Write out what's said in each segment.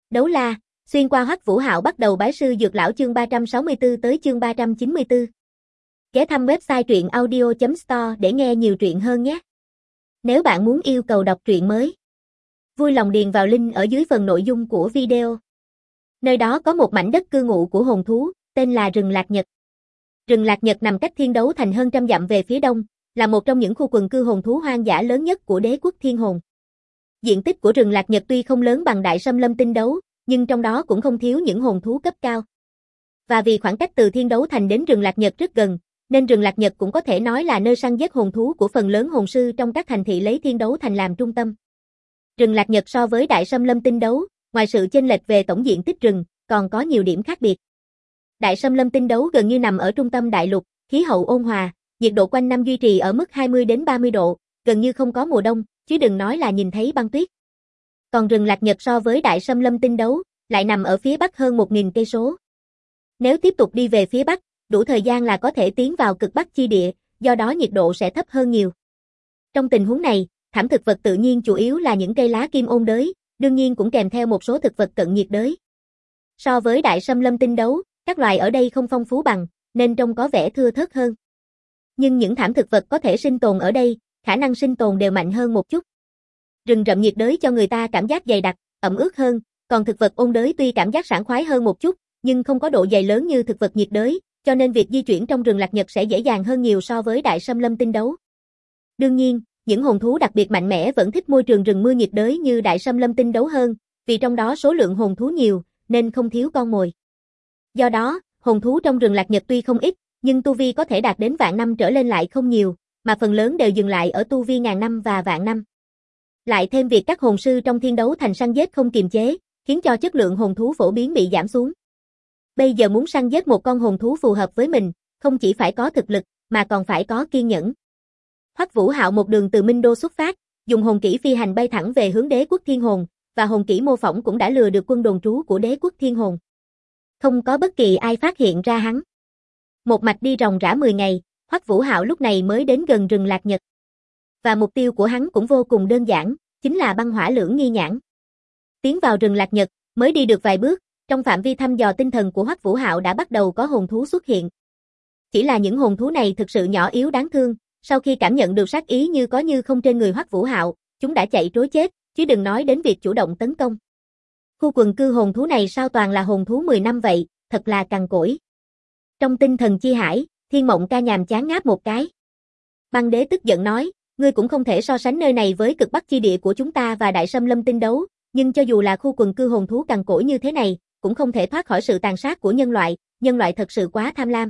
Đấu la, xuyên qua Hoắc Vũ Hạo bắt đầu bái sư dược lão chương 364 tới chương 394. Ghé thăm website truyện audio.store để nghe nhiều truyện hơn nhé. Nếu bạn muốn yêu cầu đọc truyện mới, vui lòng điền vào link ở dưới phần nội dung của video. Nơi đó có một mảnh đất cư ngụ của hồn thú, tên là rừng Lạc Nhật. Rừng Lạc Nhật nằm cách Thiên Đấu Thành hơn trăm dặm về phía đông, là một trong những khu quần cư hồn thú hoang dã lớn nhất của đế quốc Thiên Hồn. Diện tích của rừng Lạc Nhật tuy không lớn bằng Đại Sâm Lâm Tinh Đấu, nhưng trong đó cũng không thiếu những hồn thú cấp cao. Và vì khoảng cách từ Thiên Đấu Thành đến rừng Lạc Nhật rất gần, nên rừng Lạc Nhật cũng có thể nói là nơi săn giết hồn thú của phần lớn hồn sư trong các thành thị lấy Thiên Đấu Thành làm trung tâm. Rừng Lạc Nhật so với Đại Sâm Lâm Tinh Đấu, ngoài sự chênh lệch về tổng diện tích rừng, còn có nhiều điểm khác biệt. Đại Sâm Lâm Tinh Đấu gần như nằm ở trung tâm đại lục, khí hậu ôn hòa, nhiệt độ quanh năm duy trì ở mức 20 đến 30 độ, gần như không có mùa đông, chứ đừng nói là nhìn thấy băng tuyết. Còn rừng Lạc Nhật so với Đại Sâm Lâm Tinh Đấu, lại nằm ở phía bắc hơn 1000 cây số. Nếu tiếp tục đi về phía bắc, đủ thời gian là có thể tiến vào cực bắc chi địa, do đó nhiệt độ sẽ thấp hơn nhiều. Trong tình huống này, thảm thực vật tự nhiên chủ yếu là những cây lá kim ôn đới, đương nhiên cũng kèm theo một số thực vật cận nhiệt đới. So với Đại Sâm Lâm Tinh Đấu, các loài ở đây không phong phú bằng, nên trông có vẻ thưa thớt hơn. Nhưng những thảm thực vật có thể sinh tồn ở đây, khả năng sinh tồn đều mạnh hơn một chút. Rừng rậm nhiệt đới cho người ta cảm giác dày đặc, ẩm ướt hơn, còn thực vật ôn đới tuy cảm giác sảng khoái hơn một chút, nhưng không có độ dày lớn như thực vật nhiệt đới, cho nên việc di chuyển trong rừng Lạc Nhật sẽ dễ dàng hơn nhiều so với Đại Sâm Lâm Tinh Đấu. Đương nhiên, những hồn thú đặc biệt mạnh mẽ vẫn thích môi trường rừng mưa nhiệt đới như Đại Sâm Lâm Tinh Đấu hơn, vì trong đó số lượng hồn thú nhiều, nên không thiếu con mồi. Do đó, hồn thú trong rừng Lạc Nhật tuy không ít, nhưng tu vi có thể đạt đến vạn năm trở lên lại không nhiều, mà phần lớn đều dừng lại ở tu vi ngàn năm và vạn năm. Lại thêm việc các hồn sư trong Thiên Đấu Thành săn giết không kiềm chế, khiến cho chất lượng hồn thú phổ biến bị giảm xuống. Bây giờ muốn săn giết một con hồn thú phù hợp với mình, không chỉ phải có thực lực, mà còn phải có kiên nhẫn. Hoắc Vũ Hạo một đường từ Minh Đô xuất phát, dùng hồn kỹ phi hành bay thẳng về hướng đế quốc Thiên Hồn, và hồn kỹ mô phỏng cũng đã lừa được quân đồn trú của đế quốc Thiên Hồn. Không có bất kỳ ai phát hiện ra hắn. Một mạch đi ròng rã 10 ngày, Hoắc Vũ Hạo lúc này mới đến gần rừng Lạc Nhật. Và mục tiêu của hắn cũng vô cùng đơn giản, chính là băng hỏa lưỡng nghi nhãn. Tiến vào rừng Lạc Nhật, mới đi được vài bước, trong phạm vi thăm dò tinh thần của Hoắc Vũ Hạo đã bắt đầu có hồn thú xuất hiện. Chỉ là những hồn thú này thực sự nhỏ yếu đáng thương, sau khi cảm nhận được sát ý như có như không trên người Hoắc Vũ Hạo, chúng đã chạy trối chết, chứ đừng nói đến việc chủ động tấn công. Khu quần cư hồn thú này sao toàn là hồn thú 10 năm vậy, thật là cằn cỗi. Trong tinh thần chi hải, Thiên Mộng Ca nhàm chán ngáp một cái. Băng Đế tức giận nói, ngươi cũng không thể so sánh nơi này với cực bắc chi địa của chúng ta và Đại Sâm Lâm Tinh Đấu, nhưng cho dù là khu quần cư hồn thú cằn cỗi như thế này, cũng không thể thoát khỏi sự tàn sát của nhân loại thật sự quá tham lam.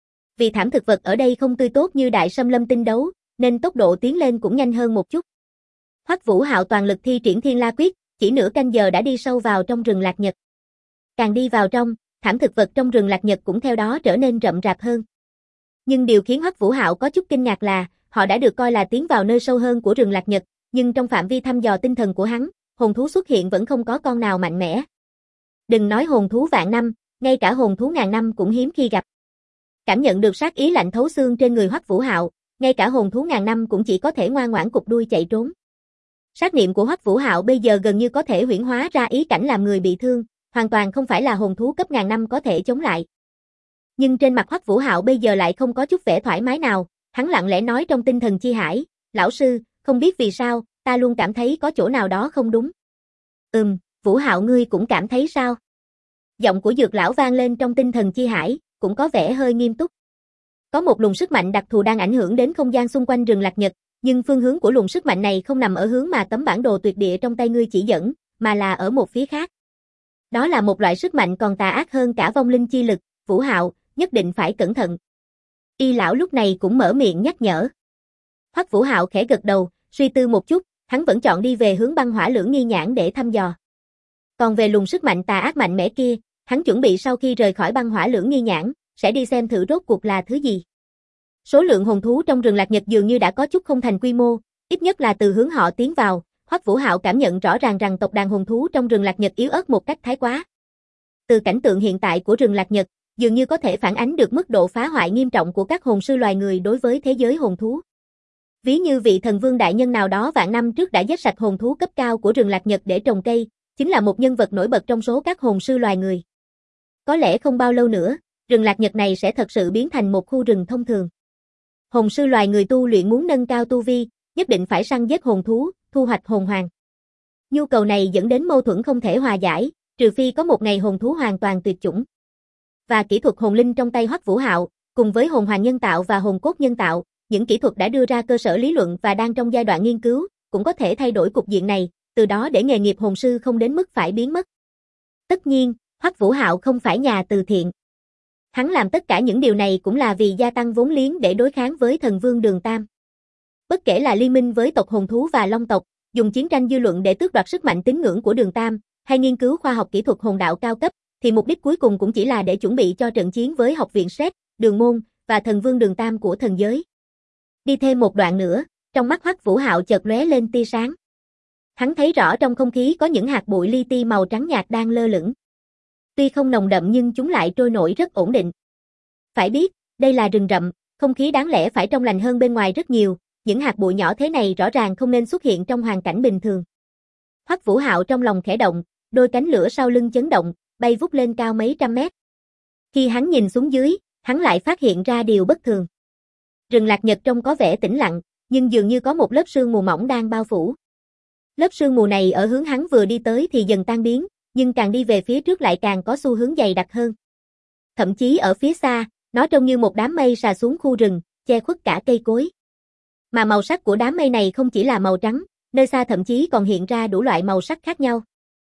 Vì thảm thực vật ở đây không tươi tốt như Đại Sâm Lâm Tinh Đấu, nên tốc độ tiến lên cũng nhanh hơn một chút. Hoắc Vũ Hạo toàn lực thi triển Thiên La Quyết, chỉ nửa canh giờ đã đi sâu vào trong rừng Lạc Nhật. Càng đi vào trong, thảm thực vật trong rừng Lạc Nhật cũng theo đó trở nên rậm rạp hơn. Nhưng điều khiến Hoắc Vũ Hạo có chút kinh ngạc là, họ đã được coi là tiến vào nơi sâu hơn của rừng Lạc Nhật, nhưng trong phạm vi thăm dò tinh thần của hắn, hồn thú xuất hiện vẫn không có con nào mạnh mẽ. Đừng nói hồn thú vạn năm, ngay cả hồn thú ngàn năm cũng hiếm khi gặp. Cảm nhận được sát ý lạnh thấu xương trên người Hoắc Vũ Hạo, ngay cả hồn thú ngàn năm cũng chỉ có thể ngoan ngoãn cụp đuôi chạy trốn. Sát niệm của Hoắc Vũ Hạo bây giờ gần như có thể huyễn hóa ra ý cảnh làm người bị thương, hoàn toàn không phải là hồn thú cấp ngàn năm có thể chống lại. Nhưng trên mặt Hoắc Vũ Hạo bây giờ lại không có chút vẻ thoải mái nào, hắn lặng lẽ nói trong tinh thần chi hải, lão sư, không biết vì sao, ta luôn cảm thấy có chỗ nào đó không đúng. Vũ Hạo ngươi cũng cảm thấy sao? Giọng của Dược lão vang lên trong tinh thần chi hải, cũng có vẻ hơi nghiêm túc. Có một luồng sức mạnh đặc thù đang ảnh hưởng đến không gian xung quanh rừng Lạc Nhật, nhưng phương hướng của luồng sức mạnh này không nằm ở hướng mà tấm bản đồ tuyệt địa trong tay ngươi chỉ dẫn, mà là ở một phía khác. Đó là một loại sức mạnh còn tà ác hơn cả vong linh chi lực, Vũ Hạo, nhất định phải cẩn thận. Y lão lúc này cũng mở miệng nhắc nhở. Hoắc Vũ Hạo khẽ gật đầu, suy tư một chút, hắn vẫn chọn đi về hướng băng hỏa lưỡng nghi nhãn để thăm dò. Còn về luồng sức mạnh tà ác mạnh mẽ kia, hắn chuẩn bị sau khi rời khỏi băng hỏa lưỡng nghi nhãn, sẽ đi xem thử rốt cuộc là thứ gì. Số lượng hồn thú trong rừng Lạc Nhật dường như đã có chút không thành quy mô, ít nhất là từ hướng họ tiến vào, Hoắc Vũ Hạo cảm nhận rõ ràng rằng tộc đàn hồn thú trong rừng Lạc Nhật yếu ớt một cách thái quá. Từ cảnh tượng hiện tại của rừng Lạc Nhật, dường như có thể phản ánh được mức độ phá hoại nghiêm trọng của các hồn sư loài người đối với thế giới hồn thú. Ví như vị thần vương đại nhân nào đó vạn năm trước đã giết sạch hồn thú cấp cao của rừng Lạc Nhật để trồng cây, chính là một nhân vật nổi bật trong số các hồn sư loài người. Có lẽ không bao lâu nữa, rừng Lạc Nhật này sẽ thật sự biến thành một khu rừng thông thường. Hồn sư loài người tu luyện muốn nâng cao tu vi, nhất định phải săn giết hồn thú, thu hoạch hồn hoàng. Nhu cầu này dẫn đến mâu thuẫn không thể hòa giải, trừ phi có một ngày hồn thú hoàn toàn tuyệt chủng. Và kỹ thuật hồn linh trong tay Hoắc Vũ Hạo, cùng với hồn hoàng nhân tạo và hồn cốt nhân tạo, những kỹ thuật đã đưa ra cơ sở lý luận và đang trong giai đoạn nghiên cứu, cũng có thể thay đổi cục diện này, từ đó để nghề nghiệp hồn sư không đến mức phải biến mất. Tất nhiên, Hoắc Vũ Hạo không phải nhà từ thiện. Hắn làm tất cả những điều này cũng là vì gia tăng vốn liếng để đối kháng với thần vương Đường Tam. Bất kể là liên minh với tộc hồn thú và long tộc, dùng chiến tranh dư luận để tước đoạt sức mạnh tín ngưỡng của Đường Tam, hay nghiên cứu khoa học kỹ thuật hồn đạo cao cấp, thì mục đích cuối cùng cũng chỉ là để chuẩn bị cho trận chiến với học viện Sét, Đường Môn và thần vương Đường Tam của thần giới. Đi thêm một đoạn nữa, trong mắt Hoắc Vũ Hạo chợt lóe lên tia sáng. Hắn thấy rõ trong không khí có những hạt bụi li ti màu trắng nhạt đang lơ lửng. Tuy không nồng đậm nhưng chúng lại trôi nổi rất ổn định. Phải biết, đây là rừng rậm, không khí đáng lẽ phải trong lành hơn bên ngoài rất nhiều, những hạt bụi nhỏ thế này rõ ràng không nên xuất hiện trong hoàn cảnh bình thường. Hoắc Vũ Hạo trong lòng khẽ động, đôi cánh lửa sau lưng chấn động, bay vút lên cao mấy trăm mét. Khi hắn nhìn xuống dưới, hắn lại phát hiện ra điều bất thường. Rừng Lạc Nhật trông có vẻ tĩnh lặng, nhưng dường như có một lớp sương mù mỏng đang bao phủ. Lớp sương mù này ở hướng hắn vừa đi tới thì dần tan biến, nhưng càng đi về phía trước lại càng có xu hướng dày đặc hơn. Thậm chí ở phía xa, nó trông như một đám mây xà xuống khu rừng, che khuất cả cây cối. Mà màu sắc của đám mây này không chỉ là màu trắng, nơi xa thậm chí còn hiện ra đủ loại màu sắc khác nhau.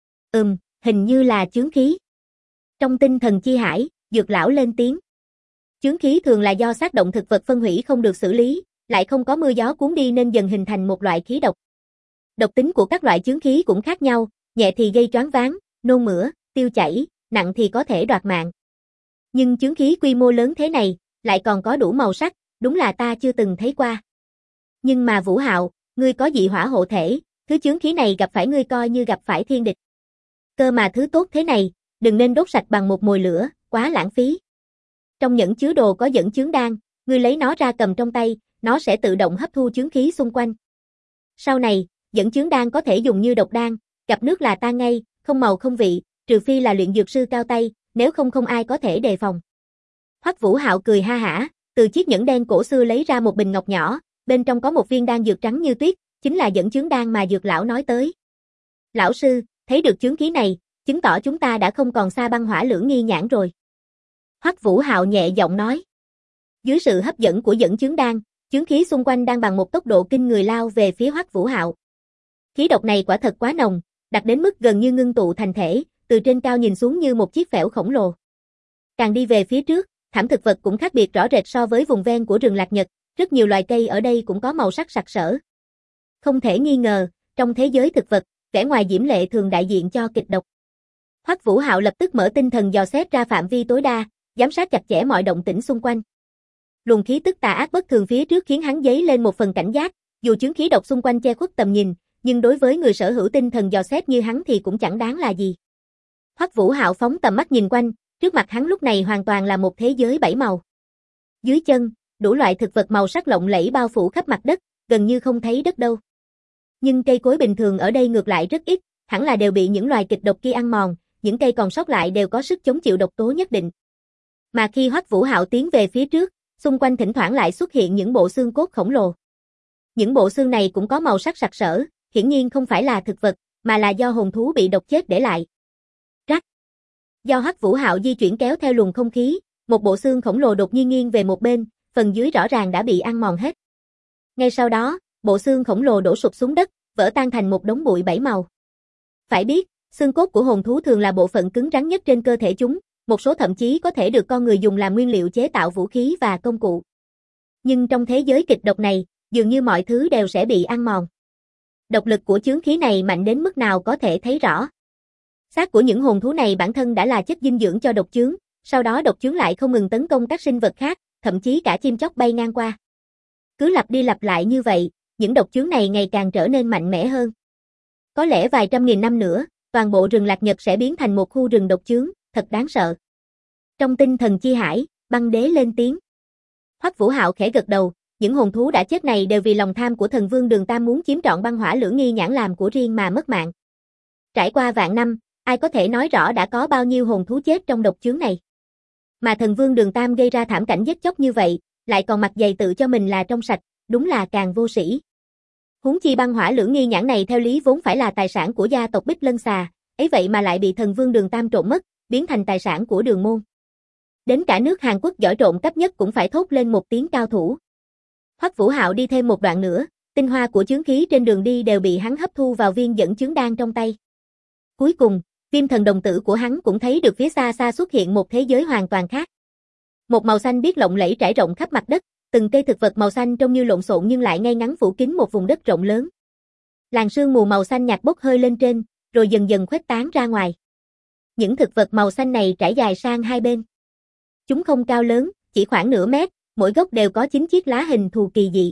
Hình như là chướng khí. Trong tinh thần chi hải, Dược lão lên tiếng. Chướng khí thường là do xác động thực vật phân hủy không được xử lý, lại không có mưa gió cuốn đi nên dần hình thành một loại khí độc. Độc tính của các loại chướng khí cũng khác nhau, nhẹ thì gây choáng váng, nôn mửa, tiêu chảy, nặng thì có thể đoạt mạng. Nhưng chướng khí quy mô lớn thế này, lại còn có đủ màu sắc, đúng là ta chưa từng thấy qua. Nhưng mà Vũ Hạo, ngươi có dị hỏa hộ thể, thứ chướng khí này gặp phải ngươi coi như gặp phải thiên địch. Cơ mà thứ tốt thế này, đừng nên đốt sạch bằng một mồi lửa, quá lãng phí. Trong nhẫn chứa đồ có dẫn chướng đan, ngươi lấy nó ra cầm trong tay, nó sẽ tự động hấp thu chướng khí xung quanh. Sau này, dẫn chướng đan có thể dùng như độc đan, gặp nước là tan ngay, không màu không vị, trừ phi là luyện dược sư cao tay, nếu không không ai có thể đề phòng. Hoắc Vũ Hạo cười ha hả, từ chiếc nhẫn đen cổ xưa lấy ra một bình ngọc nhỏ, bên trong có một viên đan dược trắng như tuyết, chính là dẫn chướng đan mà Dược lão nói tới. Lão sư, thấy được chướng khí này, chứng tỏ chúng ta đã không còn xa băng hỏa lưỡng nghi nhãn rồi. Hoắc Vũ Hạo nhẹ giọng nói. Dưới sự hấp dẫn của dẫn chướng đan, chướng khí xung quanh đang bằng một tốc độ kinh người lao về phía Hoắc Vũ Hạo. Khí độc này quả thật quá nồng, đạt đến mức gần như ngưng tụ thành thể, từ trên cao nhìn xuống như một chiếc phễu khổng lồ. Càng đi về phía trước, thảm thực vật cũng khác biệt rõ rệt so với vùng ven của rừng Lạc Nhật, rất nhiều loài cây ở đây cũng có màu sắc sặc sỡ. Không thể nghi ngờ, trong thế giới thực vật, vẻ ngoài diễm lệ thường đại diện cho kịch độc. Hoắc Vũ Hạo lập tức mở tinh thần dò xét ra phạm vi tối đa, giám sát chặt chẽ mọi động tĩnh xung quanh. Luồng khí tức tà ác bất thường phía trước khiến hắn dấy lên một phần cảnh giác, dù chướng khí độc xung quanh che khuất tầm nhìn, nhưng đối với người sở hữu tinh thần dò xét như hắn thì cũng chẳng đáng là gì. Hoắc Vũ Hạo phóng tầm mắt nhìn quanh, trước mặt hắn lúc này hoàn toàn là một thế giới bảy màu. Dưới chân, đủ loại thực vật màu sắc lộng lẫy bao phủ khắp mặt đất, gần như không thấy đất đâu. Nhưng cây cối bình thường ở đây ngược lại rất ít, hẳn là đều bị những loài kịch độc kia ăn mòn, những cây còn sót lại đều có sức chống chịu độc tố nhất định. Mà khi Hoắc Vũ Hạo tiến về phía trước, xung quanh thỉnh thoảng lại xuất hiện những bộ xương cốt khổng lồ. Những bộ xương này cũng có màu sắc sặc sỡ, hiển nhiên không phải là thực vật, mà là do hồn thú bị độc chết để lại. Rắc. Do Hoắc Vũ Hạo di chuyển kéo theo luồng không khí, một bộ xương khổng lồ đột nhiên nghiêng về một bên, phần dưới rõ ràng đã bị ăn mòn hết. Ngay sau đó, bộ xương khổng lồ đổ sụp xuống đất, vỡ tan thành một đống bụi bảy màu. Phải biết, xương cốt của hồn thú thường là bộ phận cứng rắn nhất trên cơ thể chúng, một số thậm chí có thể được con người dùng làm nguyên liệu chế tạo vũ khí và công cụ. Nhưng trong thế giới kịch độc này, dường như mọi thứ đều sẽ bị ăn mòn. Độc lực của chướng khí này mạnh đến mức nào có thể thấy rõ. Xác của những hồn thú này bản thân đã là chất dinh dưỡng cho độc chướng, sau đó độc chướng lại không ngừng tấn công các sinh vật khác, thậm chí cả chim chóc bay ngang qua. Cứ lặp đi lặp lại như vậy, những độc chướng này ngày càng trở nên mạnh mẽ hơn. Có lẽ vài trăm nghìn năm nữa, toàn bộ rừng Lạc Nhật sẽ biến thành một khu rừng độc chướng, thật đáng sợ. Trong tinh thần chi hải, băng đế lên tiếng. Hoắc Vũ Hạo khẽ gật đầu, những hồn thú đã chết này đều vì lòng tham của thần vương Đường Tam muốn chiếm trọn băng hỏa lưỡng nghi nhãn làm của riêng mà mất mạng. Trải qua vạn năm, ai có thể nói rõ đã có bao nhiêu hồn thú chết trong độc chướng này. Mà thần vương Đường Tam gây ra thảm cảnh giết chóc như vậy, lại còn mặt dày tự cho mình là trong sạch, đúng là càng vô sĩ. Huống chi băng hỏa lưỡng nghi nhãn này theo lý vốn phải là tài sản của gia tộc Bích Lân Xà, ấy vậy mà lại bị thần vương Đường Tam trộm mất, biến thành tài sản của Đường môn. Đến cả nước Hàn Quốc giỏi trộm cấp nhất cũng phải thốt lên một tiếng cao thủ. Hoắc Vũ Hạo đi thêm một đoạn nữa, tinh hoa của chướng khí trên đường đi đều bị hắn hấp thu vào viên dẫn chướng đan trong tay. Cuối cùng, Viêm Thần đồng tử của hắn cũng thấy được phía xa xa xuất hiện một thế giới hoàn toàn khác. Một màu xanh biếc lộng lẫy trải rộng khắp mặt đất, từng cây thực vật màu xanh trông như lộn xộn nhưng lại ngay ngắn phủ kín một vùng đất rộng lớn. Làn sương mù màu xanh nhạt bốc hơi lên trên, rồi dần dần khuếch tán ra ngoài. Những thực vật màu xanh này trải dài sang hai bên. Chúng không cao lớn, chỉ khoảng nửa mét, mỗi gốc đều có 9 chiếc lá hình thù kỳ dị.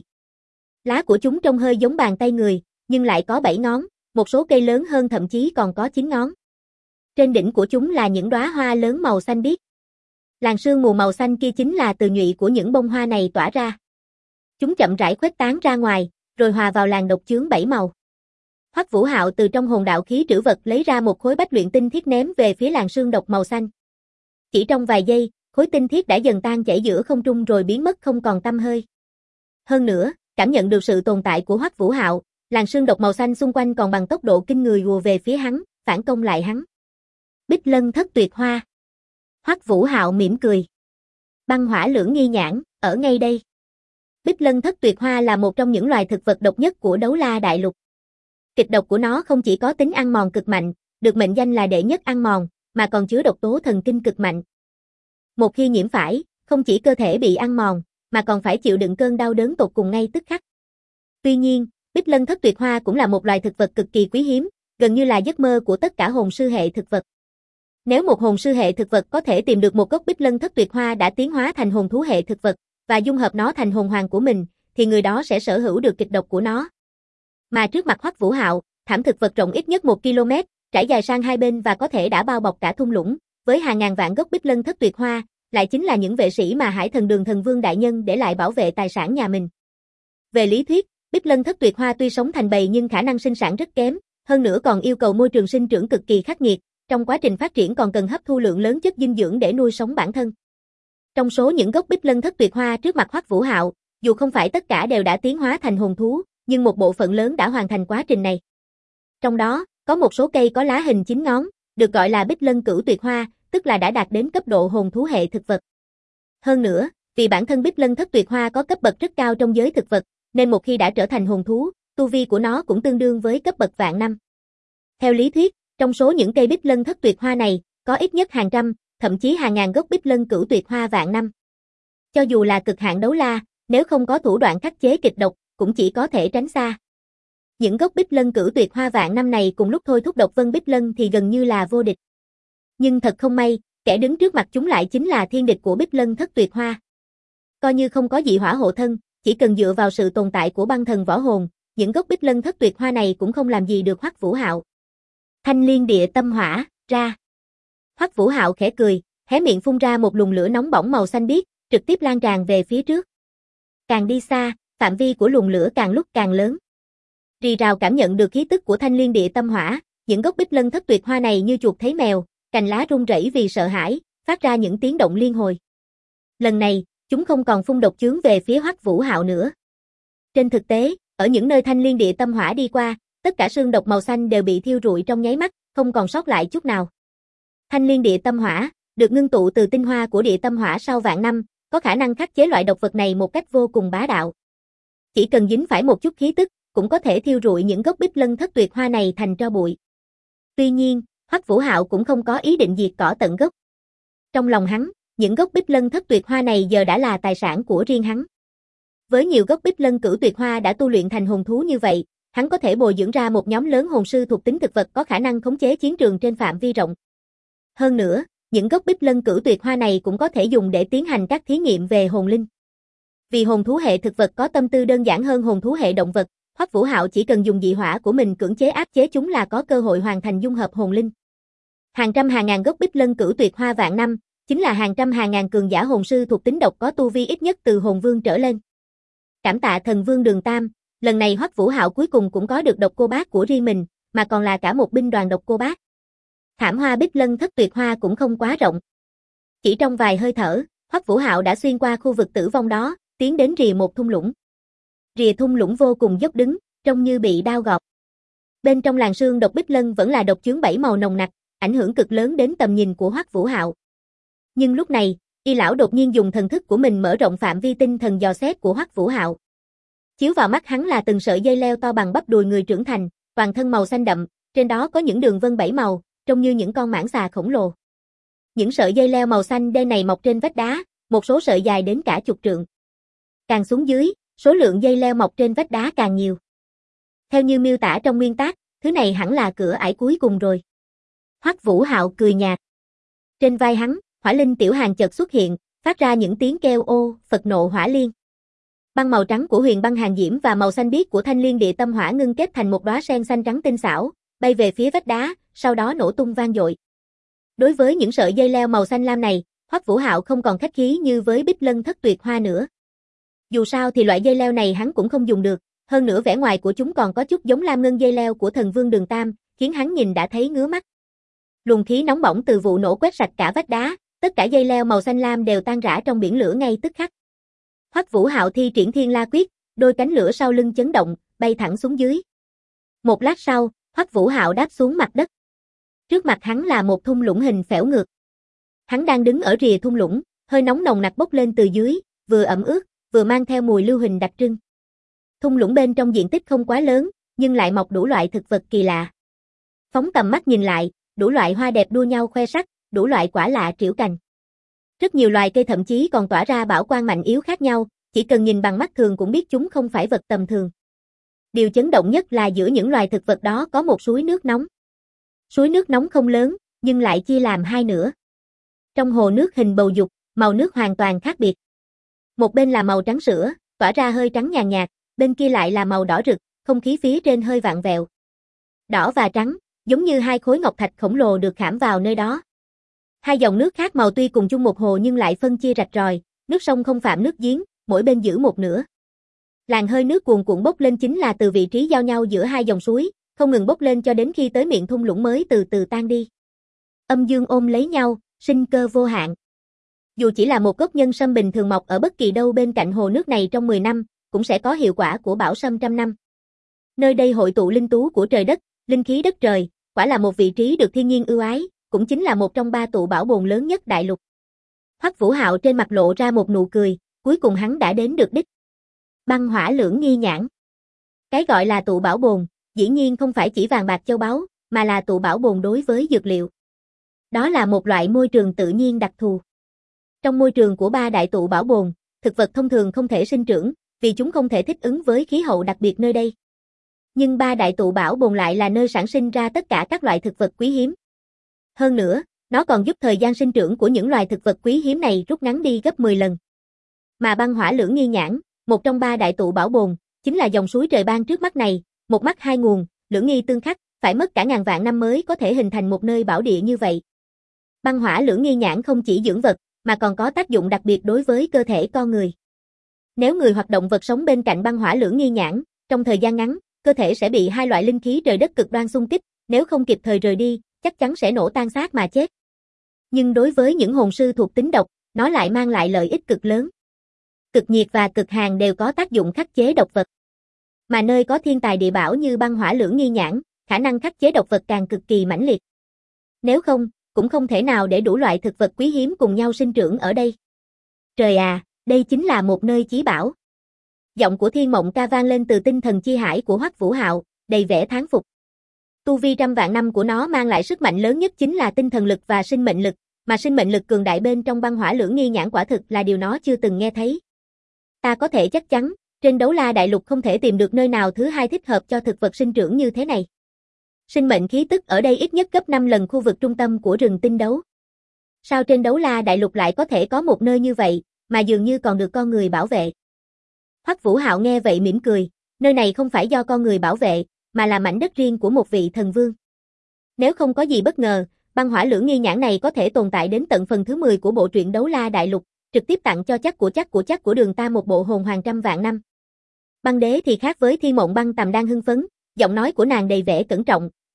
Lá của chúng trông hơi giống bàn tay người, nhưng lại có 7 ngón, một số cây lớn hơn thậm chí còn có 9 ngón. Trên đỉnh của chúng là những đóa hoa lớn màu xanh biếc. Làn sương mù màu xanh kia chính là từ nhụy của những bông hoa này tỏa ra. Chúng chậm rãi khuếch tán ra ngoài, rồi hòa vào làn độc chướng 7 màu. Hoắc Vũ Hạo từ trong hồn đạo khí trữ vật lấy ra một khối bách luyện tinh thiết ném về phía làn sương độc màu xanh. Chỉ trong vài giây, khối tinh thiết đã dần tan chảy giữa không trung rồi biến mất không còn tăm hơi. Hơn nữa, cảm nhận được sự tồn tại của Hoắc Vũ Hạo, làn sương độc màu xanh xung quanh còn bằng tốc độ kinh người ùa về phía hắn, phản công lại hắn. Bích Lân Thất Tuyệt Hoa. Hoắc Vũ Hạo mỉm cười. Băng hỏa lưỡng nghi nhãn, ở ngay đây. Bích Lân Thất Tuyệt Hoa là một trong những loài thực vật độc nhất của Đấu La Đại Lục. Kịch độc của nó không chỉ có tính ăn mòn cực mạnh, được mệnh danh là đệ nhất ăn mòn, mà còn chứa độc tố thần kinh cực mạnh. Một khi nhiễm phải, không chỉ cơ thể bị ăn mòn, mà còn phải chịu đựng cơn đau đớn tột cùng ngay tức khắc. Tuy nhiên, Bích Lân Thất Tuyệt Hoa cũng là một loài thực vật cực kỳ quý hiếm, gần như là giấc mơ của tất cả hồn sư hệ thực vật. Nếu một hồn sư hệ thực vật có thể tìm được một gốc Bích Lân Thất Tuyệt Hoa đã tiến hóa thành hồn thú hệ thực vật, và dung hợp nó thành hồn hoàng của mình, thì người đó sẽ sở hữu được kịch độc của nó. Mà trước mặt Hoắc Vũ Hạo, thảm thực vật rộng ít nhất 1 km, trải dài sang hai bên và có thể đã bao bọc cả thung lũng, với hàng ngàn vạn gốc Bích Lân Thất Tuyệt Hoa, lại chính là những vệ sĩ mà Hải Thần Đường Thần Vương đại nhân để lại bảo vệ tài sản nhà mình. Về lý thuyết, Bích Lân Thất Tuyệt Hoa tuy sống thành bầy nhưng khả năng sinh sản rất kém, hơn nữa còn yêu cầu môi trường sinh trưởng cực kỳ khắc nghiệt, trong quá trình phát triển còn cần hấp thu lượng lớn chất dinh dưỡng để nuôi sống bản thân. Trong số những gốc Bích Lân Thất Tuyệt Hoa trước mặt Hoắc Vũ Hạo, dù không phải tất cả đều đã tiến hóa thành hồn thú, nhưng một bộ phận lớn đã hoàn thành quá trình này. Trong đó, có một số cây có lá hình 9 ngón, được gọi là Bích Lân Cửu Tuyệt Hoa, tức là đã đạt đến cấp độ hồn thú hệ thực vật. Hơn nữa, vì bản thân Bích Lân Thất Tuyệt Hoa có cấp bậc rất cao trong giới thực vật, nên một khi đã trở thành hồn thú, tu vi của nó cũng tương đương với cấp bậc vạn năm. Theo lý thuyết, trong số những cây Bích Lân Thất Tuyệt Hoa này, có ít nhất hàng trăm, thậm chí hàng ngàn gốc Bích Lân Cửu Tuyệt Hoa vạn năm. Cho dù là cực hạn đấu la, nếu không có thủ đoạn khắc chế kịch độc, cũng chỉ có thể tránh xa. Những gốc Bích Lân Cửu Tuyệt Hoa vạn năm này cùng lúc thôi thúc độc Vân Bích Lân thì gần như là vô địch. Nhưng thật không may, kẻ đứng trước mặt chúng lại chính là thiên địch của Bích Lân Thất Tuyệt Hoa. Coi như không có dị hỏa hộ thân, chỉ cần dựa vào sự tồn tại của băng thần võ hồn, những gốc Bích Lân Thất Tuyệt Hoa này cũng không làm gì được Hoắc Vũ Hạo. Thanh Liên Địa Tâm Hỏa, ra. Hoắc Vũ Hạo khẽ cười, hé miệng phun ra một luồng lửa nóng bỏng màu xanh biếc, trực tiếp lan tràn về phía trước. Càng đi xa, phạm vi của luồng lửa càng lúc càng lớn. Rì rào cảm nhận được khí tức của Thanh Liên Địa Tâm Hỏa, những gốc Bích Lân Thất Tuyệt Hoa này như chuột thấy mèo, cành lá rung rẩy vì sợ hãi, phát ra những tiếng động liên hồi. Lần này, chúng không còn phun độc chướng về phía Hoắc Vũ Hạo nữa. Trên thực tế, ở những nơi Thanh Liên Địa Tâm Hỏa đi qua, tất cả xương độc màu xanh đều bị thiêu rụi trong nháy mắt, không còn sót lại chút nào. Thanh Liên Địa Tâm Hỏa, được ngưng tụ từ tinh hoa của Địa Tâm Hỏa sau vạn năm, có khả năng khắc chế loại độc vật này một cách vô cùng bá đạo. Chỉ cần dính phải một chút khí tức, cũng có thể thiêu rụi những gốc Bích Lân Thất Tuyệt Hoa này thành tro bụi. Tuy nhiên, Hoắc Vũ Hạo cũng không có ý định diệt cỏ tận gốc. Trong lòng hắn, những gốc Bích Lân Thất Tuyệt Hoa này giờ đã là tài sản của riêng hắn. Với nhiều gốc Bích Lân Cửu Tuyệt Hoa đã tu luyện thành hồn thú như vậy, hắn có thể bồi dưỡng ra một nhóm lớn hồn sư thuộc tính thực vật có khả năng khống chế chiến trường trên phạm vi rộng. Hơn nữa, những gốc Bích Lân Cửu Tuyệt Hoa này cũng có thể dùng để tiến hành các thí nghiệm về hồn linh. Vì hồn thú hệ thực vật có tâm tư đơn giản hơn hồn thú hệ động vật, Hoắc Vũ Hạo chỉ cần dùng dị hỏa của mình cưỡng chế áp chế chúng là có cơ hội hoàn thành dung hợp hồn linh. Hàng trăm hàng ngàn gốc Bích Lân Cửu Tuyệt Hoa vạn năm, chính là hàng trăm hàng ngàn cường giả hồn sư thuộc tính độc có tu vi ít nhất từ hồn vương trở lên. Cảm tạ thần vương Đường Tam, lần này Hoắc Vũ Hạo cuối cùng cũng có được độc cô bác của riêng mình, mà còn là cả một binh đoàn độc cô bác. Thảm hoa Bích Lân Thất Tuyệt Hoa cũng không quá rộng. Chỉ trong vài hơi thở, Hoắc Vũ Hạo đã xuyên qua khu vực tử vong đó, tiến đến rìa một thung lũng. Rìa thung lũng vô cùng dốc đứng, trông như bị đao gọt. Bên trong làn sương độc Bích Lân vẫn là độc chướng 7 màu nồng nặc, ảnh hưởng cực lớn đến tầm nhìn của Hoắc Vũ Hạo. Nhưng lúc này, Y lão đột nhiên dùng thần thức của mình mở rộng phạm vi tinh thần dò xét của Hoắc Vũ Hạo. Chiếu vào mắt hắn là từng sợi dây leo to bằng bắp đùi người trưởng thành, toàn thân màu xanh đậm, trên đó có những đường vân 7 màu, trông như những con mãng xà khổng lồ. Những sợi dây leo màu xanh đen này mọc trên vách đá, một số sợi dài đến cả chục trượng. Càng xuống dưới, số lượng dây leo mọc trên vách đá càng nhiều. Theo như miêu tả trong nguyên tác, thứ này hẳn là cửa ải cuối cùng rồi. Hoắc Vũ Hạo cười nhạt. Trên vai hắn, hỏa linh tiểu hàng chợt xuất hiện, phát ra những tiếng kêu ô, Phật nộ hỏa liên. Băng màu trắng của huyền băng hàng diễm và màu xanh biếc của thanh liên địa tâm hỏa ngưng kết thành một đóa sen xanh trắng tinh xảo, bay về phía vách đá, sau đó nổ tung vang dội. Đối với những sợi dây leo màu xanh lam này, Hoắc Vũ Hạo không còn khách khí như với Bích Lân Thất Tuyệt Hoa nữa. Dù sao thì loại dây leo này hắn cũng không dùng được, hơn nữa vẻ ngoài của chúng còn có chút giống lam ngân dây leo của thần vương Đường Tam, khiến hắn nhìn đã thấy ngứa mắt. Luồng khí nóng bỏng từ vụ nổ quét sạch cả vách đá, tất cả dây leo màu xanh lam đều tan rã trong biển lửa ngay tức khắc. Hoắc Vũ Hạo thi triển Thiên La Quyết, đôi cánh lửa sau lưng chấn động, bay thẳng xuống dưới. Một lát sau, Hoắc Vũ Hạo đáp xuống mặt đất. Trước mặt hắn là một thung lũng hình phễu ngược. Hắn đang đứng ở rìa thung lũng, hơi nóng nồng nặc bốc lên từ dưới, vừa ẩm ướt, vừa mang theo mùi lưu huỳnh đặc trưng. Thung lũng bên trong diện tích không quá lớn, nhưng lại mọc đủ loại thực vật kỳ lạ. Phóng tầm mắt nhìn lại, đủ loại hoa đẹp đua nhau khoe sắc, đủ loại quả lạ trĩu cành. Rất nhiều loài cây thậm chí còn tỏa ra bảo quang mạnh yếu khác nhau, chỉ cần nhìn bằng mắt thường cũng biết chúng không phải vật tầm thường. Điều chấn động nhất là giữa những loài thực vật đó có một suối nước nóng. Suối nước nóng không lớn, nhưng lại chia làm hai nửa. Trong hồ nước hình bầu dục, màu nước hoàn toàn khác biệt. Một bên là màu trắng sữa, tỏa ra hơi trắng nhàn nhạt, bên kia lại là màu đỏ rực, không khí phía trên hơi vặn vẹo. Đỏ và trắng, giống như hai khối ngọc thạch khổng lồ được khảm vào nơi đó. Hai dòng nước khác màu tuy cùng chung một hồ nhưng lại phân chia rạch ròi, nước sông không phạm nước giếng, mỗi bên giữ một nửa. Làn hơi nước cuồn cuộn bốc lên chính là từ vị trí giao nhau giữa hai dòng suối, không ngừng bốc lên cho đến khi tới miệng thung lũng mới từ từ tan đi. Âm dương ôm lấy nhau, sinh cơ vô hạn. Dù chỉ là một gốc nhân sâm bình thường mọc ở bất kỳ đâu bên cạnh hồ nước này trong 10 năm, cũng sẽ có hiệu quả của bão sâm trăm năm. Nơi đây hội tụ linh tú của trời đất, linh khí đất trời, quả là một vị trí được thiên nhiên ưu ái, cũng chính là một trong 3 tụ bảo bồn lớn nhất đại lục. Hoắc Vũ Hạo trên mặt lộ ra một nụ cười, cuối cùng hắn đã đến được đích. Băng hỏa lưỡng nghi nhãn. Cái gọi là tụ bảo bồn, dĩ nhiên không phải chỉ vàng bạc châu báu, mà là tụ bảo bồn đối với dược liệu. Đó là một loại môi trường tự nhiên đặc thù. Trong môi trường của 3 đại tụ bảo bồn, thực vật thông thường không thể sinh trưởng, vì chúng không thể thích ứng với khí hậu đặc biệt nơi đây. Nhưng 3 đại tụ bảo bồn lại là nơi sản sinh ra tất cả các loại thực vật quý hiếm. Hơn nữa, nó còn giúp thời gian sinh trưởng của những loài thực vật quý hiếm này rút ngắn đi gấp 10 lần. Mà băng hỏa lưỡng nghi nhãn, một trong 3 đại tụ bảo bồn, chính là dòng suối trời ban trước mắt này, một mắt hai nguồn, lưỡng nghi tương khắc, phải mất cả ngàn vạn năm mới có thể hình thành một nơi bảo địa như vậy. Băng hỏa lưỡng nghi nhãn không chỉ dưỡng vật, mà còn có tác dụng đặc biệt đối với cơ thể con người. Nếu người hoặc động vật sống bên cạnh băng hỏa lưỡng nghi nhãn, trong thời gian ngắn, cơ thể sẽ bị hai loại linh khí trời đất cực đoan xung kích, nếu không kịp thời rời đi, chắc chắn sẽ nổ tan xác mà chết. Nhưng đối với những hồn sư thuộc tính độc, nó lại mang lại lợi ích cực lớn. Cực nhiệt và cực hàn đều có tác dụng khắc chế độc vật. Mà nơi có thiên tài địa bảo như băng hỏa lưỡng nghi nhãn, khả năng khắc chế độc vật càng cực kỳ mãnh liệt. Nếu không, cũng không thể nào để đủ loại thực vật quý hiếm cùng nhau sinh trưởng ở đây. Trời à, đây chính là một nơi chí bảo. Giọng của Thiên Mộng Ca vang lên từ tinh thần chi hải của Hoắc Vũ Hạo, đầy vẻ thán phục. Tu vi trăm vạn năm của nó mang lại sức mạnh lớn nhất chính là tinh thần lực và sinh mệnh lực, mà sinh mệnh lực cường đại bên trong băng hỏa lưỡng nghi nhãn quả thực là điều nó chưa từng nghe thấy. Ta có thể chắc chắn, trên Đấu La Đại Lục không thể tìm được nơi nào thứ hai thích hợp cho thực vật sinh trưởng như thế này. Sinh mệnh khí tức ở đây ít nhất gấp 5 lần khu vực trung tâm của rừng tinh đấu. Sao trên Đấu La Đại Lục lại có thể có một nơi như vậy, mà dường như còn được con người bảo vệ? Hoắc Vũ Hạo nghe vậy mỉm cười, nơi này không phải do con người bảo vệ, mà là mảnh đất riêng của một vị thần vương. Nếu không có gì bất ngờ, băng hỏa lưỡng nghi nhãn này có thể tồn tại đến tận phần thứ 10 của bộ truyện Đấu La Đại Lục, trực tiếp tặng cho chắc của Đường Tam một bộ hồn hoàng trăm vạn năm. Băng đế thì khác với Thiên Mộng Băng Tầm đang hưng phấn, giọng nói của nàng đầy vẻ cẩn trọng,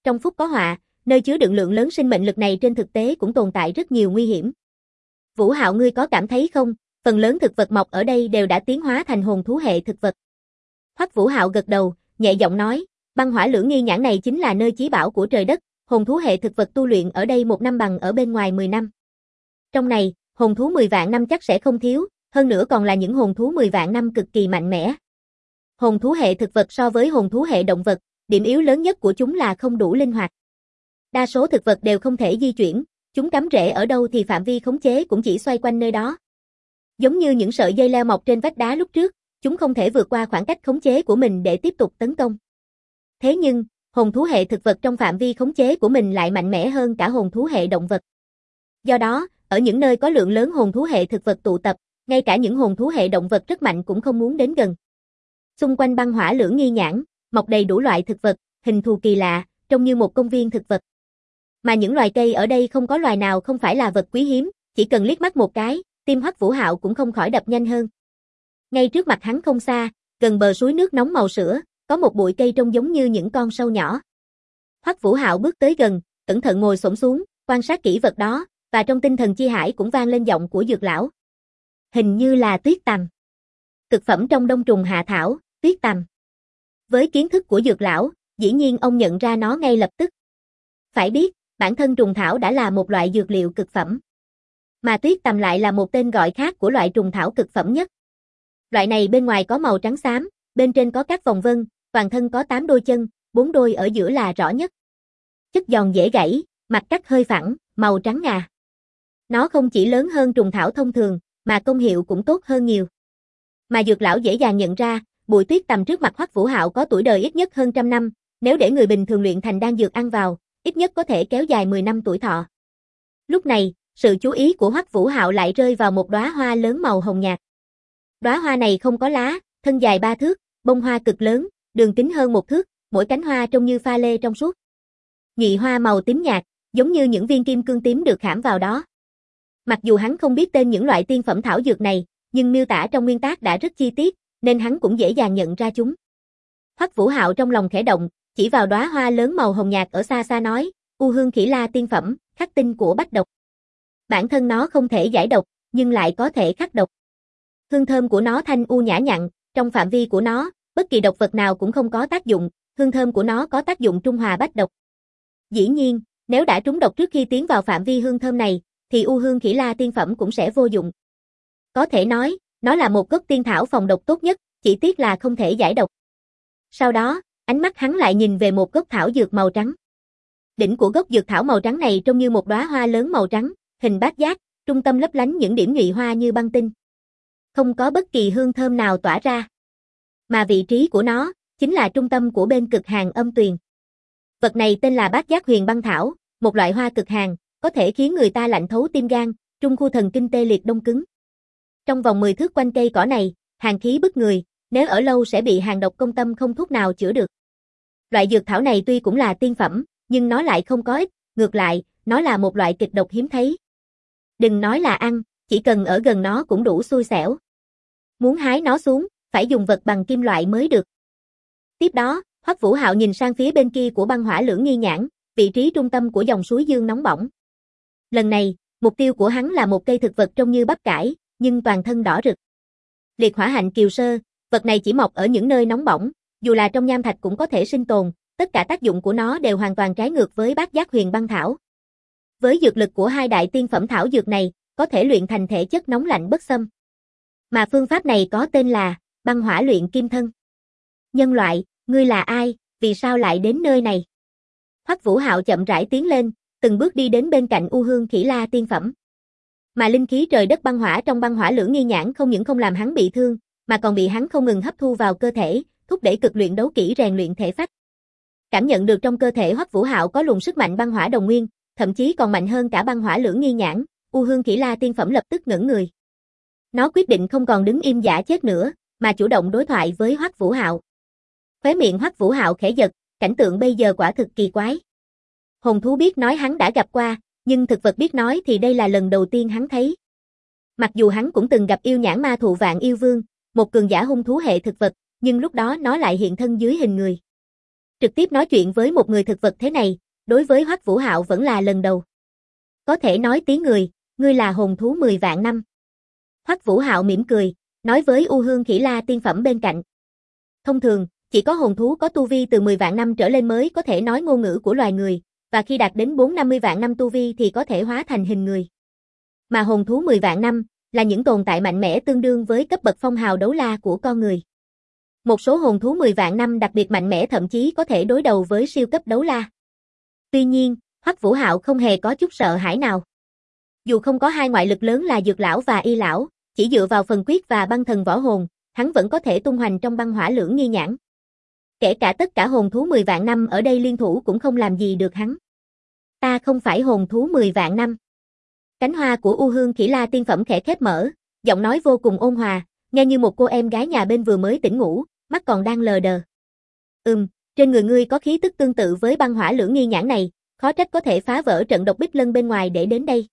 Trong phúc có họa, nơi chứa đựng lượng lớn sinh mệnh lực này trên thực tế cũng tồn tại rất nhiều nguy hiểm. Vũ Hạo, ngươi có cảm thấy không, phần lớn thực vật mọc ở đây đều đã tiến hóa thành hồn thú hệ thực vật. Hoắc Vũ Hạo gật đầu, nhẹ giọng nói, băng hỏa lưỡng nghi nhãn này chính là nơi chí bảo của trời đất, hồn thú hệ thực vật tu luyện ở đây 1 năm bằng ở bên ngoài 10 năm. Trong này, hồn thú 10 vạn năm chắc sẽ không thiếu, hơn nữa còn là những hồn thú 10 vạn năm cực kỳ mạnh mẽ. Hồn thú hệ thực vật so với hồn thú hệ động vật, điểm yếu lớn nhất của chúng là không đủ linh hoạt. Đa số thực vật đều không thể di chuyển, chúng cắm rễ ở đâu thì phạm vi khống chế cũng chỉ xoay quanh nơi đó. Giống như những sợi dây leo mọc trên vách đá lúc trước, chúng không thể vượt qua khoảng cách khống chế của mình để tiếp tục tấn công. Thế nhưng, hồn thú hệ thực vật trong phạm vi khống chế của mình lại mạnh mẽ hơn cả hồn thú hệ động vật. Do đó, ở những nơi có lượng lớn hồn thú hệ thực vật tụ tập, ngay cả những hồn thú hệ động vật rất mạnh cũng không muốn đến gần. Xung quanh băng hỏa lưỡng nghi nhãn, mọc đầy đủ loại thực vật, hình thù kỳ lạ, trông như một công viên thực vật. Mà những loài cây ở đây không có loài nào không phải là vật quý hiếm, chỉ cần liếc mắt một cái, tim Hoắc Vũ Hạo cũng không khỏi đập nhanh hơn. Ngay trước mặt hắn không xa, gần bờ suối nước nóng màu sữa, có một bụi cây trông giống như những con sâu nhỏ. Hoắc Vũ Hạo bước tới gần, cẩn thận ngồi xổm xuống, quan sát kỹ vật đó, và trong tinh thần chi hải cũng vang lên giọng của Dược lão. Hình như là tuyết tằm. Cực phẩm trong đông trùng hạ thảo, tuyết tằm. Với kiến thức của Dược lão, dĩ nhiên ông nhận ra nó ngay lập tức. Phải biết, bản thân trùng thảo đã là một loại dược liệu cực phẩm. Mà tuyết tằm lại là một tên gọi khác của loại trùng thảo cực phẩm nhất. Loại này bên ngoài có màu trắng xám, bên trên có các vòng vân, toàn thân có 8 đôi chân, 4 đôi ở giữa là rõ nhất. Chất giòn dễ gãy, mặt cắt hơi phẳng, màu trắng ngà. Nó không chỉ lớn hơn trùng thảo thông thường, mà công hiệu cũng tốt hơn nhiều. Mà Dược lão dễ dàng nhận ra, bụi tuyết tằm trước mặt Hoắc Vũ Hạo có tuổi đời ít nhất hơn 100 năm, nếu để người bình thường luyện thành đan dược ăn vào, ít nhất có thể kéo dài 10 năm tuổi thọ. Lúc này, sự chú ý của Hoắc Vũ Hạo lại rơi vào một đóa hoa lớn màu hồng nhạt. Đóa hoa này không có lá, thân dài 3 thước, bông hoa cực lớn, đường kính hơn 1 thước, mỗi cánh hoa trông như pha lê trong suốt. Nhụy hoa màu tím nhạt, giống như những viên kim cương tím được khảm vào đó. Mặc dù hắn không biết tên những loại tiên phẩm thảo dược này, nhưng miêu tả trong nguyên tác đã rất chi tiết, nên hắn cũng dễ dàng nhận ra chúng. Hoắc Vũ Hạo trong lòng khẽ động, chỉ vào đóa hoa lớn màu hồng nhạt ở xa xa nói, U Hương Khỉ La tiên phẩm, khắc tinh của bách độc. Bản thân nó không thể giải độc, nhưng lại có thể khắc độc. Hương thơm của nó thanh u nhã nhặn, trong phạm vi của nó, bất kỳ độc vật nào cũng không có tác dụng, hương thơm của nó có tác dụng trung hòa bách độc. Dĩ nhiên, nếu đã trúng độc trước khi tiến vào phạm vi hương thơm này, thì U Hương Khỉ La tiên phẩm cũng sẽ vô dụng. Có thể nói, nó là một gốc tiên thảo phòng độc tốt nhất, chỉ tiếc là không thể giải độc. Sau đó, ánh mắt hắn lại nhìn về một gốc thảo dược màu trắng. Đỉnh của gốc dược thảo màu trắng này trông như một đóa hoa lớn màu trắng, hình bát giác, trung tâm lấp lánh những điểm nhụy hoa như băng tinh. Không có bất kỳ hương thơm nào tỏa ra. Mà vị trí của nó, chính là trung tâm của bên cực hàn âm tuyền. Vật này tên là bát giác huyền băng thảo, một loại hoa cực hàn, có thể khiến người ta lạnh thấu tim gan, trung khu thần kinh tê liệt đông cứng. Trong vòng 10 thước quanh cây cỏ này, hàn khí bức người, nếu ở lâu sẽ bị hàn độc công tâm không thuốc nào chữa được. Loại dược thảo này tuy cũng là tiên phẩm, nhưng nó lại không có ích, ngược lại, nó là một loại kịch độc hiếm thấy. Đừng nói là ăn, chỉ cần ở gần nó cũng đủ xui xẻo. Muốn hái nó xuống, phải dùng vật bằng kim loại mới được. Tiếp đó, Hoắc Vũ Hạo nhìn sang phía bên kia của băng hỏa lưỡng nghi nhãn, vị trí trung tâm của dòng suối dương nóng bỏng. Lần này, mục tiêu của hắn là một cây thực vật trông như bắp cải, nhưng toàn thân đỏ rực. Liệt hỏa hạnh kiều sơ, vật này chỉ mọc ở những nơi nóng bỏng, dù là trong nham thạch cũng có thể sinh tồn, tất cả tác dụng của nó đều hoàn toàn trái ngược với bát giác huyền băng thảo. Với dược lực của hai đại tiên phẩm thảo dược này, có thể luyện thành thể chất nóng lạnh bất xâm. Mà phương pháp này có tên là băng hỏa luyện kim thân. Nhân loại, ngươi là ai, vì sao lại đến nơi này? Hoắc Vũ Hạo chậm rãi tiến lên, từng bước đi đến bên cạnh U Hương Khỉ La tiên phẩm. Mà linh khí trời đất băng hỏa trong băng hỏa lưỡng nghi nhãn không những không làm hắn bị thương, mà còn bị hắn không ngừng hấp thu vào cơ thể, thúc đẩy cực luyện đấu kỹ rèn luyện thể phách. Cảm nhận được trong cơ thể Hoắc Vũ Hạo có luồng sức mạnh băng hỏa đồng nguyên, thậm chí còn mạnh hơn cả băng hỏa lưỡng nghi nhãn, U Hương Khỉ La tiên phẩm lập tức ngẩn người. Nó quyết định không còn đứng im giả chết nữa, mà chủ động đối thoại với Hoắc Vũ Hạo. Khóe miệng Hoắc Vũ Hạo khẽ giật, cảnh tượng bây giờ quả thực kỳ quái. Hồn thú biết nói hắn đã gặp qua, nhưng thực vật biết nói thì đây là lần đầu tiên hắn thấy. Mặc dù hắn cũng từng gặp yêu nhãn ma thụ Vạn Yêu Vương, một cường giả hung thú hệ thực vật, nhưng lúc đó nó lại hiện thân dưới hình người. Trực tiếp nói chuyện với một người thực vật thế này, đối với Hoắc Vũ Hạo vẫn là lần đầu. Có thể nói tiếng người, ngươi là hồn thú 10 vạn năm. Hoắc Vũ Hạo mỉm cười, nói với U Hương Khỉ La tiên phẩm bên cạnh. Thông thường, chỉ có hồn thú có tu vi từ 10 vạn năm trở lên mới có thể nói ngôn ngữ của loài người, và khi đạt đến 4-50 vạn năm tu vi thì có thể hóa thành hình người. Mà hồn thú 10 vạn năm là những tồn tại mạnh mẽ tương đương với cấp bậc phong hào đấu la của con người. Một số hồn thú 10 vạn năm đặc biệt mạnh mẽ thậm chí có thể đối đầu với siêu cấp đấu la. Tuy nhiên, Hoắc Vũ Hạo không hề có chút sợ hãi nào. Dù không có hai ngoại lực lớn là Dược lão và Y lão, chỉ dựa vào phần quyết và băng thần võ hồn, hắn vẫn có thể tung hoành trong băng hỏa lưỡng nghi nhãn. Kể cả tất cả hồn thú 10 vạn năm ở đây liên thủ cũng không làm gì được hắn. Ta không phải hồn thú 10 vạn năm. Cánh hoa của U Hương Khỉ La tiên phẩm khẽ khép mở, giọng nói vô cùng ôn hòa, nghe như một cô em gái nhà bên vừa mới tỉnh ngủ, mắt còn đang lờ đờ. Trên người ngươi có khí tức tương tự với băng hỏa lưỡng nghi nhãn này, khó trách có thể phá vỡ trận độc bích lân bên ngoài để đến đây.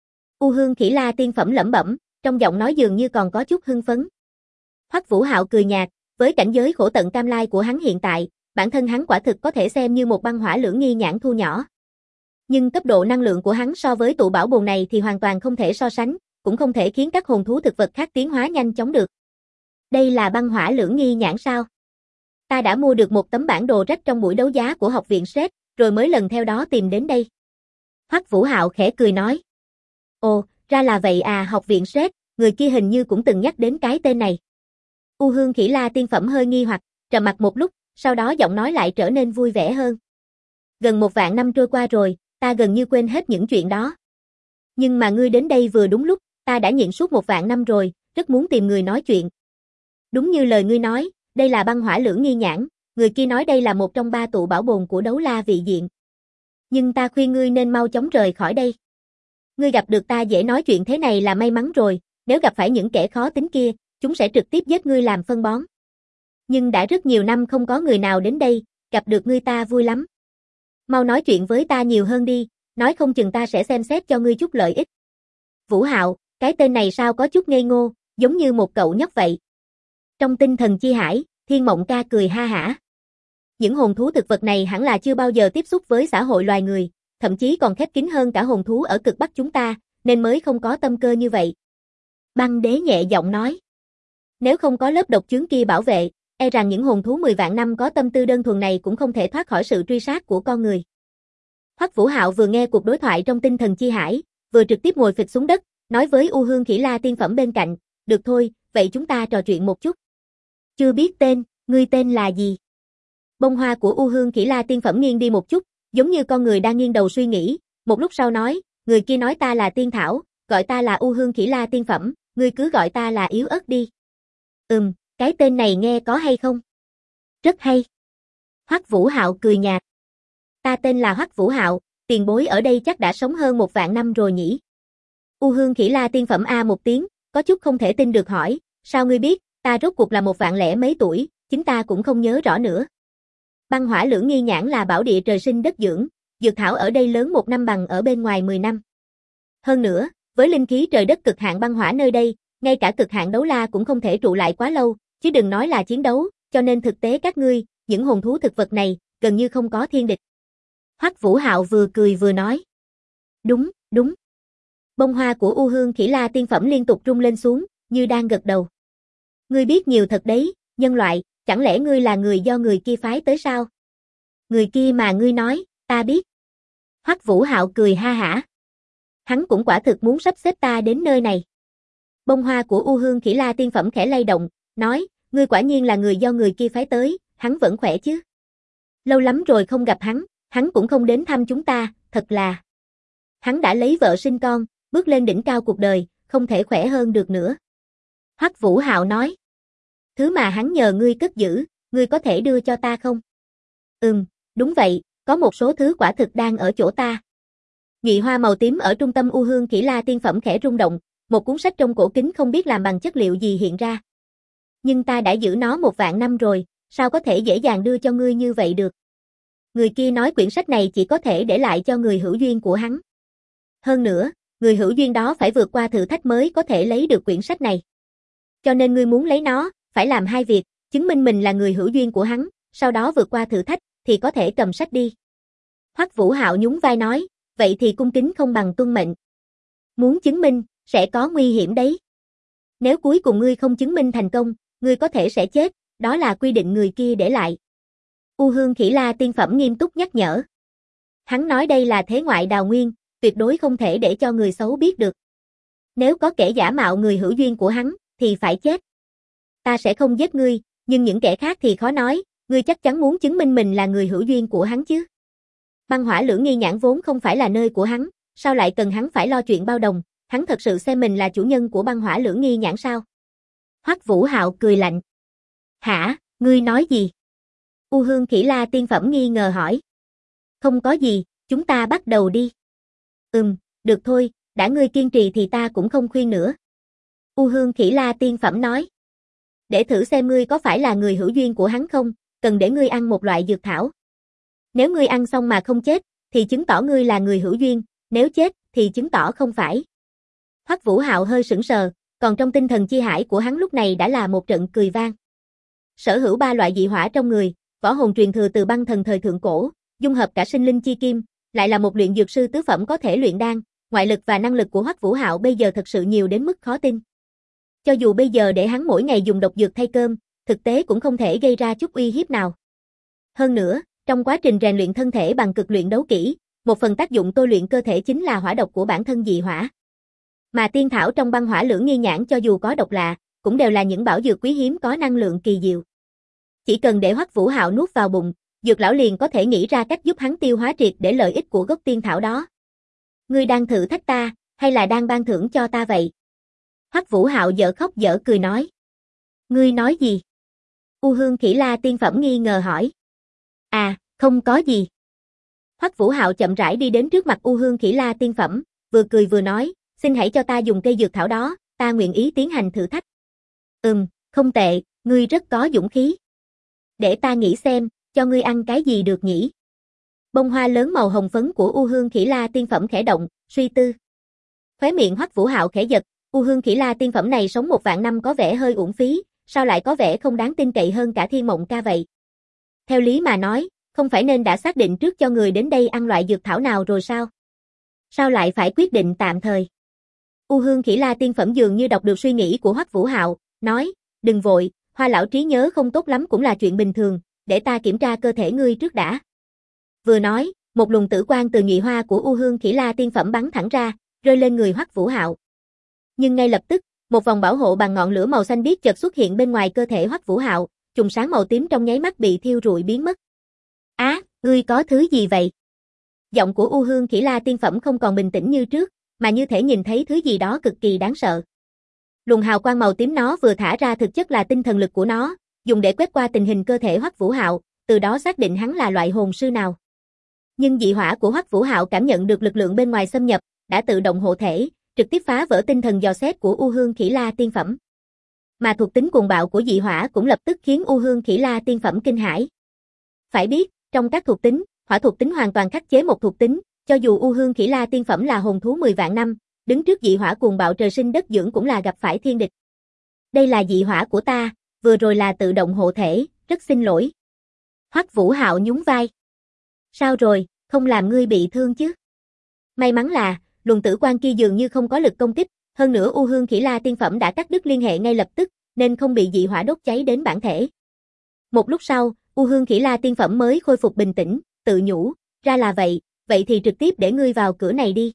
U Hương Khỉ La tiên phẩm lẩm bẩm, trong giọng nói dường như còn có chút hưng phấn. Hoắc Vũ Hạo cười nhạt, với cảnh giới khổ tận cam lai của hắn hiện tại, bản thân hắn quả thực có thể xem như một băng hỏa lưỡng nghi nhãn thu nhỏ. Nhưng cấp độ năng lượng của hắn so với tụ bảo bồn này thì hoàn toàn không thể so sánh, cũng không thể khiến các hồn thú thực vật khác tiến hóa nhanh chóng được. Đây là băng hỏa lưỡng nghi nhãn sao? Ta đã mua được một tấm bản đồ rách trong buổi đấu giá của học viện Sret, rồi mới lần theo đó tìm đến đây. Hoắc Vũ Hạo khẽ cười nói. Ồ, ra là vậy à, học viện Sret, người kia hình như cũng từng nhắc đến cái tên này. U Hương Khỉ La tiên phẩm hơi nghi hoặc, trầm mặc một lúc, sau đó giọng nói lại trở nên vui vẻ hơn. Gần 1 vạn năm trôi qua rồi, ta gần như quên hết những chuyện đó. Nhưng mà ngươi đến đây vừa đúng lúc, ta đã nhịn suốt 1 vạn năm rồi, rất muốn tìm người nói chuyện. Đúng như lời ngươi nói, đây là băng hỏa lưỡng nghi nhãn, người kia nói đây là một trong 3 tụ bảo bồn của đấu la vị diện. Nhưng ta khuyên ngươi nên mau chóng rời khỏi đây. Ngươi gặp được ta dễ nói chuyện thế này là may mắn rồi, nếu gặp phải những kẻ khó tính kia, chúng sẽ trực tiếp giết ngươi làm phân bón. Nhưng đã rất nhiều năm không có người nào đến đây, gặp được ngươi ta vui lắm. Mau nói chuyện với ta nhiều hơn đi, nói không chừng ta sẽ xem xét cho ngươi chút lợi ích. Vũ Hạo, cái tên này sao có chút ngây ngô, giống như một cậu nhóc vậy. Trong tinh thần chi hải, Thiên Mộng Ca cười ha hả. Những hồn thú thực vật này hẳn là chưa bao giờ tiếp xúc với xã hội loài người, thậm chí còn khép kín hơn cả hồn thú ở cực Bắc chúng ta, nên mới không có tâm cơ như vậy. Băng đế nhẹ giọng nói. Nếu không có lớp độc chướng kia bảo vệ, e rằng những hồn thú 10 vạn năm có tâm tư đơn thuần này cũng không thể thoát khỏi sự truy sát của con người. Hoắc Vũ Hạo vừa nghe cuộc đối thoại trong tinh thần chi hải, vừa trực tiếp ngồi phịch xuống đất, nói với U Hương Khỉ La tiên phẩm bên cạnh, được thôi, vậy chúng ta trò chuyện một chút. Chưa biết tên, ngươi tên là gì? Bông hoa của U Hương Khỉ La tiên phẩm nghiêng đi một chút, giống như con người đang nghiêng đầu suy nghĩ, một lúc sau nói, người kia nói ta là Tiên Thảo, gọi ta là U Hương Khỉ La tiên phẩm, ngươi cứ gọi ta là Yếu Ớt đi. Cái tên này nghe có hay không? Rất hay. Hoắc Vũ Hạo cười nhạt. Ta tên là Hoắc Vũ Hạo, tiền bối ở đây chắc đã sống hơn 1 vạn năm rồi nhỉ? U Hương Khỉ La tiên phẩm a một tiếng, có chút không thể tin được hỏi, sao ngươi biết, ta rốt cuộc là 1 vạn lẻ mấy tuổi, chính ta cũng không nhớ rõ nữa. Băng hỏa lưỡng nghi nhãn là bảo địa trời sinh đất dưỡng, dược thảo ở đây lớn 1 năm bằng ở bên ngoài 10 năm. Hơn nữa, với linh khí trời đất cực hạn băng hỏa nơi đây, ngay cả cực hạn đấu la cũng không thể trụ lại quá lâu, chứ đừng nói là chiến đấu, cho nên thực tế các ngươi, những hồn thú thực vật này, gần như không có thiên địch. Hoắc Vũ Hạo vừa cười vừa nói. Đúng, đúng. Bông hoa của U Hương Khỉ La tiên phẩm liên tục rung lên xuống, như đang gật đầu. Ngươi biết nhiều thật đấy, nhân loại, chẳng lẽ ngươi là người do người kia phái tới sao? Người kia mà ngươi nói, ta biết. Hoắc Vũ Hạo cười ha hả. Hắn cũng quả thực muốn sắp xếp ta đến nơi này. Bông hoa của U Hương Khỉ La tiên phẩm khẽ lay động, nói, ngươi quả nhiên là người do người kia phái tới, hắn vẫn khỏe chứ? Lâu lắm rồi không gặp hắn cũng không đến thăm chúng ta, thật là. Hắn đã lấy vợ sinh con, bước lên đỉnh cao cuộc đời, không thể khỏe hơn được nữa. Hoắc Vũ Hạo nói, thứ mà hắn nhờ ngươi cất giữ, ngươi có thể đưa cho ta không? Đúng vậy, có một số thứ quả thực đang ở chỗ ta. Nhụy hoa màu tím ở trung tâm U Hương Khỉ La tiên phẩm khẽ rung động, một cuốn sách trong cổ kính không biết làm bằng chất liệu gì hiện ra. Nhưng ta đã giữ nó 1 vạn năm rồi, sao có thể dễ dàng đưa cho ngươi như vậy được? Người kia nói quyển sách này chỉ có thể để lại cho người hữu duyên của hắn. Hơn nữa, người hữu duyên đó phải vượt qua thử thách mới có thể lấy được quyển sách này. Cho nên ngươi muốn lấy nó, phải làm 2 việc, chứng minh mình là người hữu duyên của hắn, sau đó vượt qua thử thách, thì có thể cầm sách đi. Hoắc Vũ Hạo nhún vai nói, vậy thì cung kính không bằng tuân mệnh. Muốn chứng minh, sẽ có nguy hiểm đấy. Nếu cuối cùng ngươi không chứng minh thành công, ngươi có thể sẽ chết, đó là quy định người kia để lại. U Hương Khỉ La tiên phẩm nghiêm túc nhắc nhở. Hắn nói đây là thế ngoại đào nguyên, tuyệt đối không thể để cho người xấu biết được. Nếu có kẻ giả mạo người hữu duyên của hắn, thì phải chết. Ta sẽ không giết ngươi, nhưng những kẻ khác thì khó nói, ngươi chắc chắn muốn chứng minh mình là người hữu duyên của hắn chứ. Băng Hỏa Lưỡng Nghi Nhãn vốn không phải là nơi của hắn, sao lại cần hắn phải lo chuyện bao đồng, hắn thật sự xem mình là chủ nhân của Băng Hỏa Lưỡng Nghi Nhãn sao? Hoắc Vũ Hạo cười lạnh. Hả, ngươi nói gì? U Hương Khỉ La tiên phẩm nghi ngờ hỏi. Không có gì, chúng ta bắt đầu đi. Được thôi, đã ngươi kiên trì thì ta cũng không khuyên nữa. U Hương Khỉ La tiên phẩm nói. Để thử xem ngươi có phải là người hữu duyên của hắn không, cần để ngươi ăn một loại dược thảo. Nếu ngươi ăn xong mà không chết, thì chứng tỏ ngươi là người hữu duyên, nếu chết, thì chứng tỏ không phải. Hoắc Vũ Hạo hơi sững sờ, còn trong tinh thần chi hải của hắn lúc này đã là một trận cười vang. Sở hữu 3 loại dị hỏa trong người, võ hồn truyền thừa từ băng thần thời thượng cổ, dung hợp cả sinh linh chi kim, lại là một luyện dược sư tứ phẩm có thể luyện đan, ngoại lực và năng lực của Hoắc Vũ Hạo bây giờ thật sự nhiều đến mức khó tin. Cho dù bây giờ để hắn mỗi ngày dùng độc dược thay cơm, thực tế cũng không thể gây ra chút uy hiếp nào. Hơn nữa, trong quá trình rèn luyện thân thể bằng cực luyện đấu kỹ, một phần tác dụng tôi luyện cơ thể chính là hỏa độc của bản thân dị hỏa. Mà tiên thảo trong Băng Hỏa Lưỡng Nghi Nhãn cho dù có độc lạ, cũng đều là những bảo dược quý hiếm có năng lượng kỳ diệu. Chỉ cần để Hoắc Vũ Hạo nuốt vào bụng, dược lão liền có thể nghĩ ra cách giúp hắn tiêu hóa triệt để lợi ích của gốc tiên thảo đó. Ngươi đang thử thách ta, hay là đang ban thưởng cho ta vậy? Hoắc Vũ Hạo dở khóc dở cười nói. Ngươi nói gì? U Hương Khỉ La tiên phẩm nghi ngờ hỏi. À, không có gì. Hoắc Vũ Hạo chậm rãi đi đến trước mặt U Hương Khỉ La tiên phẩm, vừa cười vừa nói, xin hãy cho ta dùng cây dược thảo đó, ta nguyện ý tiến hành thử thách. Không tệ, ngươi rất có dũng khí. Để ta nghĩ xem, cho ngươi ăn cái gì được nhỉ? Bông hoa lớn màu hồng phấn của U Hương Khỉ La tiên phẩm khẽ động, suy tư. Khóe miệng Hoắc Vũ Hạo khẽ giật, U Hương Khỉ La tiên phẩm này sống 1.000 năm có vẻ hơi uổng phí, sao lại có vẻ không đáng tin cậy hơn cả Thiên Mộng Ca vậy? Theo lý mà nói, không phải nên đã xác định trước cho người đến đây ăn loại dược thảo nào rồi sao? Sao lại phải quyết định tạm thời? U Hương Khỉ La tiên phẩm dường như đọc được suy nghĩ của Hoắc Vũ Hạo, nói, đừng vội, Hoa lão trí nhớ không tốt lắm cũng là chuyện bình thường, để ta kiểm tra cơ thể ngươi trước đã. Vừa nói, một luồng tử quang từ nhị hoa của U Hương Khỉ La tiên phẩm bắn thẳng ra, rơi lên người Hoắc Vũ Hạo. Nhưng ngay lập tức, một vòng bảo hộ bằng ngọn lửa màu xanh biếc chợt xuất hiện bên ngoài cơ thể Hoắc Vũ Hạo, chùm sáng màu tím trong nháy mắt bị thiêu rụi biến mất. Á, ngươi có thứ gì vậy? Giọng của U Hương Khỉ La tiên phẩm không còn bình tĩnh như trước, mà như thể nhìn thấy thứ gì đó cực kỳ đáng sợ. Luồng hào quang màu tím nó vừa thả ra thực chất là tinh thần lực của nó, dùng để quét qua tình hình cơ thể Hoắc Vũ Hạo, từ đó xác định hắn là loại hồn sư nào. Nhưng dị hỏa của Hoắc Vũ Hạo cảm nhận được lực lượng bên ngoài xâm nhập, đã tự động hộ thể, trực tiếp phá vỡ tinh thần dò xét của U Hương Khỉ La tiên phẩm. Mà thuộc tính cuồng bạo của dị hỏa cũng lập tức khiến U Hương Khỉ La tiên phẩm kinh hãi. Phải biết, trong các thuộc tính, hỏa thuộc tính hoàn toàn khắc chế một thuộc tính, cho dù U Hương Khỉ La tiên phẩm là hồn thú 10 vạn năm, đứng trước dị hỏa cuồng bạo trời sinh đất dưỡng cũng là gặp phải thiên địch. Đây là dị hỏa của ta, vừa rồi là tự động hộ thể, rất xin lỗi. Hoắc Vũ Hạo nhún vai. Sao rồi, không làm ngươi bị thương chứ? May mắn là, luồng tử quang kia dường như không có lực công kích, hơn nữa U Hương Khỉ La tiên phẩm đã cắt đứt liên hệ ngay lập tức, nên không bị dị hỏa đốt cháy đến bản thể. Một lúc sau, U Hương Khỉ La tiên phẩm mới khôi phục bình tĩnh, tự nhủ, ra là vậy, vậy thì trực tiếp để ngươi vào cửa này đi.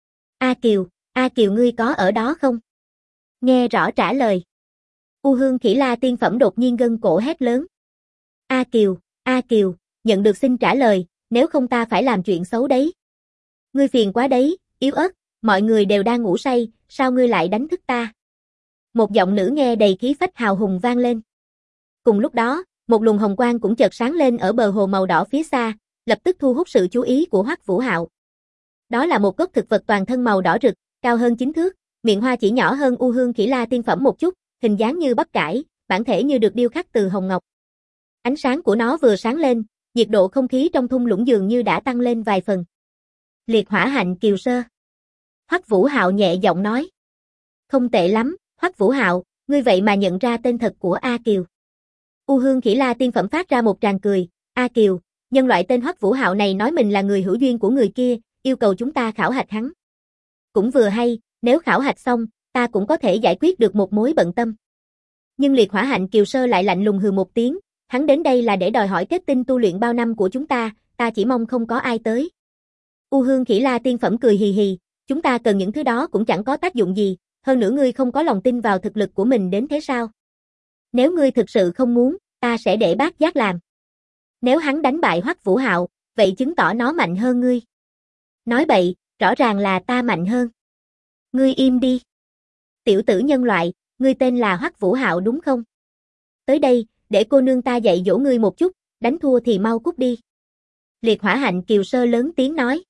A Kiều ngươi có ở đó không? Nghe rõ trả lời. U Hương Khỉ La tiên phẩm đột nhiên gân cổ hét lớn. A Kiều, nhận được xin trả lời, nếu không ta phải làm chuyện xấu đấy. Ngươi phiền quá đấy, yếu ớt, mọi người đều đang ngủ say, sao ngươi lại đánh thức ta? Một giọng nữ nghe đầy khí phách hào hùng vang lên. Cùng lúc đó, một luồng hồng quang cũng chợt sáng lên ở bờ hồ màu đỏ phía xa, lập tức thu hút sự chú ý của Hoắc Vũ Hạo. Đó là một gốc thực vật toàn thân màu đỏ rực, cao hơn 9 thước, miệng hoa chỉ nhỏ hơn U Hương Khỉ La tiên phẩm một chút, hình dáng như bắp cải, bản thể như được điêu khắc từ hồng ngọc. Ánh sáng của nó vừa sáng lên, nhiệt độ không khí trong thung lũng dường như đã tăng lên vài phần. Liệt hỏa hạnh kiều sơ. Hoắc Vũ Hạo nhẹ giọng nói. Không tệ lắm, Hoắc Vũ Hạo, ngươi vậy mà nhận ra tên thật của A Kiều. U Hương Khỉ La tiên phẩm phát ra một tràng cười, A Kiều, Nhân loại tên Hoắc Vũ Hạo này nói mình là người hữu duyên của người kia, yêu cầu chúng ta khảo hạch hắn. Cũng vừa hay, nếu khảo hạch xong, ta cũng có thể giải quyết được một mối bận tâm. Nhưng Liệt Hỏa Hạnh Kiều Sơ lại lạnh lùng hừ một tiếng, hắn đến đây là để đòi hỏi kết tinh tu luyện bao năm của chúng ta chỉ mong không có ai tới. U Hương Khỉ La tiên phẩm cười hì hì, chúng ta cần những thứ đó cũng chẳng có tác dụng gì, hơn nữa ngươi không có lòng tin vào thực lực của mình đến thế sao? Nếu ngươi thực sự không muốn, ta sẽ để Bác Giác làm. Nếu hắn đánh bại Hoắc Vũ Hạo, vậy chứng tỏ nó mạnh hơn ngươi. Nói bậy, rõ ràng là ta mạnh hơn. Ngươi im đi. Tiểu tử nhân loại, ngươi tên là Hoắc Vũ Hạo đúng không? Tới đây, để cô nương ta dạy dỗ ngươi một chút, đánh thua thì mau cút đi. Liệt Hỏa Hạnh Kiều Sơ lớn tiếng nói.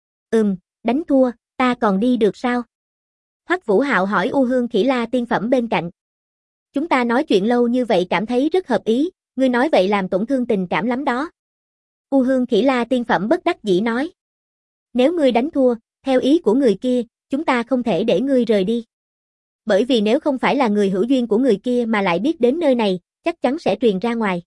Đánh thua, ta còn đi được sao? Hoắc Vũ Hạo hỏi U Hương Khỉ La tiên phẩm bên cạnh. Chúng ta nói chuyện lâu như vậy cảm thấy rất hợp ý, ngươi nói vậy làm tổn thương tình cảm lắm đó. U Hương Khỉ La tiên phẩm bất đắc dĩ nói. Nếu ngươi đánh thua, theo ý của người kia, chúng ta không thể để ngươi rời đi. Bởi vì nếu không phải là người hữu duyên của người kia mà lại biết đến nơi này, chắc chắn sẽ truyền ra ngoài.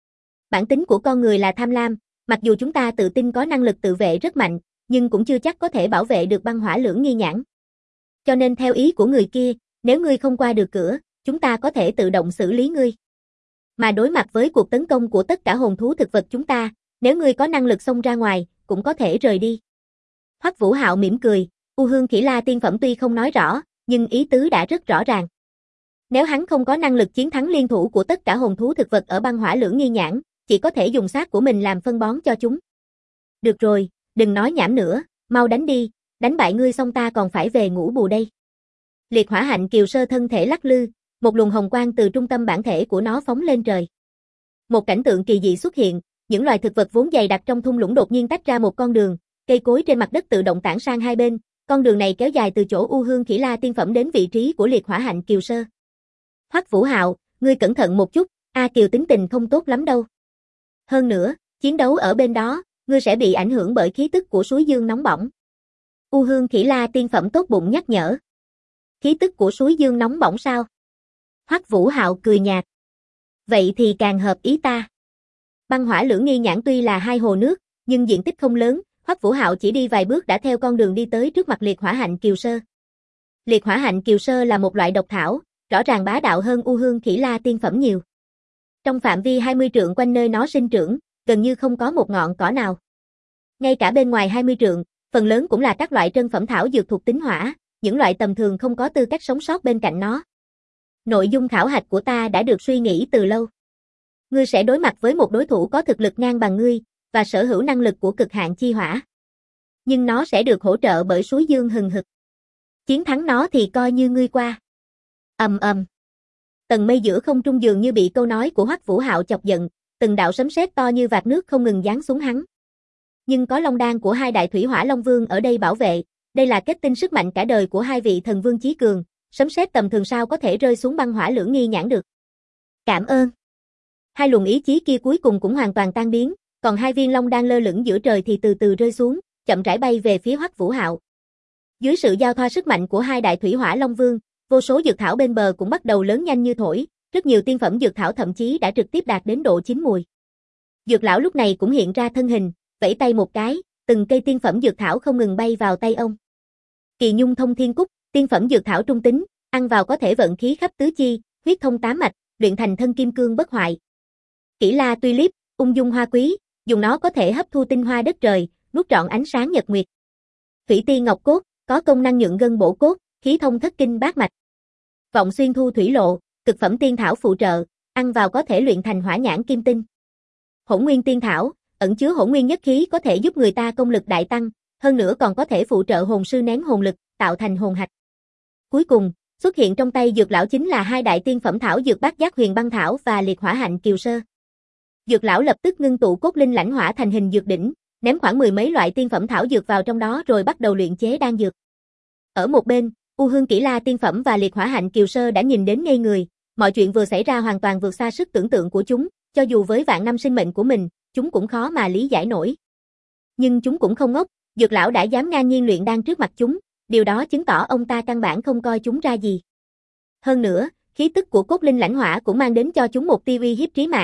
Bản tính của con người là tham lam, mặc dù chúng ta tự tin có năng lực tự vệ rất mạnh, nhưng cũng chưa chắc có thể bảo vệ được băng hỏa lưỡng nghi nhãn. Cho nên theo ý của người kia, nếu ngươi không qua được cửa, chúng ta có thể tự động xử lý ngươi. Mà đối mặt với cuộc tấn công của tất cả hồn thú thực vật chúng ta, nếu ngươi có năng lực xông ra ngoài, cũng có thể rời đi. Hoắc Vũ Hạo mỉm cười, U Hương Khỉ La tiên phẩm tuy không nói rõ, nhưng ý tứ đã rất rõ ràng. Nếu hắn không có năng lực chiến thắng liên thủ của tất cả hồn thú thực vật ở băng hỏa lưỡng nghi nhãn, chỉ có thể dùng xác của mình làm phân bón cho chúng. Được rồi, đừng nói nhảm nữa, mau đánh đi, đánh bại ngươi xong ta còn phải về ngủ bù đây. Liệt Hỏa Hạnh Kiều Sơ thân thể lắc lư, một luồng hồng quang từ trung tâm bản thể của nó phóng lên trời. Một cảnh tượng kỳ dị xuất hiện, những loài thực vật vốn dày đặc trong thung lũng đột nhiên tách ra một con đường, cây cối trên mặt đất tự động tản sang hai bên, con đường này kéo dài từ chỗ U Hương Khỉ La tiên phẩm đến vị trí của Liệt Hỏa Hạnh Kiều Sơ. Hoắc Vũ Hạo, ngươi cẩn thận một chút, A Kiều tính tình không tốt lắm đâu. Hơn nữa, chiến đấu ở bên đó, ngươi sẽ bị ảnh hưởng bởi khí tức của suối dương nóng bỏng. U Hương Khỉ La tiên phẩm tốt bụng nhắc nhở. Khí tức của suối dương nóng bỏng sao? Hoắc Vũ Hạo cười nhạt. Vậy thì càng hợp ý ta. Băng hỏa lưỡng nghi nhãn tuy là hai hồ nước, nhưng diện tích không lớn, Hoắc Vũ Hạo chỉ đi vài bước đã theo con đường đi tới trước mặt Liệt Hỏa Hạnh Kiều Sơ. Liệt Hỏa Hạnh Kiều Sơ là một loại độc thảo, rõ ràng bá đạo hơn U Hương Khỉ La tiên phẩm nhiều. Trong phạm vi 20 trượng quanh nơi nó sinh trưởng, gần như không có một ngọn cỏ nào. Ngay cả bên ngoài 20 trượng, phần lớn cũng là các loại trân phẩm thảo dược thuộc tính hỏa, những loại tầm thường không có tư cách sống sót bên cạnh nó. Nội dung khảo hạch của ta đã được suy nghĩ từ lâu. Ngươi sẽ đối mặt với một đối thủ có thực lực ngang bằng ngươi, và sở hữu năng lực của cực hạn chi hỏa. Nhưng nó sẽ được hỗ trợ bởi suối dương hừng hực. Chiến thắng nó thì coi như ngươi qua. Tầng mây giữa không trung dường như bị câu nói của Hoắc Vũ Hạo chọc giận, từng đạo sấm sét to như vạt nước không ngừng giáng xuống hắn. Nhưng có long đan của hai đại thủy hỏa long vương ở đây bảo vệ, đây là kết tinh sức mạnh cả đời của hai vị thần vương chí cường, sấm sét tầm thường sao có thể rơi xuống băng hỏa lưỡng nghi nhãn được. Cảm ơn. Hai luồng ý chí kia cuối cùng cũng hoàn toàn tan biến, còn hai viên long đan lơ lửng giữa trời thì từ từ rơi xuống, chậm rãi bay về phía Hoắc Vũ Hạo. Dưới sự giao thoa sức mạnh của hai đại thủy hỏa long vương, vô số dược thảo bên bờ cũng bắt đầu lớn nhanh như thổi, rất nhiều tiên phẩm dược thảo thậm chí đã trực tiếp đạt đến độ chín mùi. Dược lão lúc này cũng hiện ra thân hình, vẫy tay một cái, từng cây tiên phẩm dược thảo không ngừng bay vào tay ông. Kỳ nhung thông thiên cúc, tiên phẩm dược thảo trung tính, ăn vào có thể vận khí khắp tứ chi, huyết thông tám mạch, luyện thành thân kim cương bất hoại. Kỷ la tulip, ung dung hoa quý, dùng nó có thể hấp thu tinh hoa đất trời, nuốt trọn ánh sáng nhật nguyệt. Thủy tiên ngọc cốt, có công năng nhuận gân bổ cốt, khí thông thất kinh bát mạch. Vọng xuyên thu thủy lộ, cực phẩm tiên thảo phụ trợ, ăn vào có thể luyện thành hỏa nhãn kim tinh. Hỗn nguyên tiên thảo, ẩn chứa hỗn nguyên nhất khí có thể giúp người ta công lực đại tăng, hơn nữa còn có thể phụ trợ hồn sư nén hồn lực, tạo thành hồn hạch. Cuối cùng, xuất hiện trong tay dược lão chính là hai đại tiên phẩm thảo dược Bát Giác Huyền Băng Thảo và Liệt Hỏa Hạnh Kiều Sơ. Dược lão lập tức ngưng tụ cốt linh lãnh hỏa thành hình dược đỉnh, ném khoảng mười mấy loại tiên phẩm thảo dược vào trong đó rồi bắt đầu luyện chế đan dược. Ở một bên, U Hương Kỷ La tiên phẩm và Liệt Hỏa Hạnh Kiều Sơ đã nhìn đến ngây người, mọi chuyện vừa xảy ra hoàn toàn vượt xa sức tưởng tượng của chúng, cho dù với vạn năm sinh mệnh của mình, chúng cũng khó mà lý giải nổi. Nhưng chúng cũng không ngốc, dược lão đã dám ngang nhiên luyện đan trước mặt chúng, điều đó chứng tỏ ông ta căn bản không coi chúng ra gì. Hơn nữa, khí tức của cốt linh lãnh hỏa cũng mang đến cho chúng một tia uy hiếp trí mạng,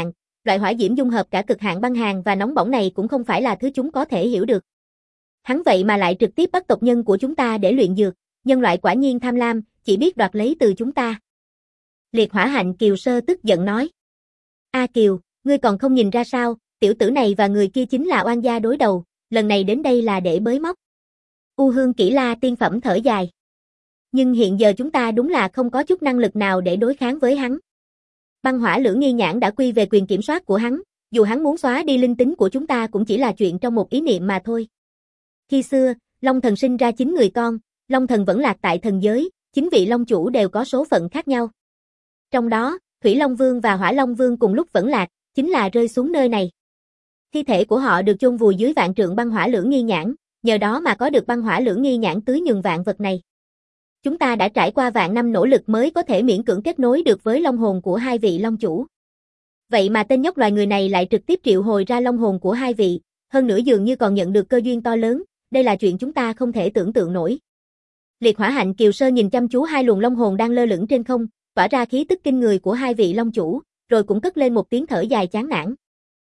loại hỏa diễm dung hợp cả cực hạn băng hàn và nóng bỏng này cũng không phải là thứ chúng có thể hiểu được. Hắn vậy mà lại trực tiếp bắt tộc nhân của chúng ta để luyện dược, nhân loại quả nhiên tham lam, chỉ biết đoạt lấy từ chúng ta. Liệt hỏa hạnh Kiều Sơ tức giận nói. A Kiều, ngươi còn không nhìn ra sao, tiểu tử này và người kia chính là oan gia đối đầu, lần này đến đây là để bới móc. U Hương Kỷ La tiên phẩm thở dài. Nhưng hiện giờ chúng ta đúng là không có chút năng lực nào để đối kháng với hắn. Băng hỏa lưỡng nghi nhãn đã quy về quyền kiểm soát của hắn, dù hắn muốn xóa đi linh tính của chúng ta cũng chỉ là chuyện trong một ý niệm mà thôi. Khi xưa, Long Thần sinh ra 9 người con, Long Thần vẫn lạc tại thần giới, 9 vị Long chủ đều có số phận khác nhau. Trong đó, Thủy Long Vương và Hỏa Long Vương cùng lúc vẫn lạc, chính là rơi xuống nơi này. Thi thể của họ được chôn vùi dưới vạn trượng băng hỏa lưỡng nghi nhãn, nhờ đó mà có được băng hỏa lưỡng nghi nhãn tưới nhường vạn vật này. Chúng ta đã trải qua vạn năm nỗ lực mới có thể miễn cưỡng kết nối được với long hồn của hai vị long chủ. Vậy mà tên nhóc loài người này lại trực tiếp triệu hồi ra long hồn của hai vị, hơn nữa dường như còn nhận được cơ duyên to lớn, đây là chuyện chúng ta không thể tưởng tượng nổi. Liệt hỏa hạnh Kiều Sơ nhìn chăm chú hai luồng long hồn đang lơ lửng trên không, tỏa ra khí tức kinh người của hai vị long chủ, rồi cũng cất lên một tiếng thở dài chán nản.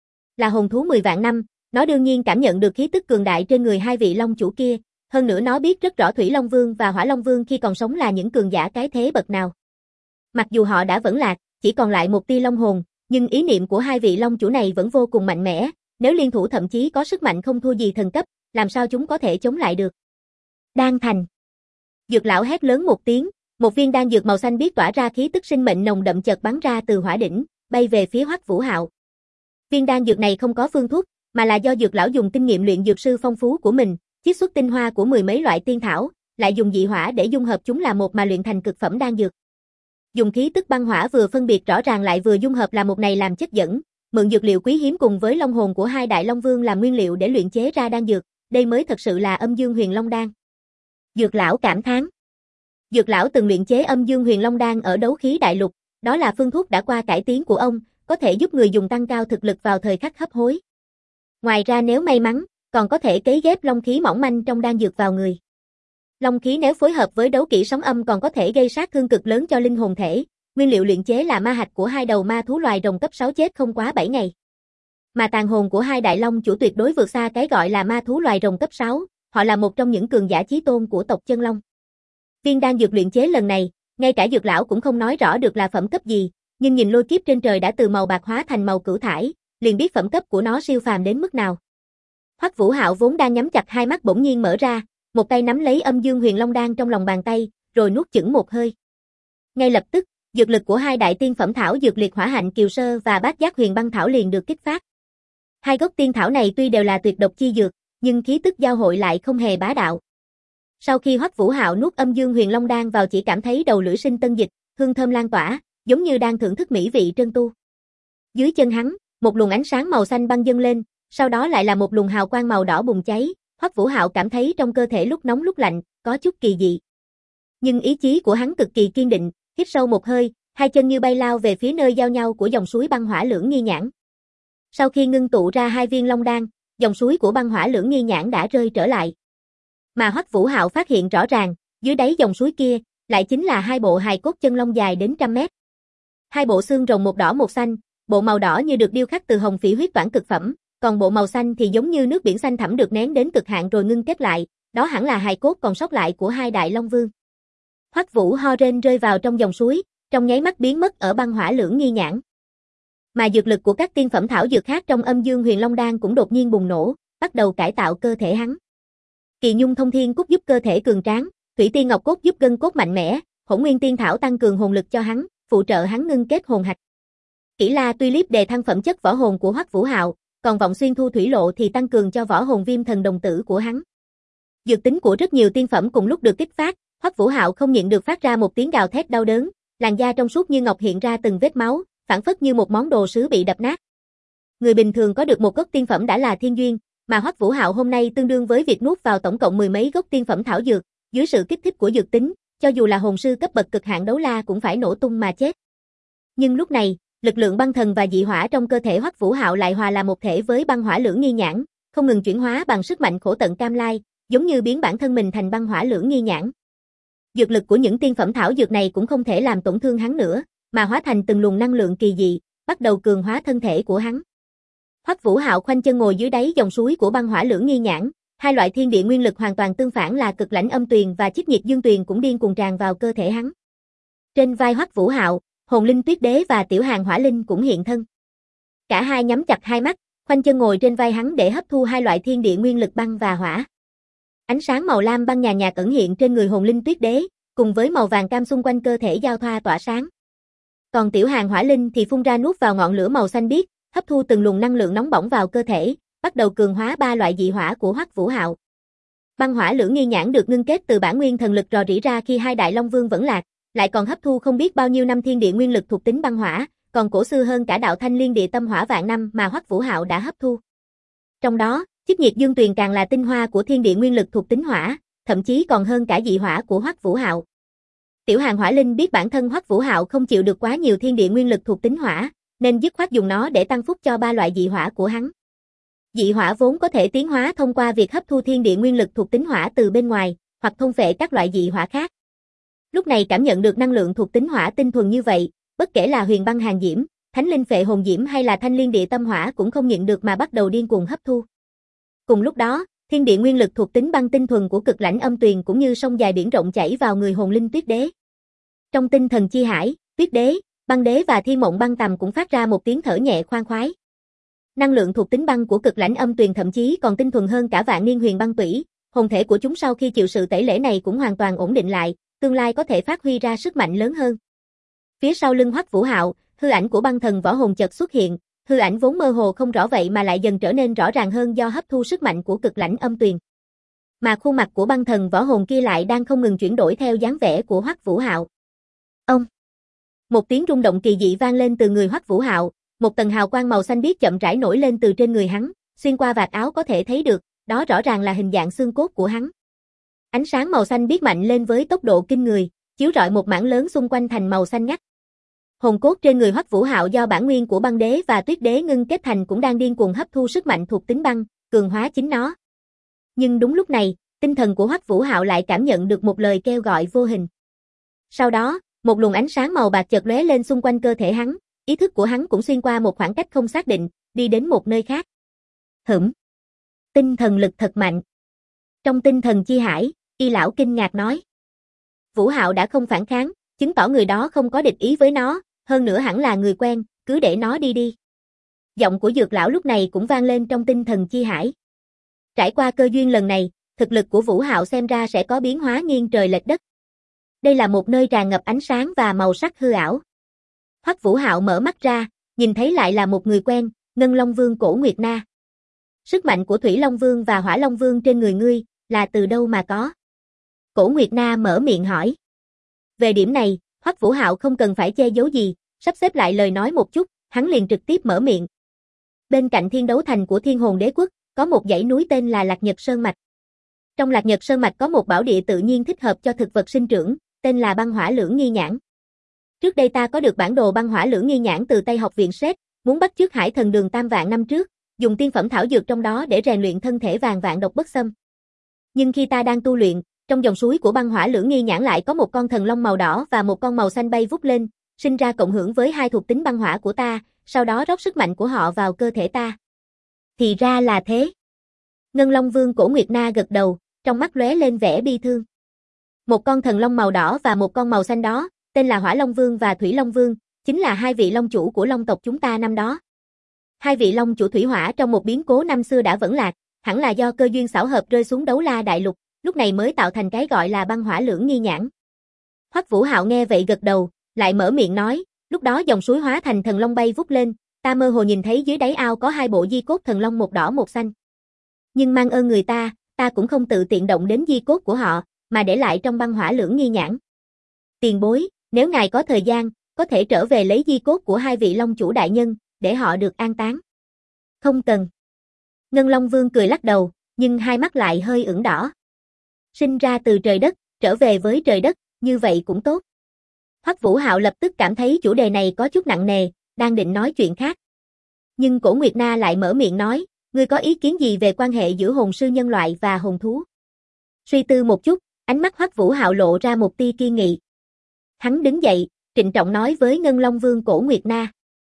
Là hồn thú 10 vạn năm, nó đương nhiên cảm nhận được khí tức cường đại trên người hai vị long chủ kia, hơn nữa nó biết rất rõ Thủy Long Vương và Hỏa Long Vương khi còn sống là những cường giả cái thế bậc nào. Mặc dù họ đã vẫn lạc, chỉ còn lại một tia long hồn, nhưng ý niệm của hai vị long chủ này vẫn vô cùng mạnh mẽ, nếu liên thủ thậm chí có sức mạnh không thua gì thần cấp, làm sao chúng có thể chống lại được. Đan thành. Dược lão hét lớn một tiếng, một viên đan dược màu xanh biếc tỏa ra khí tức sinh mệnh nồng đậm chợt bắn ra từ hỏa đỉnh, bay về phía Hoắc Vũ Hạo. Viên đan dược này không có phương thuốc, mà là do dược lão dùng kinh nghiệm luyện dược sư phong phú của mình, chiết xuất tinh hoa của mười mấy loại tiên thảo, lại dùng dị hỏa để dung hợp chúng là một mà luyện thành cực phẩm đan dược. Dùng khí tức băng hỏa vừa phân biệt rõ ràng lại vừa dung hợp là một này làm chất dẫn, mượn dược liệu quý hiếm cùng với long hồn của hai đại long vương làm nguyên liệu để luyện chế ra đan dược, đây mới thật sự là Âm Dương Huyền Long đan. Dược lão cảm thán. Dược lão từng luyện chế Âm Dương Huyền Long đan ở Đấu Khí Đại Lục, đó là phương thuốc đã qua cải tiến của ông, có thể giúp người dùng tăng cao thực lực vào thời khắc hấp hối. Ngoài ra nếu may mắn, còn có thể cấy ghép long khí mỏng manh trong đan dược vào người. Long khí nếu phối hợp với đấu kỹ sóng âm còn có thể gây sát thương cực lớn cho linh hồn thể, nguyên liệu luyện chế là ma hạch của hai đầu ma thú loài rồng cấp 6 chết không quá 7 ngày. Mà tàn hồn của hai đại long chủ tuyệt đối vượt xa cái gọi là ma thú loài rồng cấp 6, họ là một trong những cường giả chí tôn của tộc chân long. Viên đan dược luyện chế lần này, ngay cả dược lão cũng không nói rõ được là phẩm cấp gì, nhưng nhìn lôi kiếp trên trời đã từ màu bạc hóa thành màu cửu thải, liền biết phẩm cấp của nó siêu phàm đến mức nào. Hoắc Vũ Hạo vốn đang nhắm chặt hai mắt bỗng nhiên mở ra, một tay nắm lấy Âm Dương Huyền Long đan trong lòng bàn tay, rồi nuốt chửng một hơi. Ngay lập tức, dược lực của hai đại tiên phẩm thảo dược liệt hỏa hạnh Kiều Sơ và Bát Giác Huyền Băng thảo liền được kích phát. Hai gốc tiên thảo này tuy đều là tuyệt độc chi dược, nhưng khí tức giao hội lại không hề bá đạo. Sau khi Hoắc Vũ Hạo nuốt Âm Dương Huyền Long đan vào chỉ cảm thấy đầu lưỡi sinh tân dịch, hương thơm lan tỏa, giống như đang thưởng thức mỹ vị trân tu. Dưới chân hắn, một luồng ánh sáng màu xanh băng dâng lên, sau đó lại là một luồng hào quang màu đỏ bùng cháy, Hoắc Vũ Hạo cảm thấy trong cơ thể lúc nóng lúc lạnh, có chút kỳ dị. Nhưng ý chí của hắn cực kỳ kiên định, hít sâu một hơi, hai chân như bay lao về phía nơi giao nhau của dòng suối băng hỏa lưỡng nghi nhãn. Sau khi ngưng tụ ra hai viên long đan, dòng suối của băng hỏa lưỡng nghi nhãn đã rơi trở lại. Mà Hoắc Vũ Hạo phát hiện rõ ràng, dưới đáy dòng suối kia, lại chính là hai bộ hài cốt chân long dài đến trăm mét. Hai bộ xương rồng một đỏ một xanh, bộ màu đỏ như được điêu khắc từ hồng phỉ huyết toản cực phẩm, còn bộ màu xanh thì giống như nước biển xanh thẳm được nén đến cực hạn rồi ngưng kết lại, đó hẳn là hài cốt còn sót lại của hai đại long vương. Hoắc Vũ ho rên rơi vào trong dòng suối, trong nháy mắt biến mất ở băng hỏa lưỡng nghi nhãn. Mà dược lực của các tiên phẩm thảo dược khác trong Âm Dương Huyền Long đan cũng đột nhiên bùng nổ, bắt đầu cải tạo cơ thể hắn. Kỳ Nhung Thông Thiên Cúc giúp cơ thể cường tráng, Thủy Tiên Ngọc Cốt giúp gân cốt mạnh mẽ, Hỗn Nguyên Tiên Thảo tăng cường hồn lực cho hắn, phụ trợ hắn ngưng kết hồn hạch. Kỷ La Tulip đề thăng phẩm chất võ hồn của Hoắc Vũ Hạo, còn Vọng Xuyên Thu Thủy Lộ thì tăng cường cho võ hồn Viêm Thần Đồng Tử của hắn. Dược tính của rất nhiều tiên phẩm cùng lúc được kích phát, Hoắc Vũ Hạo không nhịn được phát ra một tiếng gào thét đau đớn, làn da trong suốt như ngọc hiện ra từng vết máu, phảng phất như một món đồ sứ bị đập nát. Người bình thường có được một gốc tiên phẩm đã là thiên duyên, mà Hoắc Vũ Hạo hôm nay tương đương với việc nuốt vào tổng cộng mười mấy gốc tiên phẩm thảo dược, dưới sự kích thích của dược tính, cho dù là hồn sư cấp bậc cực hạn đấu la cũng phải nổ tung mà chết. Nhưng lúc này, lực lượng băng thần và dị hỏa trong cơ thể Hoắc Vũ Hạo lại hòa là một thể với băng hỏa lưỡng nghi nhãn, không ngừng chuyển hóa bằng sức mạnh khổ tận cam lai, giống như biến bản thân mình thành băng hỏa lưỡng nghi nhãn. Dược lực của những tiên phẩm thảo dược này cũng không thể làm tổn thương hắn nữa, mà hóa thành từng luồng năng lượng kỳ dị, bắt đầu cường hóa thân thể của hắn. Hoắc Vũ Hạo khoanh chân ngồi dưới đáy dòng suối của băng hỏa lưỡng nghi nhãn, hai loại thiên địa nguyên lực hoàn toàn tương phản là cực lãnh âm tuyền và chiết nhiệt dương tuyền cũng điên cuồng tràn vào cơ thể hắn. Trên vai Hoắc Vũ Hạo, Hồn Linh Tuyết Đế và Tiểu Hàn Hỏa Linh cũng hiện thân. Cả hai nhắm chặt hai mắt, khoanh chân ngồi trên vai hắn để hấp thu hai loại thiên địa nguyên lực băng và hỏa. Ánh sáng màu lam băng nhàn nhạt ẩn hiện trên người Hồn Linh Tuyết Đế, cùng với màu vàng cam xung quanh cơ thể giao thoa tỏa sáng. Còn Tiểu Hàn Hỏa Linh thì phun ra nuốt vào ngọn lửa màu xanh biếc, hấp thu từng luồng năng lượng nóng bỏng vào cơ thể, bắt đầu cường hóa ba loại dị hỏa của Hoắc Vũ Hạo. Băng hỏa lưỡng nghi nhãn được ngưng kết từ bản nguyên thần lực rò rỉ ra khi hai đại long vương vẫn lạc, lại còn hấp thu không biết bao nhiêu năm thiên địa nguyên lực thuộc tính băng hỏa, còn cổ xưa hơn cả đạo Thanh Liên Địa Tâm Hỏa vạn năm mà Hoắc Vũ Hạo đã hấp thu. Trong đó, chiết nhiệt dương tuyền càng là tinh hoa của thiên địa nguyên lực thuộc tính hỏa, thậm chí còn hơn cả dị hỏa của Hoắc Vũ Hạo. Tiểu Hàn Hỏa Linh biết bản thân Hoắc Vũ Hạo không chịu được quá nhiều thiên địa nguyên lực thuộc tính hỏa, nên dứt khoát dùng nó để tăng phúc cho ba loại dị hỏa của hắn. Dị hỏa vốn có thể tiến hóa thông qua việc hấp thu thiên địa nguyên lực thuộc tính hỏa từ bên ngoài, hoặc thôn phệ các loại dị hỏa khác. Lúc này cảm nhận được năng lượng thuộc tính hỏa tinh thuần như vậy, bất kể là Huyền Băng Hàn Diễm, Thánh Linh Phệ Hồn Diễm hay là Thanh Liên Địa Tâm Hỏa cũng không nhịn được mà bắt đầu điên cuồng hấp thu. Cùng lúc đó, thiên địa nguyên lực thuộc tính băng tinh thuần của cực lãnh âm tuyền cũng như sông dài biển rộng chảy vào người Hồn Linh Tuyết Đế. Trong tinh thần chi hải, Tuyết Đế, Băng Đế và Thiên Mộng Băng Tầm cũng phát ra một tiếng thở nhẹ khoan khoái. Năng lượng thuộc tính băng của cực lãnh âm tuyền thậm chí còn tinh thuần hơn cả vạn niên huyền băng tủy, hồn thể của chúng sau khi chịu sự tẩy lễ này cũng hoàn toàn ổn định lại, tương lai có thể phát huy ra sức mạnh lớn hơn. Phía sau lưng Hoắc Vũ Hạo, hư ảnh của băng thần võ hồn chợt xuất hiện, hư ảnh vốn mơ hồ không rõ vậy mà lại dần trở nên rõ ràng hơn do hấp thu sức mạnh của cực lãnh âm tuyền. Mà khuôn mặt của băng thần võ hồn kia lại đang không ngừng chuyển đổi theo dáng vẻ của Hoắc Vũ Hạo. Ông! Một tiếng rung động kỳ dị vang lên từ người Hoắc Vũ Hạo, một tầng hào quang màu xanh biếc chậm rãi nổi lên từ trên người hắn, xuyên qua vạt áo có thể thấy được, đó rõ ràng là hình dạng xương cốt của hắn. Ánh sáng màu xanh biếc mạnh lên với tốc độ kinh người, chiếu rọi một mảng lớn xung quanh thành màu xanh ngắt. Hồn cốt trên người Hoắc Vũ Hạo do bản nguyên của Băng Đế và Tuyết Đế ngưng kết thành cũng đang điên cuồng hấp thu sức mạnh thuộc tính băng, cường hóa chính nó. Nhưng đúng lúc này, tinh thần của Hoắc Vũ Hạo lại cảm nhận được một lời kêu gọi vô hình. Sau đó, một luồng ánh sáng màu bạc chợt lóe lên xung quanh cơ thể hắn, ý thức của hắn cũng xuyên qua một khoảng cách không xác định, đi đến một nơi khác. Tinh thần lực thật mạnh. Trong tinh thần chi hải, Y lão kinh ngạc nói. Vũ Hạo đã không phản kháng, chứng tỏ người đó không có địch ý với nó, hơn nữa hẳn là người quen, cứ để nó đi đi. Giọng của Dược lão lúc này cũng vang lên trong tinh thần chi hải. Trải qua cơ duyên lần này, thực lực của Vũ Hạo xem ra sẽ có biến hóa nghiêng trời lệch đất. Đây là một nơi tràn ngập ánh sáng và màu sắc hư ảo. Hoắc Vũ Hạo mở mắt ra, nhìn thấy lại là một người quen, Ngân Long Vương Cổ Nguyệt Na. Sức mạnh của Thủy Long Vương và Hỏa Long Vương trên người ngươi, là từ đâu mà có? Cổ Nguyệt Na mở miệng hỏi. Về điểm này, Hoắc Vũ Hạo không cần phải che giấu gì, sắp xếp lại lời nói một chút, hắn liền trực tiếp mở miệng. Bên cạnh Thiên Đấu Thành của Thiên Hồn Đế Quốc, có một dãy núi tên là Lạc Nhật Sơn Mạch. Trong Lạc Nhật Sơn Mạch có một bảo địa tự nhiên thích hợp cho thực vật sinh trưởng, tên là băng hỏa lưỡng nghi nhãn. Trước đây ta có được bản đồ băng hỏa lưỡng nghi nhãn từ tay học viện Sét, muốn bắt chước Hải Thần Đường tam vạn năm trước, dùng tiên phẩm thảo dược trong đó để rèn luyện thân thể vàng vạn độc bất xâm. Nhưng khi ta đang tu luyện, trong dòng suối của băng hỏa lưỡng nghi nhãn lại có một con thần long màu đỏ và một con màu xanh bay vút lên, sinh ra cộng hưởng với hai thuộc tính băng hỏa của ta, sau đó rót sức mạnh của họ vào cơ thể ta. Thì ra là thế. Ngân Long Vương Cổ Nguyệt Na gật đầu, trong mắt lóe lên vẻ bi thương. Một con thần long màu đỏ và một con màu xanh đó, tên là Hỏa Long Vương và Thủy Long Vương, chính là hai vị long chủ của long tộc chúng ta năm đó. Hai vị long chủ thủy hỏa trong một biến cố năm xưa đã vẫn lạc, hẳn là do cơ duyên xảo hợp rơi xuống Đấu La Đại Lục, lúc này mới tạo thành cái gọi là băng hỏa lưỡng nghi nhãn. Hoắc Vũ Hạo nghe vậy gật đầu, lại mở miệng nói, lúc đó dòng suối hóa thành thần long bay vút lên, ta mơ hồ nhìn thấy dưới đáy ao có hai bộ di cốt thần long một đỏ một xanh. Nhưng mang ơn người ta cũng không tự tiện động đến di cốt của họ, mà để lại trong băng hỏa lưỡng nghi nhãn. Tiền bối, nếu ngài có thời gian, có thể trở về lấy di cốt của hai vị long chủ đại nhân, để họ được an táng. Không cần. Ngân Long Vương cười lắc đầu, nhưng hai mắt lại hơi ửng đỏ. Sinh ra từ trời đất, trở về với trời đất, như vậy cũng tốt. Hoắc Vũ Hạo lập tức cảm thấy chủ đề này có chút nặng nề, đang định nói chuyện khác. Nhưng Cổ Nguyệt Na lại mở miệng nói, ngươi có ý kiến gì về quan hệ giữa hồn sư nhân loại và hồn thú? Suy tư một chút, ánh mắt Hoắc Vũ Hạo lộ ra một tia kiên nghị. Hắn đứng dậy, trịnh trọng nói với Ngân Long Vương Cổ Nguyệt Na.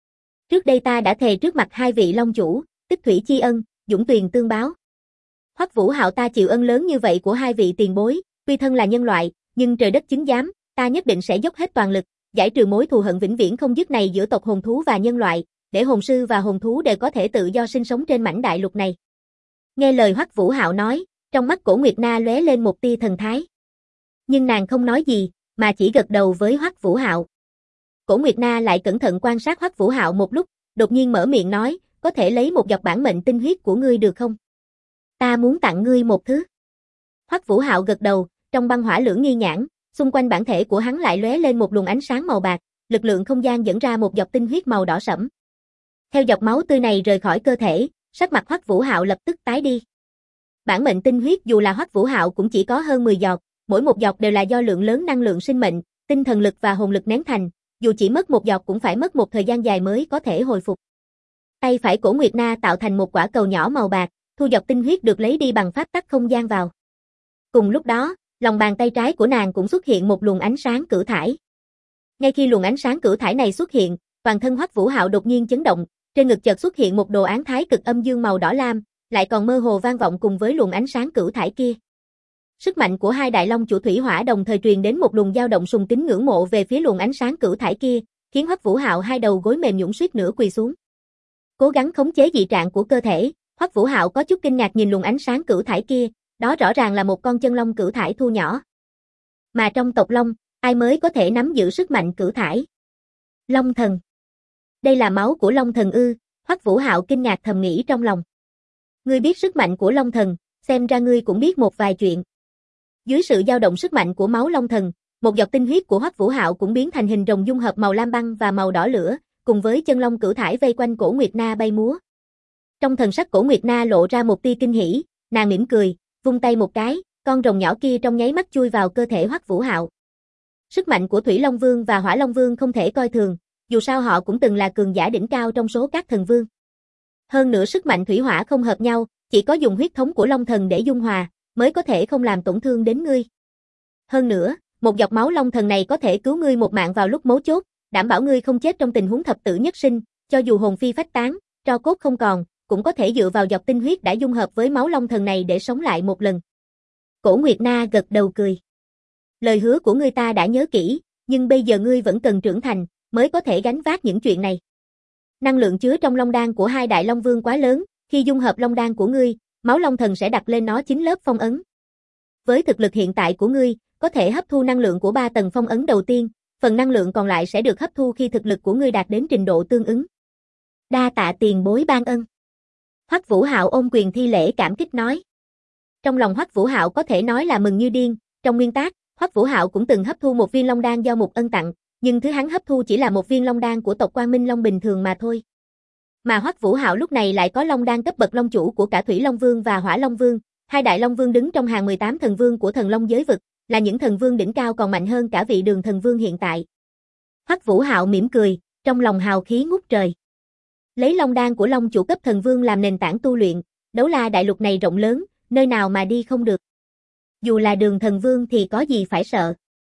Trước đây ta đã thề trước mặt hai vị long chủ, tích thủy chi ân, dũng tuyền tương báo. Hoắc Vũ Hạo ta chịu ân lớn như vậy của hai vị tiền bối, tuy thân là nhân loại, nhưng trời đất chứng giám, ta nhất định sẽ dốc hết toàn lực, giải trừ mối thù hận vĩnh viễn không dứt này giữa tộc hồn thú và nhân loại, để hồn sư và hồn thú đều có thể tự do sinh sống trên mảnh đại lục này. Nghe lời Hoắc Vũ Hạo nói, trong mắt Cổ Nguyệt Na lóe lên một tia thần thái. Nhưng nàng không nói gì, mà chỉ gật đầu với Hoắc Vũ Hạo. Cổ Nguyệt Na lại cẩn thận quan sát Hoắc Vũ Hạo một lúc, đột nhiên mở miệng nói, có thể lấy một giọt bản mệnh tinh huyết của ngươi được không? Ta muốn tặng ngươi một thứ. Hoắc Vũ Hạo gật đầu, trong băng hỏa lưỡng nghi nhãn, xung quanh bản thể của hắn lại lóe lên một luồng ánh sáng màu bạc, lực lượng không gian dẫn ra một giọt tinh huyết màu đỏ sẫm. Theo giọt máu tươi này rời khỏi cơ thể, sắc mặt Hoắc Vũ Hạo lập tức tái đi. Bản mệnh tinh huyết dù là Hoắc Vũ Hạo cũng chỉ có hơn 10 giọt, mỗi một giọt đều là do lượng lớn năng lượng sinh mệnh, tinh thần lực và hồn lực nén thành, dù chỉ mất một giọt cũng phải mất một thời gian dài mới có thể hồi phục. Tay phải Cổ Nguyệt Na tạo thành một quả cầu nhỏ màu bạc, thu giọt tinh huyết được lấy đi bằng pháp tắc không gian vào. Cùng lúc đó, lòng bàn tay trái của nàng cũng xuất hiện một luồng ánh sáng cửu thải. Ngay khi luồng ánh sáng cửu thải này xuất hiện, toàn thân Hoắc Vũ Hạo đột nhiên chấn động, trên ngực chợt xuất hiện một đồ án thái cực âm dương màu đỏ lam, lại còn mơ hồ vang vọng cùng với luồng ánh sáng cửu thải kia. Sức mạnh của hai đại long chủ thủy hỏa đồng thời truyền đến một luồng dao động sùng kính ngưỡng mộ về phía luồng ánh sáng cửu thải kia, khiến Hoắc Vũ Hạo hai đầu gối mềm nhũn suýt nữa quỳ xuống. Cố gắng khống chế dị trạng của cơ thể, Hoắc Vũ Hạo có chút kinh ngạc nhìn luồng ánh sáng cửu thải kia, đó rõ ràng là một con chân long cửu thải thu nhỏ. Mà trong tộc long, ai mới có thể nắm giữ sức mạnh cửu thải? Long thần. Đây là máu của long thần ư? Hoắc Vũ Hạo kinh ngạc thầm nghĩ trong lòng. Ngươi biết sức mạnh của long thần, xem ra ngươi cũng biết một vài chuyện. Dưới sự dao động sức mạnh của máu long thần, một giọt tinh huyết của Hoắc Vũ Hạo cũng biến thành hình rồng dung hợp màu lam băng và màu đỏ lửa, cùng với chân long cửu thải vây quanh Cổ Nguyệt Na bay múa. Trong thần sắc Cổ Nguyệt Na lộ ra một tia kinh hỉ, nàng mỉm cười, vung tay một cái, con rồng nhỏ kia trong nháy mắt chui vào cơ thể Hoắc Vũ Hạo. Sức mạnh của Thủy Long Vương và Hỏa Long Vương không thể coi thường, dù sao họ cũng từng là cường giả đỉnh cao trong số các thần vương. Hơn nữa sức mạnh thủy hỏa không hợp nhau, chỉ có dùng huyết thống của Long thần để dung hòa, mới có thể không làm tổn thương đến ngươi. Hơn nữa, một giọt máu Long thần này có thể cứu ngươi một mạng vào lúc mấu chốt, đảm bảo ngươi không chết trong tình huống thập tử nhất sinh, cho dù hồn phi phách tán, tro cốt không còn, cũng có thể dựa vào giọt tinh huyết đã dung hợp với máu Long thần này để sống lại một lần. Cổ Nguyệt Na gật đầu cười. Lời hứa của ngươi ta đã nhớ kỹ, nhưng bây giờ ngươi vẫn cần trưởng thành, mới có thể gánh vác những chuyện này. Năng lượng chứa trong long đan của hai đại long vương quá lớn, khi dung hợp long đan của ngươi, máu long thần sẽ đặt lên nó 9 lớp phong ấn. Với thực lực hiện tại của ngươi, có thể hấp thu năng lượng của 3 tầng phong ấn đầu tiên, phần năng lượng còn lại sẽ được hấp thu khi thực lực của ngươi đạt đến trình độ tương ứng. Đa tạ tiền bối ban ân. Hoắc Vũ Hạo ôm quyền thi lễ cảm kích nói. Trong lòng Hoắc Vũ Hạo có thể nói là mừng như điên, trong nguyên tắc, Hoắc Vũ Hạo cũng từng hấp thu một viên long đan do Mục Ân tặng, nhưng thứ hắn hấp thu chỉ là một viên long đan của tộc Quang Minh Long bình thường mà thôi. Mà Hoắc Vũ Hạo lúc này lại có long đan cấp bậc long chủ của cả Thủy Long Vương và Hỏa Long Vương, hai đại long vương đứng trong hàng 18 thần vương của thần long giới vực, là những thần vương đỉnh cao còn mạnh hơn cả vị Đường thần vương hiện tại. Hoắc Vũ Hạo mỉm cười, trong lòng hào khí ngút trời. Lấy long đan của long chủ cấp thần vương làm nền tảng tu luyện, Đấu La đại lục này rộng lớn, nơi nào mà đi không được. Dù là Đường thần vương thì có gì phải sợ.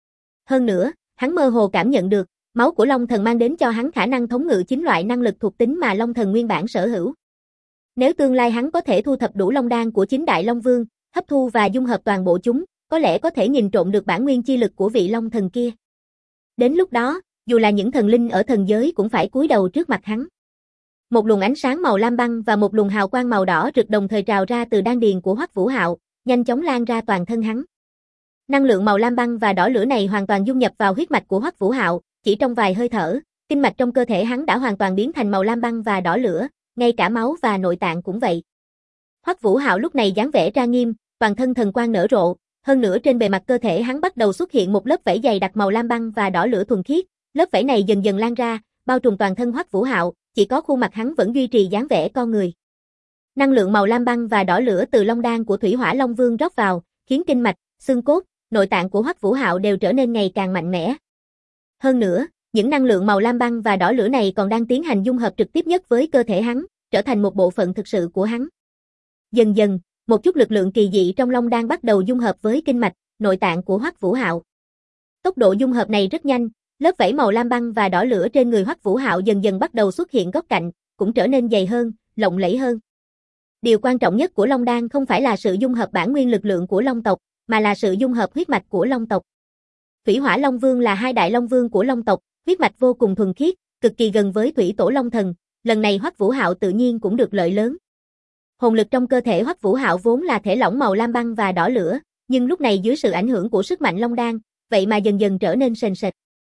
Hơn nữa, hắn mơ hồ cảm nhận được, máu của Long thần mang đến cho hắn khả năng thống ngự 9 loại năng lực thuộc tính mà Long thần nguyên bản sở hữu. Nếu tương lai hắn có thể thu thập đủ long đan của 9 đại long vương, hấp thu và dung hợp toàn bộ chúng, có lẽ có thể nhìn trộm được bản nguyên chi lực của vị long thần kia. Đến lúc đó, dù là những thần linh ở thần giới cũng phải cúi đầu trước mặt hắn. Một luồng ánh sáng màu lam băng và một luồng hào quang màu đỏ rực đồng thời trào ra từ đan điền của Hoắc Vũ Hạo, nhanh chóng lan ra toàn thân hắn. Năng lượng màu lam băng và đỏ lửa này hoàn toàn dung nhập vào huyết mạch của Hoắc Vũ Hạo, chỉ trong vài hơi thở, kinh mạch trong cơ thể hắn đã hoàn toàn biến thành màu lam băng và đỏ lửa, ngay cả máu và nội tạng cũng vậy. Hoắc Vũ Hạo lúc này dáng vẻ trang nghiêm, toàn thân thần quang nở rộ, hơn nữa trên bề mặt cơ thể hắn bắt đầu xuất hiện một lớp vảy dày đặc màu lam băng và đỏ lửa thuần khiết, lớp vảy này dần dần lan ra, bao trùm toàn thân Hoắc Vũ Hạo, chỉ có khuôn mặt hắn vẫn duy trì dáng vẻ con người. Năng lượng màu lam băng và đỏ lửa từ long đan của Thủy Hỏa Long Vương rót vào, khiến kinh mạch, xương cốt, nội tạng của Hoắc Vũ Hạo đều trở nên ngày càng mạnh mẽ. Hơn nữa, những năng lượng màu lam băng và đỏ lửa này còn đang tiến hành dung hợp trực tiếp nhất với cơ thể hắn, trở thành một bộ phận thực sự của hắn. Dần dần, một chút lực lượng kỳ dị trong long đan bắt đầu dung hợp với kinh mạch, nội tạng của Hoắc Vũ Hạo. Tốc độ dung hợp này rất nhanh, Lớp vảy màu lam băng và đỏ lửa trên người Hoắc Vũ Hạo dần dần bắt đầu xuất hiện góc cạnh, cũng trở nên dày hơn, lộng lẫy hơn. Điều quan trọng nhất của Long Đan không phải là sự dung hợp bản nguyên lực lượng của Long tộc, mà là sự dung hợp huyết mạch của Long tộc. Thủy Hỏa Long Vương là hai đại Long Vương của Long tộc, huyết mạch vô cùng thuần khiết, cực kỳ gần với Thủy Tổ Long Thần, lần này Hoắc Vũ Hạo tự nhiên cũng được lợi lớn. Hồn lực trong cơ thể Hoắc Vũ Hạo vốn là thể lỏng màu lam băng và đỏ lửa, nhưng lúc này dưới sự ảnh hưởng của sức mạnh Long Đan, vậy mà dần dần trở nên sền sệt.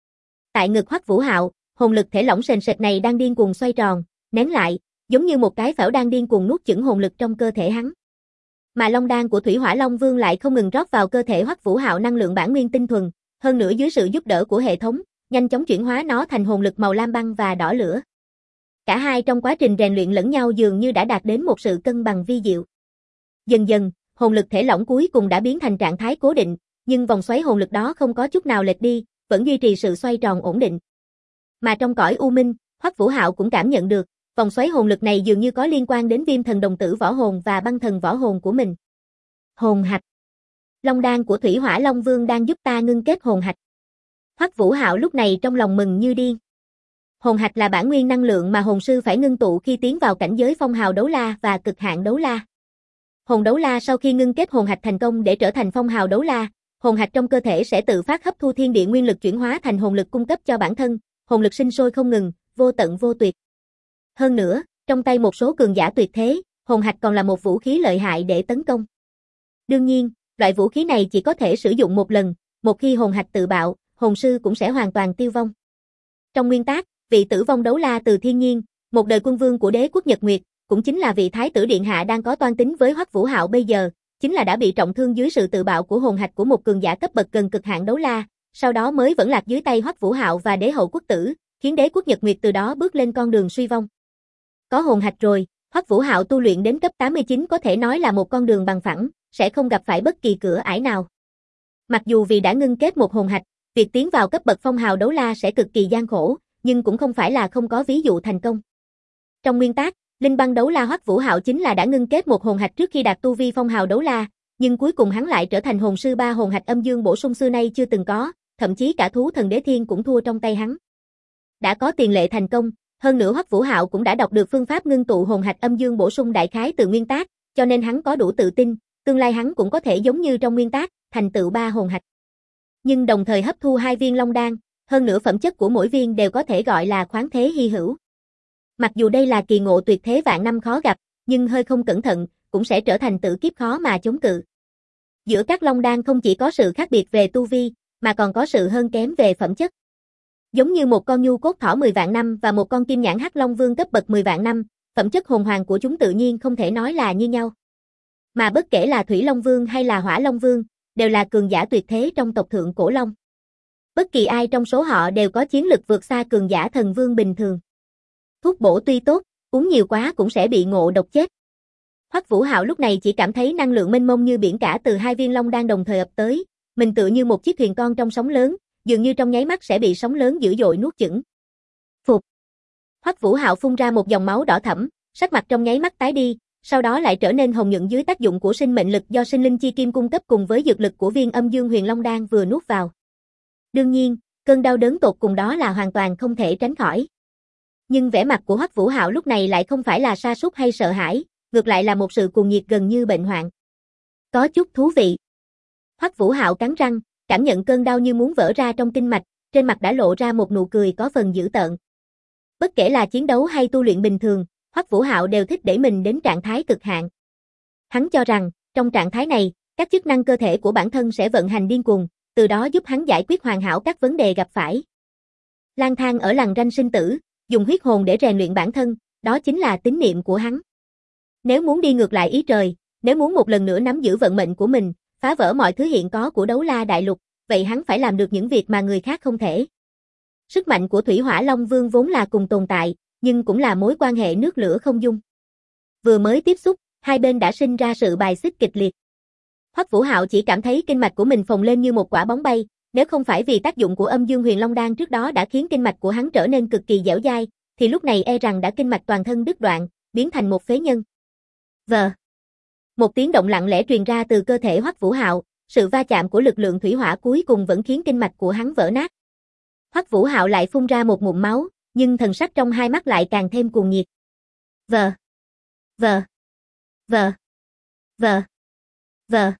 Tại ngực Hoắc Vũ Hạo, hồn lực thể lỏng sền sệt này đang điên cuồng xoay tròn, nén lại, giống như một cái phễu đang điên cuồng nuốt chửng hồn lực trong cơ thể hắn. Mà Long Đan của Thủy Hỏa Long Vương lại không ngừng rót vào cơ thể Hoắc Vũ Hạo năng lượng bản nguyên tinh thuần, hơn nữa dưới sự giúp đỡ của hệ thống, nhanh chóng chuyển hóa nó thành hồn lực màu lam băng và đỏ lửa. Cả hai trong quá trình rèn luyện lẫn nhau dường như đã đạt đến một sự cân bằng vi diệu. Dần dần, hồn lực thể lỏng cuối cùng đã biến thành trạng thái cố định, nhưng vòng xoáy hồn lực đó không có chút nào lệch đi, vẫn duy trì sự xoay tròn ổn định. Mà trong cõi u minh, Hoắc Vũ Hạo cũng cảm nhận được, vòng xoáy hồn lực này dường như có liên quan đến Viêm Thần Đồng Tử võ hồn và Băng Thần võ hồn của mình. Hồn hạch. Long đan của Thủy Hỏa Long Vương đang giúp ta ngưng kết hồn hạch. Hoắc Vũ Hạo lúc này trong lòng mừng như điên. Hồn hạch là bản nguyên năng lượng mà hồn sư phải ngưng tụ khi tiến vào cảnh giới phong hào đấu la và cực hạn đấu la. Hồn đấu la sau khi ngưng kết hồn hạch thành công để trở thành phong hào đấu la, hồn hạch trong cơ thể sẽ tự phát hấp thu thiên địa nguyên lực chuyển hóa thành hồn lực cung cấp cho bản thân, hồn lực sinh sôi không ngừng, vô tận vô tuyệt. Hơn nữa, trong tay một số cường giả tuyệt thế, hồn hạch còn là một vũ khí lợi hại để tấn công. Đương nhiên, loại vũ khí này chỉ có thể sử dụng một lần, một khi hồn hạch tự bạo, hồn sư cũng sẽ hoàn toàn tiêu vong. Trong nguyên tắc, vị tử vong đấu la từ thiên nhiên, một đời quân vương của đế quốc Nhật Nguyệt, cũng chính là vị thái tử điện hạ đang có toan tính với Hoắc Vũ Hạo bây giờ, chính là đã bị trọng thương dưới sự tự bạo của hồn hạch của một cường giả cấp bậc gần cực hạn đấu la, sau đó mới vẫn lạc dưới tay Hoắc Vũ Hạo và đế hậu quốc tử, khiến đế quốc Nhật Nguyệt từ đó bước lên con đường suy vong. Có hồn hạch rồi, Hoắc Vũ Hạo tu luyện đến cấp 89 có thể nói là một con đường bằng phẳng, sẽ không gặp phải bất kỳ cửa ải nào. Mặc dù vì đã ngưng kết một hồn hạch, việc tiến vào cấp bậc phong hào đấu la sẽ cực kỳ gian khổ, nhưng cũng không phải là không có ví dụ thành công. Trong nguyên tắc, Linh Băng đấu la Hoắc Vũ Hạo chính là đã ngưng kết một hồn hạch trước khi đạt tu vi phong hào đấu la, nhưng cuối cùng hắn lại trở thành hồn sư 3 hồn hạch âm dương bổ sung xưa nay chưa từng có, thậm chí cả thú thần đế thiên cũng thua trong tay hắn. Đã có tiền lệ thành công, hơn nữa Hoắc Vũ Hạo cũng đã đọc được phương pháp ngưng tụ hồn hạch âm dương bổ sung đại khái từ nguyên tắc, cho nên hắn có đủ tự tin, tương lai hắn cũng có thể giống như trong nguyên tắc, thành tựu 3 hồn hạch. Nhưng đồng thời hấp thu 2 viên long đan, hơn nữa phẩm chất của mỗi viên đều có thể gọi là khoáng thế hy hữu. Mặc dù đây là kỳ ngộ tuyệt thế vạn năm khó gặp, nhưng hơi không cẩn thận, cũng sẽ trở thành tử kiếp khó mà chống cự. Giữa các long đan không chỉ có sự khác biệt về tu vi, mà còn có sự hơn kém về phẩm chất. Giống như một con nhu cốt thỏ 10 vạn năm và một con kim nhãn hắc long vương cấp bậc 10 vạn năm, phẩm chất hồn hoàng của chúng tự nhiên không thể nói là như nhau. Mà bất kể là Thủy Long Vương hay là Hỏa Long Vương, đều là cường giả tuyệt thế trong tộc thượng cổ long. Bất kỳ ai trong số họ đều có chiến lực vượt xa cường giả thần vương bình thường. Thuốc bổ tuy tốt, uống nhiều quá cũng sẽ bị ngộ độc chết. Hoắc Vũ Hạo lúc này chỉ cảm thấy năng lượng mênh mông như biển cả từ 2 viên long đan đồng thời ập tới, mình tựa như một chiếc thuyền con trong sóng lớn, dường như trong nháy mắt sẽ bị sóng lớn dữ dội nuốt chửng. Phụt. Hoắc Vũ Hạo phun ra một dòng máu đỏ thẫm, sắc mặt trong nháy mắt tái đi, sau đó lại trở nên hồng nhuận dưới tác dụng của sinh mệnh lực do sinh linh chi kim cung cấp cùng với dược lực của viên âm dương huyền long đan vừa nuốt vào. Đương nhiên, cơn đau đớn tột cùng đó là hoàn toàn không thể tránh khỏi. Nhưng vẻ mặt của Hoắc Vũ Hạo lúc này lại không phải là sa sút hay sợ hãi, ngược lại là một sự cuồng nhiệt gần như bệnh hoạn. Có chút thú vị. Hoắc Vũ Hạo cắn răng, cảm nhận cơn đau như muốn vỡ ra trong kinh mạch, trên mặt đã lộ ra một nụ cười có phần dữ tợn. Bất kể là chiến đấu hay tu luyện bình thường, Hoắc Vũ Hạo đều thích đẩy mình đến trạng thái cực hạn. Hắn cho rằng, trong trạng thái này, các chức năng cơ thể của bản thân sẽ vận hành điên cuồng, từ đó giúp hắn giải quyết hoàn hảo các vấn đề gặp phải. Lang thang ở lằn ranh sinh tử, dùng huyết hồn để rèn luyện bản thân, đó chính là tín niệm của hắn. Nếu muốn đi ngược lại ý trời, nếu muốn một lần nữa nắm giữ vận mệnh của mình, phá vỡ mọi thứ hiện có của đấu la đại lục, vậy hắn phải làm được những việc mà người khác không thể. Sức mạnh của Thủy Hỏa Long Vương vốn là cùng tồn tại, nhưng cũng là mối quan hệ nước lửa không dung. Vừa mới tiếp xúc, hai bên đã sinh ra sự bài xích kịch liệt. Hoắc Vũ Hạo chỉ cảm thấy kinh mạch của mình phồng lên như một quả bóng bay, nếu không phải vì tác dụng của âm dương huyền long đan trước đó đã khiến kinh mạch của hắn trở nên cực kỳ dẻo dai, thì lúc này e rằng đã kinh mạch toàn thân đứt đoạn, biến thành một phế nhân. Vờ. Một tiếng động lặng lẽ truyền ra từ cơ thể Hoắc Vũ Hạo, sự va chạm của lực lượng thủy hỏa cuối cùng vẫn khiến kinh mạch của hắn vỡ nát. Hoắc Vũ Hạo lại phun ra một ngụm máu, nhưng thần sắc trong hai mắt lại càng thêm cuồng nhiệt. Vờ, vờ, vờ, vờ, vờ.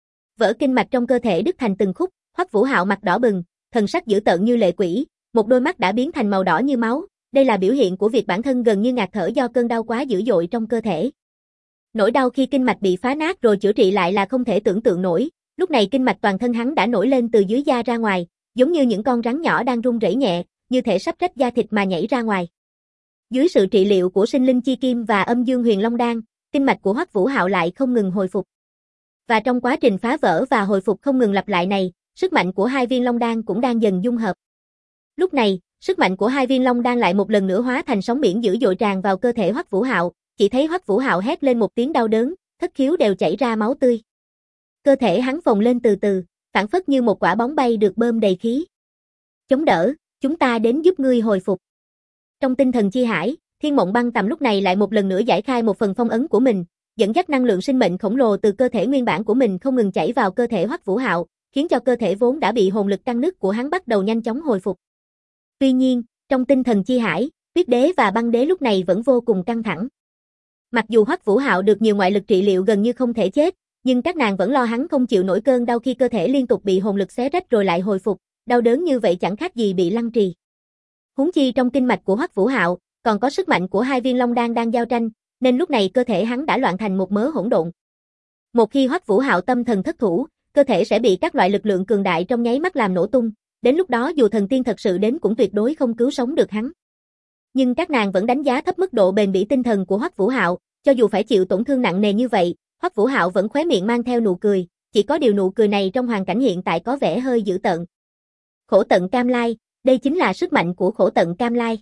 Vỡ kinh mạch trong cơ thể đứt thành từng khúc, Hoắc Vũ Hạo mặt đỏ bừng, thần sắc dữ tợn như lệ quỷ, một đôi mắt đã biến thành màu đỏ như máu, đây là biểu hiện của việc bản thân gần như ngạt thở do cơn đau quá dữ dội trong cơ thể. Nỗi đau khi kinh mạch bị phá nát rồi chữa trị lại là không thể tưởng tượng nổi, lúc này kinh mạch toàn thân hắn đã nổi lên từ dưới da ra ngoài, giống như những con rắn nhỏ đang run rẩy nhẹ, như thể sắp rách da thịt mà nhảy ra ngoài. Dưới sự trị liệu của Sinh Linh Chi Kim và Âm Dương Huyền Long Đan, kinh mạch của Hoắc Vũ Hạo lại không ngừng hồi phục. Và trong quá trình phá vỡ và hồi phục không ngừng lặp lại này, sức mạnh của hai viên Long Đan cũng đang dần dung hợp. Lúc này, sức mạnh của hai viên Long Đan lại một lần nữa hóa thành sóng biển dữ dội tràn vào cơ thể Hoắc Vũ Hạo, chỉ thấy Hoắc Vũ Hạo hét lên một tiếng đau đớn, thất khiếu đều chảy ra máu tươi. Cơ thể hắn phồng lên từ từ, phảng phất như một quả bóng bay được bơm đầy khí. Chống đỡ, chúng ta đến giúp ngươi hồi phục. Trong tinh thần chi hải, Thiên Mộng Băng Tầm lúc này lại một lần nữa giải khai một phần phong ấn của mình, dẫn dắt năng lượng sinh mệnh khổng lồ từ cơ thể nguyên bản của mình không ngừng chảy vào cơ thể Hoắc Vũ Hạo, khiến cho cơ thể vốn đã bị hồn lực căng nứt của hắn bắt đầu nhanh chóng hồi phục. Tuy nhiên, trong tinh thần chi hải, Tuyết Đế và Băng Đế lúc này vẫn vô cùng căng thẳng. Mặc dù Hoắc Vũ Hạo được nhiều ngoại lực trị liệu gần như không thể chết, nhưng các nàng vẫn lo hắn không chịu nổi cơn đau khi cơ thể liên tục bị hồn lực xé rách rồi lại hồi phục, đau đớn như vậy chẳng khác gì bị lăng trì. Huống chi trong kinh mạch của Hoắc Vũ Hạo, còn có sức mạnh của hai viên Long Đan đang giao tranh, nên lúc này cơ thể hắn đã loạn thành một mớ hỗn độn. Một khi Hoắc Vũ Hạo tâm thần thất thủ, cơ thể sẽ bị các loại lực lượng cường đại trong nháy mắt làm nổ tung, đến lúc đó dù thần tiên thật sự đến cũng tuyệt đối không cứu sống được hắn. Nhưng các nàng vẫn đánh giá thấp mức độ bền bỉ tinh thần của Hoắc Vũ Hạo, cho dù phải chịu tổn thương nặng nề như vậy, Hoắc Vũ Hạo vẫn khóe miệng mang theo nụ cười, chỉ có điều nụ cười này trong hoàn cảnh hiện tại có vẻ hơi dữ tợn. Khổ tận cam lai, đây chính là sức mạnh của khổ tận cam lai.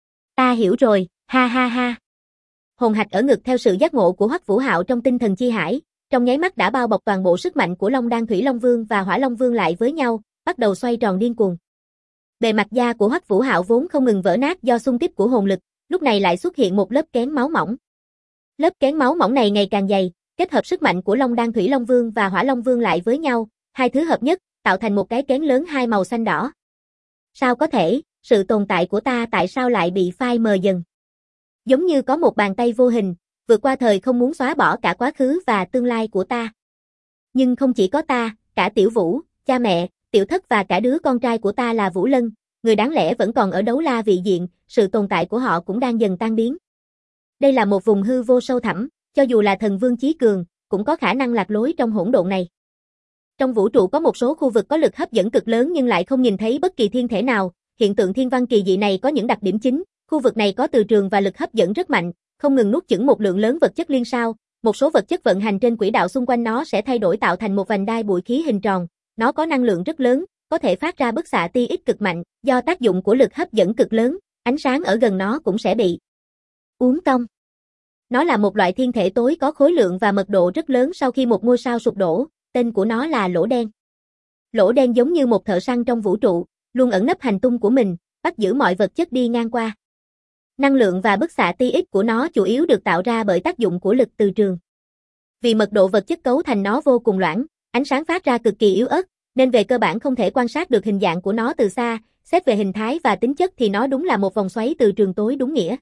Ta hiểu rồi, ha ha ha. Hồn hạch ở ngực theo sự giác ngộ của Hoắc Vũ Hạo trong tinh thần chi hải, trong nháy mắt đã bao bọc toàn bộ sức mạnh của Long Đan Thủy Long Vương và Hỏa Long Vương lại với nhau, bắt đầu xoay tròn điên cuồng. Bề mặt da của Hoắc Vũ Hạo vốn không ngừng vỡ nát do xung kích của hồn lực, lúc này lại xuất hiện một lớp kén máu mỏng. Lớp kén máu mỏng này ngày càng dày, kết hợp sức mạnh của Long Đan Thủy Long Vương và Hỏa Long Vương lại với nhau, hai thứ hợp nhất, tạo thành một cái kén lớn hai màu xanh đỏ. Sao có thể, sự tồn tại của ta tại sao lại bị phai mờ dần? Giống như có một bàn tay vô hình, vượt qua thời không muốn xóa bỏ cả quá khứ và tương lai của ta. Nhưng không chỉ có ta, cả Tiểu Vũ, cha mẹ, Tiểu Thất và cả đứa con trai của ta là Vũ Lân, người đáng lẽ vẫn còn ở Đấu La vị diện, sự tồn tại của họ cũng đang dần tan biến. Đây là một vùng hư vô sâu thẳm, cho dù là thần vương chí cường, cũng có khả năng lạc lối trong hỗn độn này. Trong vũ trụ có một số khu vực có lực hấp dẫn cực lớn nhưng lại không nhìn thấy bất kỳ thiên thể nào, hiện tượng thiên văn kỳ dị này có những đặc điểm chính, khu vực này có từ trường và lực hấp dẫn rất mạnh, không ngừng nuốt chửng một lượng lớn vật chất liên sao, một số vật chất vận hành trên quỹ đạo xung quanh nó sẽ thay đổi tạo thành một vành đai bụi khí hình tròn, nó có năng lượng rất lớn, có thể phát ra bức xạ tia X cực mạnh, do tác dụng của lực hấp dẫn cực lớn, ánh sáng ở gần nó cũng sẽ bị uốn cong. Nó là một loại thiên thể tối có khối lượng và mật độ rất lớn sau khi một ngôi sao sụp đổ, tên của nó là lỗ đen. Lỗ đen giống như một thợ săn trong vũ trụ, luôn ẩn nấp hành tung của mình, bắt giữ mọi vật chất đi ngang qua. Năng lượng và bức xạ tia X của nó chủ yếu được tạo ra bởi tác dụng của lực từ trường. Vì mật độ vật chất cấu thành nó vô cùng loãng, ánh sáng phát ra cực kỳ yếu ớt, nên về cơ bản không thể quan sát được hình dạng của nó từ xa, xét về hình thái và tính chất thì nó đúng là một vòng xoáy từ trường tối đúng nghĩa.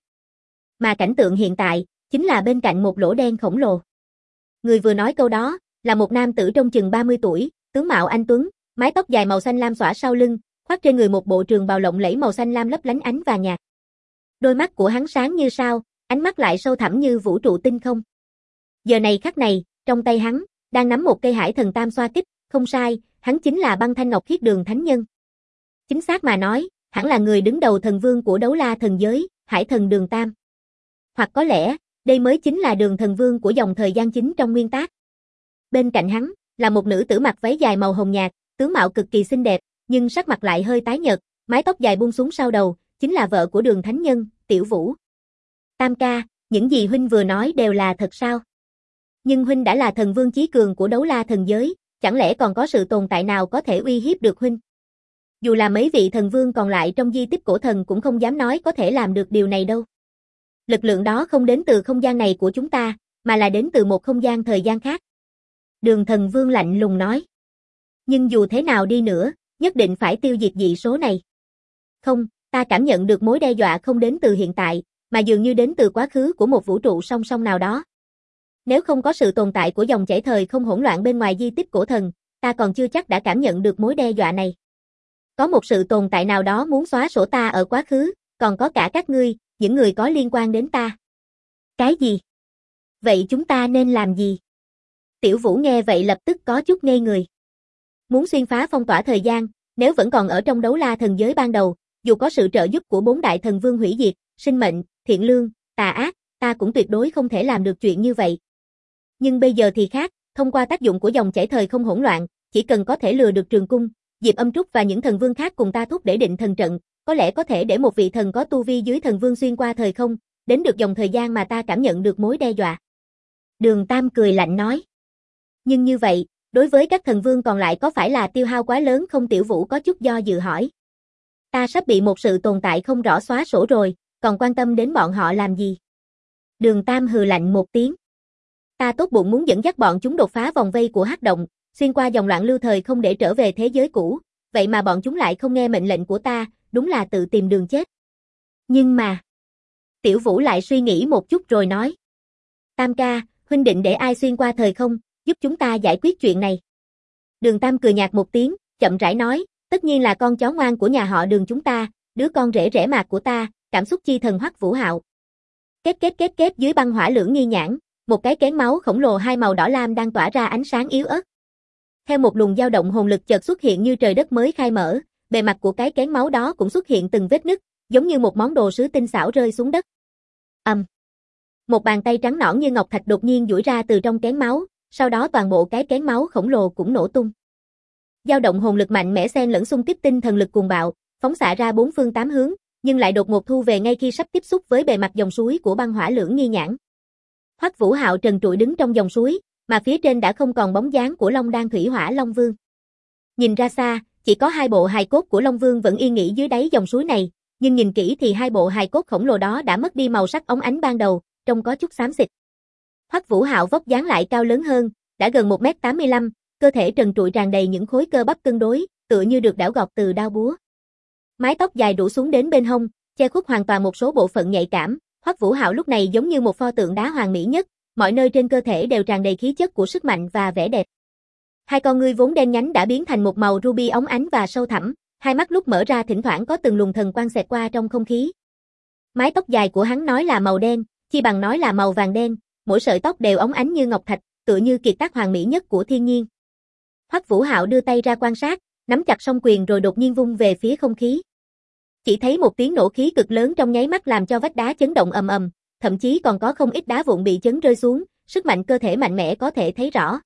Mà cảnh tượng hiện tại, chính là bên cạnh một lỗ đen khổng lồ. Người vừa nói câu đó, là một nam tử trong chừng 30 tuổi, tướng mạo anh tuấn, mái tóc dài màu xanh lam xõa sau lưng, khoác trên người một bộ trường bào lộng lẫy màu xanh lam lấp lánh ánh vàng nhạt. Đôi mắt của hắn sáng như sao, ánh mắt lại sâu thẳm như vũ trụ tinh không. Giờ này khắc này, trong tay hắn, đang nắm một cây hải thần tam xoa kích, không sai, hắn chính là Băng Thanh Ngọc Khiết Đường Thánh Nhân. Chính xác mà nói, hẳn là người đứng đầu thần vương của Đấu La thần giới, Hải thần Đường Tam. Hoặc có lẽ, đây mới chính là Đường thần vương của dòng thời gian chính trong nguyên tác. Bên cạnh hắn, là một nữ tử mặc váy dài màu hồng nhạt, tướng mạo cực kỳ xinh đẹp, nhưng sắc mặt lại hơi tái nhợt, mái tóc dài buông xuống sau đầu, chính là vợ của Đường Thánh Nhân, Tiểu Vũ. Tam ca, những gì huynh vừa nói đều là thật sao? Nhưng huynh đã là thần vương chí cường của Đấu La thần giới, chẳng lẽ còn có sự tồn tại nào có thể uy hiếp được huynh? Dù là mấy vị thần vương còn lại trong di tích cổ thần cũng không dám nói có thể làm được điều này đâu. Lực lượng đó không đến từ không gian này của chúng ta, mà là đến từ một không gian thời gian khác. Đường thần vương lạnh lùng nói. Nhưng dù thế nào đi nữa, nhất định phải tiêu diệt dị số này. Không, ta cảm nhận được mối đe dọa không đến từ hiện tại, mà dường như đến từ quá khứ của một vũ trụ song song nào đó. Nếu không có sự tồn tại của dòng chảy thời không hỗn loạn bên ngoài di tích cổ thần, ta còn chưa chắc đã cảm nhận được mối đe dọa này. Có một sự tồn tại nào đó muốn xóa sổ ta ở quá khứ, còn có cả các ngươi, những người có liên quan đến ta. Cái gì? Vậy chúng ta nên làm gì? Tiểu Vũ nghe vậy lập tức có chút ngây người. Muốn xuyên phá phong tỏa thời gian, nếu vẫn còn ở trong đấu la thần giới ban đầu, dù có sự trợ giúp của 4 đại thần vương hủy diệt, sinh mệnh, thiện lương, tà ác, ta cũng tuyệt đối không thể làm được chuyện như vậy. Nhưng bây giờ thì khác, thông qua tác dụng của dòng chảy thời không hỗn loạn, chỉ cần có thể lừa được Trường Cung, Diệp Âm Trúc và những thần vương khác cùng ta thúc để định thần trận, có lẽ có thể để một vị thần có tu vi dưới thần vương xuyên qua thời không, đến được dòng thời gian mà ta cảm nhận được mối đe dọa. Đường Tam cười lạnh nói. Nhưng như vậy, đối với các thần vương còn lại có phải là tiêu hao quá lớn không? Tiểu Vũ có chút do dự hỏi. Ta sắp bị một sự tồn tại không rõ xóa sổ rồi, còn quan tâm đến bọn họ làm gì? Đường Tam hừ lạnh một tiếng. Ta tốt bụng muốn dẫn dắt bọn chúng đột phá vòng vây của hắc động, xuyên qua dòng loạn lưu thời không để trở về thế giới cũ, vậy mà bọn chúng lại không nghe mệnh lệnh của ta, đúng là tự tìm đường chết. Nhưng mà... Tiểu Vũ lại suy nghĩ một chút rồi nói. Tam ca, huynh định để ai xuyên qua thời không, giúp chúng ta giải quyết chuyện này? Đường Tam cười nhạt một tiếng, chậm rãi nói, tất nhiên là con chó ngoan của nhà họ Đường chúng ta, đứa con rể rẻ mạt của ta, cảm xúc chi thần Hoắc Vũ Hạo. Kết dưới băng hỏa lưỡng nghi nhãn, một cái kén máu khổng lồ hai màu đỏ lam đang tỏa ra ánh sáng yếu ớt. Theo một luồng dao động hồn lực chợt xuất hiện như trời đất mới khai mở, bề mặt của cái kén máu đó cũng xuất hiện từng vết nứt, giống như một món đồ sứ tinh xảo rơi xuống đất. Một bàn tay trắng nõn như ngọc thạch đột nhiên duỗi ra từ trong kén máu, sau đó toàn bộ cái kén máu khổng lồ cũng nổ tung. Dao động hồn lực mạnh mẽ xen lẫn xung kích tinh thần lực cuồng bạo, phóng xạ ra bốn phương tám hướng, nhưng lại đột ngột thu về ngay khi sắp tiếp xúc với bề mặt dòng suối của băng hỏa lưỡng nghi nhãn. Hoắc Vũ Hạo trần trụi đứng trong dòng suối, mà phía trên đã không còn bóng dáng của Long Đan Thủy Hỏa Long Vương. Nhìn ra xa, chỉ có hai bộ hài cốt của Long Vương vẫn yên nghỉ dưới đáy dòng suối này, nhưng nhìn kỹ thì hai bộ hài cốt khổng lồ đó đã mất đi màu sắc óng ánh ban đầu, trông có chút xám xịt. Hoắc Vũ Hạo vóc dáng lại cao lớn hơn, đã gần 1m85, cơ thể trần trụi tràn đầy những khối cơ bắp cân đối, tựa như được đảo gọt từ đao búa. Mái tóc dài rủ xuống đến bên hông, che khuất hoàn toàn một số bộ phận nhạy cảm. Hoắc Vũ Hạo lúc này giống như một pho tượng đá hoàn mỹ nhất, mọi nơi trên cơ thể đều tràn đầy khí chất của sức mạnh và vẻ đẹp. Hai con ngươi vốn đen nhánh đã biến thành một màu ruby óng ánh và sâu thẳm, hai mắt lúc mở ra thỉnh thoảng có từng luồng thần quang xẹt qua trong không khí. Mái tóc dài của hắn nói là màu đen, chi bằng nói là màu vàng đen, mỗi sợi tóc đều óng ánh như ngọc thạch, tựa như kiệt tác hoàn mỹ nhất của thiên nhiên. Hoắc Vũ Hạo đưa tay ra quan sát, nắm chặt song quyền rồi đột nhiên vung về phía không khí. Chỉ thấy một tiếng nổ khí cực lớn trong nháy mắt làm cho vách đá chấn động ầm ầm, thậm chí còn có không ít đá vụn bị chấn rơi xuống, sức mạnh cơ thể mạnh mẽ có thể thấy rõ.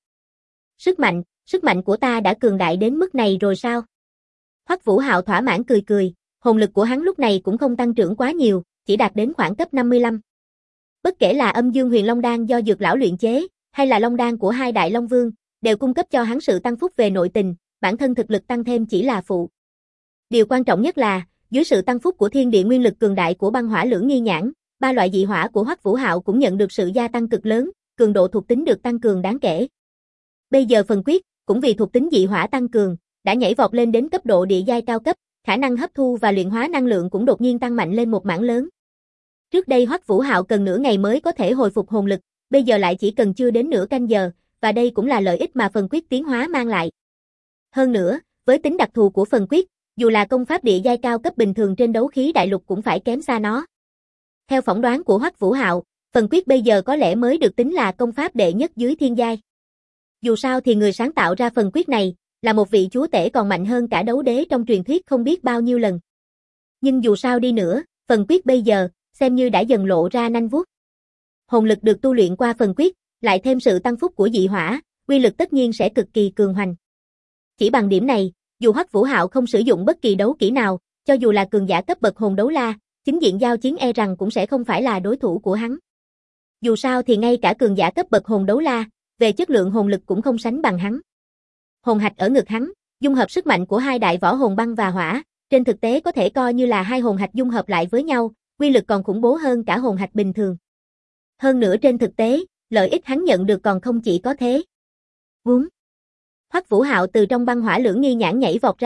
Sức mạnh của ta đã cường đại đến mức này rồi sao? Hoắc Vũ Hạo thỏa mãn cười cười, hồn lực của hắn lúc này cũng không tăng trưởng quá nhiều, chỉ đạt đến khoảng cấp 55. Bất kể là Âm Dương Huyền Long Đan do Dược lão luyện chế, hay là Long Đan của hai đại Long Vương, đều cung cấp cho hắn sự tăng phúc về nội tình, bản thân thực lực tăng thêm chỉ là phụ. Điều quan trọng nhất là, dưới sự tăng phúc của thiên địa nguyên lực cường đại của băng hỏa lưỡng nghi nhãn, ba loại dị hỏa của Hoắc Vũ Hạo cũng nhận được sự gia tăng cực lớn, cường độ thuộc tính được tăng cường đáng kể. Bây giờ phần quyết, cũng vì thuộc tính dị hỏa tăng cường, đã nhảy vọt lên đến cấp độ địa giai cao cấp, khả năng hấp thu và luyện hóa năng lượng cũng đột nhiên tăng mạnh lên một mảng lớn. Trước đây Hoắc Vũ Hạo cần nửa ngày mới có thể hồi phục hồn lực, bây giờ lại chỉ cần chưa đến nửa canh giờ, và đây cũng là lợi ích mà phần quyết tiến hóa mang lại. Hơn nữa, với tính đặc thù của phần quyết, dù là công pháp địa giai cao cấp bình thường trên đấu khí đại lục cũng phải kém xa nó. Theo phỏng đoán của Hoắc Vũ Hạo, phần quyết bây giờ có lẽ mới được tính là công pháp đệ nhất dưới thiên giai. Dù sao thì người sáng tạo ra phần quyết này là một vị chúa tể còn mạnh hơn cả đấu đế trong truyền thuyết không biết bao nhiêu lần. Nhưng dù sao đi nữa, phần quyết bây giờ xem như đã dần lộ ra nanh vuốt. Hồn lực được tu luyện qua phần quyết, lại thêm sự tăng phúc của dị hỏa, uy lực tất nhiên sẽ cực kỳ cường hoành. Chỉ bằng điểm này, dù Hoắc Vũ Hạo không sử dụng bất kỳ đấu kỹ nào, cho dù là cường giả cấp bậc hồn đấu la, chính diện giao chiến e rằng cũng sẽ không phải là đối thủ của hắn. Dù sao thì ngay cả cường giả cấp bậc hồn đấu la, về chất lượng hồn lực cũng không sánh bằng hắn. Hồn hạch ở ngực hắn, dung hợp sức mạnh của hai đại võ hồn băng và hỏa, trên thực tế có thể coi như là hai hồn hạch dung hợp lại với nhau, uy lực còn khủng bố hơn cả hồn hạch bình thường. Hơn nữa trên thực tế, lợi ích hắn nhận được còn không chỉ có thế. Vúng. Hoắc Vũ Hạo từ trong băng hỏa lưỡng nghi nhãn nhảy vọt ra,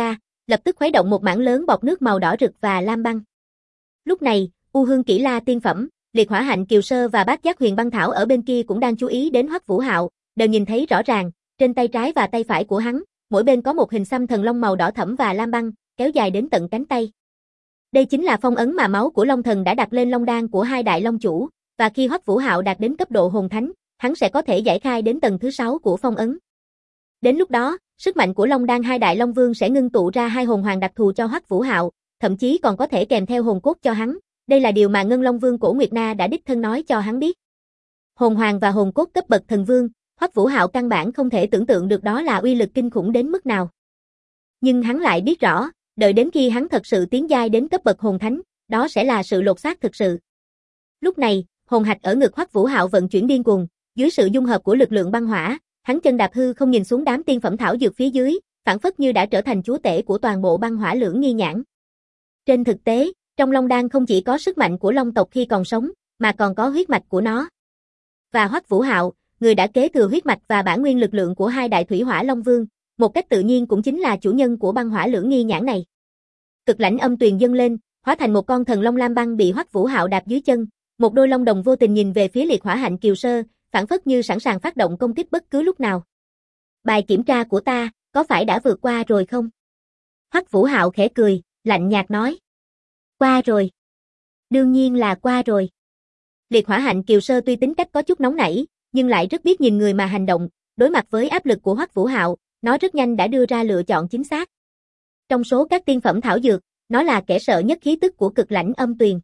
lập tức khuấy động một mảng lớn bọt nước màu đỏ rực và lam băng. Lúc này, U Hương Kỷ La tiên phẩm, Liệt Hỏa Hạnh Kiều Sơ và Bát Giác Huyền Băng Thảo ở bên kia cũng đang chú ý đến Hoắc Vũ Hạo, đều nhìn thấy rõ ràng, trên tay trái và tay phải của hắn, mỗi bên có một hình xăm thần long màu đỏ thẫm và lam băng, kéo dài đến tận cánh tay. Đây chính là phong ấn mà máu của Long Thần đã đặt lên long đan của hai đại long chủ, và khi Hoắc Vũ Hạo đạt đến cấp độ hồn thánh, hắn sẽ có thể giải khai đến tầng thứ 6 của phong ấn. Đến lúc đó, sức mạnh của Long Đan hai đại long vương sẽ ngưng tụ ra hai hồn hoàng đặc thù cho Hoắc Vũ Hạo, thậm chí còn có thể kèm theo hồn cốt cho hắn. Đây là điều mà Ngân Long Vương Cổ Nguyệt Na đã đích thân nói cho hắn biết. Hồn hoàng và hồn cốt cấp bậc thần vương, Hoắc Vũ Hạo căn bản không thể tưởng tượng được đó là uy lực kinh khủng đến mức nào. Nhưng hắn lại biết rõ, đợi đến khi hắn thật sự tiến giai đến cấp bậc hồn thánh, đó sẽ là sự lột xác thực sự. Lúc này, hồn hạch ở ngực Hoắc Vũ Hạo vận chuyển điên cuồng, dưới sự dung hợp của lực lượng băng hỏa, hắn chân đạp hư không nhìn xuống đám tiên phẩm thảo dược phía dưới, phảng phất như đã trở thành chúa tể của toàn bộ băng hỏa lưỡng nghi nhãn. Trên thực tế, trong Long Đan không chỉ có sức mạnh của Long tộc khi còn sống, mà còn có huyết mạch của nó. Và Hoắc Vũ Hạo, người đã kế thừa huyết mạch và bản nguyên lực lượng của hai đại thủy hỏa Long Vương, một cách tự nhiên cũng chính là chủ nhân của băng hỏa lưỡng nghi nhãn này. Cực lãnh âm tuyền dâng lên, hóa thành một con thần long lam băng bị Hoắc Vũ Hạo đạp dưới chân, một đôi long đồng vô tình nhìn về phía Liệt Hỏa Hạnh Kiều Sơ, phảng phất như sẵn sàng phát động công kích bất cứ lúc nào. Bài kiểm tra của ta, có phải đã vượt qua rồi không? Hoắc Vũ Hạo khẽ cười, lạnh nhạt nói. Qua rồi. Đương nhiên là qua rồi. Liệt Hỏa Hạnh Kiều Sơ tuy tính cách có chút nóng nảy, nhưng lại rất biết nhìn người mà hành động, đối mặt với áp lực của Hoắc Vũ Hạo, nó rất nhanh đã đưa ra lựa chọn chính xác. Trong số các tiên phẩm thảo dược, nó là kẻ sợ nhất khí tức của cực lãnh âm tuyền.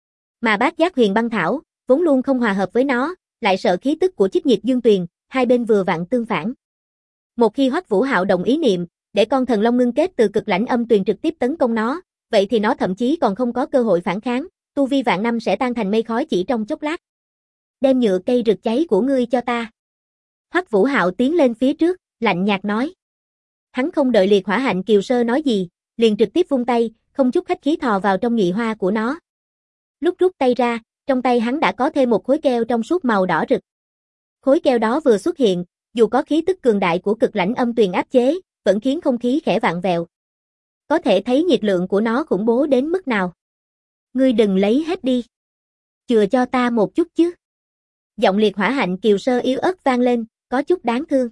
Mà Bát Giác Huyền Băng Thảo, vốn luôn không hòa hợp với nó, lại sợ khí tức của Chích Nhiệt Dương Tuyền, hai bên vừa vặn tương phản. Một khi Hoắc Vũ Hạo đồng ý niệm, để con thần long ngưng kết từ cực lãnh âm tuyền trực tiếp tấn công nó, vậy thì nó thậm chí còn không có cơ hội phản kháng, tu vi vạn năm sẽ tan thành mây khói chỉ trong chốc lát. Đem nhựa cây rực cháy của ngươi cho ta. Hoắc Vũ Hạo tiến lên phía trước, lạnh nhạt nói. Hắn không đợi Liệt Hỏa Hạnh Kiều Sơ nói gì, liền trực tiếp vung tay, không chút khách khí thò vào trong nhị hoa của nó. Lúc rút tay ra, trong tay hắn đã có thêm một khối keo trong suốt màu đỏ rực. Khối keo đó vừa xuất hiện, dù có khí tức cường đại của cực lãnh âm tuyền áp chế, vẫn khiến không khí khẽ vặn vẹo. Có thể thấy nhiệt lượng của nó khủng bố đến mức nào. Ngươi đừng lấy hết đi. Chừa cho ta một chút chứ. Giọng Liệt Hỏa Hạnh Kiều Sơ yếu ớt vang lên, có chút đáng thương.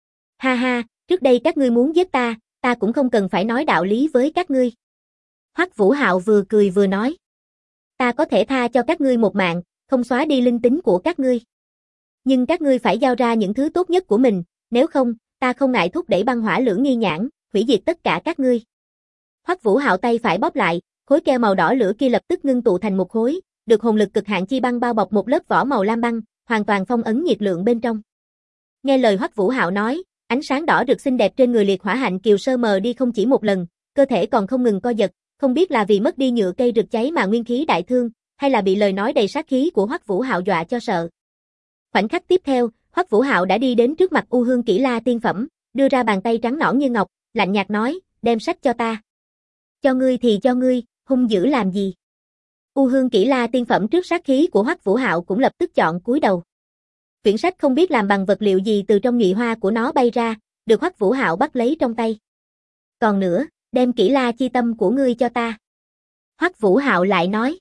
Ha ha, trước đây các ngươi muốn giết ta, ta cũng không cần phải nói đạo lý với các ngươi. Hoắc Vũ Hạo vừa cười vừa nói. Ta có thể tha cho các ngươi một mạng, không xóa đi linh tính của các ngươi. Nhưng các ngươi phải giao ra những thứ tốt nhất của mình, nếu không, ta không ngại thúc đẩy băng hỏa lưỡng nghi nhãn, hủy diệt tất cả các ngươi. Hoắc Vũ Hạo tay phải bóp lại, khối keo màu đỏ lửa kia lập tức ngưng tụ thành một khối, được hồn lực cực hạn chi băng bao bọc một lớp vỏ màu lam băng, hoàn toàn phong ấn nhiệt lượng bên trong. Nghe lời Hoắc Vũ Hạo nói, ánh sáng đỏ rực xinh đẹp trên người Liệt Hỏa Hạnh Kiều Sơ mờ đi không chỉ một lần, cơ thể còn không ngừng co giật, không biết là vì mất đi nhựa cây rực cháy mà nguyên khí đại thương, hay là bị lời nói đầy sát khí của Hoắc Vũ Hạo dọa cho sợ. Khoảnh khắc tiếp theo, Hoắc Vũ Hạo đã đi đến trước mặt U Hương Kỷ La tiên phẩm, đưa ra bàn tay trắng nõn như ngọc, lạnh nhạt nói, đem sách cho ta. Cho ngươi thì cho ngươi, hung dữ làm gì? U Hương Kỷ La tiên phẩm trước sát khí của Hoắc Vũ Hạo cũng lập tức chọn cúi đầu. Quyển sách không biết làm bằng vật liệu gì từ trong nhụy hoa của nó bay ra, được Hoắc Vũ Hạo bắt lấy trong tay. Còn nữa, đem Kỷ La chi tâm của ngươi cho ta. Hoắc Vũ Hạo lại nói.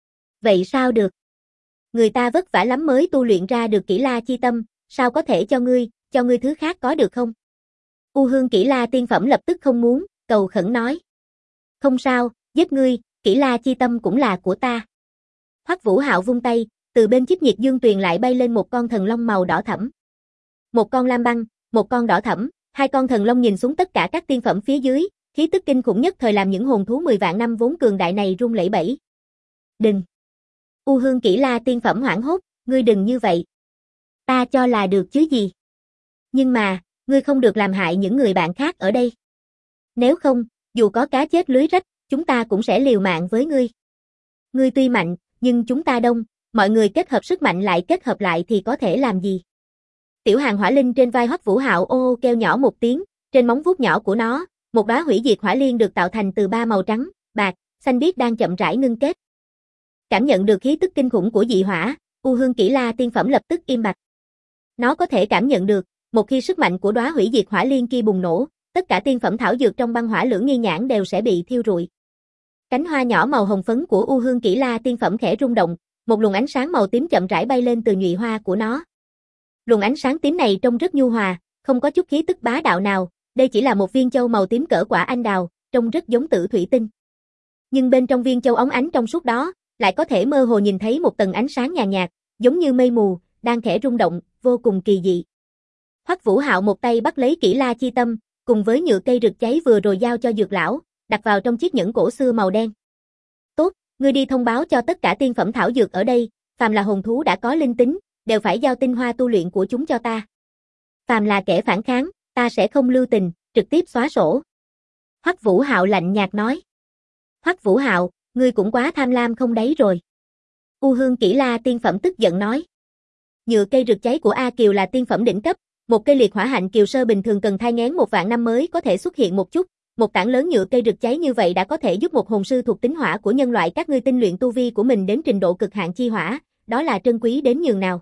Vậy sao được? Người ta vất vả lắm mới tu luyện ra được Kỷ La chi tâm, sao có thể cho ngươi thứ khác có được không? U Hương Kỷ La tiên phẩm lập tức không muốn, cầu khẩn nói. Không sao, giết ngươi, Kỷ La chi tâm cũng là của ta. Hoắc Vũ Hạo vung tay, từ bên Chích Nhiệt Dương Tuyền lại bay lên một con thần long màu đỏ thẫm. Một con lam băng, một con đỏ thẫm, hai con thần long nhìn xuống tất cả các tiên phẩm phía dưới, khí tức kinh khủng nhất thời làm những hồn thú 10 vạn năm vốn cường đại này run lẩy bẩy. Đừng! U Hương Kỷ La tiên phẩm hoảng hốt, ngươi đừng như vậy. Ta cho là được chứ gì. Nhưng mà, ngươi không được làm hại những người bạn khác ở đây. Nếu không, dù có cá chết lưới rách, chúng ta cũng sẽ liều mạng với ngươi. Ngươi tuy mạnh, nhưng chúng ta đông, mọi người kết hợp sức mạnh lại kết hợp lại thì có thể làm gì? Tiểu Hàng Hỏa Linh trên vai Hoắc Vũ Hạo ô ô kêu nhỏ một tiếng, trên móng vuốt nhỏ của nó, một đóa hủy diệt hỏa liên được tạo thành từ 3 màu trắng, bạc, xanh biếc đang chậm rãi ngưng kết. Cảm nhận được khí tức kinh khủng của dị hỏa, U Hương Kỷ La tiên phẩm lập tức im bặt. Nó có thể cảm nhận được, một khi sức mạnh của đóa hủy diệt hỏa liên kia bùng nổ, tất cả tiên phẩm thảo dược trong băng hỏa lưỡng nghi nhãn đều sẽ bị thiêu rụi. Cánh hoa nhỏ màu hồng phấn của U Hương Kỷ La tiên phẩm khẽ rung động, một luồng ánh sáng màu tím chậm rãi bay lên từ nhụy hoa của nó. Luồng ánh sáng tím này trông rất nhu hòa, không có chút khí tức bá đạo nào, đây chỉ là một viên châu màu tím cỡ quả anh đào, trông rất giống tử thủy tinh. Nhưng bên trong viên châu óng ánh trong suốt đó, lại có thể mơ hồ nhìn thấy một tầng ánh sáng nhàn nhạt, giống như mây mù, đang khẽ rung động, vô cùng kỳ dị. Hoắc Vũ Hạo một tay bắt lấy Kỷ La chi tâm, cùng với nhựa cây rực cháy vừa rồi giao cho Dược lão, đặt vào trong chiếc nhẫn cổ xưa màu đen. Tốt, ngươi đi thông báo cho tất cả tiên phẩm thảo dược ở đây, phàm là hồn thú đã có linh tính, đều phải giao tinh hoa tu luyện của chúng cho ta. Phàm là kẻ phản kháng, ta sẽ không lưu tình, trực tiếp xóa sổ. Hoắc Vũ Hạo lạnh nhạt nói. Hoắc Vũ Hạo, ngươi cũng quá tham lam không đấy rồi. U Hương Kỷ La tiên phẩm tức giận nói. Nhựa cây rực cháy của A Kiều là tiên phẩm đỉnh cấp, một cây liệt hỏa hạnh kiều sơ bình thường cần thai nghén 1.000 năm mới có thể xuất hiện một chút, một tảng lớn nhựa cây rực cháy như vậy đã có thể giúp một hồn sư thuộc tính hỏa của nhân loại các ngươi tinh luyện tu vi của mình đến trình độ cực hạn chi hỏa, đó là trân quý đến nhường nào.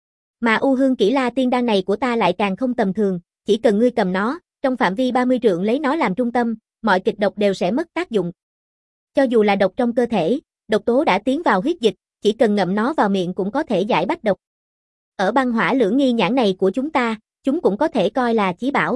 Mà U Hương Kỷ La tiên đan này của ta lại càng không tầm thường, chỉ cần ngươi cầm nó, trong phạm vi 30 trượng lấy nó làm trung tâm, mọi kịch độc đều sẽ mất tác dụng. Cho dù là độc trong cơ thể, độc tố đã tiến vào huyết dịch, chỉ cần ngậm nó vào miệng cũng có thể giải bách độc. Ở băng hỏa lưỡng nghi nhãn này của chúng ta, chúng cũng có thể coi là chí bảo.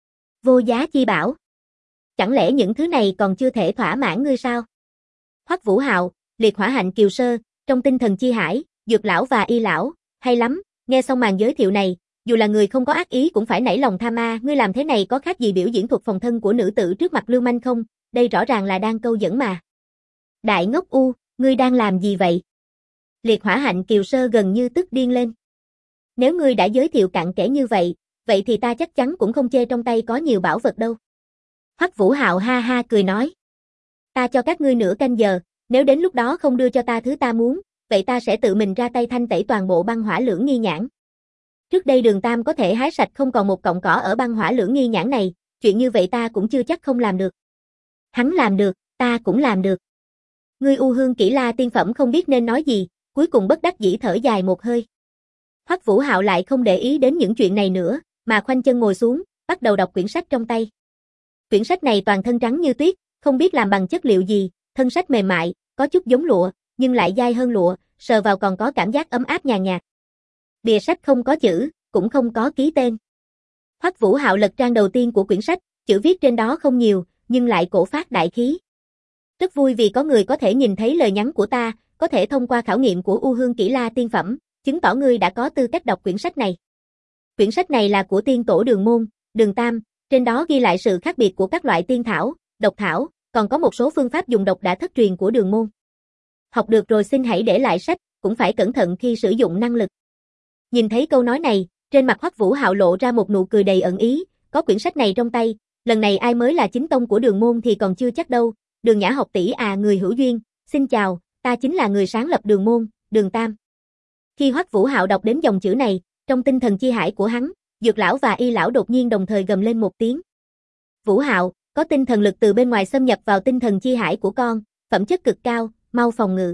Vô giá chi bảo. Chẳng lẽ những thứ này còn chưa thể thỏa mãn ngươi sao? Hoắc Vũ Hạo, liệt hỏa hạnh kiều sơ, trong tinh thần chi hải, Dược lão và Y lão, hay lắm, nghe xong màn giới thiệu này, dù là người không có ác ý cũng phải nảy lòng tham ma, ngươi làm thế này có khác gì biểu diễn thuật phòng thân của nữ tử trước mặt lưu manh không? Đây rõ ràng là đang câu dẫn mà. Đại ngốc U, ngươi đang làm gì vậy? Liệt hỏa hạnh kiều sơ gần như tức điên lên. Nếu ngươi đã giới thiệu cặn kẽ như vậy, vậy thì ta chắc chắn cũng không chê trong tay có nhiều bảo vật đâu. Hoắc Vũ Hạo ha ha cười nói. Ta cho các ngươi nửa canh giờ, nếu đến lúc đó không đưa cho ta thứ ta muốn, vậy ta sẽ tự mình ra tay thanh tẩy toàn bộ băng hỏa lưỡng nghi nhãn. Trước đây Đường Tam có thể hái sạch không còn một cọng cỏ ở băng hỏa lưỡng nghi nhãn này, chuyện như vậy ta cũng chưa chắc không làm được. Hắn làm được, ta cũng làm được. Ngươi U Hương Kỷ La tiên phẩm không biết nên nói gì, cuối cùng bất đắc dĩ thở dài một hơi. Hoắc Vũ Hạo lại không để ý đến những chuyện này nữa, mà khoanh chân ngồi xuống, bắt đầu đọc quyển sách trong tay. Quyển sách này toàn thân trắng như tuyết, không biết làm bằng chất liệu gì, thân sách mềm mại, có chút giống lụa, nhưng lại dai hơn lụa, sờ vào còn có cảm giác ấm áp nhàn nhạt. Bìa sách không có chữ, cũng không có ký tên. Hoắc Vũ Hạo lật trang đầu tiên của quyển sách, chữ viết trên đó không nhiều, nhưng lại cổ phát đại khí. Rất vui vì có người có thể nhìn thấy lời nhắn của ta, có thể thông qua khảo nghiệm của U Hương Kỷ La tiên phẩm, chứng tỏ ngươi đã có tư cách đọc quyển sách này. Quyển sách này là của tiên tổ Đường Môn, Đường Tam, trên đó ghi lại sự khác biệt của các loại tiên thảo, độc thảo, còn có một số phương pháp dùng độc đã thất truyền của Đường Môn. Học được rồi xin hãy để lại sách, cũng phải cẩn thận khi sử dụng năng lực. Nhìn thấy câu nói này, trên mặt Hoắc Vũ Hạo lộ ra một nụ cười đầy ẩn ý, có quyển sách này trong tay, lần này ai mới là chính tông của Đường Môn thì còn chưa chắc đâu. Đường Nhã học tỷ à, người hữu duyên, xin chào, ta chính là người sáng lập Đường Môn, Đường Tam. Khi Hoắc Vũ Hạo đọc đến dòng chữ này, trong tinh thần chi hải của hắn, Dược lão và Y lão đột nhiên đồng thời gầm lên một tiếng. Vũ Hạo, có tinh thần lực từ bên ngoài xâm nhập vào tinh thần chi hải của con, phẩm chất cực cao, mau phòng ngự.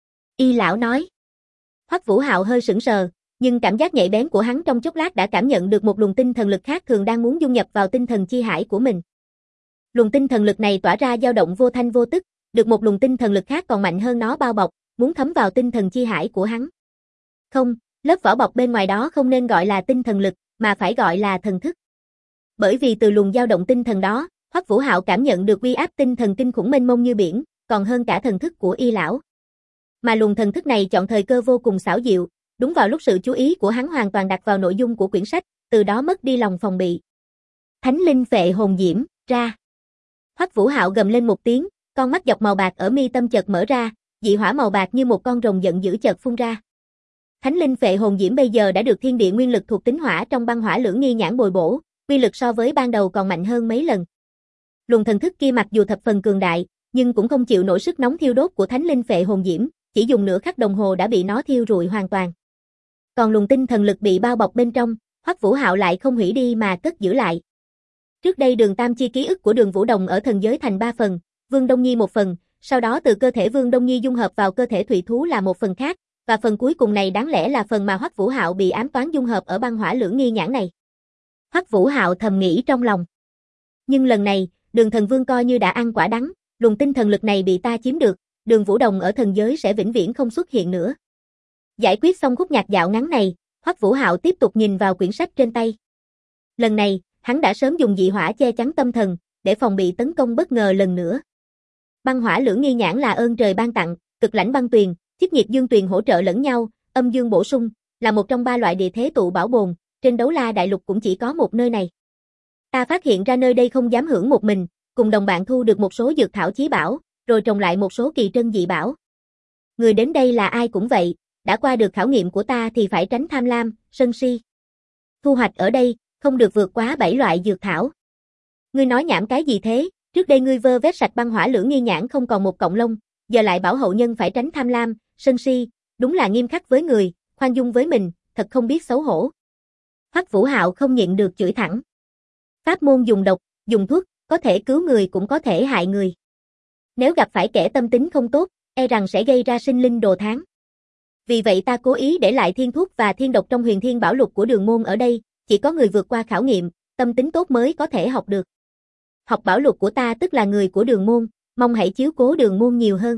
Y lão nói. Hoắc Vũ Hạo hơi sững sờ, nhưng cảm giác nhạy bén của hắn trong chốc lát đã cảm nhận được một luồng tinh thần lực khác thường đang muốn dung nhập vào tinh thần chi hải của mình. Luồng tinh thần lực này tỏa ra dao động vô thanh vô tức, được một luồng tinh thần lực khác còn mạnh hơn nó bao bọc, muốn thấm vào tinh thần chi hải của hắn. Không, lớp vỏ bọc bên ngoài đó không nên gọi là tinh thần lực, mà phải gọi là thần thức. Bởi vì từ luồng dao động tinh thần đó, Hoắc Vũ Hạo cảm nhận được uy áp tinh thần kinh khủng mênh mông như biển, còn hơn cả thần thức của Y lão. Mà luồng thần thức này chọn thời cơ vô cùng xảo diệu, đúng vào lúc sự chú ý của hắn hoàn toàn đặt vào nội dung của quyển sách, từ đó mất đi lòng phòng bị. Thánh linh phệ hồn diễm, ra. Hoắc Vũ Hạo gầm lên một tiếng, con mắt dọc màu bạc ở mi tâm chợt mở ra, dị hỏa màu bạc như một con rồng giận dữ chợt phun ra. Thánh linh phệ hồn diễm bây giờ đã được thiên địa nguyên lực thuộc tính hỏa trong băng hỏa lưỡng nghi nhãn bồi bổ, uy lực so với ban đầu còn mạnh hơn mấy lần. Luồng thần thức kia mặc dù thập phần cường đại, nhưng cũng không chịu nổi sức nóng thiêu đốt của thánh linh phệ hồn diễm, chỉ dùng nửa khắc đồng hồ đã bị nó thiêu rụi hoàn toàn. Còn luồng tinh thần lực bị bao bọc bên trong, Hoắc Vũ Hạo lại không hủy đi mà cất giữ lại. Trước đây Đường Tam chia ký ức của Đường Vũ Đồng ở thần giới thành 3 phần, Vương Đông Nhi một phần, sau đó từ cơ thể Vương Đông Nhi dung hợp vào cơ thể Thủy Thú là một phần khác, và phần cuối cùng này đáng lẽ là phần mà Hoắc Vũ Hạo bị ám toán dung hợp ở băng hỏa lưỡng nghi nhãn này. Hoắc Vũ Hạo thầm nghĩ trong lòng. Nhưng lần này, Đường Thần Vương coi như đã ăn quả đắng, luồng tinh thần lực này bị ta chiếm được, Đường Vũ Đồng ở thần giới sẽ vĩnh viễn không xuất hiện nữa. Giải quyết xong khúc nhạc dạo ngắn này, Hoắc Vũ Hạo tiếp tục nhìn vào quyển sách trên tay. Lần này, hắn đã sớm dùng dị hỏa che chắn tâm thần, để phòng bị tấn công bất ngờ lần nữa. Băng hỏa lưỡng nghi nhãn là ơn trời ban tặng, cực lãnh băng tuyền, chiết nhiệt dương tuyền hỗ trợ lẫn nhau, âm dương bổ sung, là một trong 3 loại địa thế tụ bảo bồn, trên Đấu La Đại Lục cũng chỉ có một nơi này. Ta phát hiện ra nơi đây không dám hưởng một mình, cùng đồng bạn thu được một số dược thảo chí bảo, rồi trồng lại một số kỳ trân dị bảo. Người đến đây là ai cũng vậy, đã qua được khảo nghiệm của ta thì phải tránh tham lam, sân si. Thu hoạch ở đây, không được vượt quá 7 loại dược thảo. Ngươi nói nhảm cái gì thế, trước đây ngươi vơ vét sạch băng hỏa lưỡng nghi nhãn không còn một cọng lông, giờ lại bảo hậu nhân phải tránh tham lam, sân si, đúng là nghiêm khắc với người, khoan dung với mình, thật không biết xấu hổ. Hoắc Vũ Hạo không nhịn được chửi thẳng. Pháp môn dùng độc, dùng thuốc, có thể cứu người cũng có thể hại người. Nếu gặp phải kẻ tâm tính không tốt, e rằng sẽ gây ra sinh linh đồ thán. Vì vậy ta cố ý để lại thiên thuốc và thiên độc trong huyền thiên bảo lục của đường môn ở đây, chỉ có người vượt qua khảo nghiệm, tâm tính tốt mới có thể học được. Học bảo lục của ta tức là người của đường môn, mong hãy chiếu cố đường môn nhiều hơn.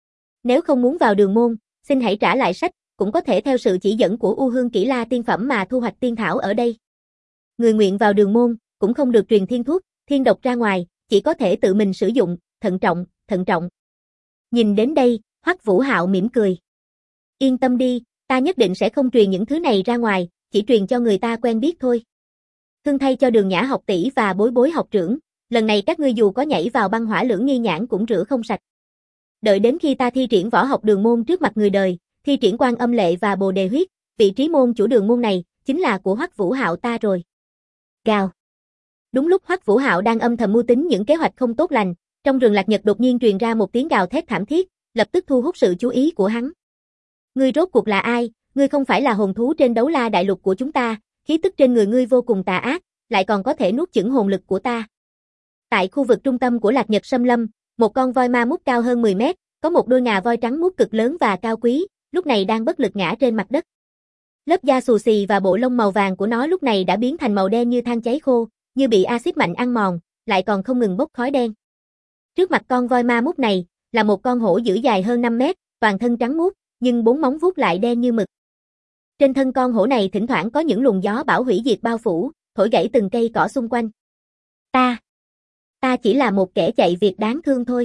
Nếu không muốn vào đường môn, xin hãy trả lại sách, cũng có thể theo sự chỉ dẫn của U Hương Kỷ La tiên phẩm mà thu hoạch tiên thảo ở đây. Người nguyện vào đường môn, cũng không được truyền thiên thuốc, thiên độc ra ngoài, chỉ có thể tự mình sử dụng, thận trọng, thận trọng. Nhìn đến đây, Hoắc Vũ Hạo mỉm cười. Yên tâm đi, ta nhất định sẽ không truyền những thứ này ra ngoài, chỉ truyền cho người ta quen biết thôi. Thương thay cho Đường Nhã học tỷ và Bối Bối học trưởng, lần này các ngươi dù có nhảy vào băng hỏa lưỡng nghi nhãn cũng rửa không sạch. Đợi đến khi ta thi triển võ học đường môn trước mặt người đời, thi triển Quan Âm Lệ và Bồ Đề huyết, vị trí môn chủ đường môn này chính là của Hoắc Vũ Hạo ta rồi. Gào. Đúng lúc Hoắc Vũ Hạo đang âm thầm mưu tính những kế hoạch không tốt lành, trong rừng Lạc Nhật đột nhiên truyền ra một tiếng gào thét thảm thiết, lập tức thu hút sự chú ý của hắn. Ngươi rốt cuộc là ai? Ngươi không phải là hồn thú trên Đấu La Đại Lục của chúng ta, khí tức trên người ngươi vô cùng tà ác, lại còn có thể nuốt chửng hồn lực của ta. Tại khu vực trung tâm của Lạc Nhật Sâm Lâm, một con voi ma mút cao hơn 10 mét, có một đôi ngà voi trắng muốt cực lớn và cao quý, lúc này đang bất lực ngã trên mặt đất. Lớp da xù xì và bộ lông màu vàng của nó lúc này đã biến thành màu đen như than cháy khô, như bị axit mạnh ăn mòn, lại còn không ngừng bốc khói đen. Trước mặt con voi ma mút này, là một con hổ dữ dài hơn 5 mét, toàn thân trắng muốt, nhưng 4 móng vuốt lại đen như mực. Trên thân con hổ này thỉnh thoảng có những luồng gió bão hủy diệt bao phủ, thổi gãy từng cây cỏ xung quanh. Ta chỉ là một kẻ chạy việc đáng thương thôi.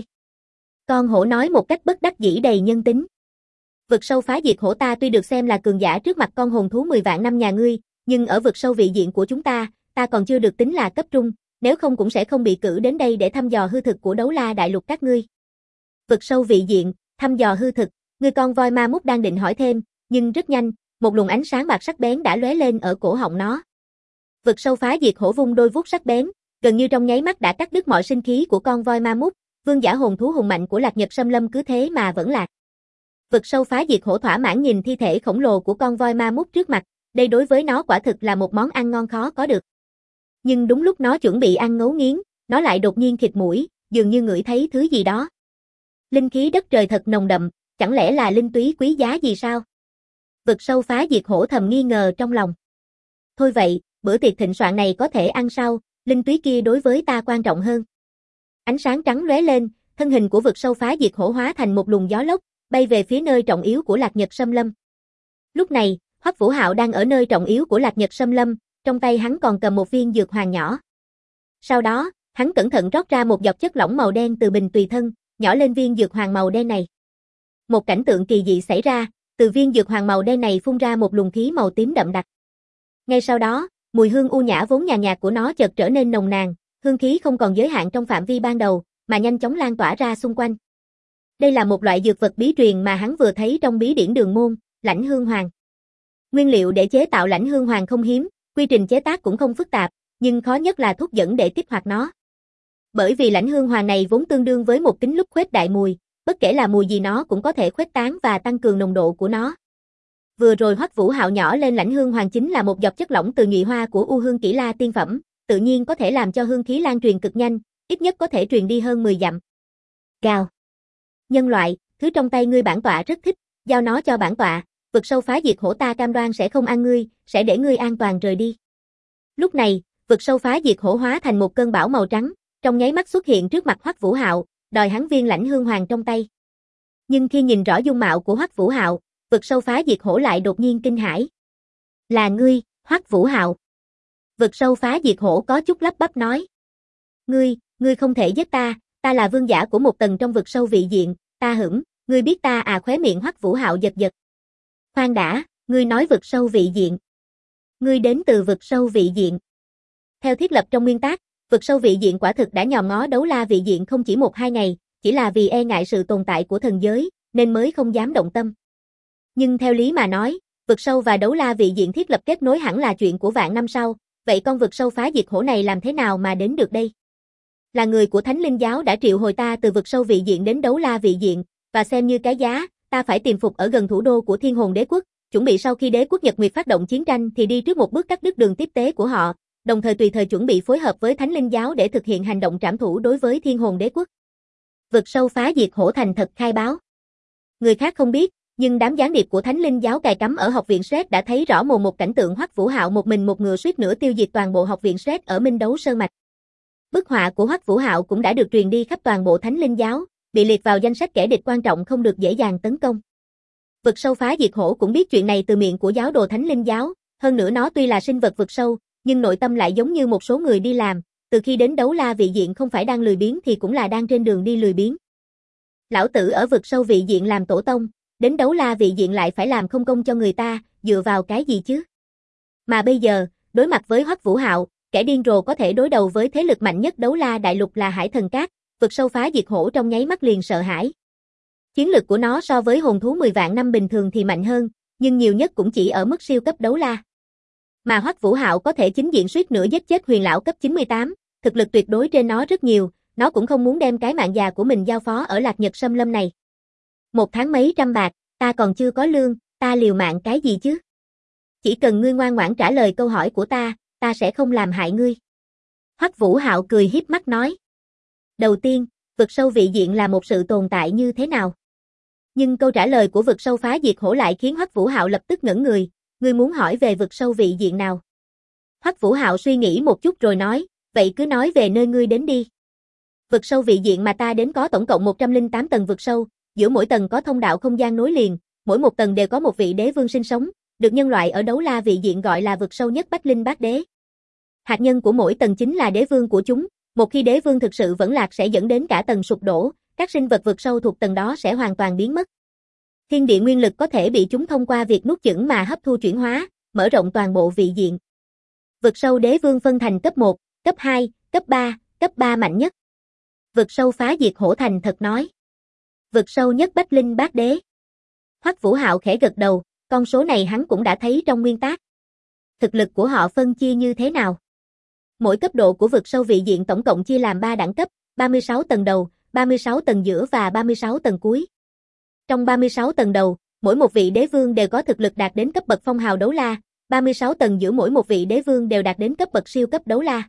Con hổ nói một cách bất đắc dĩ đầy nhân tính. Vực sâu phá diệt hổ ta tuy được xem là cường giả trước mặt con hồn thú 10 vạn năm nhà ngươi, nhưng ở vực sâu vị diện của chúng ta còn chưa được tính là cấp trung, nếu không cũng sẽ không bị cử đến đây để thăm dò hư thực của Đấu La Đại Lục các ngươi. Vực sâu vị diện, thăm dò hư thực, ngươi con voi ma mút đang định hỏi thêm, nhưng rất nhanh, một luồng ánh sáng bạc sắc bén đã lóe lên ở cổ họng nó. Vực sâu phá diệt hổ vung đôi vuốt sắc bén, gần như trong nháy mắt đã cắt đứt mọi sinh khí của con voi ma mút, vương giả hồn thú hùng mạnh của Lạc Nhật Sâm Lâm cứ thế mà vẫn lạc. Vực sâu phá diệt hổ thỏa mãn nhìn thi thể khổng lồ của con voi ma mút trước mặt, đây đối với nó quả thực là một món ăn ngon khó có được. Nhưng đúng lúc nó chuẩn bị ăn ngấu nghiến, nó lại đột nhiên khịt mũi, dường như ngửi thấy thứ gì đó. Linh khí đất trời thật nồng đậm, chẳng lẽ là linh túy quý giá gì sao? Vực sâu phá diệt hổ thầm nghi ngờ trong lòng. Thôi vậy, bữa tiệc thịnh soạn này có thể ăn sau, linh túy kia đối với ta quan trọng hơn. Ánh sáng trắng lóe lên, thân hình của vực sâu phá diệt hổ hóa thành một luồng gió lốc, bay về phía nơi trọng yếu của Lạc Nhật Sâm Lâm. Lúc này, Hoắc Vũ Hạo đang ở nơi trọng yếu của Lạc Nhật Sâm Lâm, trong tay hắn còn cầm một viên dược hoàng nhỏ. Sau đó, hắn cẩn thận rót ra một giọt chất lỏng màu đen từ bình tùy thân, nhỏ lên viên dược hoàng màu đen này. Một cảnh tượng kỳ dị xảy ra, từ viên dược hoàng màu đen này phun ra một luồng khí màu tím đậm đặc. Ngay sau đó, mùi hương u nhã vốn nhàn nhạt của nó chợt trở nên nồng nàn, hương khí không còn giới hạn trong phạm vi ban đầu, mà nhanh chóng lan tỏa ra xung quanh. Đây là một loại dược vật bí truyền mà hắn vừa thấy trong bí điển đường môn, lãnh hương hoàng. Nguyên liệu để chế tạo lãnh hương hoàng không hiếm, quy trình chế tác cũng không phức tạp, nhưng khó nhất là thuốc dẫn để kích hoạt nó. Bởi vì lãnh hương hoàng này vốn tương đương với một tính lúc khuếch đại mùi, bất kể là mùi gì nó cũng có thể khuếch tán và tăng cường nồng độ của nó. Vừa rồi Hoắc Vũ Hạo nhỏ lên lãnh hương hoàng chính là một giọt chất lỏng từ nhụy hoa của U Hương Kỷ La tiên phẩm, tự nhiên có thể làm cho hương khí lan truyền cực nhanh, ít nhất có thể truyền đi hơn 10 dặm. Gào. Nhân loại, thứ trong tay ngươi bản tọa rất thích, giao nó cho bản tọa, vực sâu phá diệt hổ ta cam đoan sẽ không ăn ngươi, sẽ để ngươi an toàn rời đi. Lúc này, vực sâu phá diệt hổ hóa thành một cơn bão màu trắng, trong nháy mắt xuất hiện trước mặt Hoắc Vũ Hạo, đòi hắn viên lãnh hương hoàng trong tay. Nhưng khi nhìn rõ dung mạo của Hoắc Vũ Hạo, vực sâu phá diệt hổ lại đột nhiên kinh hãi. Là ngươi, Hoắc Vũ Hạo. Vực sâu phá diệt hổ có chút lắp bắp nói. Ngươi không thể giết ta là vương giả của một tầng trong vực sâu vị diện, ta hửng, ngươi biết ta à? Khóe miệng Hoắc Vũ Hạo giật giật. Khoan đã, ngươi nói vực sâu vị diện. Ngươi đến từ vực sâu vị diện. Theo thiết lập trong nguyên tác, vực sâu vị diện quả thực đã nhòm ngó đấu la vị diện không chỉ 1-2 ngày, chỉ là vì e ngại sự tồn tại của thần giới, nên mới không dám động tâm. Nhưng theo lý mà nói, vực sâu và đấu la vị diện thiết lập kết nối hẳn là chuyện của vạn năm sau, vậy con vực sâu phá diệt hổ này làm thế nào mà đến được đây? Là người của Thánh Linh giáo đã triệu hồi ta từ vực sâu vị diện đến đấu la vị diện, và xem như cái giá, ta phải tìm phục ở gần thủ đô của Thiên Hồn Đế quốc, chuẩn bị sau khi Đế quốc Nhật Nguyệt phát động chiến tranh thì đi trước một bước cắt đứt đường tiếp tế của họ, đồng thời tùy thời chuẩn bị phối hợp với Thánh Linh giáo để thực hiện hành động trảm thủ đối với Thiên Hồn Đế quốc. Vực sâu phá diệt hổ thành thật khai báo. Người khác không biết, nhưng đám gián điệp của Thánh Linh giáo cài cắm ở học viện Sret đã thấy rõ mồn một cảnh tượng Hoắc Vũ Hạo một mình một ngựa suýt nữa tiêu diệt toàn bộ học viện Sret ở Minh Đấu Sơn mạch. Bức họa của Hoắc Vũ Hạo cũng đã được truyền đi khắp toàn bộ Thánh Linh giáo, bị liệt vào danh sách kẻ địch quan trọng không được dễ dàng tấn công. Vực sâu phá diệt hổ cũng biết chuyện này từ miệng của giáo đồ Thánh Linh giáo, hơn nữa nó tuy là sinh vật vực sâu, nhưng nội tâm lại giống như một số người đi làm, từ khi đến đấu la vị diện không phải đang lười biếng thì cũng là đang trên đường đi lười biếng. Lão tử ở vực sâu vị diện làm tổ tông, đến đấu la vị diện lại phải làm không công cho người ta, dựa vào cái gì chứ? Mà bây giờ, đối mặt với Hoắc Vũ Hạo, kẻ điên rồ có thể đối đầu với thế lực mạnh nhất đấu la đại lục là Hải Thần Cát, vực sâu phá diệt hổ trong nháy mắt liền sợ hãi. Chiến lực của nó so với hồn thú 10 vạn năm bình thường thì mạnh hơn, nhưng nhiều nhất cũng chỉ ở mức siêu cấp đấu la. Mà Hoắc Vũ Hạo có thể chính diện suýt nữa giết chết huyền lão cấp 98, thực lực tuyệt đối trên nó rất nhiều, nó cũng không muốn đem cái mạng già của mình giao phó ở Lạc Nhật Xâm Lâm này. 1 tháng mấy trăm bạc, ta còn chưa có lương, ta liều mạng cái gì chứ? Chỉ cần ngươi ngoan ngoãn trả lời câu hỏi của ta sẽ không làm hại ngươi. Hoắc Vũ Hạo cười híp mắt nói. Đầu tiên, vực sâu vị diện là một sự tồn tại như thế nào? Nhưng câu trả lời của vực sâu phá diệt hổ lại khiến Hoắc Vũ Hạo lập tức ngẩn người, ngươi muốn hỏi về vực sâu vị diện nào? Hoắc Vũ Hạo suy nghĩ một chút rồi nói, vậy cứ nói về nơi ngươi đến đi. Vực sâu vị diện mà ta đến có tổng cộng 108 tầng vực sâu, giữa mỗi tầng có thông đạo không gian nối liền, mỗi một tầng đều có một vị đế vương sinh sống, được nhân loại ở đấu la vị diện gọi là vực sâu nhất Bách Linh Bát Đế. Hạt nhân của mỗi tầng chính là đế vương của chúng, một khi đế vương thực sự vẫn lạc sẽ dẫn đến cả tầng sụp đổ, các sinh vật vực sâu thuộc tầng đó sẽ hoàn toàn biến mất. Thiên địa nguyên lực có thể bị chúng thông qua việc nuốt chửng mà hấp thu chuyển hóa, mở rộng toàn bộ vị diện. Vực sâu đế vương phân thành cấp 1, cấp 2, cấp 3 mạnh nhất. Vực sâu phá diệt hổ thành thật nói. Vực sâu nhất Bách Linh Bát Đế. Hoắc Vũ Hạo khẽ gật đầu, con số này hắn cũng đã thấy trong nguyên tác. Thực lực của họ phân chia như thế nào? Mỗi cấp độ của vực sâu vị diện tổng cộng chia làm 3 đẳng cấp, 36 tầng đầu, 36 tầng giữa và 36 tầng cuối. Trong 36 tầng đầu, mỗi một vị đế vương đều có thực lực đạt đến cấp bậc phong hào đấu la, 36 tầng giữa mỗi một vị đế vương đều đạt đến cấp bậc siêu cấp đấu la.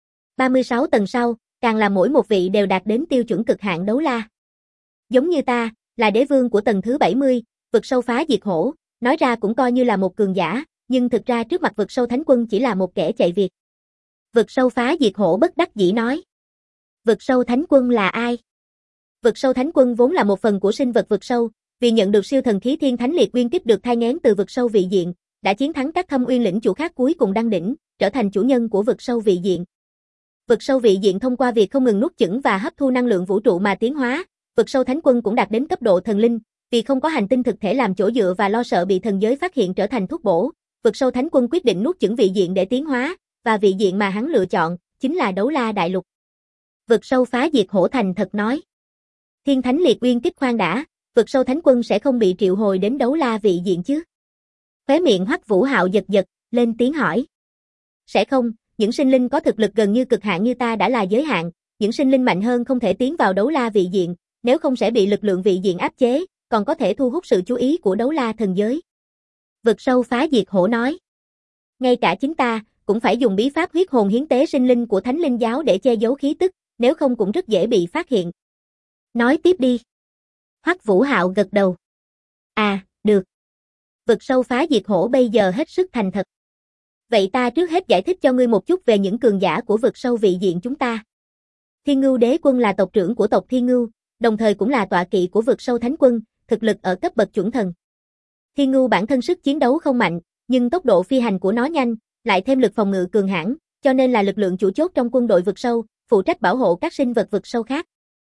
36 tầng sau, càng là mỗi một vị đều đạt đến tiêu chuẩn cực hạn đấu la. Giống như ta, là đế vương của tầng thứ 70, vực sâu phá diệt hổ, nói ra cũng coi như là một cường giả, nhưng thực ra trước mặt vực sâu thánh quân chỉ là một kẻ chạy việc. Vực sâu phá diệt hổ bất đắc dĩ nói. Vực sâu thánh quân là ai? Vực sâu thánh quân vốn là một phần của sinh vật vực sâu, vì nhận được siêu thần khí thiên thánh liệt uyên kích được thai nghén từ vực sâu vị diện, đã chiến thắng các thâm uyên lĩnh chủ khác cuối cùng đăng đỉnh, trở thành chủ nhân của vực sâu vị diện. Vực sâu vị diện thông qua việc không ngừng nuốt chửng và hấp thu năng lượng vũ trụ mà tiến hóa, vực sâu thánh quân cũng đạt đến cấp độ thần linh, vì không có hành tinh thực thể làm chỗ dựa và lo sợ bị thần giới phát hiện trở thành thuốc bổ, vực sâu thánh quân quyết định nuốt chửng vị diện để tiến hóa, và vị diện mà hắn lựa chọn chính là đấu la đại lục. Vực sâu phá diệt hổ thành thật nói. Thiên thánh liệt uyên kích khoan đã, vực sâu thánh quân sẽ không bị triệu hồi đến đấu la vị diện chứ? Khóe miệng Hoắc Vũ Hạo giật giật, lên tiếng hỏi. Sẽ không, những sinh linh có thực lực gần như cực hạn như ta đã là giới hạn, những sinh linh mạnh hơn không thể tiến vào đấu la vị diện, nếu không sẽ bị lực lượng vị diện áp chế, còn có thể thu hút sự chú ý của đấu la thần giới. Vực sâu phá diệt hổ nói. Ngay cả chính ta, cũng phải dùng bí pháp huyết hồn hiến tế sinh linh của Thánh Linh giáo để che giấu khí tức, nếu không cũng rất dễ bị phát hiện. Nói tiếp đi. Hoắc Vũ Hạo gật đầu. À, được. Vực sâu phá diệt hổ bây giờ hết sức thành thật. Vậy ta trước hết giải thích cho ngươi một chút về những cường giả của vực sâu vị diện chúng ta. Thiên Ngưu Đế Quân là tộc trưởng của tộc Thiên Ngưu, đồng thời cũng là tọa kỵ của vực sâu Thánh Quân, thực lực ở cấp bậc chuẩn thần. Thiên Ngưu bản thân sức chiến đấu không mạnh, nhưng tốc độ phi hành của nó nhanh, lại thêm lực phòng ngự cường hãn, cho nên là lực lượng chủ chốt trong quân đội vực sâu, phụ trách bảo hộ các sinh vật vực sâu khác.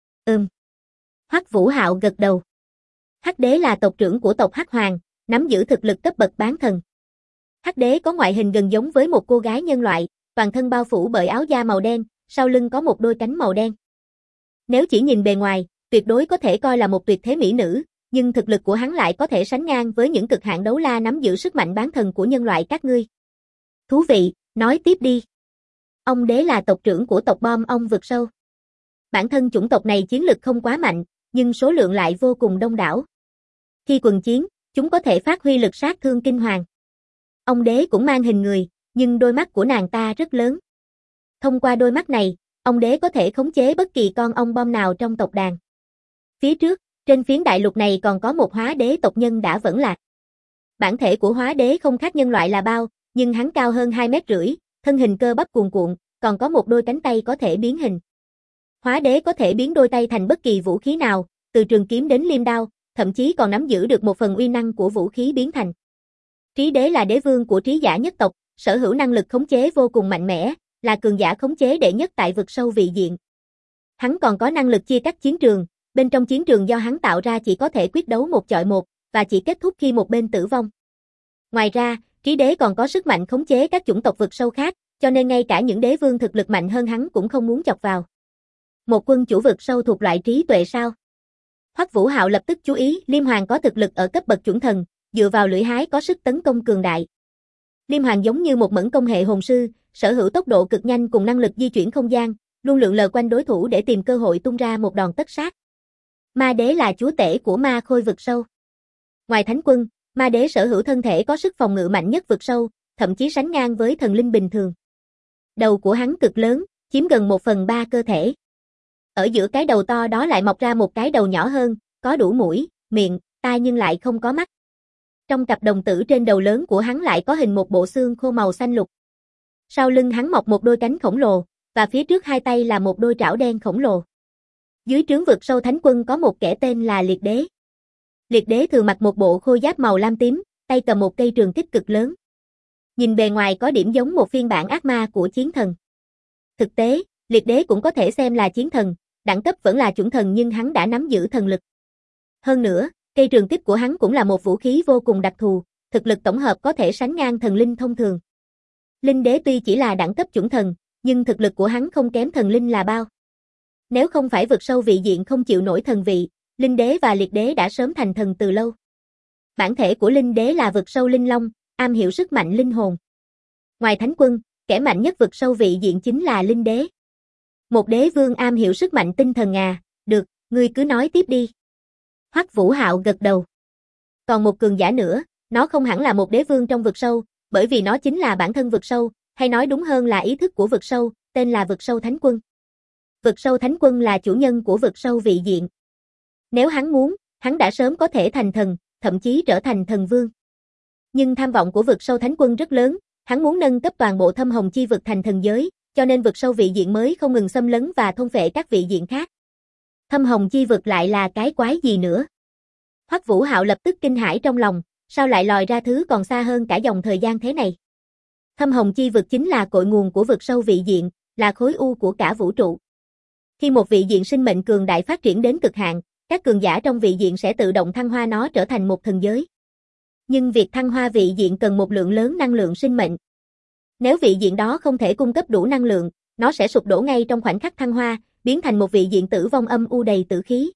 Hoắc Vũ Hạo gật đầu. Hắc Đế là tộc trưởng của tộc Hắc Hoàng, nắm giữ thực lực cấp bậc bán thần. Hắc Đế có ngoại hình gần giống với một cô gái nhân loại, toàn thân bao phủ bởi áo da màu đen, sau lưng có một đôi cánh màu đen. Nếu chỉ nhìn bề ngoài, tuyệt đối có thể coi là một tuyệt thế mỹ nữ, nhưng thực lực của hắn lại có thể sánh ngang với những cực hạn đấu la nắm giữ sức mạnh bán thần của nhân loại các ngươi. Thú vị, nói tiếp đi. Ông Đế là tộc trưởng của tộc Bom Ong vực sâu. Bản thân chủng tộc này chiến lực không quá mạnh, nhưng số lượng lại vô cùng đông đảo. Khi quần chiến, chúng có thể phát huy lực sát thương kinh hoàng. Ông Đế cũng mang hình người, nhưng đôi mắt của nàng ta rất lớn. Thông qua đôi mắt này, ông Đế có thể khống chế bất kỳ con ong bom nào trong tộc đàn. Phía trước, trên phiến đại lục này còn có một Hóa Đế tộc nhân đã vẫn lạc. Bản thể của Hóa Đế không khác nhân loại là bao, nhưng hắn cao hơn 2,5 mét, thân hình cơ bắp cuồn cuộn, còn có một đôi cánh tay có thể biến hình. Hóa Đế có thể biến đôi tay thành bất kỳ vũ khí nào, từ trường kiếm đến liêm đao, thậm chí còn nắm giữ được một phần uy năng của vũ khí biến thành. Trí Đế là đế vương của trí giả nhất tộc, sở hữu năng lực khống chế vô cùng mạnh mẽ, là cường giả khống chế đệ nhất tại vực sâu vị diện. Hắn còn có năng lực chia cắt chiến trường, bên trong chiến trường do hắn tạo ra chỉ có thể quyết đấu một chọi một, và chỉ kết thúc khi một bên tử vong. Ngoài ra, Trí Đế còn có sức mạnh khống chế các chủng tộc vực sâu khác, cho nên ngay cả những đế vương thực lực mạnh hơn hắn cũng không muốn chọc vào. Một quân chủ vực sâu thuộc loại trí tuệ sao? Hoắc Vũ Hạo lập tức chú ý, Liêm Hoàng có thực lực ở cấp bậc chuẩn thần, dựa vào lưỡi hái có sức tấn công cường đại. Liêm Hoàng giống như một mẫn công hệ hồn sư, sở hữu tốc độ cực nhanh cùng năng lực di chuyển không gian, luôn lượn lờ quanh đối thủ để tìm cơ hội tung ra một đòn tất sát. Ma Đế là chúa tể của ma khôi vực sâu. Ngoài Thánh Quân, Ma Đế sở hữu thân thể có sức phòng ngự mạnh nhất vực sâu, thậm chí sánh ngang với thần linh bình thường. Đầu của hắn cực lớn, chiếm gần 1/3 cơ thể. Ở giữa cái đầu to đó lại mọc ra một cái đầu nhỏ hơn, có đủ mũi, miệng, tai nhưng lại không có mắt. Trong cặp đồng tử trên đầu lớn của hắn lại có hình một bộ xương khô màu xanh lục. Sau lưng hắn mọc một đôi cánh khổng lồ, và phía trước hai tay là một đôi trảo đen khổng lồ. Dưới trướng vực sâu Thánh Quân có một kẻ tên là Liệt Đế. Liệt Đế thường mặc một bộ khôi giáp màu lam tím, tay cầm một cây trường kích cực lớn. Nhìn bề ngoài có điểm giống một phiên bản ác ma của chiến thần. Thực tế, Liệt Đế cũng có thể xem là chiến thần, đẳng cấp vẫn là chuẩn thần nhưng hắn đã nắm giữ thần lực. Hơn nữa, cây trường kích của hắn cũng là một vũ khí vô cùng đặc thù, thực lực tổng hợp có thể sánh ngang thần linh thông thường. Linh Đế tuy chỉ là đẳng cấp chuẩn thần, nhưng thực lực của hắn không kém thần linh là bao. Nếu không phải vực sâu vị diện không chịu nổi thần vị, Linh Đế và Liệt Đế đã sớm thành thần từ lâu. Bản thể của Linh Đế là vực sâu linh long, am hiểu sức mạnh linh hồn. Ngoài Thánh Quân, kẻ mạnh nhất vực sâu vị diện chính là Linh Đế. Một đế vương am hiểu sức mạnh tinh thần à, được, ngươi cứ nói tiếp đi. Hoắc Vũ Hạo gật đầu. Còn một cường giả nữa, nó không hẳn là một đế vương trong vực sâu, bởi vì nó chính là bản thân vực sâu, hay nói đúng hơn là ý thức của vực sâu, tên là vực sâu Thánh Quân. Vực sâu Thánh Quân là chủ nhân của vực sâu vị diện. Nếu hắn muốn, hắn đã sớm có thể thành thần, thậm chí trở thành thần vương. Nhưng tham vọng của vực sâu Thánh Quân rất lớn, hắn muốn nâng cấp toàn bộ Thâm Hồng Chi vực thành thần giới, cho nên vực sâu vị diện mới không ngừng xâm lấn và thôn phệ các vị diện khác. Thâm Hồng Chi vực lại là cái quái gì nữa? Hoắc Vũ Hạo lập tức kinh hãi trong lòng, sao lại lòi ra thứ còn xa hơn cả dòng thời gian thế này? Thâm Hồng Chi vực chính là cội nguồn của vực sâu vị diện, là khối u của cả vũ trụ. Khi một vị diện sinh mệnh cường đại phát triển đến cực hạn, các cường giả trong vị diện sẽ tự động thăng hoa nó trở thành một thần giới. Nhưng việc thăng hoa vị diện cần một lượng lớn năng lượng sinh mệnh. Nếu vị diện đó không thể cung cấp đủ năng lượng, nó sẽ sụp đổ ngay trong khoảnh khắc thăng hoa, biến thành một vị diện tử vong âm u đầy tử khí.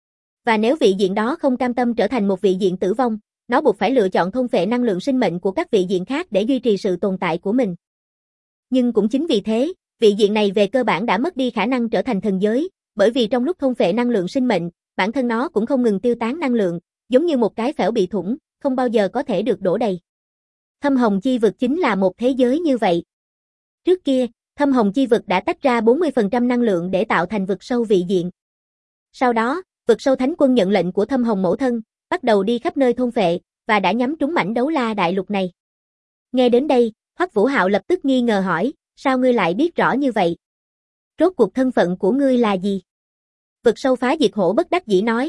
Và nếu vị diện đó không cam tâm trở thành một vị diện tử vong, nó buộc phải lựa chọn thôn phệ năng lượng sinh mệnh của các vị diện khác để duy trì sự tồn tại của mình. Nhưng cũng chính vì thế, vị diện này về cơ bản đã mất đi khả năng trở thành thần giới, bởi vì trong lúc thôn phệ năng lượng sinh mệnh, bản thân nó cũng không ngừng tiêu tán năng lượng, giống như một cái phễu bị thủng, không bao giờ có thể được đổ đầy. Thâm Hồng Chi vực chính là một thế giới như vậy. Trước kia, Thâm Hồng Chi vực đã tách ra 40% năng lượng để tạo thành vực sâu vị diện. Sau đó, vực sâu Thánh Quân nhận lệnh của Thâm Hồng Mẫu Thân, bắt đầu đi khắp nơi thôn phệ, và đã nhắm trúng mảnh đấu la đại lục này. Nghe đến đây, Hoắc Vũ Hạo lập tức nghi ngờ hỏi, sao ngươi lại biết rõ như vậy? Rốt cuộc thân phận của ngươi là gì? Vực sâu phá diệt hổ bất đắc dĩ nói,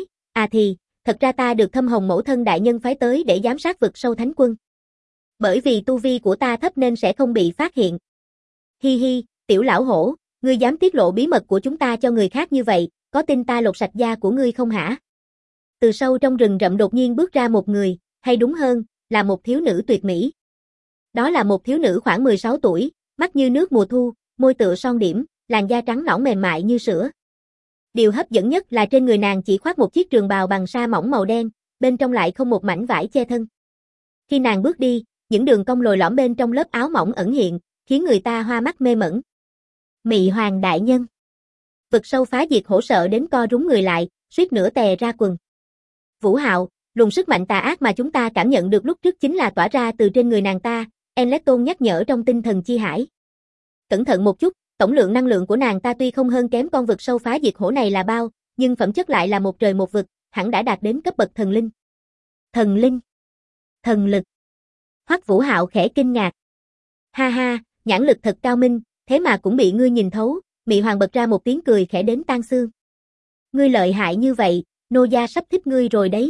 thật ra ta được Thâm Hồng mẫu thân đại nhân phái tới để giám sát vực sâu thánh quân. Bởi vì tu vi của ta thấp nên sẽ không bị phát hiện. Hi hi, tiểu lão hổ, ngươi dám tiết lộ bí mật của chúng ta cho người khác như vậy, có tin ta lột sạch da của ngươi không hả? Từ sâu trong rừng rậm đột nhiên bước ra một người, hay đúng hơn, là một thiếu nữ tuyệt mỹ. Đó là một thiếu nữ khoảng 16 tuổi, mắt như nước mùa thu, môi tựa son điểm, làn da trắng nõn mềm mại như sữa. Điều hấp dẫn nhất là trên người nàng chỉ khoác một chiếc trường bào bằng sa mỏng màu đen, bên trong lại không một mảnh vải che thân. Khi nàng bước đi, những đường cong lồi lõm bên trong lớp áo mỏng ẩn hiện, khiến người ta hoa mắt mê mẩn. Mị Hoàng đại nhân. Vực sâu phá diệt hổ sợ đến co rúm người lại, suýt nữa tè ra quần. Vũ Hạo, luồng sức mạnh tà ác mà chúng ta cảm nhận được lúc trước chính là tỏa ra từ trên người nàng ta, Enleton nhắc nhở trong tinh thần chi hải. Cẩn thận một chút, tổng lượng năng lượng của nàng ta tuy không hơn kém con vực sâu phá diệt hổ này là bao, nhưng phẩm chất lại là một trời một vực, hẳn đã đạt đến cấp bậc thần linh. Thần linh? Thần lực? Hoắc Vũ Hạo khẽ kinh ngạc. Ha ha, nhãn lực thật cao minh, thế mà cũng bị ngươi nhìn thấu, Mị Hoàng bật ra một tiếng cười khẽ đến tan xương. Ngươi lợi hại như vậy, nô gia sắp thích ngươi rồi đấy.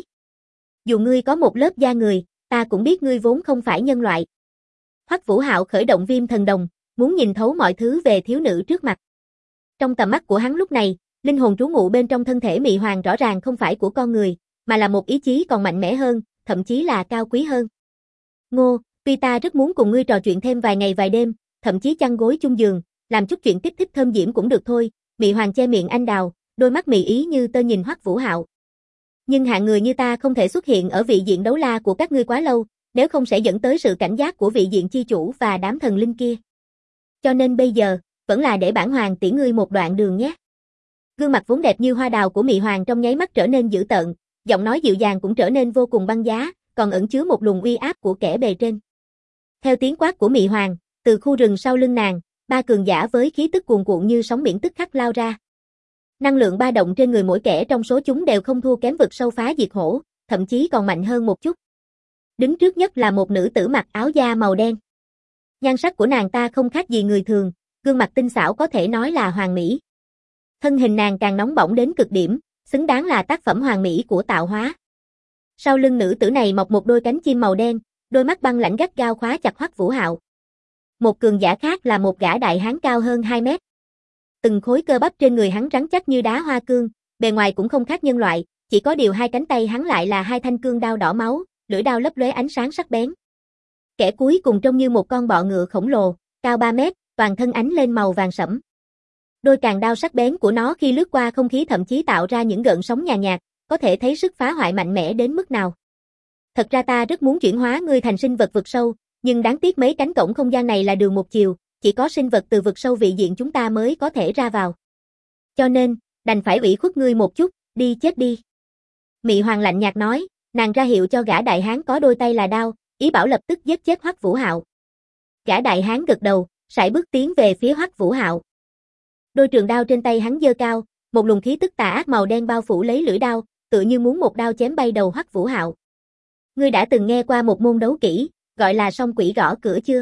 Dù ngươi có một lớp da người, ta cũng biết ngươi vốn không phải nhân loại. Hoắc Vũ Hạo khởi động viêm thần đồng, muốn nhìn thấu mọi thứ về thiếu nữ trước mặt. Trong tầm mắt của hắn lúc này, linh hồn trú ngụ bên trong thân thể Mị Hoàng rõ ràng không phải của con người, mà là một ý chí còn mạnh mẽ hơn, thậm chí là cao quý hơn. Ngô, tuy ta rất muốn cùng ngươi trò chuyện thêm vài ngày vài đêm, thậm chí chăn gối chung giường, làm chút chuyện kích thích thơm diễm cũng được thôi, Mị Hoàng che miệng anh đào, đôi mắt mị ý như tơ nhìn Hoắc Vũ Hạo. Nhưng hạng người như ta không thể xuất hiện ở vị diện đấu la của các ngươi quá lâu, nếu không sẽ dẫn tới sự cảnh giác của vị diện chi chủ và đám thần linh kia. Cho nên bây giờ, vẫn là để bản hoàng tiễn ngươi một đoạn đường nhé. Gương mặt vốn đẹp như hoa đào của Mị Hoàng trong nháy mắt trở nên dữ tợn, giọng nói dịu dàng cũng trở nên vô cùng băng giá, còn ẩn chứa một luồng uy áp của kẻ bề trên. Theo tiếng quát của Mị Hoàng, từ khu rừng sau lưng nàng, ba cường giả với khí tức cuồn cuộn như sóng biển tức khắc lao ra. Năng lượng ba động trên người mỗi kẻ trong số chúng đều không thua kém vực sâu phá diệt hổ, thậm chí còn mạnh hơn một chút. Đứng trước nhất là một nữ tử mặc áo da màu đen. Nhan sắc của nàng ta không khác gì người thường, gương mặt tinh xảo có thể nói là hoàn mỹ. Thân hình nàng càng nóng bỏng đến cực điểm, xứng đáng là tác phẩm hoàn mỹ của tạo hóa. Sau lưng nữ tử này mọc một đôi cánh chim màu đen, đôi mắt băng lãnh gắt gao khóa chặt Hoắc Vũ Hạo. Một cường giả khác là một gã đại hán cao hơn 2 mét. Từng khối cơ bắp trên người hắn rắn chắc như đá hoa cương, bề ngoài cũng không khác nhân loại, chỉ có điều hai cánh tay hắn lại là hai thanh cương đao đỏ máu, lưỡi đao lấp lóe ánh sáng sắc bén. Kẻ cuối cùng trông như một con bọ ngựa khổng lồ, cao 3 mét, toàn thân ánh lên màu vàng sẫm. Đôi càn đao sắc bén của nó khi lướt qua không khí thậm chí tạo ra những gợn sóng nhàn nhạt, có thể thấy sức phá hoại mạnh mẽ đến mức nào. Thật ra ta rất muốn chuyển hóa ngươi thành sinh vật vực sâu, nhưng đáng tiếc mấy cánh cổng không gian này là đường một chiều, chỉ có sinh vật từ vực sâu vị diện chúng ta mới có thể ra vào. Cho nên, đành phải ủy khuất ngươi một chút, đi chết đi. Mị Hoàng lạnh nhạt nói, nàng ra hiệu cho gã đại hán có đôi tay là đao, ý bảo lập tức giết chết Hoắc Vũ Hạo. Gã đại hán gật đầu, sải bước tiến về phía Hoắc Vũ Hạo. Đôi trường đao trên tay hắn giơ cao, một luồng khí tức tà ác màu đen bao phủ lấy lưỡi đao, tựa như muốn một đao chém bay đầu Hoắc Vũ Hạo. Ngươi đã từng nghe qua một môn đấu kỹ, gọi là song quỷ gõ cửa chưa?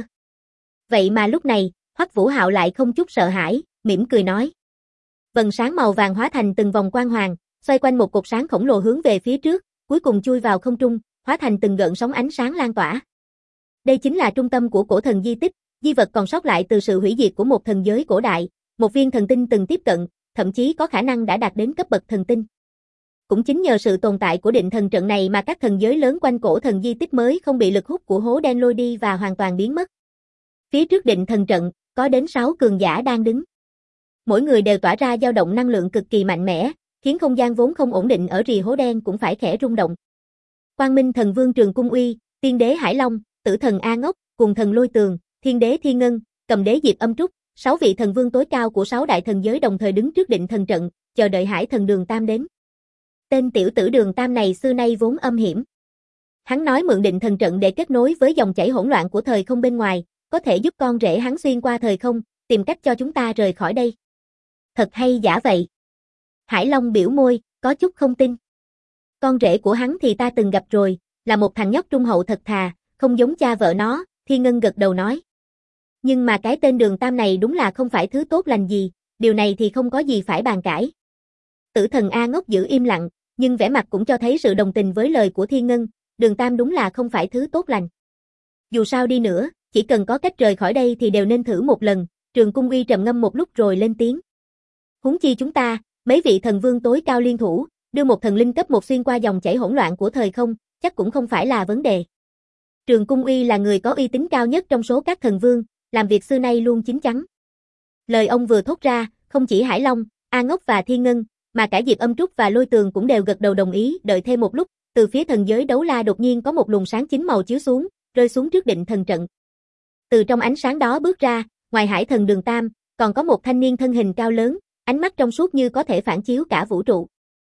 Vậy mà lúc này, Hoắc Vũ Hạo lại không chút sợ hãi, mỉm cười nói. Vầng sáng màu vàng hóa thành từng vòng quang hoàng, xoay quanh một cột sáng khổng lồ hướng về phía trước, cuối cùng chui vào không trung, hóa thành từng gợn sóng ánh sáng lan tỏa. Đây chính là trung tâm của cổ thần di tích, di vật còn sót lại từ sự hủy diệt của một thần giới cổ đại, một viên thần tinh từng tiếp cận, thậm chí có khả năng đã đạt đến cấp bậc thần tinh. Cũng chính nhờ sự tồn tại của định thần trận này mà các thần giới lớn quanh cổ thần di tích mới không bị lực hút của hố đen lôi đi và hoàn toàn biến mất. Phía trước định thần trận, có đến 6 cường giả đang đứng. Mỗi người đều tỏa ra dao động năng lượng cực kỳ mạnh mẽ, khiến không gian vốn không ổn định ở rì hố đen cũng phải khẽ rung động. Quang Minh Thần Vương Trường Cung Uy, Tiên Đế Hải Long, Tử Thần A Ngốc, Cùng Thần Lôi Tường, Thiên Đế Thiên Ngân, Cầm Đế Diệp Âm Trúc, 6 vị thần vương tối cao của 6 đại thần giới đồng thời đứng trước định thần trận, chờ đợi Hải Thần Đường Tam đến. Tên tiểu tử Đường Tam này xưa nay vốn âm hiểm. Hắn nói mượn định thần trận để kết nối với dòng chảy hỗn loạn của thời không bên ngoài, có thể giúp con rể hắn xuyên qua thời không, tìm cách cho chúng ta rời khỏi đây. Thật hay giả vậy? Hải Long biểu môi, có chút không tin. Con rể của hắn thì ta từng gặp rồi, là một thằng nhóc trung hậu thật thà, không giống cha vợ nó, Thiên Ngân gật đầu nói. Nhưng mà cái tên Đường Tam này đúng là không phải thứ tốt lành gì, điều này thì không có gì phải bàn cãi. Tử thần A Ngốc giữ im lặng, nhưng vẻ mặt cũng cho thấy sự đồng tình với lời của Thiên Ngân, Đường Tam đúng là không phải thứ tốt lành. Dù sao đi nữa, chỉ cần có cách rời khỏi đây thì đều nên thử một lần, Trường Cung Uy trầm ngâm một lúc rồi lên tiếng. Huống chi chúng ta, mấy vị thần vương tối cao liên thủ, đưa một thần linh cấp 1 xuyên qua dòng chảy hỗn loạn của thời không, chắc cũng không phải là vấn đề. Trường Cung Uy là người có uy tín cao nhất trong số các thần vương, làm việc xưa nay luôn chín chắn. Lời ông vừa thốt ra, không chỉ Hải Long, A Ngốc và Thiên Ngân, mà cả Diệp Âm Trúc và Lôi Tường cũng đều gật đầu đồng ý. Đợi thêm một lúc, từ phía thần giới đấu la đột nhiên có một luồng sáng chín màu chiếu xuống, rơi xuống trước định thần trận. Từ trong ánh sáng đó bước ra, ngoài Hải thần Đường Tam, còn có một thanh niên thân hình cao lớn, ánh mắt trong suốt như có thể phản chiếu cả vũ trụ.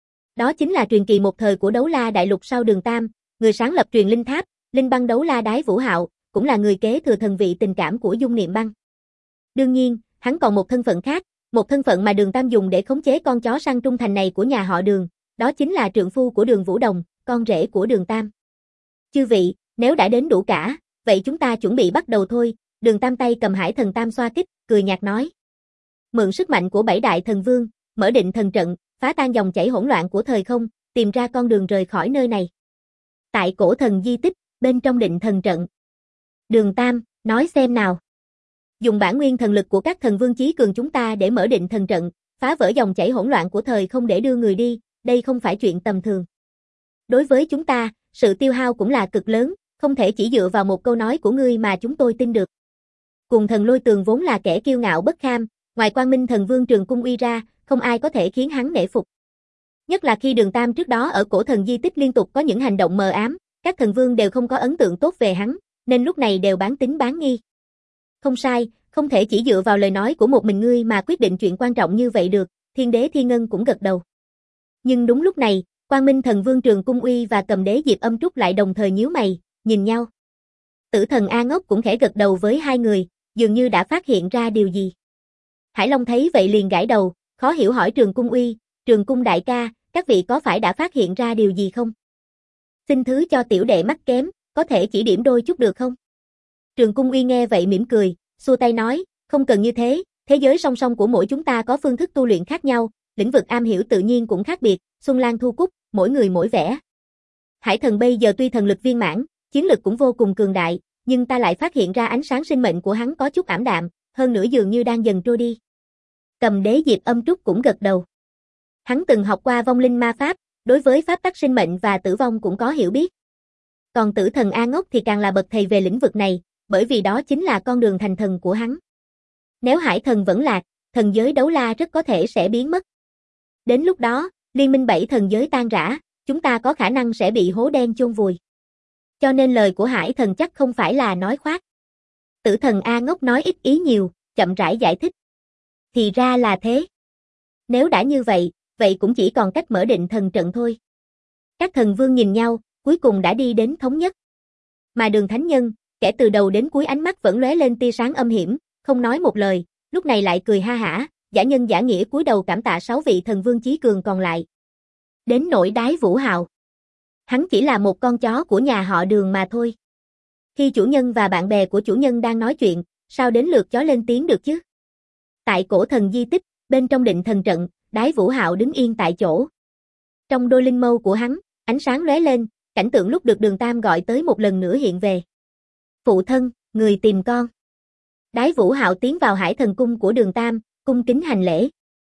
Đó chính là truyền kỳ một thời của đấu la đại lục sau Đường Tam, người sáng lập truyền linh tháp, linh băng đấu la Đái Vũ Hạo, cũng là người kế thừa thần vị tình cảm của Dung Niệm Băng. Đương nhiên, hắn còn một thân phận khác, một thân phận mà Đường Tam dùng để khống chế con chó săn trung thành này của nhà họ Đường, đó chính là trượng phu của Đường Vũ Đồng, con rể của Đường Tam. Chư vị, nếu đã đến đủ cả, vậy chúng ta chuẩn bị bắt đầu thôi. Đường Tam tay cầm Hải thần tam xoa kích, cười nhạt nói. Mượn sức mạnh của 7 đại thần vương, mở định thần trận, phá tan dòng chảy hỗn loạn của thời không, tìm ra con đường rời khỏi nơi này. Tại cổ thần di tích, bên trong định thần trận. Đường Tam, nói xem nào. Dùng bản nguyên thần lực của các thần vương chí cường chúng ta để mở định thần trận, phá vỡ dòng chảy hỗn loạn của thời không để đưa người đi, đây không phải chuyện tầm thường. Đối với chúng ta, sự tiêu hao cũng là cực lớn, không thể chỉ dựa vào một câu nói của ngươi mà chúng tôi tin được. Cùng thần Lôi Tường vốn là kẻ kiêu ngạo bất kham, ngoài Quang Minh thần vương Trường Cung Uy ra, không ai có thể khiến hắn nể phục. Nhất là khi Đường Tam trước đó ở cổ thần di tích liên tục có những hành động mờ ám, các thần vương đều không có ấn tượng tốt về hắn, nên lúc này đều bán tín bán nghi. Không sai, không thể chỉ dựa vào lời nói của một mình ngươi mà quyết định chuyện quan trọng như vậy được, Thiên Đế Thiên Ngân cũng gật đầu. Nhưng đúng lúc này, Quang Minh thần vương Trường Cung Uy và Cầm Đế Diệp Âm Trúc lại đồng thời nhíu mày, nhìn nhau. Tử thần A Ngốc cũng khẽ gật đầu với hai người, dường như đã phát hiện ra điều gì. Hải Long thấy vậy liền gãi đầu, khó hiểu hỏi Trường Cung Uy, Trường Cung đại ca, các vị có phải đã phát hiện ra điều gì không? Xin thứ cho tiểu đệ mắt kém, có thể chỉ điểm đôi chút được không? Trường Cung Uy nghe vậy mỉm cười, xua tay nói, không cần như thế, thế giới song song của mỗi chúng ta có phương thức tu luyện khác nhau, lĩnh vực am hiểu tự nhiên cũng khác biệt, Xuân Lan Thu Cúc, mỗi người mỗi vẻ. Hải thần bây giờ tuy thần lực viên mãn, chiến lực cũng vô cùng cường đại, nhưng ta lại phát hiện ra ánh sáng sinh mệnh của hắn có chút ảm đạm, hơn nữa dường như đang dần trôi đi. Cầm Đế Diệp Âm Trúc cũng gật đầu. Hắn từng học qua vong linh ma pháp, đối với pháp tắc sinh mệnh và tử vong cũng có hiểu biết. Còn tử thần A Ngốc thì càng là bậc thầy về lĩnh vực này, bởi vì đó chính là con đường thành thần của hắn. Nếu Hải thần vẫn lạc, thần giới đấu la rất có thể sẽ biến mất. Đến lúc đó, liên minh 7 thần giới tan rã, chúng ta có khả năng sẽ bị hố đen chôn vùi. Cho nên lời của Hải thần chắc không phải là nói khoác. Tử thần A Ngốc nói ít ý nhiều, chậm rãi giải thích. Thì ra là thế. Nếu đã như vậy, vậy cũng chỉ còn cách mở định thần trận thôi. Các thần vương nhìn nhau, cuối cùng đã đi đến thống nhất. Mà Đường Thánh Nhân, kẻ từ đầu đến cuối ánh mắt vẫn lóe lên tia sáng âm hiểm, không nói một lời, lúc này lại cười ha hả, giả nhân giả nghĩa cúi đầu cảm tạ 6 vị thần vương chí cường còn lại. Đến nỗi Đái Vũ Hạo. Hắn chỉ là một con chó của nhà họ Đường mà thôi. Khi chủ nhân và bạn bè của chủ nhân đang nói chuyện, sao đến lượt chó lên tiếng được chứ? Tại cổ thần di tích, bên trong định thần trận, Đái Vũ Hạo đứng yên tại chỗ. Trong đôi linh mâu của hắn, ánh sáng lóe lên, cảnh tượng lúc được Đường Tam gọi tới một lần nữa hiện về. Phụ thân, người tìm con. Đái Vũ Hạo tiến vào Hải thần cung của Đường Tam, cung kính hành lễ.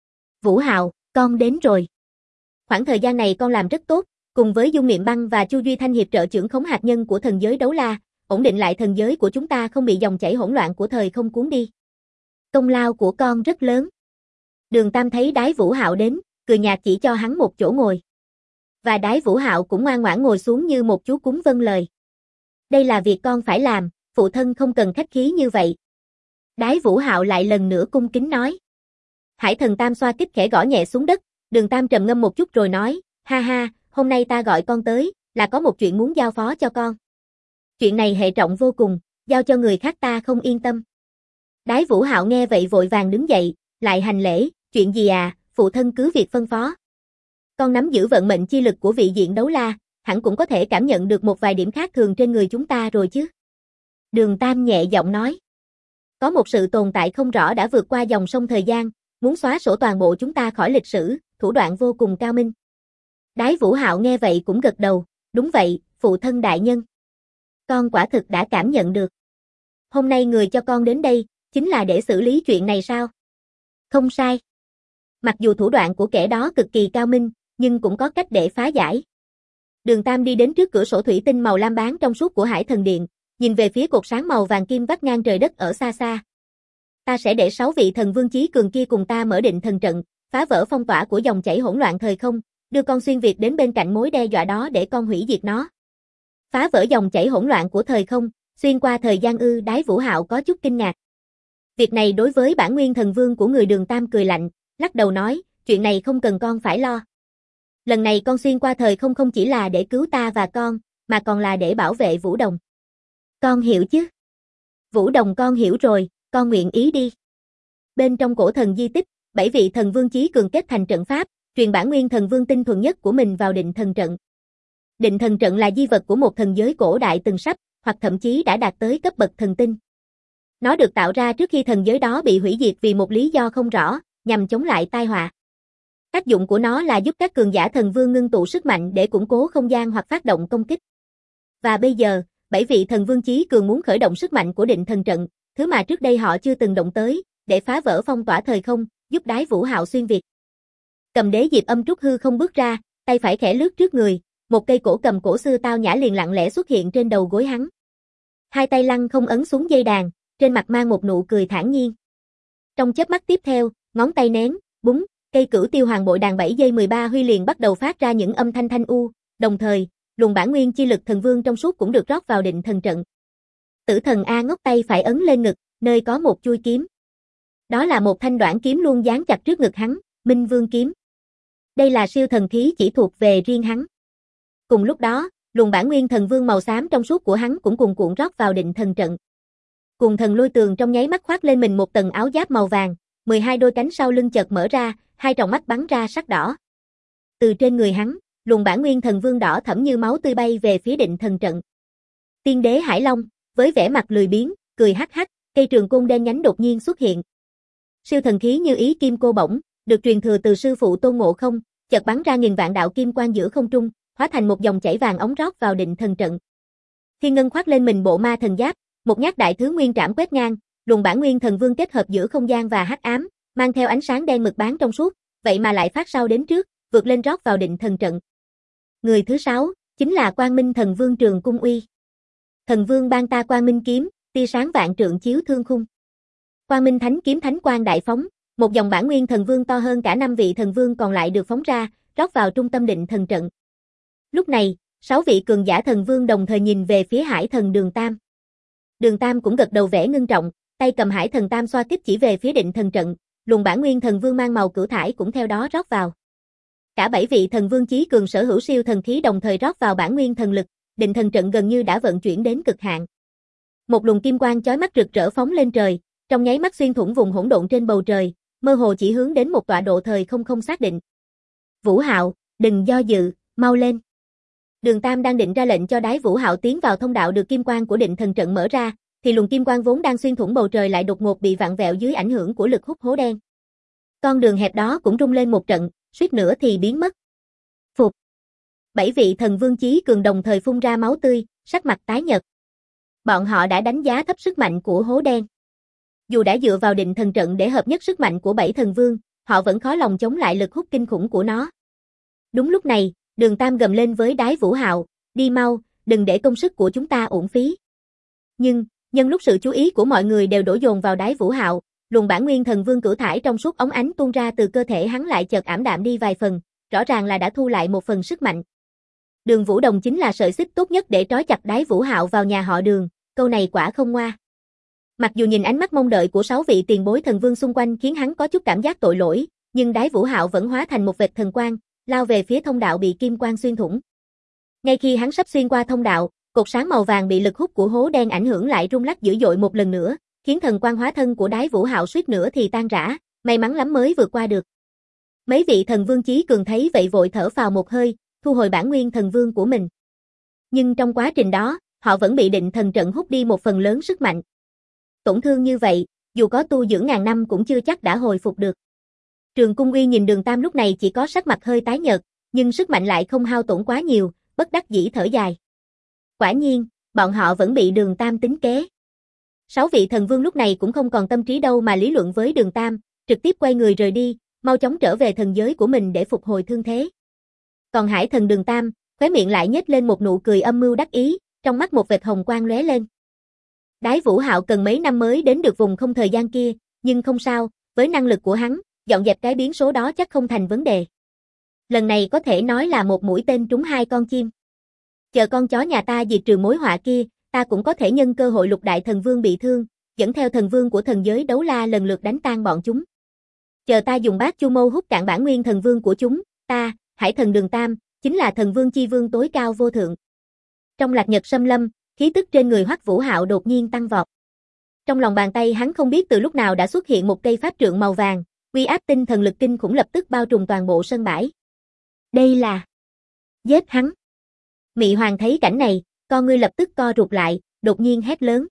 Vũ Hạo, con đến rồi. Khoảng thời gian này con làm rất tốt, cùng với Dung Niệm Băng và Chu Duy Thanh hiệp trợ trưởng khống hạt nhân của thần giới đấu la, ổn định lại thần giới của chúng ta không bị dòng chảy hỗn loạn của thời không cuốn đi. Công lao của con rất lớn. Đường Tam thấy Đái Vũ Hạo đến, cười nhạt chỉ cho hắn một chỗ ngồi. Và Đái Vũ Hạo cũng ngoan ngoãn ngồi xuống như một chú cún vâng lời. Đây là việc con phải làm, phụ thân không cần khách khí như vậy. Đái Vũ Hạo lại lần nữa cung kính nói. Hải thần Tam xoa kích khẽ gõ nhẹ xuống đất, Đường Tam trầm ngâm một chút rồi nói, ha ha, hôm nay ta gọi con tới, là có một chuyện muốn giao phó cho con. Chuyện này hệ trọng vô cùng, giao cho người khác ta không yên tâm. Đái Vũ Hạo nghe vậy vội vàng đứng dậy, lại hành lễ, chuyện gì à, phụ thân cứ việc phân phó. Con nắm giữ vận mệnh chi lực của vị diện đấu la, hẳn cũng có thể cảm nhận được một vài điểm khác thường trên người chúng ta rồi chứ. Đường Tam nhẹ giọng nói. Có một sự tồn tại không rõ đã vượt qua dòng sông thời gian, muốn xóa sổ toàn bộ chúng ta khỏi lịch sử, thủ đoạn vô cùng cao minh. Đái Vũ Hạo nghe vậy cũng gật đầu, đúng vậy, phụ thân đại nhân. Con quả thực đã cảm nhận được. Hôm nay người cho con đến đây, chính là để xử lý chuyện này sao? Không sai. Mặc dù thủ đoạn của kẻ đó cực kỳ cao minh, nhưng cũng có cách để phá giải. Đường Tam đi đến trước cửa sổ thủy tinh màu lam bán trong suốt của Hải Thần Điện, nhìn về phía cột sáng màu vàng kim vắt ngang trời đất ở xa xa. Ta sẽ để 6 vị thần vương chí cường kia cùng ta mở định thần trận, phá vỡ phong tỏa của dòng chảy hỗn loạn thời không, đưa con xuyên việt đến bên cạnh mối đe dọa đó để con hủy diệt nó. Phá vỡ dòng chảy hỗn loạn của thời không, xuyên qua thời gian ư? Đái Vũ Hạo có chút kinh ngạc. Việc này đối với bản nguyên thần vương của người Đường Tam cười lạnh, lắc đầu nói, chuyện này không cần con phải lo. Lần này con xuyên qua thời không không chỉ là để cứu ta và con, mà còn là để bảo vệ Vũ Đồng. Con hiểu chứ? Vũ Đồng con hiểu rồi, con nguyện ý đi. Bên trong cổ thần di tích, 7 vị thần vương chí cường kết thành trận pháp, truyền bản nguyên thần vương tinh thuần nhất của mình vào định thần trận. Định thần trận là di vật của một thần giới cổ đại từng sắp, hoặc thậm chí đã đạt tới cấp bậc thần tinh. Nó được tạo ra trước khi thần giới đó bị hủy diệt vì một lý do không rõ, nhằm chống lại tai họa. Tác dụng của nó là giúp các cường giả thần vương ngưng tụ sức mạnh để củng cố không gian hoặc phát động công kích. Và bây giờ, 7 vị thần vương chí cường muốn khởi động sức mạnh của định thần trận, thứ mà trước đây họ chưa từng động tới, để phá vỡ phong tỏa thời không, giúp Đái Vũ Hạo xuyên việt. Cầm đế Diệp Âm Trúc hư không bước ra, tay phải khẽ lướt trước người, một cây cổ cầm cổ xưa tao nhã liền lặng lẽ xuất hiện trên đầu gối hắn. Hai tay lăng không ấn xuống dây đàn, trên mặt mang một nụ cười thản nhiên. Trong chớp mắt tiếp theo, ngón tay nén, búng, cây cửu tiêu hoàng bội đàn 7 giây 13 huy liền bắt đầu phát ra những âm thanh thanh u, đồng thời, luồng bản nguyên chi lực thần vương trong suốt cũng được rót vào định thần trận. Tử thần A Ngốc tay phải ấn lên ngực, nơi có một chuôi kiếm. Đó là một thanh đoản kiếm luôn dán chặt trước ngực hắn, Minh Vương kiếm. Đây là siêu thần khí chỉ thuộc về riêng hắn. Cùng lúc đó, luồng bản nguyên thần vương màu xám trong suốt của hắn cũng cuồn cuộn rót vào định thần trận. Cuồng thần lôi tường trong nháy mắt khoác lên mình một tầng áo giáp màu vàng, 12 đôi cánh sau lưng chợt mở ra, hai tròng mắt bắn ra sắc đỏ. Từ trên người hắn, luồng bản nguyên thần vương đỏ thẫm như máu tươi bay về phía định thần trận. Tiên đế Hải Long, với vẻ mặt lười biếng, cười hắc hắc, cây trường côn đen nhánh đột nhiên xuất hiện. Siêu thần khí như ý kim cô bổng, được truyền thừa từ sư phụ Tôn Ngộ Không, chợt bắn ra nghìn vạn đạo kim quang giữa không trung, hóa thành một dòng chảy vàng óng rót vào định thần trận. Thiên Ngân khoác lên mình bộ ma thần giáp, một nhát đại thứ nguyên trảm quét ngang, luồng bản nguyên thần vương kết hợp giữa không gian và hắc ám, mang theo ánh sáng đen mực bán trong suốt, vậy mà lại phát sau đến trước, vượt lên rót vào định thần trận. Người thứ 6, chính là Quang Minh Thần Vương Trường Cung Uy. Thần Vương ban ta Quang Minh kiếm, tia sáng vạn trượng chiếu thương khung. Quang Minh Thánh kiếm thánh quang đại phóng, một dòng bản nguyên thần vương to hơn cả 5 vị thần vương còn lại được phóng ra, rót vào trung tâm định thần trận. Lúc này, 6 vị cường giả thần vương đồng thời nhìn về phía Hải Thần Đường Tam. Đường Tam cũng gật đầu vẻ ngưng trọng, tay cầm Hải Thần Tam xoa kích chỉ về phía định thần trận, luồng bản nguyên thần vương mang màu cửu thải cũng theo đó rót vào. Cả 7 vị thần vương chí cường sở hữu siêu thần khí đồng thời rót vào bản nguyên thần lực, định thần trận gần như đã vận chuyển đến cực hạn. Một luồng kim quang chói mắt rực rỡ phóng lên trời, trong nháy mắt xuyên thủng vùng hỗn độn trên bầu trời, mơ hồ chỉ hướng đến một tọa độ thời không xác định. Vũ Hạo, đừng do dự, mau lên. Đường Tam đang định ra lệnh cho Đái Vũ Hạo tiến vào thông đạo được kim quang của định thần trận mở ra, thì luồng kim quang vốn đang xuyên thủng bầu trời lại đột ngột bị vặn vẹo dưới ảnh hưởng của lực hút hố đen. Con đường hẹp đó cũng rung lên một trận, suýt nữa thì biến mất. Phục. 7 vị thần vương chí cường đồng thời phun ra máu tươi, sắc mặt tái nhợt. Bọn họ đã đánh giá thấp sức mạnh của hố đen. Dù đã dựa vào định thần trận để hợp nhất sức mạnh của 7 thần vương, họ vẫn khó lòng chống lại lực hút kinh khủng của nó. Đúng lúc này, Đường Tam gầm lên với Đái Vũ Hạo, đi mau, đừng để công sức của chúng ta uổng phí. Nhưng, nhân lúc sự chú ý của mọi người đều đổ dồn vào Đái Vũ Hạo, luồng bản nguyên thần vương cửu thải trong suốt óng ánh tuôn ra từ cơ thể hắn lại chợt ảm đạm đi vài phần, rõ ràng là đã thu lại một phần sức mạnh. Đường Vũ Đồng chính là sợi xích tốt nhất để trói chặt Đái Vũ Hạo vào nhà họ Đường, câu này quả không ngoa. Mặc dù nhìn ánh mắt mong đợi của 6 vị tiền bối thần vương xung quanh khiến hắn có chút cảm giác tội lỗi, nhưng Đái Vũ Hạo vẫn hóa thành một vệt thần quang, lao về phía thông đạo bị kim quang xuyên thủng. Ngay khi hắn sắp xuyên qua thông đạo, cột sáng màu vàng bị lực hút của hố đen ảnh hưởng lại rung lắc dữ dội một lần nữa, khiến thần quang hóa thân của Đái Vũ Hạo suýt nữa thì tan rã, may mắn lắm mới vượt qua được. Mấy vị thần vương chí cường thấy vậy vội thở phào một hơi, thu hồi bản nguyên thần vương của mình. Nhưng trong quá trình đó, họ vẫn bị định thần trận hút đi một phần lớn sức mạnh. Tổn thương như vậy, dù có tu dưỡng ngàn năm cũng chưa chắc đã hồi phục được. Trường Cung Uy nhìn Đường Tam lúc này chỉ có sắc mặt hơi tái nhợt, nhưng sức mạnh lại không hao tổn quá nhiều, bất đắc dĩ thở dài. Quả nhiên, bọn họ vẫn bị Đường Tam tính kế. 6 vị thần vương lúc này cũng không còn tâm trí đâu mà lý luận với Đường Tam, trực tiếp quay người rời đi, mau chóng trở về thần giới của mình để phục hồi thương thế. Còn Hải Thần Đường Tam, khóe miệng lại nhếch lên một nụ cười âm mưu đắc ý, trong mắt một vệt hồng quang lóe lên. Đái Vũ Hạo cần mấy năm mới đến được vùng không thời gian kia, nhưng không sao, với năng lực của hắn, dọn dẹp cái biến số đó chắc không thành vấn đề. Lần này có thể nói là một mũi tên trúng 2 con chim. Chờ con chó nhà ta diệt trừ mối họa kia, ta cũng có thể nhân cơ hội Lục Đại Thần Vương bị thương, dẫn theo thần vương của thần giới Đấu La lần lượt đánh tan bọn chúng. Chờ ta dùng bát chu mâu hút cạn bản nguyên thần vương của chúng, ta, Hải Thần Đường Tam, chính là thần vương chi vương tối cao vô thượng. Trong Lạc Nhật Xâm Lâm, khí tức trên người Hoắc Vũ Hạo đột nhiên tăng vọt. Trong lòng bàn tay hắn không biết từ lúc nào đã xuất hiện một cây pháp trượng màu vàng, uy áp tinh thần lực kinh khủng lập tức bao trùm toàn bộ sân bãi. Đây là giết hắn. Mị Hoàng thấy cảnh này, con ngươi lập tức co rụt lại, đột nhiên hét lớn.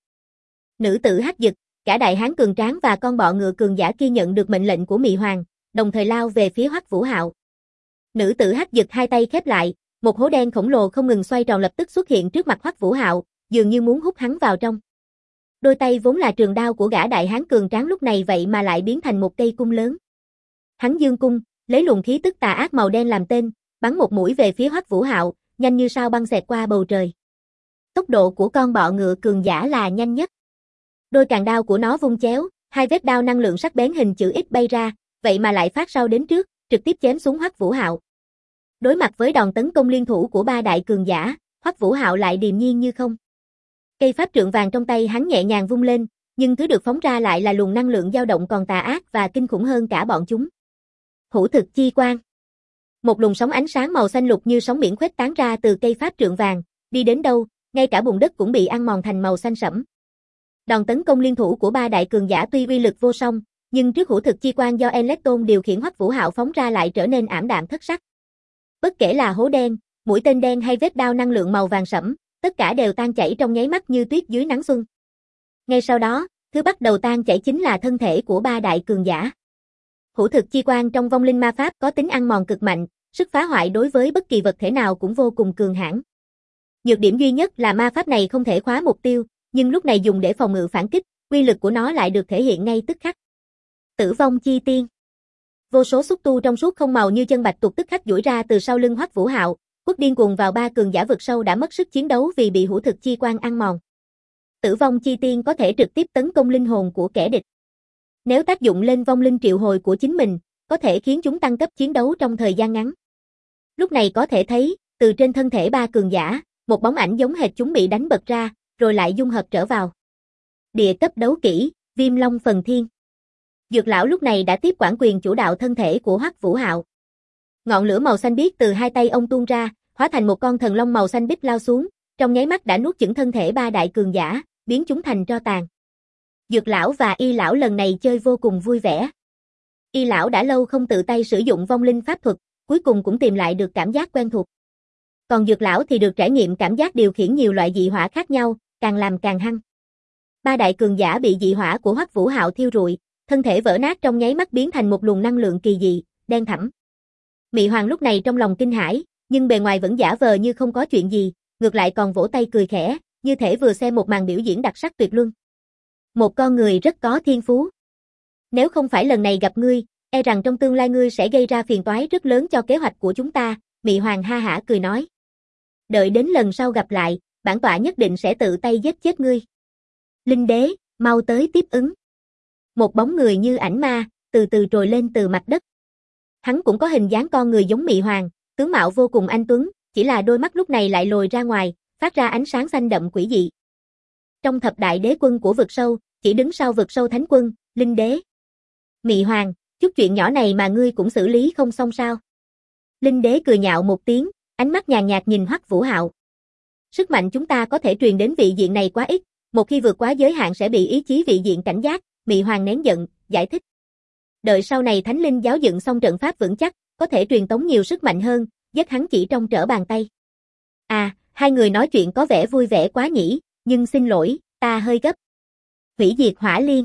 Nữ tử Hắc Dực, cả đại hán cường tráng và con bọ ngựa cường giả kia nhận được mệnh lệnh của Mị Hoàng, đồng thời lao về phía Hoắc Vũ Hạo. Nữ tử Hắc Dực hai tay khép lại, một hố đen khổng lồ không ngừng xoay tròn lập tức xuất hiện trước mặt Hoắc Vũ Hạo, dường như muốn hút hắn vào trong. Đôi tay vốn là trường đao của gã đại hán cường tráng lúc này vậy mà lại biến thành một cây cung lớn. Hắn giương cung, lấy luồng khí tức tà ác màu đen làm tên, bắn một mũi về phía Hoắc Vũ Hạo, nhanh như sao băng xẹt qua bầu trời. Tốc độ của con bọ ngựa cường giả là nhanh nhất. Đôi càn đao của nó vung chéo, 2 vết đao năng lượng sắc bén hình chữ X bay ra, vậy mà lại phát sau đến trước, trực tiếp chém xuống Hoắc Vũ Hạo. Đối mặt với đòn tấn công liên thủ của 3 đại cường giả, Hoắc Vũ Hạo lại điềm nhiên như không. Cây pháp trượng vàng trong tay hắn nhẹ nhàng vung lên, nhưng thứ được phóng ra lại là luồng năng lượng dao động còn tà ác và kinh khủng hơn cả bọn chúng. Hữu thực chi quang. Một luồng sóng ánh sáng màu xanh lục như sóng biển khuếch tán ra từ cây pháp trượng vàng, đi đến đâu, ngay cả bùn đất cũng bị ăn mòn thành màu xanh sẫm. Đòn tấn công liên thủ của 3 đại cường giả tuy uy lực vô song, nhưng trước hữu thực chi quang do Electon điều khiển Hoắc Vũ Hạo phóng ra lại trở nên ảm đạm thất sắc. Bất kể là hố đen, mũi tên đen hay vết đao năng lượng màu vàng sẫm, tất cả đều tan chảy trong nháy mắt như tuyết dưới nắng xuân. Ngay sau đó, thứ bắt đầu tan chảy chính là thân thể của 3 đại cường giả. Hữu thực chi quang trong vong linh ma pháp có tính ăn mòn cực mạnh, sức phá hoại đối với bất kỳ vật thể nào cũng vô cùng cường hãn. Nhược điểm duy nhất là ma pháp này không thể khóa mục tiêu, nhưng lúc này dùng để phòng ngự phản kích, uy lực của nó lại được thể hiện ngay tức khắc. Tử vong chi tiên. Vô số xúc tu trong suốt không màu như chân bạch tuộc tức khắc duỗi ra từ sau lưng Hoắc Vũ Hạo, quất điên cuồng vào 3 cường giả vực sâu đã mất sức chiến đấu vì bị hữu thực chi quang ăn mòn. Tử vong chi tiên có thể trực tiếp tấn công linh hồn của kẻ địch. Nếu tác dụng lên vong linh triệu hồi của chính mình, có thể khiến chúng tăng cấp chiến đấu trong thời gian ngắn. Lúc này có thể thấy, từ trên thân thể 3 cường giả, một bóng ảnh giống hệt chúng bị đánh bật ra, rồi lại dung hợp trở vào. Địa cấp đấu kỹ, Viêm Long Phần Thiên. Dược lão lúc này đã tiếp quản quyền chủ đạo thân thể của Hoắc Vũ Hạo. Ngọn lửa màu xanh biếc từ 2 tay ông tuôn ra, hóa thành một con thần long màu xanh biếc lao xuống, trong nháy mắt đã nuốt chửng thân thể 3 đại cường giả, biến chúng thành tro tàn. Dược lão và Y lão lần này chơi vô cùng vui vẻ. Y lão đã lâu không tự tay sử dụng vong linh pháp thuật, cuối cùng cũng tìm lại được cảm giác quen thuộc. Còn Dược lão thì được trải nghiệm cảm giác điều khiển nhiều loại dị hỏa khác nhau, càng làm càng hăng. 3 đại cường giả bị dị hỏa của Hoắc Vũ Hạo thiêu rụi, thân thể vỡ nát trong nháy mắt biến thành một luồng năng lượng kỳ dị, đen thẳm. Mị Hoàng lúc này trong lòng kinh hãi, nhưng bề ngoài vẫn giả vờ như không có chuyện gì, ngược lại còn vỗ tay cười khẽ, như thể vừa xem một màn biểu diễn đặc sắc tuyệt luân. Một con người rất có thiên phú. Nếu không phải lần này gặp ngươi, e rằng trong tương lai ngươi sẽ gây ra phiền toái rất lớn cho kế hoạch của chúng ta, Mị Hoàng ha hả cười nói. Đợi đến lần sau gặp lại, bản tọa nhất định sẽ tự tay giết chết ngươi. Linh đế, mau tới tiếp ứng. Một bóng người như ảnh ma, từ từ trồi lên từ mặt đất. Hắn cũng có hình dáng con người giống Mị Hoàng, tướng mạo vô cùng anh tuấn, chỉ là đôi mắt lúc này lại lồi ra ngoài, phát ra ánh sáng xanh đậm quỷ dị. Trong thập đại đế quân của vực sâu, chỉ đứng sau vực sâu thánh quân, Linh đế. Mị Hoàng, chút chuyện nhỏ này mà ngươi cũng xử lý không xong sao? Linh đế cười nhạo một tiếng, ánh mắt nhàn nhạt nhìn Hoắc Vũ Hạo. Sức mạnh chúng ta có thể truyền đến vị diện này quá ít, một khi vượt quá giới hạn sẽ bị ý chí vị diện cảnh giác, Mị Hoàng nén giận, giải thích. Đợi sau này Thánh Linh giáo dựng xong trận pháp vững chắc, có thể truyền tống nhiều sức mạnh hơn, giết hắn chỉ trong trở bàn tay. À, hai người nói chuyện có vẻ vui vẻ quá nhỉ, nhưng xin lỗi, ta hơi gấp. Hủy diệt hỏa liên.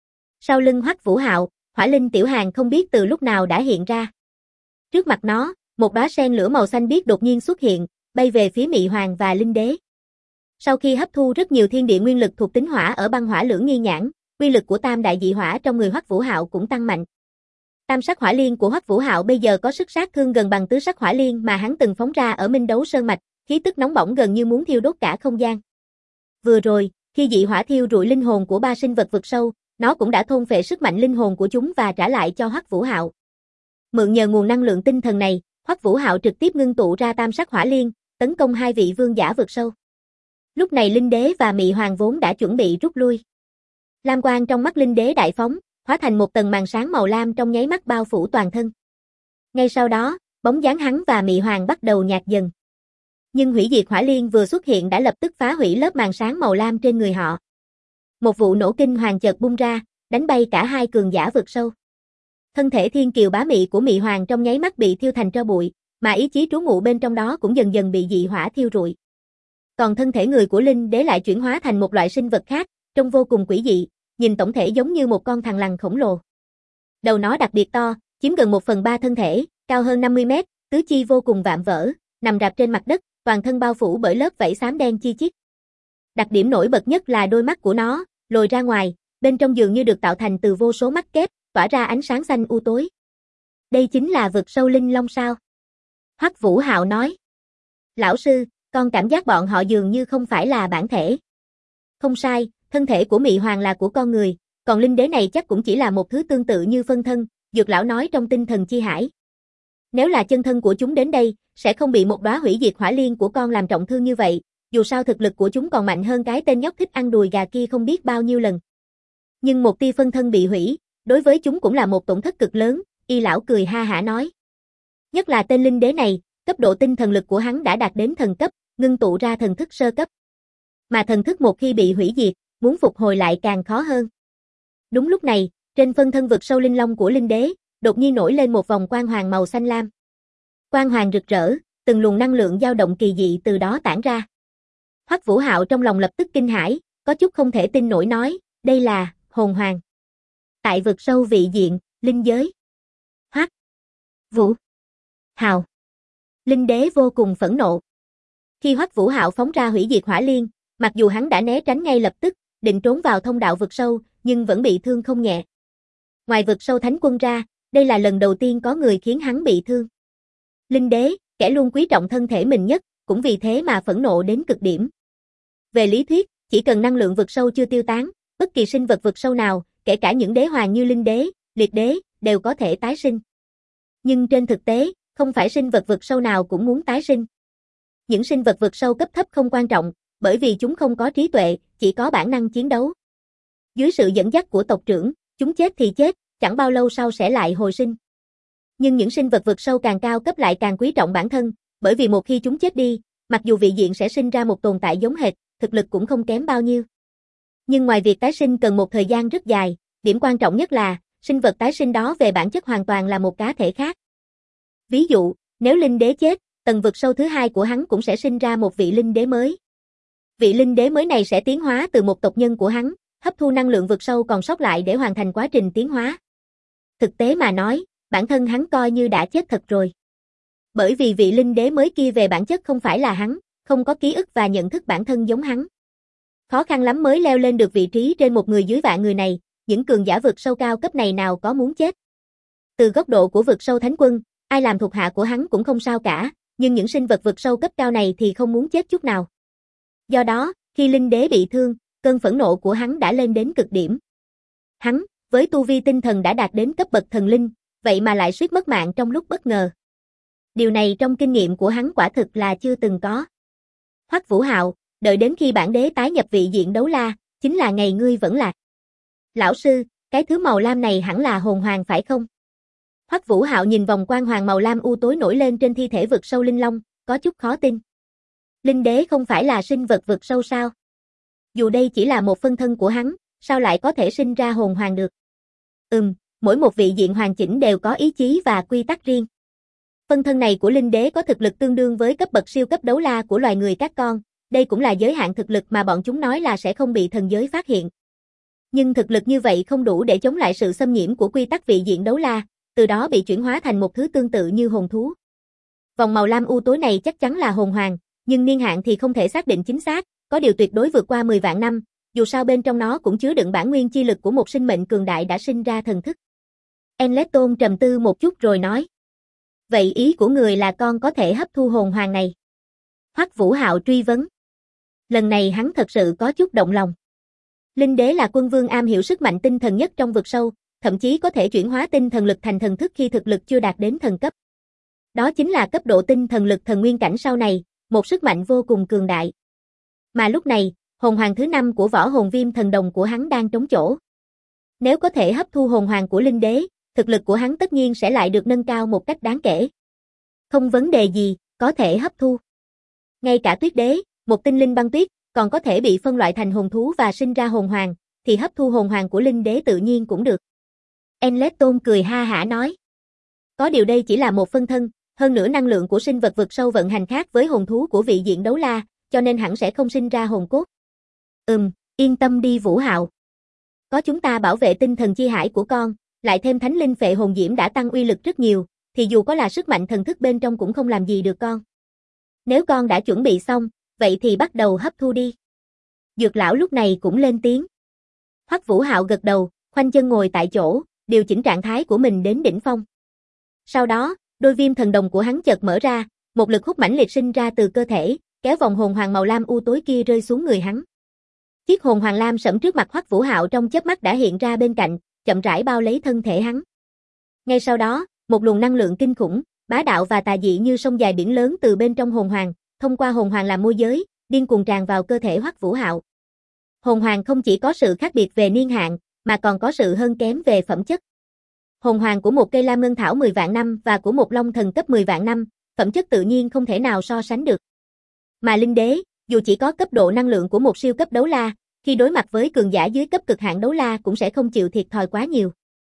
Sau lưng Hoắc Vũ Hạo, hỏa linh tiểu hàn không biết từ lúc nào đã hiện ra. Trước mặt nó, một đóa sen lửa màu xanh biếc đột nhiên xuất hiện, bay về phía Mị Hoàng và Linh Đế. Sau khi hấp thu rất nhiều thiên địa nguyên lực thuộc tính hỏa ở băng hỏa lưỡng nghi nhãn, uy lực của tam đại dị hỏa trong người Hoắc Vũ Hạo cũng tăng mạnh. Tam sắc hỏa liên của Hoắc Vũ Hạo bây giờ có sức sát thương gần bằng tứ sắc hỏa liên mà hắn từng phóng ra ở Minh Đấu Sơn mạch, khí tức nóng bỏng gần như muốn thiêu đốt cả không gian. Vừa rồi, khi dị hỏa thiêu rụi linh hồn của ba sinh vật vực sâu, nó cũng đã thôn phệ sức mạnh linh hồn của chúng và trả lại cho Hoắc Vũ Hạo. Mượn nhờ nguồn năng lượng tinh thần này, Hoắc Vũ Hạo trực tiếp ngưng tụ ra tam sắc hỏa liên, tấn công hai vị vương giả vực sâu. Lúc này Linh Đế và Mị Hoàng vốn đã chuẩn bị rút lui. Lam quang trong mắt Linh Đế đại phóng, hóa thành một tầng màn sáng màu lam trong nháy mắt bao phủ toàn thân. Ngay sau đó, bóng dáng hắn và Mị Hoàng bắt đầu nhạt dần. Nhưng hủy diệt hỏa liên vừa xuất hiện đã lập tức phá hủy lớp màn sáng màu lam trên người họ. Một vụ nổ kinh hoàng chợt bung ra, đánh bay cả hai cường giả vực sâu. Thân thể thiên kiều bá mị của Mị Hoàng trong nháy mắt bị thiêu thành tro bụi, mà ý chí trú ngụ bên trong đó cũng dần dần bị dị hỏa thiêu rụi. Còn thân thể người của Linh Đế lại chuyển hóa thành một loại sinh vật khác, trông vô cùng quỷ dị, nhìn tổng thể giống như một con thằn lằn khổng lồ. Đầu nó đặc biệt to, chiếm gần 1/3 thân thể, cao hơn 50 mét, tứ chi vô cùng vạm vỡ, nằm rạp trên mặt đất, toàn thân bao phủ bởi lớp vảy xám đen chi chít. Đặc điểm nổi bật nhất là đôi mắt của nó, lồi ra ngoài, bên trong dường như được tạo thành từ vô số mắt kép, tỏa ra ánh sáng xanh u tối. Đây chính là vực sâu linh long sao? Hoắc Vũ Hạo nói. Lão sư, con cảm giác bọn họ dường như không phải là bản thể. Không sai, thân thể của Mị Hoàng là của con người, còn Linh Đế này chắc cũng chỉ là một thứ tương tự như phân thân, Dược lão nói trong tinh thần chi hải. Nếu là chân thân của chúng đến đây, sẽ không bị một đóa hủy diệt hỏa liên của con làm trọng thương như vậy, dù sao thực lực của chúng còn mạnh hơn cái tên nhóc thích ăn đùi gà kia không biết bao nhiêu lần. Nhưng một tia phân thân bị hủy, đối với chúng cũng là một tổn thất cực lớn, Y lão cười ha hả nói. Nhất là tên Linh Đế này, cấp độ tinh thần lực của hắn đã đạt đến thần cấp, ngưng tụ ra thần thức sơ cấp. Mà thần thức một khi bị hủy diệt, muốn phục hồi lại càng khó hơn. Đúng lúc này, trên phân thân vực sâu linh long của Linh Đế, đột nhiên nổi lên một vòng quang hoàng màu xanh lam. Quang hoàng rực rỡ, từng luồng năng lượng dao động kỳ dị từ đó tản ra. Hoắc Vũ Hạo trong lòng lập tức kinh hãi, có chút không thể tin nổi nói, đây là hồn hoàng. Tại vực sâu vị diện, linh giới. Hoắc Vũ Hạo. Linh Đế vô cùng phẫn nộ. Khi Hoắc Vũ Hạo phóng ra hủy diệt hỏa liên, mặc dù hắn đã né tránh ngay lập tức, định trốn vào thông đạo vực sâu, nhưng vẫn bị thương không nhẹ. Ngoài vực sâu thánh quân ra, đây là lần đầu tiên có người khiến hắn bị thương. Linh Đế, kẻ luôn quý trọng thân thể mình nhất, cũng vì thế mà phẫn nộ đến cực điểm. Về lý thuyết, chỉ cần năng lượng vực sâu chưa tiêu tán, bất kỳ sinh vật vực sâu nào, kể cả những đế hoàng như Linh Đế, Liệt Đế, đều có thể tái sinh. Nhưng trên thực tế, không phải sinh vật vực sâu nào cũng muốn tái sinh. Những sinh vật vực sâu cấp thấp không quan trọng, bởi vì chúng không có trí tuệ, chỉ có bản năng chiến đấu. Dưới sự dẫn dắt của tộc trưởng, chúng chết thì chết, chẳng bao lâu sau sẽ lại hồi sinh. Nhưng những sinh vật vực sâu càng cao cấp lại càng quý trọng bản thân, bởi vì một khi chúng chết đi, mặc dù vị diện sẽ sinh ra một tồn tại giống hệt, thực lực cũng không kém bao nhiêu. Nhưng ngoài việc tái sinh cần một thời gian rất dài, điểm quan trọng nhất là, sinh vật tái sinh đó về bản chất hoàn toàn là một cá thể khác. Ví dụ, nếu Linh Đế chết, tầng vực sâu thứ hai của hắn cũng sẽ sinh ra một vị Linh Đế mới. Vị Linh Đế mới này sẽ tiến hóa từ một tộc nhân của hắn, hấp thu năng lượng vực sâu còn sót lại để hoàn thành quá trình tiến hóa. Thực tế mà nói, bản thân hắn coi như đã chết thật rồi. Bởi vì vị Linh Đế mới kia về bản chất không phải là hắn, không có ký ức và nhận thức bản thân giống hắn. Khó khăn lắm mới leo lên được vị trí trên một người dưới vạn người này, những cường giả vực sâu cao cấp này nào có muốn chết. Từ góc độ của vực sâu thánh quân, ai làm thuộc hạ của hắn cũng không sao cả, nhưng những sinh vật vực sâu cấp cao này thì không muốn chết chút nào. Do đó, khi Linh Đế bị thương, cơn phẫn nộ của hắn đã lên đến cực điểm. Hắn, với tu vi tinh thần đã đạt đến cấp bậc thần linh, vậy mà lại suýt mất mạng trong lúc bất ngờ. Điều này trong kinh nghiệm của hắn quả thực là chưa từng có. Hoắc Vũ Hạo, đợi đến khi bản đế tái nhập vị diện đấu la, chính là ngày ngươi vẫn lạc. Lão sư, cái thứ màu lam này hẳn là hồn hoàng phải không? Hoắc Vũ Hạo nhìn vòng quang hoàng màu lam u tối nổi lên trên thi thể vực sâu linh long, có chút khó tin. Linh Đế không phải là sinh vật vực sâu sao? Dù đây chỉ là một phân thân của hắn, sao lại có thể sinh ra hồn hoàng được? Mỗi một vị diện hoàn chỉnh đều có ý chí và quy tắc riêng. Phân thân này của Linh Đế có thực lực tương đương với cấp bậc siêu cấp đấu la của loài người các con, đây cũng là giới hạn thực lực mà bọn chúng nói là sẽ không bị thần giới phát hiện. Nhưng thực lực như vậy không đủ để chống lại sự xâm nhiễm của quy tắc vị diện đấu la, từ đó bị chuyển hóa thành một thứ tương tự như hồn thú. Vòng màu lam u tối này chắc chắn là hồn hoàng, nhưng niên hạn thì không thể xác định chính xác, có điều tuyệt đối vượt qua 10 vạn năm, dù sao bên trong nó cũng chứa đựng bản nguyên chi lực của một sinh mệnh cường đại đã sinh ra thần thức. Enleton trầm tư một chút rồi nói. Vậy ý của người là con có thể hấp thu hồn hoàng này? Hoắc Vũ Hạo truy vấn. Lần này hắn thật sự có chút động lòng. Linh đế là quân vương am hiểu sức mạnh tinh thần nhất trong vực sâu, thậm chí có thể chuyển hóa tinh thần lực thành thần thức khi thực lực chưa đạt đến thần cấp. Đó chính là cấp độ tinh thần lực thần nguyên cảnh sau này, một sức mạnh vô cùng cường đại. Mà lúc này, hồn hoàng thứ 5 của võ hồn viêm thần đồng của hắn đang trống chỗ. Nếu có thể hấp thu hồn hoàng của linh đế, thực lực của hắn tất nhiên sẽ lại được nâng cao một cách đáng kể. Không vấn đề gì, có thể hấp thu. Ngay cả tuyết đế, một tinh linh băng tuyết, còn có thể bị phân loại thành hồn thú và sinh ra hồn hoàng, thì hấp thu hồn hoàng của linh đế tự nhiên cũng được. Enleton cười ha hả nói. Có điều đây chỉ là một phân thân, hơn nữa năng lượng của sinh vật vực sâu vận hành khác với hồn thú của vị diện đấu la, cho nên hẳn sẽ không sinh ra hồn cốt. Yên tâm đi Vũ Hạo. Có chúng ta bảo vệ tinh thần chi hải của con, lại thêm thánh linh phệ hồn diễm đã tăng uy lực rất nhiều, thì dù có là sức mạnh thần thức bên trong cũng không làm gì được con. Nếu con đã chuẩn bị xong, vậy thì bắt đầu hấp thu đi. Dược lão lúc này cũng lên tiếng. Hoắc Vũ Hạo gật đầu, khoanh chân ngồi tại chỗ, điều chỉnh trạng thái của mình đến đỉnh phong. Sau đó, đôi viêm thần đồng của hắn chợt mở ra, một lực hút mãnh liệt sinh ra từ cơ thể, kéo vòng hồn hoàng màu lam u tối kia rơi xuống người hắn. Chiếc hồn hoàng lam sẫm trước mặt Hoắc Vũ Hạo trong chớp mắt đã hiện ra bên cạnh, chậm rãi bao lấy thân thể hắn. Ngay sau đó, một luồng năng lượng kinh khủng, bá đạo và tà dị như sông dài biển lớn từ bên trong hồn hoàng, thông qua hồn hoàng làm môi giới, điên cuồng tràn vào cơ thể Hoắc Vũ Hạo. Hồn hoàng không chỉ có sự khác biệt về niên hạn, mà còn có sự hơn kém về phẩm chất. Hồn hoàng của một cây lam ngân thảo 10 vạn năm và của một long thần cấp 10 vạn năm, phẩm chất tự nhiên không thể nào so sánh được. Mà linh đế, dù chỉ có cấp độ năng lượng của một siêu cấp đấu la, khi đối mặt với cường giả dưới cấp cực hạn đấu la cũng sẽ không chịu thiệt thòi quá nhiều.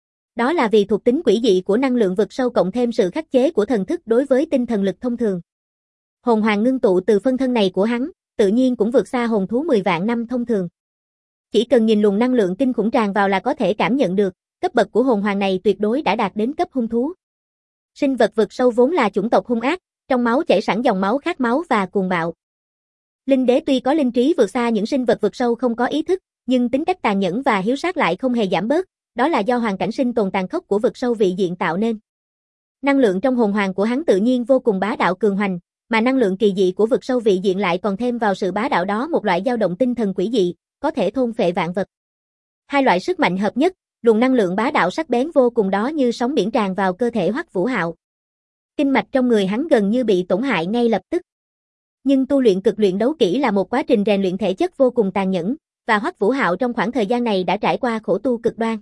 Đó là vì thuộc tính quỷ dị của năng lượng vực sâu cộng thêm sự khắc chế của thần thức đối với tinh thần lực thông thường. Hồn hoàng ngưng tụ từ phân thân này của hắn, tự nhiên cũng vượt xa hồn thú 10 vạn năm thông thường. Chỉ cần nhìn luồng năng lượng kinh khủng tràn vào là có thể cảm nhận được, cấp bậc của hồn hoàng này tuyệt đối đã đạt đến cấp hung thú. Sinh vật vực sâu vốn là chủng tộc hung ác, trong máu chảy sẵn dòng máu khát máu và cuồng bạo. Linh đế tuy có linh trí vượt xa những sinh vật vực sâu không có ý thức, nhưng tính cách tàn nhẫn và hiếu sát lại không hề giảm bớt, đó là do hoàn cảnh sinh tồn tàn khốc của vực sâu vị diện tạo nên. Năng lượng trong hồn hoàng của hắn tự nhiên vô cùng bá đạo cường hoành, mà năng lượng kỳ dị của vực sâu vị diện lại còn thêm vào sự bá đạo đó một loại dao động tinh thần quỷ dị, có thể thôn phệ vạn vật. Hai loại sức mạnh hợp nhất, luồng năng lượng bá đạo sắc bén vô cùng đó như sóng biển tràn vào cơ thể Hoắc Vũ Hạo. Kinh mạch trong người hắn gần như bị tổn hại ngay lập tức. Nhưng tu luyện cực luyện đấu kỹ là một quá trình rèn luyện thể chất vô cùng tàn nhẫn, và Hoắc Vũ Hạo trong khoảng thời gian này đã trải qua khổ tu cực đoan.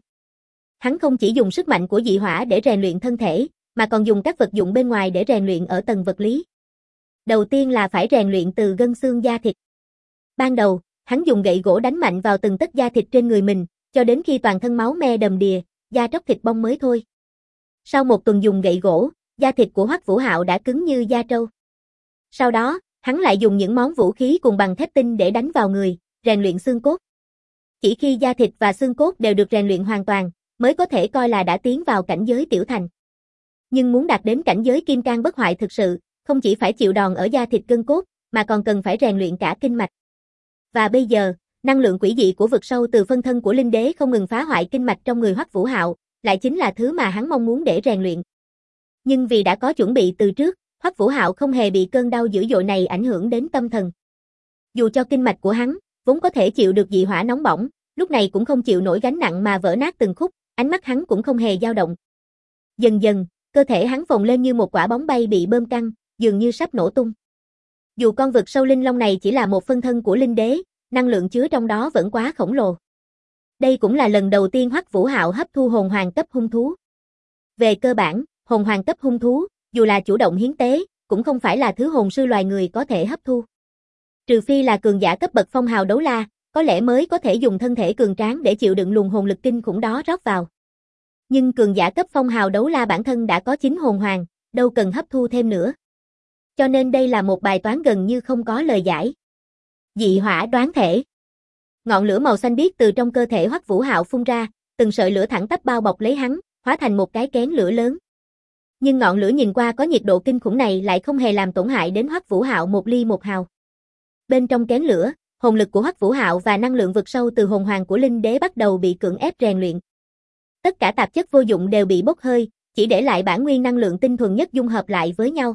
Hắn không chỉ dùng sức mạnh của dị hỏa để rèn luyện thân thể, mà còn dùng các vật dụng bên ngoài để rèn luyện ở tầng vật lý. Đầu tiên là phải rèn luyện từ gân xương da thịt. Ban đầu, hắn dùng gậy gỗ đánh mạnh vào từng tấc da thịt trên người mình, cho đến khi toàn thân máu me đầm đìa, da tróc thịt bong mới thôi. Sau một tuần dùng gậy gỗ, da thịt của Hoắc Vũ Hạo đã cứng như da trâu. Sau đó, hắn lại dùng những món vũ khí cùng bằng thép tinh để đánh vào người, rèn luyện xương cốt. Chỉ khi da thịt và xương cốt đều được rèn luyện hoàn toàn, mới có thể coi là đã tiến vào cảnh giới tiểu thành. Nhưng muốn đạt đến cảnh giới kim cang bất hoại thực sự, không chỉ phải chịu đòn ở da thịt gân cốt, mà còn cần phải rèn luyện cả kinh mạch. Và bây giờ, năng lượng quỷ dị của vực sâu từ phân thân của linh đế không ngừng phá hoại kinh mạch trong người Hoắc Vũ Hạo, lại chính là thứ mà hắn mong muốn để rèn luyện. Nhưng vì đã có chuẩn bị từ trước, Hoắc Vũ Hạo không hề bị cơn đau dữ dội này ảnh hưởng đến tâm thần. Dù cho kinh mạch của hắn vốn có thể chịu được dị hỏa nóng bỏng, lúc này cũng không chịu nổi gánh nặng mà vỡ nát từng khúc, ánh mắt hắn cũng không hề dao động. Dần dần, cơ thể hắn phồng lên như một quả bóng bay bị bơm căng, dường như sắp nổ tung. Dù con vực sâu linh long này chỉ là một phân thân của linh đế, năng lượng chứa trong đó vẫn quá khổng lồ. Đây cũng là lần đầu tiên Hoắc Vũ Hạo hấp thu hồn hoàng cấp hung thú. Về cơ bản, hồn hoàng cấp hung thú, dù là chủ động hiến tế, cũng không phải là thứ hồn sư loài người có thể hấp thu. Trừ phi là cường giả cấp bậc phong hào đấu la, có lẽ mới có thể dùng thân thể cường tráng để chịu đựng luồng hồn lực kinh khủng đó rót vào. Nhưng cường giả cấp phong hào đấu la bản thân đã có 9 hồn hoàng, đâu cần hấp thu thêm nữa. Cho nên đây là một bài toán gần như không có lời giải. Dị hỏa đoán thể. Ngọn lửa màu xanh biếc từ trong cơ thể Hoắc Vũ Hạo phun ra, từng sợi lửa thẳng tắp bao bọc lấy hắn, hóa thành một cái kén lửa lớn. Nhưng ngọn lửa nhìn qua có nhiệt độ kinh khủng này lại không hề làm tổn hại đến Hoắc Vũ Hạo một ly một hào. Bên trong kén lửa, hồn lực của Hoắc Vũ Hạo và năng lượng vực sâu từ hồn hoàng của Linh Đế bắt đầu bị cưỡng ép rèn luyện. Tất cả tạp chất vô dụng đều bị bốc hơi, chỉ để lại bản nguyên năng lượng tinh thuần nhất dung hợp lại với nhau.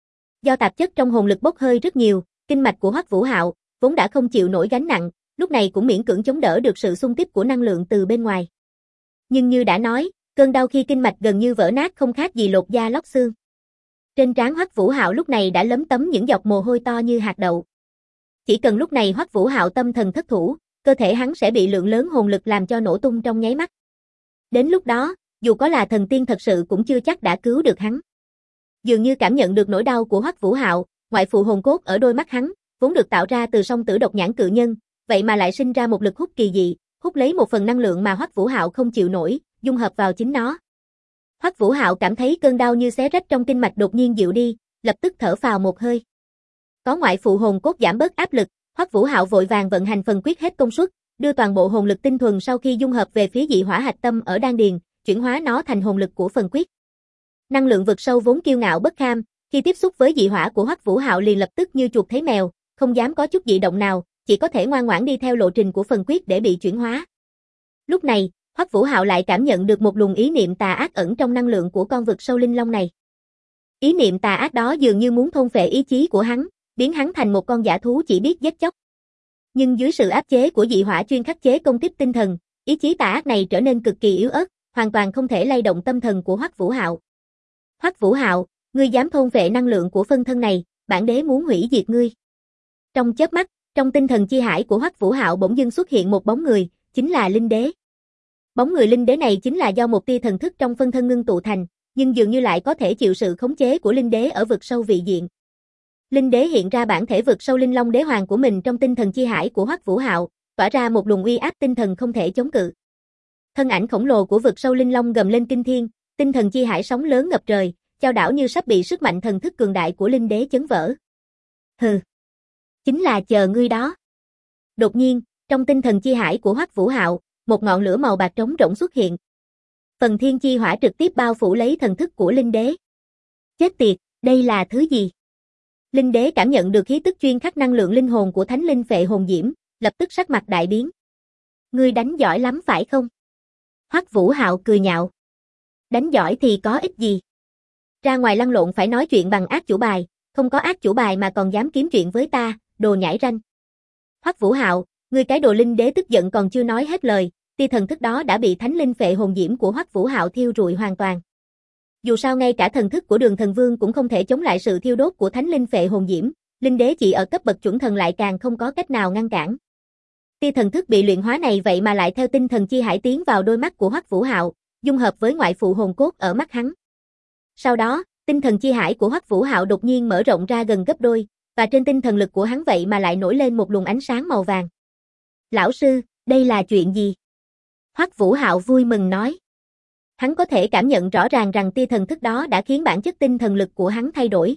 Do tạp chất trong hồn lực bốc hơi rất nhiều, kinh mạch của Hoắc Vũ Hạo vốn đã không chịu nổi gánh nặng, lúc này cũng miễn cưỡng chống đỡ được sự xung kích của năng lượng từ bên ngoài. Nhưng như đã nói, cơn đau khi kinh mạch gần như vỡ nát không khác gì lột da lóc xương. Trên trán Hoắc Vũ Hạo lúc này đã lấm tấm những giọt mồ hôi to như hạt đậu. Chỉ cần lúc này Hoắc Vũ Hạo tâm thần thất thủ, cơ thể hắn sẽ bị lượng lớn hồn lực làm cho nổ tung trong nháy mắt. Đến lúc đó, dù có là thần tiên thật sự cũng chưa chắc đã cứu được hắn. Dường như cảm nhận được nỗi đau của Hoắc Vũ Hạo, ngoại phụ hồn cốt ở đôi mắt hắn, vốn được tạo ra từ song tử độc nhãn cự nhân, vậy mà lại sinh ra một lực hút kỳ dị, hút lấy một phần năng lượng mà Hoắc Vũ Hạo không chịu nổi, dung hợp vào chính nó. Hoắc Vũ Hạo cảm thấy cơn đau như xé rách trong kinh mạch đột nhiên dịu đi, lập tức thở phào một hơi. Có ngoại phụ hồn cốt giảm bớt áp lực, Hoắc Vũ Hạo vội vàng vận hành phần quyết hết công suất, đưa toàn bộ hồn lực tinh thuần sau khi dung hợp về phía dị hỏa hạch tâm ở đan điền, chuyển hóa nó thành hồn lực của phần quyết. Năng lượng vực sâu vốn kiêu ngạo bất kham, khi tiếp xúc với dị hỏa của Hoắc Vũ Hạo liền lập tức như chuột thấy mèo, không dám có chút dị động nào, chỉ có thể ngoan ngoãn đi theo lộ trình của phần quyết để bị chuyển hóa. Lúc này, Hoắc Vũ Hạo lại cảm nhận được một luồng ý niệm tà ác ẩn trong năng lượng của con vực sâu linh long này. Ý niệm tà ác đó dường như muốn thôn phệ ý chí của hắn, biến hắn thành một con dã thú chỉ biết giết chóc. Nhưng dưới sự áp chế của dị hỏa chuyên khắc chế công kích tinh thần, ý chí tà ác này trở nên cực kỳ yếu ớt, hoàn toàn không thể lay động tâm thần của Hoắc Vũ Hạo. Hoắc Vũ Hạo, ngươi dám thôn phệ năng lượng của phân thân này, bản đế muốn hủy diệt ngươi. Trong chớp mắt, trong tinh thần chi hải của Hoắc Vũ Hạo bỗng dưng xuất hiện một bóng người, chính là Linh Đế. Bóng người Linh Đế này chính là do một tia thần thức trong phân thân ngưng tụ thành, nhưng dường như lại có thể chịu sự khống chế của Linh Đế ở vực sâu vị diện. Linh Đế hiện ra bản thể vực sâu linh long đế hoàng của mình trong tinh thần chi hải của Hoắc Vũ Hạo, tỏa ra một luồng uy áp tinh thần không thể chống cự. Thân ảnh khổng lồ của vực sâu linh long gầm lên kinh thiên, tinh thần chi hải sóng lớn ngập trời, chao đảo như sắp bị sức mạnh thần thức cường đại của Linh Đế chấn vỡ. Hừ, chính là chờ ngươi đó. Đột nhiên, trong tinh thần chi hải của Hoắc Vũ Hạo, một ngọn lửa màu bạc trống rỗng xuất hiện. Phần thiên chi hỏa trực tiếp bao phủ lấy thần thức của Linh Đế. Chết tiệt, đây là thứ gì? Linh Đế cảm nhận được khí tức chuyên khắc năng lượng linh hồn của Thánh Linh Phệ Hồn Diễm, lập tức sắc mặt đại biến. Ngươi đánh giỏi lắm phải không? Hoắc Vũ Hạo cười nhạo. Đánh giỏi thì có ích gì? Ra ngoài lăn lộn phải nói chuyện bằng ác chủ bài, không có ác chủ bài mà còn dám kiếm chuyện với ta, đồ nhãi ranh. Hoắc Vũ Hạo, ngươi cái đồ Linh Đế tức giận còn chưa nói hết lời, tia thần thức đó đã bị Thánh Linh Phệ Hồn Diễm của Hoắc Vũ Hạo thiêu rụi hoàn toàn. Dù sao ngay cả thần thức của Đường Thần Vương cũng không thể chống lại sự thiêu đốt của Thánh Linh Phệ Hồn Diễm, Linh Đế chỉ ở cấp bậc chuẩn thần lại càng không có cách nào ngăn cản. Tia thần thức bị luyện hóa này vậy mà lại theo tinh thần chi hải tiến vào đôi mắt của Hoắc Vũ Hạo, dung hợp với ngoại phụ hồn cốt ở mắt hắn. Sau đó, tinh thần chi hải của Hoắc Vũ Hạo đột nhiên mở rộng ra gần gấp đôi, và trên tinh thần lực của hắn vậy mà lại nổi lên một luồng ánh sáng màu vàng. Lão sư, đây là chuyện gì? Hoắc Vũ Hạo vui mừng nói. Hắn có thể cảm nhận rõ ràng rằng tia thần thức đó đã khiến bản chất tinh thần lực của hắn thay đổi.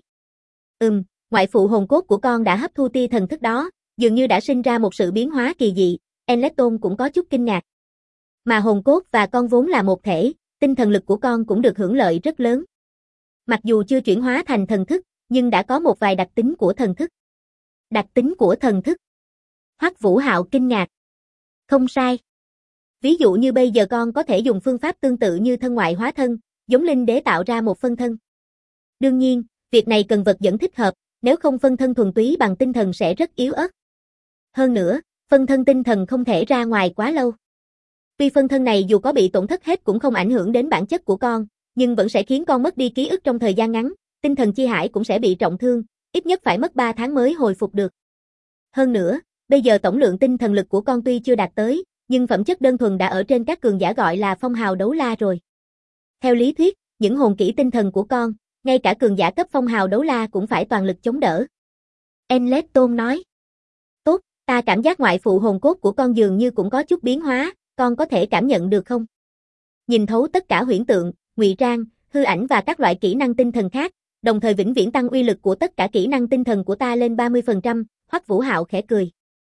Ngoại phụ hồn cốt của con đã hấp thu tia thần thức đó, dường như đã sinh ra một sự biến hóa kỳ dị, Enleton cũng có chút kinh ngạc. Mà hồn cốt và con vốn là một thể, tinh thần lực của con cũng được hưởng lợi rất lớn. Mặc dù chưa chuyển hóa thành thần thức, nhưng đã có một vài đặc tính của thần thức. Đặc tính của thần thức? Hoắc Vũ Hạo kinh ngạc. Không sai. Ví dụ như bây giờ con có thể dùng phương pháp tương tự như thân ngoại hóa thân, giống Linh Đế tạo ra một phân thân. Đương nhiên, việc này cần vật dẫn thích hợp, nếu không phân thân thuần túy bằng tinh thần sẽ rất yếu ớt. Hơn nữa, phân thân tinh thần không thể ra ngoài quá lâu. Tuy phân thân này dù có bị tổn thất hết cũng không ảnh hưởng đến bản chất của con, nhưng vẫn sẽ khiến con mất đi ký ức trong thời gian ngắn, tinh thần chi hải cũng sẽ bị trọng thương, ít nhất phải mất 3 tháng mới hồi phục được. Hơn nữa, bây giờ tổng lượng tinh thần lực của con tuy chưa đạt tới, nhưng phẩm chất đơn thuần đã ở trên các cường giả gọi là phong hào đấu la rồi. Theo lý thuyết, những hồn kỹ tinh thần của con, ngay cả cường giả cấp phong hào đấu la cũng phải toàn lực chống đỡ. Enleton nói. Tốt, ta cảm giác ngoại phụ hồn cốt của con dường như cũng có chút biến hóa, con có thể cảm nhận được không? Nhìn thấu tất cả huyễn tượng, ngụy trang, hư ảnh và các loại kỹ năng tinh thần khác, đồng thời vĩnh viễn tăng uy lực của tất cả kỹ năng tinh thần của ta lên 30%, Hoắc Vũ Hạo khẽ cười.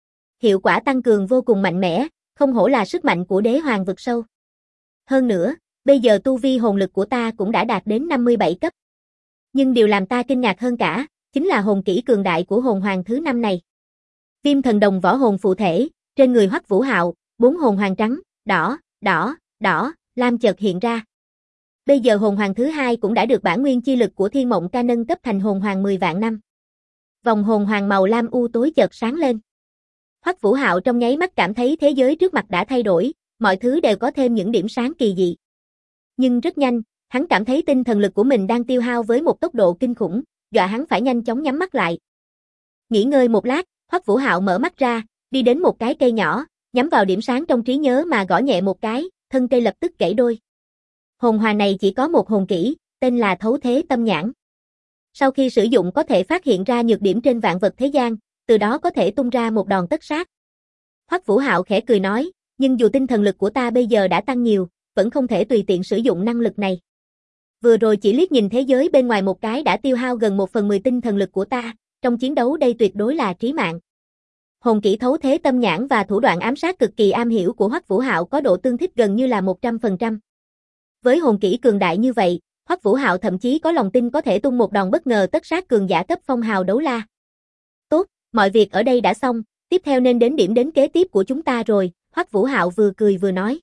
Hiệu quả tăng cường vô cùng mạnh mẽ, không hổ là sức mạnh của đế hoàng vực sâu. Hơn nữa, bây giờ tu vi hồn lực của ta cũng đã đạt đến 57 cấp. Nhưng điều làm ta kinh ngạc hơn cả, chính là hồn kỹ cường đại của hồn hoàng thứ 5 này. Viêm thần đồng võ hồn phụ thể, trên người Hoắc Vũ Hạo, 4 hồn hoàng trắng, đỏ, đỏ, đỏ, lam chợt hiện ra. Bây giờ hồn hoàng thứ 2 cũng đã được bản nguyên chi lực của Thiên Mộng Ca nâng cấp thành hồn hoàng 10 vạn năm. Vòng hồn hoàng màu lam u tối chợt sáng lên. Hoắc Vũ Hạo trong nháy mắt cảm thấy thế giới trước mặt đã thay đổi, mọi thứ đều có thêm những điểm sáng kỳ dị. Nhưng rất nhanh, hắn cảm thấy tinh thần lực của mình đang tiêu hao với một tốc độ kinh khủng, dọa hắn phải nhanh chóng nhắm mắt lại. Nghỉ ngơi một lát, Hoắc Vũ Hạo mở mắt ra, đi đến một cái cây nhỏ, nhắm vào điểm sáng trong trí nhớ mà gõ nhẹ một cái, thân cây lập tức gãy đôi. Hồn hoàng này chỉ có một hồn kỹ, tên là Thấu Thế Tâm Nhãn. Sau khi sử dụng có thể phát hiện ra nhược điểm trên vạn vật thế gian, từ đó có thể tung ra một đòn tất sát. Hoắc Vũ Hạo khẽ cười nói, nhưng dù tinh thần lực của ta bây giờ đã tăng nhiều, vẫn không thể tùy tiện sử dụng năng lực này. Vừa rồi chỉ liếc nhìn thế giới bên ngoài một cái đã tiêu hao gần 1/10 tinh thần lực của ta, trong chiến đấu đây tuyệt đối là chí mạng. Hồn kỹ Thấu Thế Tâm Nhãn và thủ đoạn ám sát cực kỳ am hiểu của Hoắc Vũ Hạo có độ tương thích gần như là 100%. Với hồn kỹ cường đại như vậy, Hoắc Vũ Hạo thậm chí có lòng tin có thể tung một đòn bất ngờ tất sát cường giả cấp phong hào đấu la. Tốt, mọi việc ở đây đã xong, tiếp theo nên đến điểm đến kế tiếp của chúng ta rồi, Hoắc Vũ Hạo vừa cười vừa nói.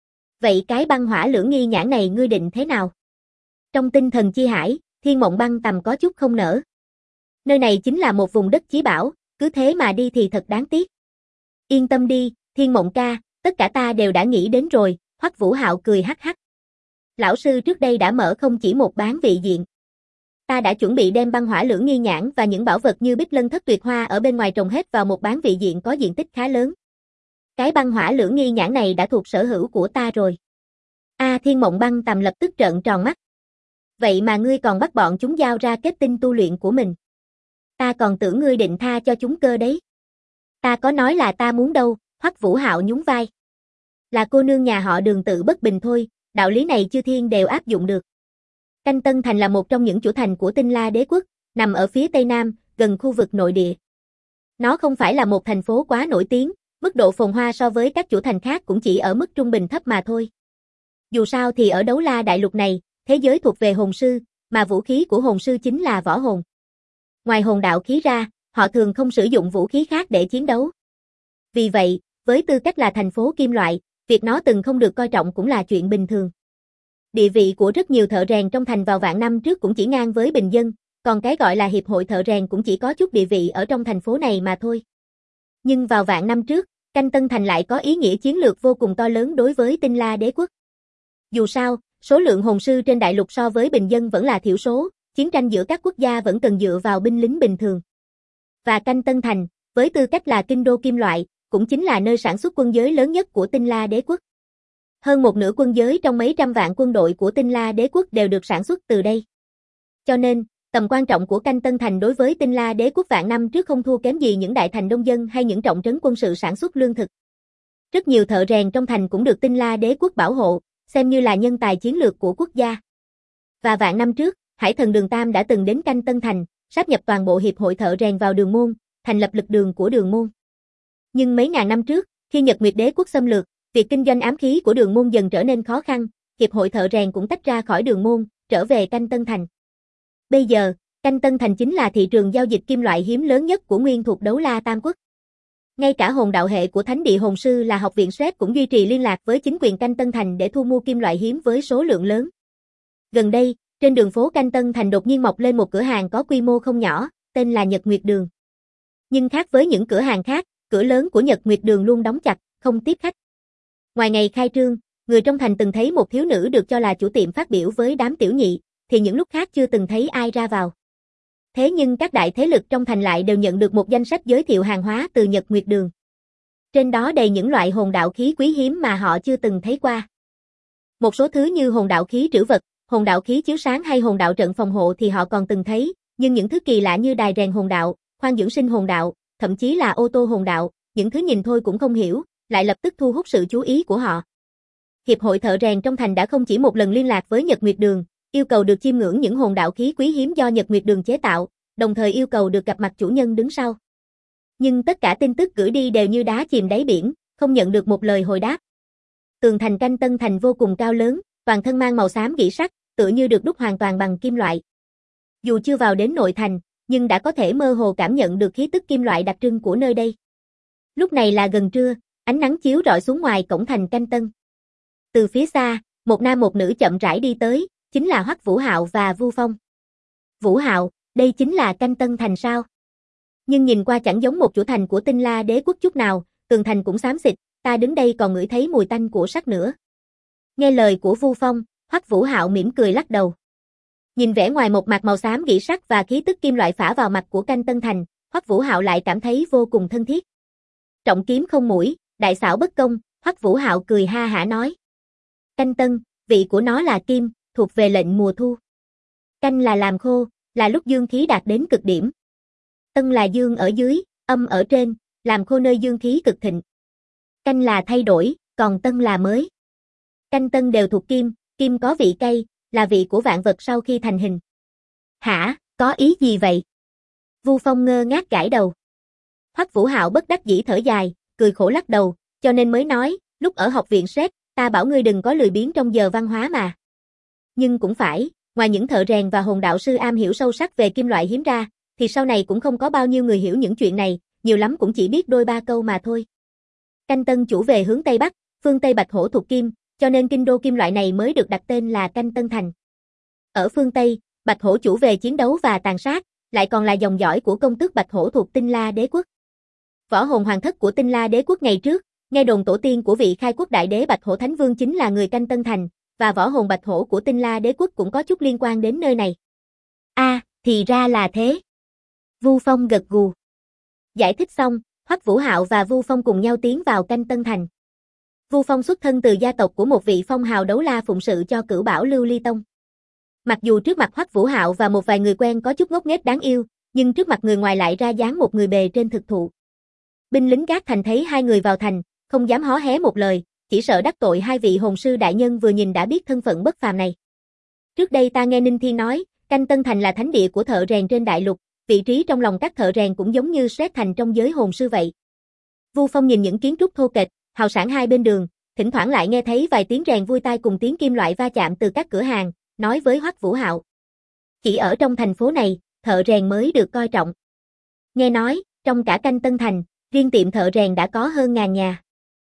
Vậy cái băng hỏa lưỡng nghi nhãn này ngươi định thế nào? Trong tinh thần chi hải, Thiên Mộng Băng Tầm có chút không nỡ. Nơi này chính là một vùng đất chí bảo, cứ thế mà đi thì thật đáng tiếc. Yên tâm đi, Thiên Mộng ca, tất cả ta đều đã nghĩ đến rồi, Hoắc Vũ Hạo cười hắc hắc. Lão sư trước đây đã mở không chỉ một bán vị diện. Ta đã chuẩn bị đem băng hỏa lưỡng nghi nhãn và những bảo vật như Bích Lân Thất Tuyệt Hoa ở bên ngoài trồng hết vào một bán vị diện có diện tích khá lớn. Cái băng hỏa lưỡng nghi nhãn này đã thuộc sở hữu của ta rồi. Thiên Mộng Băng Tầm lập tức trợn tròn mắt. Vậy mà ngươi còn bắt bọn chúng giao ra kết tinh tu luyện của mình. Ta còn tưởng ngươi định tha cho chúng cơ đấy. Ta có nói là ta muốn đâu, Hoắc Vũ Hạo nhún vai. Là cô nương nhà họ Đường tự bất bình thôi, đạo lý này chư thiên đều áp dụng được. Canh Tân Thành là một trong những chủ thành của Tinh La Đế quốc, nằm ở phía tây nam, gần khu vực nội địa. Nó không phải là một thành phố quá nổi tiếng, mức độ phồn hoa so với các chủ thành khác cũng chỉ ở mức trung bình thấp mà thôi. Dù sao thì ở Đấu La đại lục này, thế giới thuộc về hồn sư, mà vũ khí của hồn sư chính là võ hồn. Ngoài hồn đạo khí ra, họ thường không sử dụng vũ khí khác để chiến đấu. Vì vậy, với tư cách là thành phố kim loại, việc nó từng không được coi trọng cũng là chuyện bình thường. Địa vị của rất nhiều thợ rèn trong thành vào vạn năm trước cũng chỉ ngang với bình dân, còn cái gọi là hiệp hội thợ rèn cũng chỉ có chút địa vị ở trong thành phố này mà thôi. Nhưng vào vạn năm trước, Canh Tân Thành lại có ý nghĩa chiến lược vô cùng to lớn đối với Tinh La Đế quốc. Dù sao, số lượng hồn sư trên đại lục so với bình dân vẫn là thiểu số, chiến tranh giữa các quốc gia vẫn cần dựa vào binh lính bình thường. Và Canh Tân Thành, với tư cách là kinh đô kim loại, cũng chính là nơi sản xuất quân giới lớn nhất của Tinh La Đế quốc. Hơn một nửa quân giới trong mấy trăm vạn quân đội của Tinh La Đế quốc đều được sản xuất từ đây. Cho nên, tầm quan trọng của Canh Tân Thành đối với Tinh La Đế quốc vạn năm trước không thua kém gì những đại thành đông dân hay những trọng trấn quân sự sản xuất lương thực. Rất nhiều thợ rèn trong thành cũng được Tinh La Đế quốc bảo hộ, xem như là nhân tài chiến lược của quốc gia. Và vạn năm trước, Hải Thần Đường Tam đã từng đến Canh Tân Thành, sáp nhập toàn bộ hiệp hội thợ rèn vào Đường Môn, thành lập lực đường của Đường Môn. Nhưng mấy ngàn năm trước, khi Nhật Nguyệt Đế quốc xâm lược, việc kinh doanh ám khí của Đường Môn dần trở nên khó khăn, hiệp hội thợ rèn cũng tách ra khỏi Đường Môn, trở về Canh Tân Thành. Bây giờ, Canh Tân Thành chính là thị trường giao dịch kim loại hiếm lớn nhất của nguyên thuộc Đấu La Tam Quốc. Ngay cả hồn đạo hệ của Thánh địa Hồn sư là học viện Sret cũng duy trì liên lạc với chính quyền Canh Tân Thành để thu mua kim loại hiếm với số lượng lớn. Gần đây, trên đường phố Canh Tân Thành đột nhiên mọc lên một cửa hàng có quy mô không nhỏ, tên là Nhật Nguyệt Đường. Nhưng khác với những cửa hàng khác, cửa lớn của Nhật Nguyệt Đường luôn đóng chặt, không tiếp khách. Ngoài ngày khai trương, người trong thành từng thấy một thiếu nữ được cho là chủ tiệm phát biểu với đám tiểu nhị, thì những lúc khác chưa từng thấy ai ra vào. Thế nhưng các đại thế lực trong thành lại đều nhận được một danh sách giới thiệu hàng hóa từ Nhật Nguyệt Đường. Trên đó đầy những loại hồn đạo khí quý hiếm mà họ chưa từng thấy qua. Một số thứ như hồn đạo khí trữ vật, hồn đạo khí chiếu sáng hay hồn đạo trận phòng hộ thì họ còn từng thấy, nhưng những thứ kỳ lạ như đài rèn hồn đạo, khoan dưỡng sinh hồn đạo, thậm chí là ô tô hồn đạo, những thứ nhìn thôi cũng không hiểu, lại lập tức thu hút sự chú ý của họ. Hiệp hội thợ rèn trong thành đã không chỉ một lần liên lạc với Nhật Nguyệt Đường, yêu cầu được chiêm ngưỡng những hồn đạo khí quý hiếm do Nhật Nguyệt Đường chế tạo, đồng thời yêu cầu được gặp mặt chủ nhân đứng sau. Nhưng tất cả tin tức gửi đi đều như đá chìm đáy biển, không nhận được một lời hồi đáp. Tường thành Canh Tân Thành vô cùng cao lớn, toàn thân mang màu xám gỉ sắt, tựa như được đúc hoàn toàn bằng kim loại. Dù chưa vào đến nội thành, nhưng đã có thể mơ hồ cảm nhận được khí tức kim loại đặc trưng của nơi đây. Lúc này là gần trưa, ánh nắng chiếu rọi xuống ngoài cổng thành Canh Tân. Từ phía xa, một nam một nữ chậm rãi đi tới, chính là Hoắc Vũ Hạo và Vu Phong. Vũ Hạo, đây chính là Canh Tân Thành sao? Nhưng nhìn qua chẳng giống một chủ thành của Tinh La Đế quốc chút nào, tường thành cũng xám xịt, ta đứng đây còn ngửi thấy mùi tanh của sắt nữa. Nghe lời của Vu Phong, Hoắc Vũ Hạo mỉm cười lắc đầu. Nhìn vẻ ngoài một mặt màu xám gỉ sắt và khí tức kim loại phả vào mặt của Canh Tân Thành, Hoắc Vũ Hạo lại cảm thấy vô cùng thân thiết. Trọng kiếm không mũi, đại xảo bất công, Hoắc Vũ Hạo cười ha hả nói. Canh Tân, vị của nó là kim, thuộc về lệnh mùa thu. Canh là làm khô, là lúc dương khí đạt đến cực điểm. Tân là dương ở dưới, âm ở trên, làm khô nơi dương khí cực thịnh. Canh là thay đổi, còn tân là mới. Canh tân đều thuộc kim, kim có vị cay, là vị của vạn vật sau khi thành hình. Hả, có ý gì vậy? Vu Phong ngơ ngác gãi đầu. Hoắc Vũ Hạo bất đắc dĩ thở dài, cười khổ lắc đầu, cho nên mới nói, lúc ở học viện Sét, ta bảo ngươi đừng có lười biếng trong giờ văn hóa mà. Nhưng cũng phải, ngoài những thợ rèn và hồn đạo sư am hiểu sâu sắc về kim loại hiếm ra, thì sau này cũng không có bao nhiêu người hiểu những chuyện này, nhiều lắm cũng chỉ biết đôi ba câu mà thôi. Canh Tân chủ về hướng Tây Bắc, phương Tây Bạch Hổ thuộc kim, cho nên kinh đô kim loại này mới được đặt tên là Canh Tân Thành. Ở phương Tây, Bạch Hổ chủ về chiến đấu và tàn sát, lại còn là dòng dõi của công tước Bạch Hổ thuộc Tinh La Đế quốc. Võ hồn hoàng thất của Tinh La Đế quốc ngày trước, nghe đồn tổ tiên của vị khai quốc đại đế Bạch Hổ Thánh Vương chính là người Canh Tân Thành, và võ hồn Bạch Hổ của Tinh La Đế quốc cũng có chút liên quan đến nơi này. Thì ra là thế. Vu Phong gật gù. Giải thích xong, Hoắc Vũ Hạo và Vu Phong cùng nhau tiến vào Canh Tân Thành. Vu Phong xuất thân từ gia tộc của một vị phong hào đấu la phụng sự cho Cửu Bảo Lưu Ly Tông. Mặc dù trước mặt Hoắc Vũ Hạo và một vài người quen có chút ngốc nghếch đáng yêu, nhưng trước mặt người ngoài lại ra dáng một người bề trên thực thụ. Binh lính gác thành thấy hai người vào thành, không dám hó hé một lời, chỉ sợ đắc tội hai vị hồn sư đại nhân vừa nhìn đã biết thân phận bất phàm này. Trước đây ta nghe Ninh Thiên nói, Canh Tân Thành là thánh địa của thợ rèn trên đại lục, vị trí trong lòng các thợ rèn cũng giống như Sét Thành trong giới hồn sư vậy. Vu Phong nhìn những kiến trúc thô kệch, hào sản hai bên đường, thỉnh thoảng lại nghe thấy vài tiếng rèn vui tai cùng tiếng kim loại va chạm từ các cửa hàng, nói với Hoắc Vũ Hạo. Chỉ ở trong thành phố này, thợ rèn mới được coi trọng. Nghe nói, trong cả Canh Tân Thành, riêng tiệm thợ rèn đã có hơn ngàn nhà.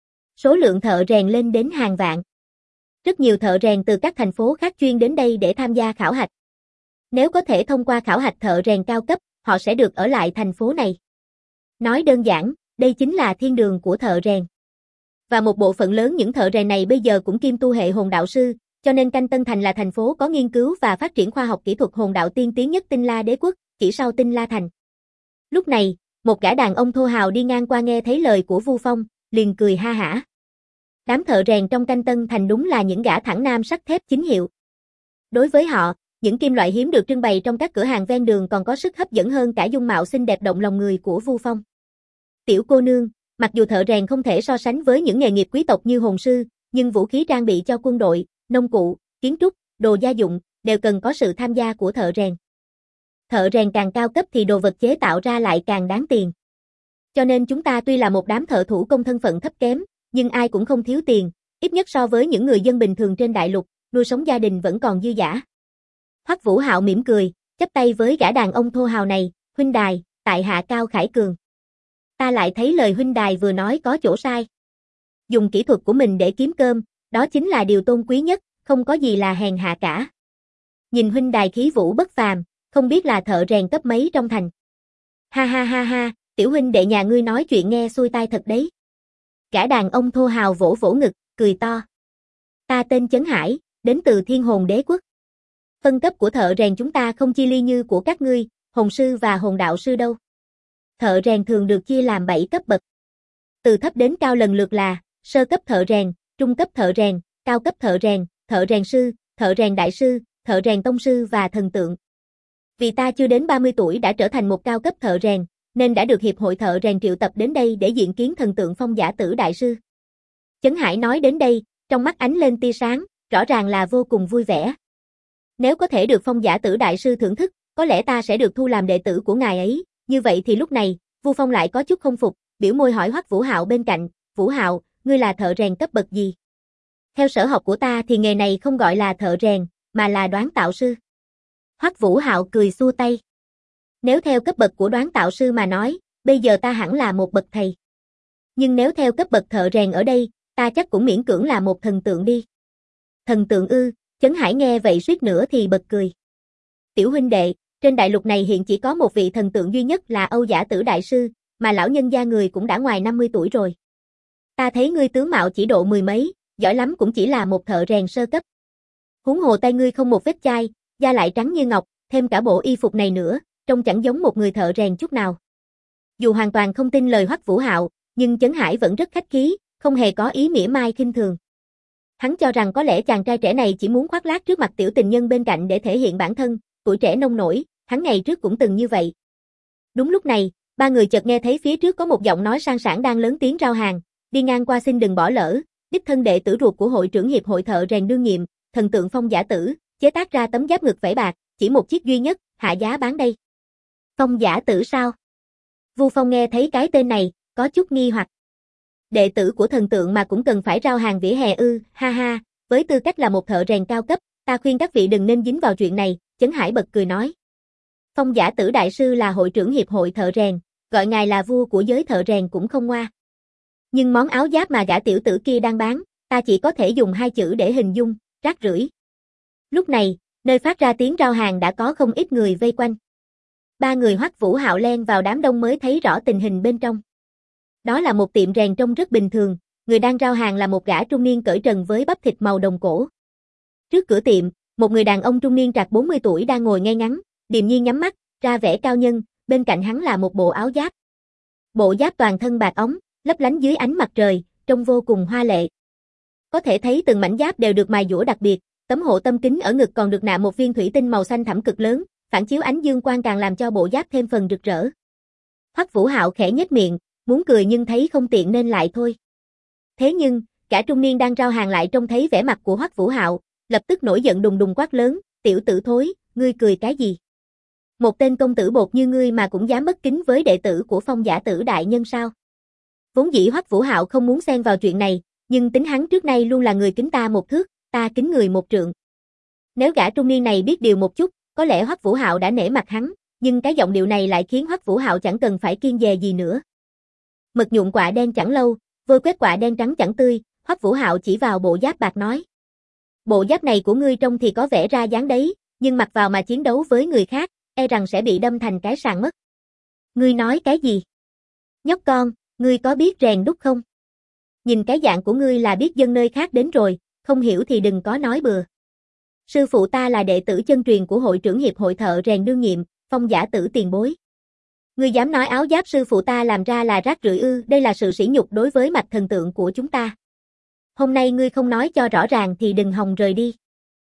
Số lượng thợ rèn lên đến hàng vạn. Rất nhiều thợ rèn từ các thành phố khác chuyên đến đây để tham gia khảo hạch. Nếu có thể thông qua khảo hạch thợ rèn cao cấp, họ sẽ được ở lại thành phố này. Nói đơn giản, đây chính là thiên đường của thợ rèn. Và một bộ phận lớn những thợ rèn này bây giờ cũng kiêm tu hệ hồn đạo sư, cho nên Canh Tân Thành là thành phố có nghiên cứu và phát triển khoa học kỹ thuật hồn đạo tiên tiến nhất Tinh La Đế quốc, chỉ sau Tinh La Thành. Lúc này, một gã đàn ông thô hào đi ngang qua nghe thấy lời của Vu Phong, liền cười ha hả. Đám thợ rèn trong Canh Tân Thành đúng là những gã thẳng nam sắt thép chính hiệu. Đối với họ, những kim loại hiếm được trưng bày trong các cửa hàng ven đường còn có sức hấp dẫn hơn cả dung mạo xinh đẹp động lòng người của Vu Phong. Tiểu cô nương, mặc dù thợ rèn không thể so sánh với những nghề nghiệp quý tộc như hồn sư, nhưng vũ khí trang bị cho quân đội, nông cụ, kiến trúc, đồ gia dụng, đều cần có sự tham gia của thợ rèn. Thợ rèn càng cao cấp thì đồ vật chế tạo ra lại càng đáng tiền. Cho nên chúng ta tuy là một đám thợ thủ công thân phận thấp kém, nhưng ai cũng không thiếu tiền, ít nhất so với những người dân bình thường trên đại lục, nuôi sống gia đình vẫn còn dư dả. Hoắc Vũ Hạo mỉm cười, chắp tay với gã đàn ông thô hào này, huynh đài, tại hạ Cao Khải Cường. Ta lại thấy lời huynh đài vừa nói có chỗ sai. Dùng kỹ thuật của mình để kiếm cơm, đó chính là điều tôn quý nhất, không có gì là hèn hạ cả. Nhìn huynh đài khí vũ bất phàm, không biết là thợ rèn cấp mấy trong thành. Ha ha ha ha, tiểu huynh đệ nhà ngươi nói chuyện nghe xuôi tai thật đấy. Gã đàn ông thô hào vỗ vỗ ngực, cười to. Ta tên Chấn Hải, đến từ Thiên Hồn Đế quốc. Phân cấp của thợ rèn chúng ta không chi ly như của các ngươi, hồn sư và hồn đạo sư đâu. Thợ rèn thường được chia làm 7 cấp bậc. Từ thấp đến cao lần lượt là sơ cấp thợ rèn, trung cấp thợ rèn, cao cấp thợ rèn sư, thợ rèn đại sư, thợ rèn tông sư và thần tượng. Vì ta chưa đến 30 tuổi đã trở thành một cao cấp thợ rèn, nên đã được hiệp hội thợ rèn triệu tập đến đây để diện kiến thần tượng Phong Giả Tử đại sư. Chấn Hải nói đến đây, trong mắt ánh lên tia sáng, rõ ràng là vô cùng vui vẻ. Nếu có thể được Phong Giả Tử đại sư thưởng thức, có lẽ ta sẽ được thu làm đệ tử của ngài ấy, như vậy thì lúc này, Vu Phong lại có chút không phục, biểu môi hỏi Hoắc Vũ Hạo bên cạnh, Vũ Hạo, ngươi là thợ rèn cấp bậc gì? Theo sở học của ta thì nghề này không gọi là thợ rèn, mà là đoán tạo sư. Hoắc Vũ Hạo cười xua tay. Nếu theo cấp bậc của đoán tạo sư mà nói, bây giờ ta hẳn là một bậc thầy. Nhưng nếu theo cấp bậc thợ rèn ở đây, ta chắc cũng miễn cưỡng là một thần tượng đi. Thần tượng ư? Chấn Hải nghe vậy suýt nữa thì bật cười. Tiểu huynh đệ, trên đại lục này hiện chỉ có một vị thần tượng duy nhất là Âu Giả Tử Đại Sư, mà lão nhân gia người cũng đã ngoài 50 tuổi rồi. Ta thấy ngươi tướng mạo chỉ độ mười mấy, giỏi lắm cũng chỉ là một thợ rèn sơ cấp. Huống hồ tay ngươi không một vết chai, da lại trắng như ngọc, thêm cả bộ y phục này nữa, trông chẳng giống một người thợ rèn chút nào. Dù hoàn toàn không tin lời Hoắc Vũ Hạo, nhưng Chấn Hải vẫn rất khách khí, không hề có ý mỉa mai khinh thường. Hắn cho rằng có lẽ chàng trai trẻ này chỉ muốn khoác lác trước mặt tiểu tình nhân bên cạnh để thể hiện bản thân, tuổi trẻ nông nổi, hắn ngày trước cũng từng như vậy. Đúng lúc này, ba người chợt nghe thấy phía trước có một giọng nói sang sảng đang lớn tiếng rao hàng, đi ngang qua xin đừng bỏ lỡ, đích thân đệ tử ruột của hội trưởng hiệp hội thợ rèn đương nhiệm, thần tượng Phong Giả Tử, chế tác ra tấm giáp ngực vảy bạc, chỉ một chiếc duy nhất, hạ giá bán đây. Phong Giả Tử sao? Vu Phong nghe thấy cái tên này, có chút nghi hoặc. Đệ tử của thần tượng mà cũng cần phải rao hàng vỉa hè ư? Ha ha, với tư cách là một thợ rèn cao cấp, ta khuyên các vị đừng nên dính vào chuyện này, Chấn Hải bật cười nói. Phong Giả Tử Đại Sư là hội trưởng hiệp hội thợ rèn, gọi ngài là vua của giới thợ rèn cũng không ngoa. Nhưng món áo giáp mà gã tiểu tử kia đang bán, ta chỉ có thể dùng hai chữ để hình dung, rác rưởi. Lúc này, nơi phát ra tiếng rao hàng đã có không ít người vây quanh. Ba người Hoắc Vũ Hạo len vào đám đông mới thấy rõ tình hình bên trong. Đó là một tiệm rèn trông rất bình thường, người đang rao hàng là một gã trung niên cởi trần với bắp thịt màu đồng cổ. Trước cửa tiệm, một người đàn ông trung niên trạc 40 tuổi đang ngồi ngay ngắn, điềm nhiên nhắm mắt, ra vẻ cao nhân, bên cạnh hắn là một bộ áo giáp. Bộ giáp toàn thân bạc óng, lấp lánh dưới ánh mặt trời, trông vô cùng hoa lệ. Có thể thấy từng mảnh giáp đều được mài dũa đặc biệt, tấm hộ tâm kính ở ngực còn được nạm một viên thủy tinh màu xanh thẳm cực lớn, phản chiếu ánh dương quang càng làm cho bộ giáp thêm phần rực rỡ. Hoắc Vũ Hạo khẽ nhếch miệng, muốn cười nhưng thấy không tiện nên lại thôi. Thế nhưng, cả trung niên đang rao hàng lại trông thấy vẻ mặt của Hoắc Vũ Hạo, lập tức nổi giận đùng đùng quát lớn, tiểu tử thối, ngươi cười cái gì? Một tên công tử bột như ngươi mà cũng dám bất kính với đệ tử của Phong Giả Tử đại nhân sao? Vốn dĩ Hoắc Vũ Hạo không muốn xen vào chuyện này, nhưng tính hắn trước nay luôn là người kính ta một thước, ta kính người một trượng. Nếu gã trung niên này biết điều một chút, có lẽ Hoắc Vũ Hạo đã nể mặt hắn, nhưng cái giọng điệu này lại khiến Hoắc Vũ Hạo chẳng cần phải kiêng dè gì nữa. Mực nhuộm quạ đen chẳng lâu, vôi quét quạ đen trắng chẳng tươi, Hoắc Vũ Hạo chỉ vào bộ giáp bạc nói. Bộ giáp này của ngươi trông thì có vẻ ra dáng đấy, nhưng mặc vào mà chiến đấu với người khác, e rằng sẽ bị đâm thành cái sàng mất. Ngươi nói cái gì? Nhóc con, ngươi có biết rèn đúc không? Nhìn cái dạng của ngươi là biết dân nơi khác đến rồi, không hiểu thì đừng có nói bừa. Sư phụ ta là đệ tử chân truyền của hội trưởng hiệp hội thợ rèn đương nhiệm, Phong Giả Tử tiền bối. Ngươi dám nói áo giáp sư phụ ta làm ra là rác rưởi ư? Đây là sự sỉ nhục đối với mạch thần tượng của chúng ta. Hôm nay ngươi không nói cho rõ ràng thì đừng hòng rời đi.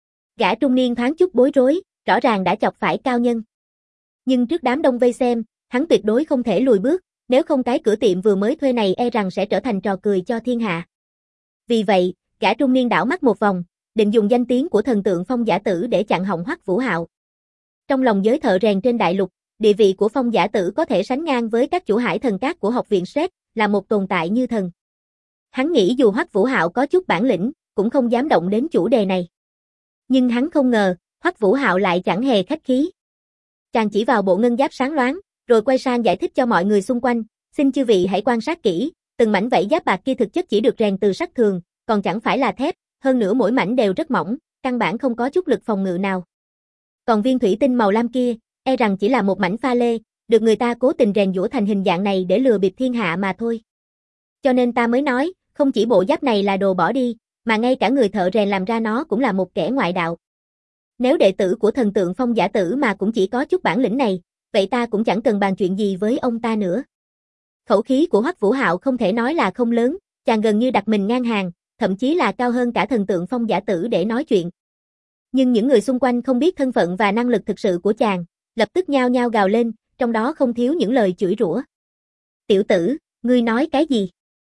Gã trung niên thoáng chút bối rối, rõ ràng đã chọc phải cao nhân. Nhưng trước đám đông vây xem, hắn tuyệt đối không thể lùi bước, nếu không cái cửa tiệm vừa mới thuê này e rằng sẽ trở thành trò cười cho thiên hạ. Vì vậy, gã trung niên đảo mắt một vòng, định dùng danh tiếng của thần tượng Phong Giả Tử để chặn họng Hoắc Vũ Hạo. Trong lòng giới thợ rèn trên đại lục, địa vị của Phong Giả Tử có thể sánh ngang với các chủ hải thần cát của học viện Sret, là một tồn tại như thần. Hắn nghĩ dù Hoắc Vũ Hạo có chút bản lĩnh, cũng không dám động đến chủ đề này. Nhưng hắn không ngờ, Hoắc Vũ Hạo lại chẳng hề khách khí. Chàng chỉ vào bộ ngân giáp sáng loáng, rồi quay sang giải thích cho mọi người xung quanh, xin chư vị hãy quan sát kỹ, từng mảnh vảy giáp bạc kia thực chất chỉ được rèn từ sắt thường, còn chẳng phải là thép, hơn nữa mỗi mảnh đều rất mỏng, căn bản không có chút lực phòng ngự nào. Còn viên thủy tinh màu lam kia, e rằng chỉ là một mảnh pha lê, được người ta cố tình rèn giũa thành hình dạng này để lừa bịp thiên hạ mà thôi. Cho nên ta mới nói, không chỉ bộ giáp này là đồ bỏ đi, mà ngay cả người thợ rèn làm ra nó cũng là một kẻ ngoại đạo. Nếu đệ tử của thần tượng Phong Giả Tử mà cũng chỉ có chút bản lĩnh này, vậy ta cũng chẳng cần bàn chuyện gì với ông ta nữa. Khẩu khí của Hoắc Vũ Hạo không thể nói là không lớn, chàng gần như đặt mình ngang hàng, thậm chí là cao hơn cả thần tượng Phong Giả Tử để nói chuyện. Nhưng những người xung quanh không biết thân phận và năng lực thực sự của chàng, lập tức nhao nhao gào lên, trong đó không thiếu những lời chửi rủa. Tiểu tử, ngươi nói cái gì?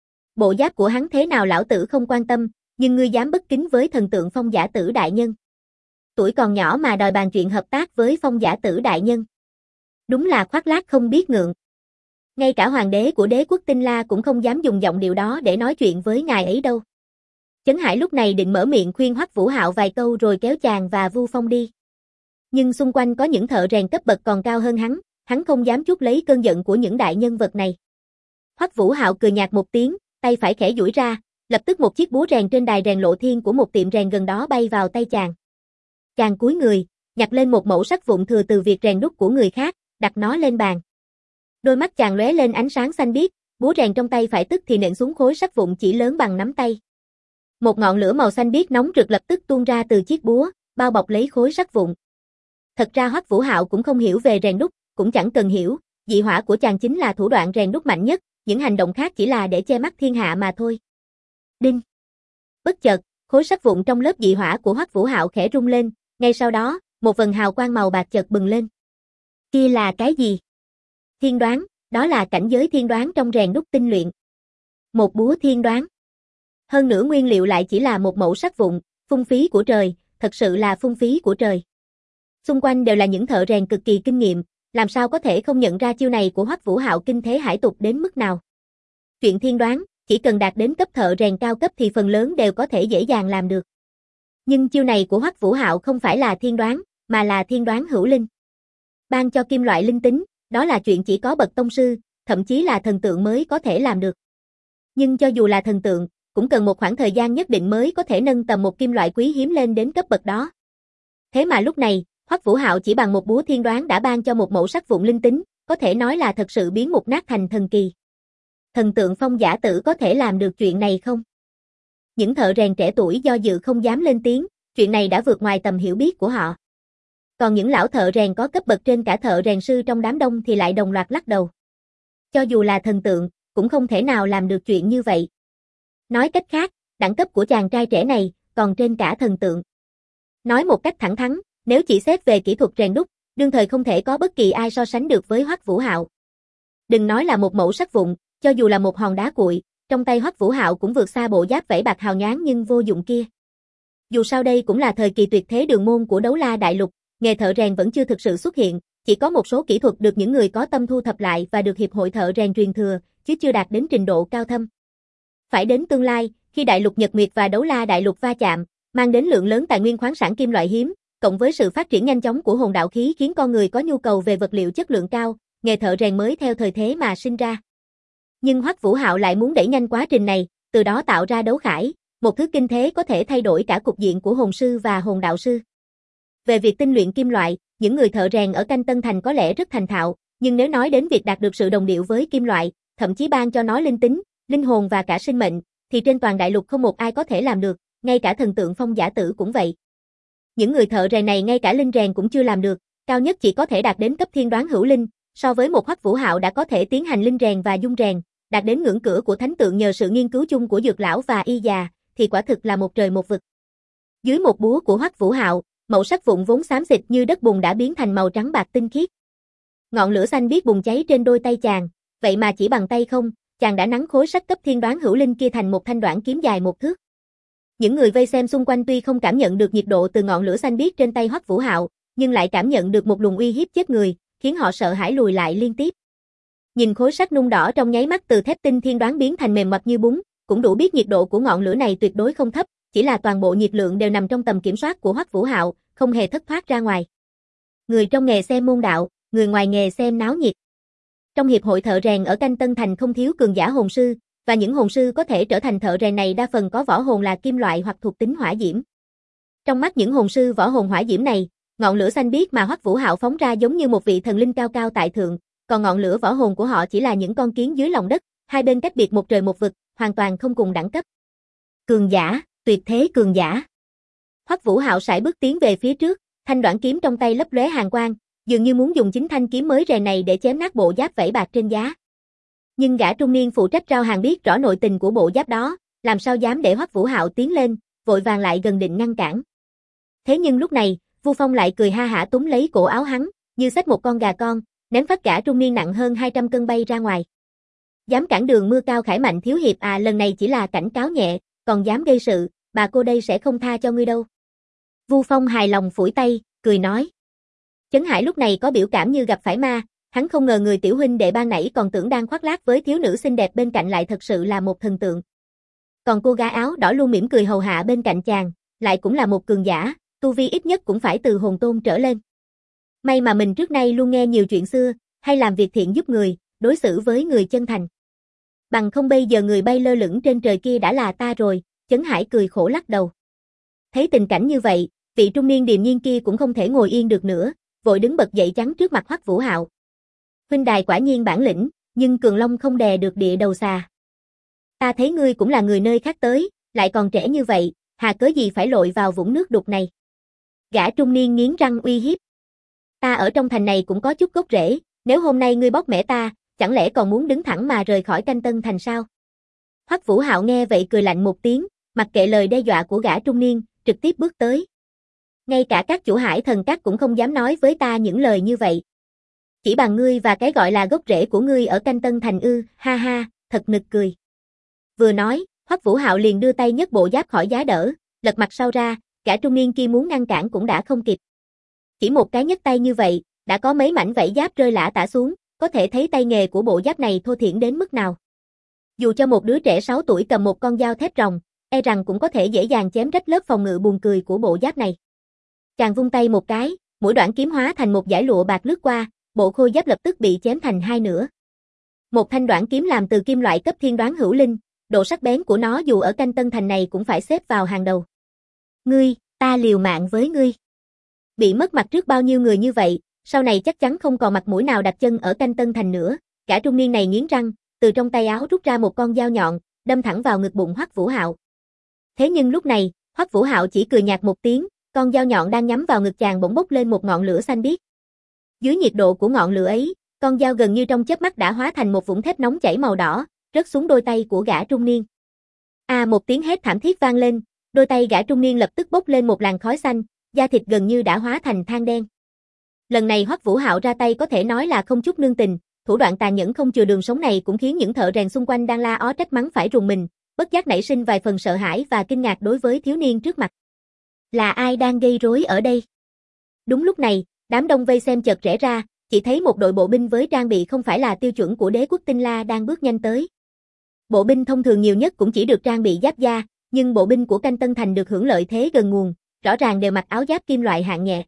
Bộ giáp của hắn thế nào lão tử không quan tâm, nhưng ngươi dám bất kính với thần tượng Phong Giả Tử đại nhân. Tuổi còn nhỏ mà đòi bàn chuyện hợp tác với Phong Giả Tử đại nhân. Đúng là khoác lác không biết ngượng. Ngay cả hoàng đế của đế quốc Tinh La cũng không dám dùng giọng điệu đó để nói chuyện với ngài ấy đâu. Chấn Hải lúc này định mở miệng khuyên Hoắc Vũ Hạo vài câu rồi kéo chàng và Vu Phong đi. Nhưng xung quanh có những thợ rèn cấp bậc còn cao hơn hắn không dám chuốc lấy cơn giận của những đại nhân vật này. Hoắc Vũ Hạo cười nhạt một tiếng, tay phải khẽ duỗi ra, lập tức một chiếc búa rèn trên đài rèn lộ thiên của một tiệm rèn gần đó bay vào tay chàng. Chàng cúi người, nhặt lên một mẩu sắt vụn thừa từ việc rèn đúc của người khác, đặt nó lên bàn. Đôi mắt chàng lóe lên ánh sáng xanh biếc, búa rèn trong tay phải tức thì nện xuống khối sắt vụn chỉ lớn bằng nắm tay. Một ngọn lửa màu xanh biếc nóng rực lập tức tuôn ra từ chiếc búa, bao bọc lấy khối sắt vụn. Thật ra Hoắc Vũ Hạo cũng không hiểu về rèn đúc, cũng chẳng cần hiểu, dị hỏa của chàng chính là thủ đoạn rèn đúc mạnh nhất, những hành động khác chỉ là để che mắt thiên hạ mà thôi. Đinh. Bất chợt, khối sắt vụn trong lớp dị hỏa của Hoắc Vũ Hạo khẽ rung lên, ngay sau đó, một vầng hào quang màu bạc chợt bừng lên. Kia là cái gì? Thiên đoán, đó là cảnh giới thiên đoán trong rèn đúc tinh luyện. Một búa thiên đoán. Hơn nữa nguyên liệu lại chỉ là một mẩu sắt vụn, phung phí của trời, thật sự là phung phí của trời. Xung quanh đều là những thợ rèn cực kỳ kinh nghiệm, làm sao có thể không nhận ra chiêu này của Hoắc Vũ Hạo kinh thế hải tục đến mức nào. Chuyện thiên đoán, chỉ cần đạt đến cấp thợ rèn cao cấp thì phần lớn đều có thể dễ dàng làm được. Nhưng chiêu này của Hoắc Vũ Hạo không phải là thiên đoán, mà là thiên đoán hữu linh. Ban cho kim loại linh tính, đó là chuyện chỉ có bậc tông sư, thậm chí là thần tượng mới có thể làm được. Nhưng cho dù là thần tượng, cũng cần một khoảng thời gian nhất định mới có thể nâng tầm một kim loại quý hiếm lên đến cấp bậc đó. Thế mà lúc này, Hoắc Vũ Hạo chỉ bằng một búa thiên đoán đã ban cho một mẩu sắt vụn linh tính, có thể nói là thật sự biến mục nát thành thần kỳ. Thần tượng Phong Giả Tử có thể làm được chuyện này không? Những thợ rèn trẻ tuổi do dự không dám lên tiếng, chuyện này đã vượt ngoài tầm hiểu biết của họ. Còn những lão thợ rèn có cấp bậc trên cả thợ rèn sư trong đám đông thì lại đồng loạt lắc đầu. Cho dù là thần tượng, cũng không thể nào làm được chuyện như vậy. Nói cách khác, đẳng cấp của chàng trai trẻ này còn trên cả thần tượng. Nói một cách thẳng thắn, nếu chỉ xét về kỹ thuật rèn đúc, đương thời không thể có bất kỳ ai so sánh được với Hoắc Vũ Hạo. Đừng nói là một mẩu sắt vụn, cho dù là một hòn đá cuội, trong tay Hoắc Vũ Hạo cũng vượt xa bộ giáp vảy bạc hào nhoáng nhưng vô dụng kia. Dù sao đây cũng là thời kỳ tuyệt thế đường môn của Đấu La Đại Lục, nghề thợ rèn vẫn chưa thực sự xuất hiện, chỉ có một số kỹ thuật được những người có tâm thu thập lại và được hiệp hội thợ rèn truyền thừa, chứ chưa đạt đến trình độ cao thâm. Phải đến tương lai, khi Đại Lục Nhật Nguyệt và Đấu La Đại Lục va chạm, mang đến lượng lớn tài nguyên khoáng sản kim loại hiếm, cộng với sự phát triển nhanh chóng của hồn đạo khí khiến con người có nhu cầu về vật liệu chất lượng cao, nghề thợ rèn mới theo thời thế mà sinh ra. Nhưng Hoắc Vũ Hạo lại muốn đẩy nhanh quá trình này, từ đó tạo ra đấu khải, một thứ kinh thế có thể thay đổi cả cục diện của hồn sư và hồn đạo sư. Về việc tinh luyện kim loại, những người thợ rèn ở Canh Tân Thành có lẽ rất thành thạo, nhưng nếu nói đến việc đạt được sự đồng điệu với kim loại, thậm chí ban cho nó linh tính, linh hồn và cả sinh mệnh, thì trên toàn đại lục không một ai có thể làm được, ngay cả thần tượng Phong Giả Tử cũng vậy. Những người thợ rèn này ngay cả linh rèn cũng chưa làm được, cao nhất chỉ có thể đạt đến cấp thiên đoán hữu linh, so với một Hoắc Vũ Hạo đã có thể tiến hành linh rèn và dung rèn, đạt đến ngưỡng cửa của thánh tượng nhờ sự nghiên cứu chung của Dược lão và Y già, thì quả thực là một trời một vực. Dưới một búa của Hoắc Vũ Hạo, mẩu sắt vụn vốn xám xịt như đất bùn đã biến thành màu trắng bạc tinh khiết. Ngọn lửa xanh biếc bùng cháy trên đôi tay chàng, vậy mà chỉ bằng tay không, chàng đã nắn khối sắt cấp thiên đoán hữu linh kia thành một thanh đoản kiếm dài 1 thước. Những người vây xem xung quanh tuy không cảm nhận được nhiệt độ từ ngọn lửa xanh biếc trên tay Hoắc Vũ Hạo, nhưng lại cảm nhận được một luồng uy hiếp chết người, khiến họ sợ hãi lùi lại liên tiếp. Nhìn khối sắt nung đỏ trong nháy mắt từ thép tinh thiên đoán biến thành mềm mập như bún, cũng đủ biết nhiệt độ của ngọn lửa này tuyệt đối không thấp, chỉ là toàn bộ nhiệt lượng đều nằm trong tầm kiểm soát của Hoắc Vũ Hạo, không hề thất thoát ra ngoài. Người trong nghề xem môn đạo, người ngoài nghề xem náo nhiệt. Trong hiệp hội thợ rèn ở Canh Tân Thành không thiếu cường giả hồn sư, và những hồn sư có thể trở thành thợ rèn này đa phần có võ hồn là kim loại hoặc thuộc tính hỏa diễm. Trong mắt những hồn sư võ hồn hỏa diễm này, ngọn lửa xanh biếc mà Hoắc Vũ Hạo phóng ra giống như một vị thần linh cao cao tại thượng, còn ngọn lửa võ hồn của họ chỉ là những con kiến dưới lòng đất, hai bên cách biệt một trời một vực, hoàn toàn không cùng đẳng cấp. Cường giả, tuyệt thế cường giả. Hoắc Vũ Hạo sải bước tiến về phía trước, thanh đoạn kiếm trong tay lấp lóe hàn quang, dường như muốn dùng chính thanh kiếm mới rèn này để chém nát bộ giáp vảy bạc trên giá. Nhưng gã trung niên phụ trách rao hàng biết rõ nội tình của bộ giáp đó, làm sao dám để Hoắc Vũ Hạo tiến lên, vội vàng lại gần định ngăn cản. Thế nhưng lúc này, Vu Phong lại cười ha hả túm lấy cổ áo hắn, như xách một con gà con, ném phát gã trung niên nặng hơn 200 cân bay ra ngoài. Dám cản đường mưa cao khải mạnh thiếu hiệp à, lần này chỉ là cảnh cáo nhẹ, còn dám gây sự, bà cô đây sẽ không tha cho ngươi đâu. Vu Phong hài lòng phủi tay, cười nói. Chấn Hải lúc này có biểu cảm như gặp phải ma, Hắn không ngờ người tiểu huynh đệ ban nãy còn tưởng đang khoác lác với thiếu nữ xinh đẹp bên cạnh lại thật sự là một thần tượng. Còn cô gái áo đỏ luôn mỉm cười hầu hạ bên cạnh chàng, lại cũng là một cường giả, tu vi ít nhất cũng phải từ hồn tôn trở lên. May mà mình trước nay luôn nghe nhiều chuyện xưa, hay làm việc thiện giúp người, đối xử với người chân thành. Bằng không bây giờ người bay lơ lửng trên trời kia đã là ta rồi, Chấn Hải cười khổ lắc đầu. Thấy tình cảnh như vậy, vị trung niên điềm nhiên kia cũng không thể ngồi yên được nữa, vội đứng bật dậy chắn trước mặt Hoắc Vũ Hạo. Huynh đài quả nhiên bản lĩnh, nhưng cường long không đè được địa đầu xà. Ta thấy ngươi cũng là người nơi khác tới, lại còn trẻ như vậy, hà cớ gì phải lội vào vũng nước đục này. Gã trung niên nghiến răng uy hiếp. Ta ở trong thành này cũng có chút gốc rễ, nếu hôm nay ngươi bóc mẽ ta, chẳng lẽ còn muốn đứng thẳng mà rời khỏi Canh Tân thành sao? Hoắc Vũ Hạo nghe vậy cười lạnh một tiếng, mặc kệ lời đe dọa của gã trung niên, trực tiếp bước tới. Ngay cả các chủ Hải Thần Các cũng không dám nói với ta những lời như vậy. Chỉ bằng ngươi và cái gọi là gốc rễ của ngươi ở Canh Tân thành ư, ha ha, thật nực cười. Vừa nói, Hoắc Vũ Hạo liền đưa tay nhấc bộ giáp khỏi giá đỡ, lật mặt sau ra, gã trung niên kia muốn ngăn cản cũng đã không kịp. Chỉ một cái nhấc tay như vậy, đã có mấy mảnh vảy giáp rơi lả tả xuống, có thể thấy tay nghề của bộ giáp này thô thiển đến mức nào. Dù cho một đứa trẻ 6 tuổi cầm một con dao thép ròng, e rằng cũng có thể dễ dàng chém rách lớp phòng ngự buồn cười của bộ giáp này. Chàng vung tay một cái, mũi đoạn kiếm hóa thành một dải lụa bạc lướt qua, bộ khôi giáp lập tức bị chém thành hai nửa. Một thanh đoạn kiếm làm từ kim loại cấp thiên đoán hữu linh, độ sắc bén của nó dù ở Canh Tân thành này cũng phải xếp vào hàng đầu. Ngươi, ta liều mạng với ngươi. Bị mất mặt trước bao nhiêu người như vậy, sau này chắc chắn không còn mặt mũi nào đặt chân ở Canh Tân thành nữa. Gã trung niên này nghiến răng, từ trong tay áo rút ra một con dao nhọn, đâm thẳng vào ngực bụng Hoắc Vũ Hạo. Thế nhưng lúc này, Hoắc Vũ Hạo chỉ cười nhạt một tiếng, con dao nhọn đang nhắm vào ngực chàng bỗng bốc lên một ngọn lửa xanh biếc. Dưới nhiệt độ của ngọn lửa ấy, con dao gần như trong chớp mắt đã hóa thành một vũng thép nóng chảy màu đỏ, rớt xuống đôi tay của gã trung niên. Một tiếng hét thảm thiết vang lên, đôi tay gã trung niên lập tức bốc lên một làn khói xanh, da thịt gần như đã hóa thành than đen. Lần này Hoắc Vũ Hạo ra tay có thể nói là không chút nương tình, thủ đoạn tàn nhẫn không chừa đường sống này cũng khiến những thợ rèn xung quanh đang la ó trách mắng phải rùng mình, bất giác nảy sinh vài phần sợ hãi và kinh ngạc đối với thiếu niên trước mặt. Là ai đang gây rối ở đây? Đúng lúc này, đám đông vây xem chợt rẽ ra, chỉ thấy một đội bộ binh với trang bị không phải là tiêu chuẩn của Đế quốc Tinh La đang bước nhanh tới. Bộ binh thông thường nhiều nhất cũng chỉ được trang bị giáp da, nhưng bộ binh của Canh Tân thành được hưởng lợi thế gần nguồn, rõ ràng đều mặc áo giáp kim loại hạng nhẹ.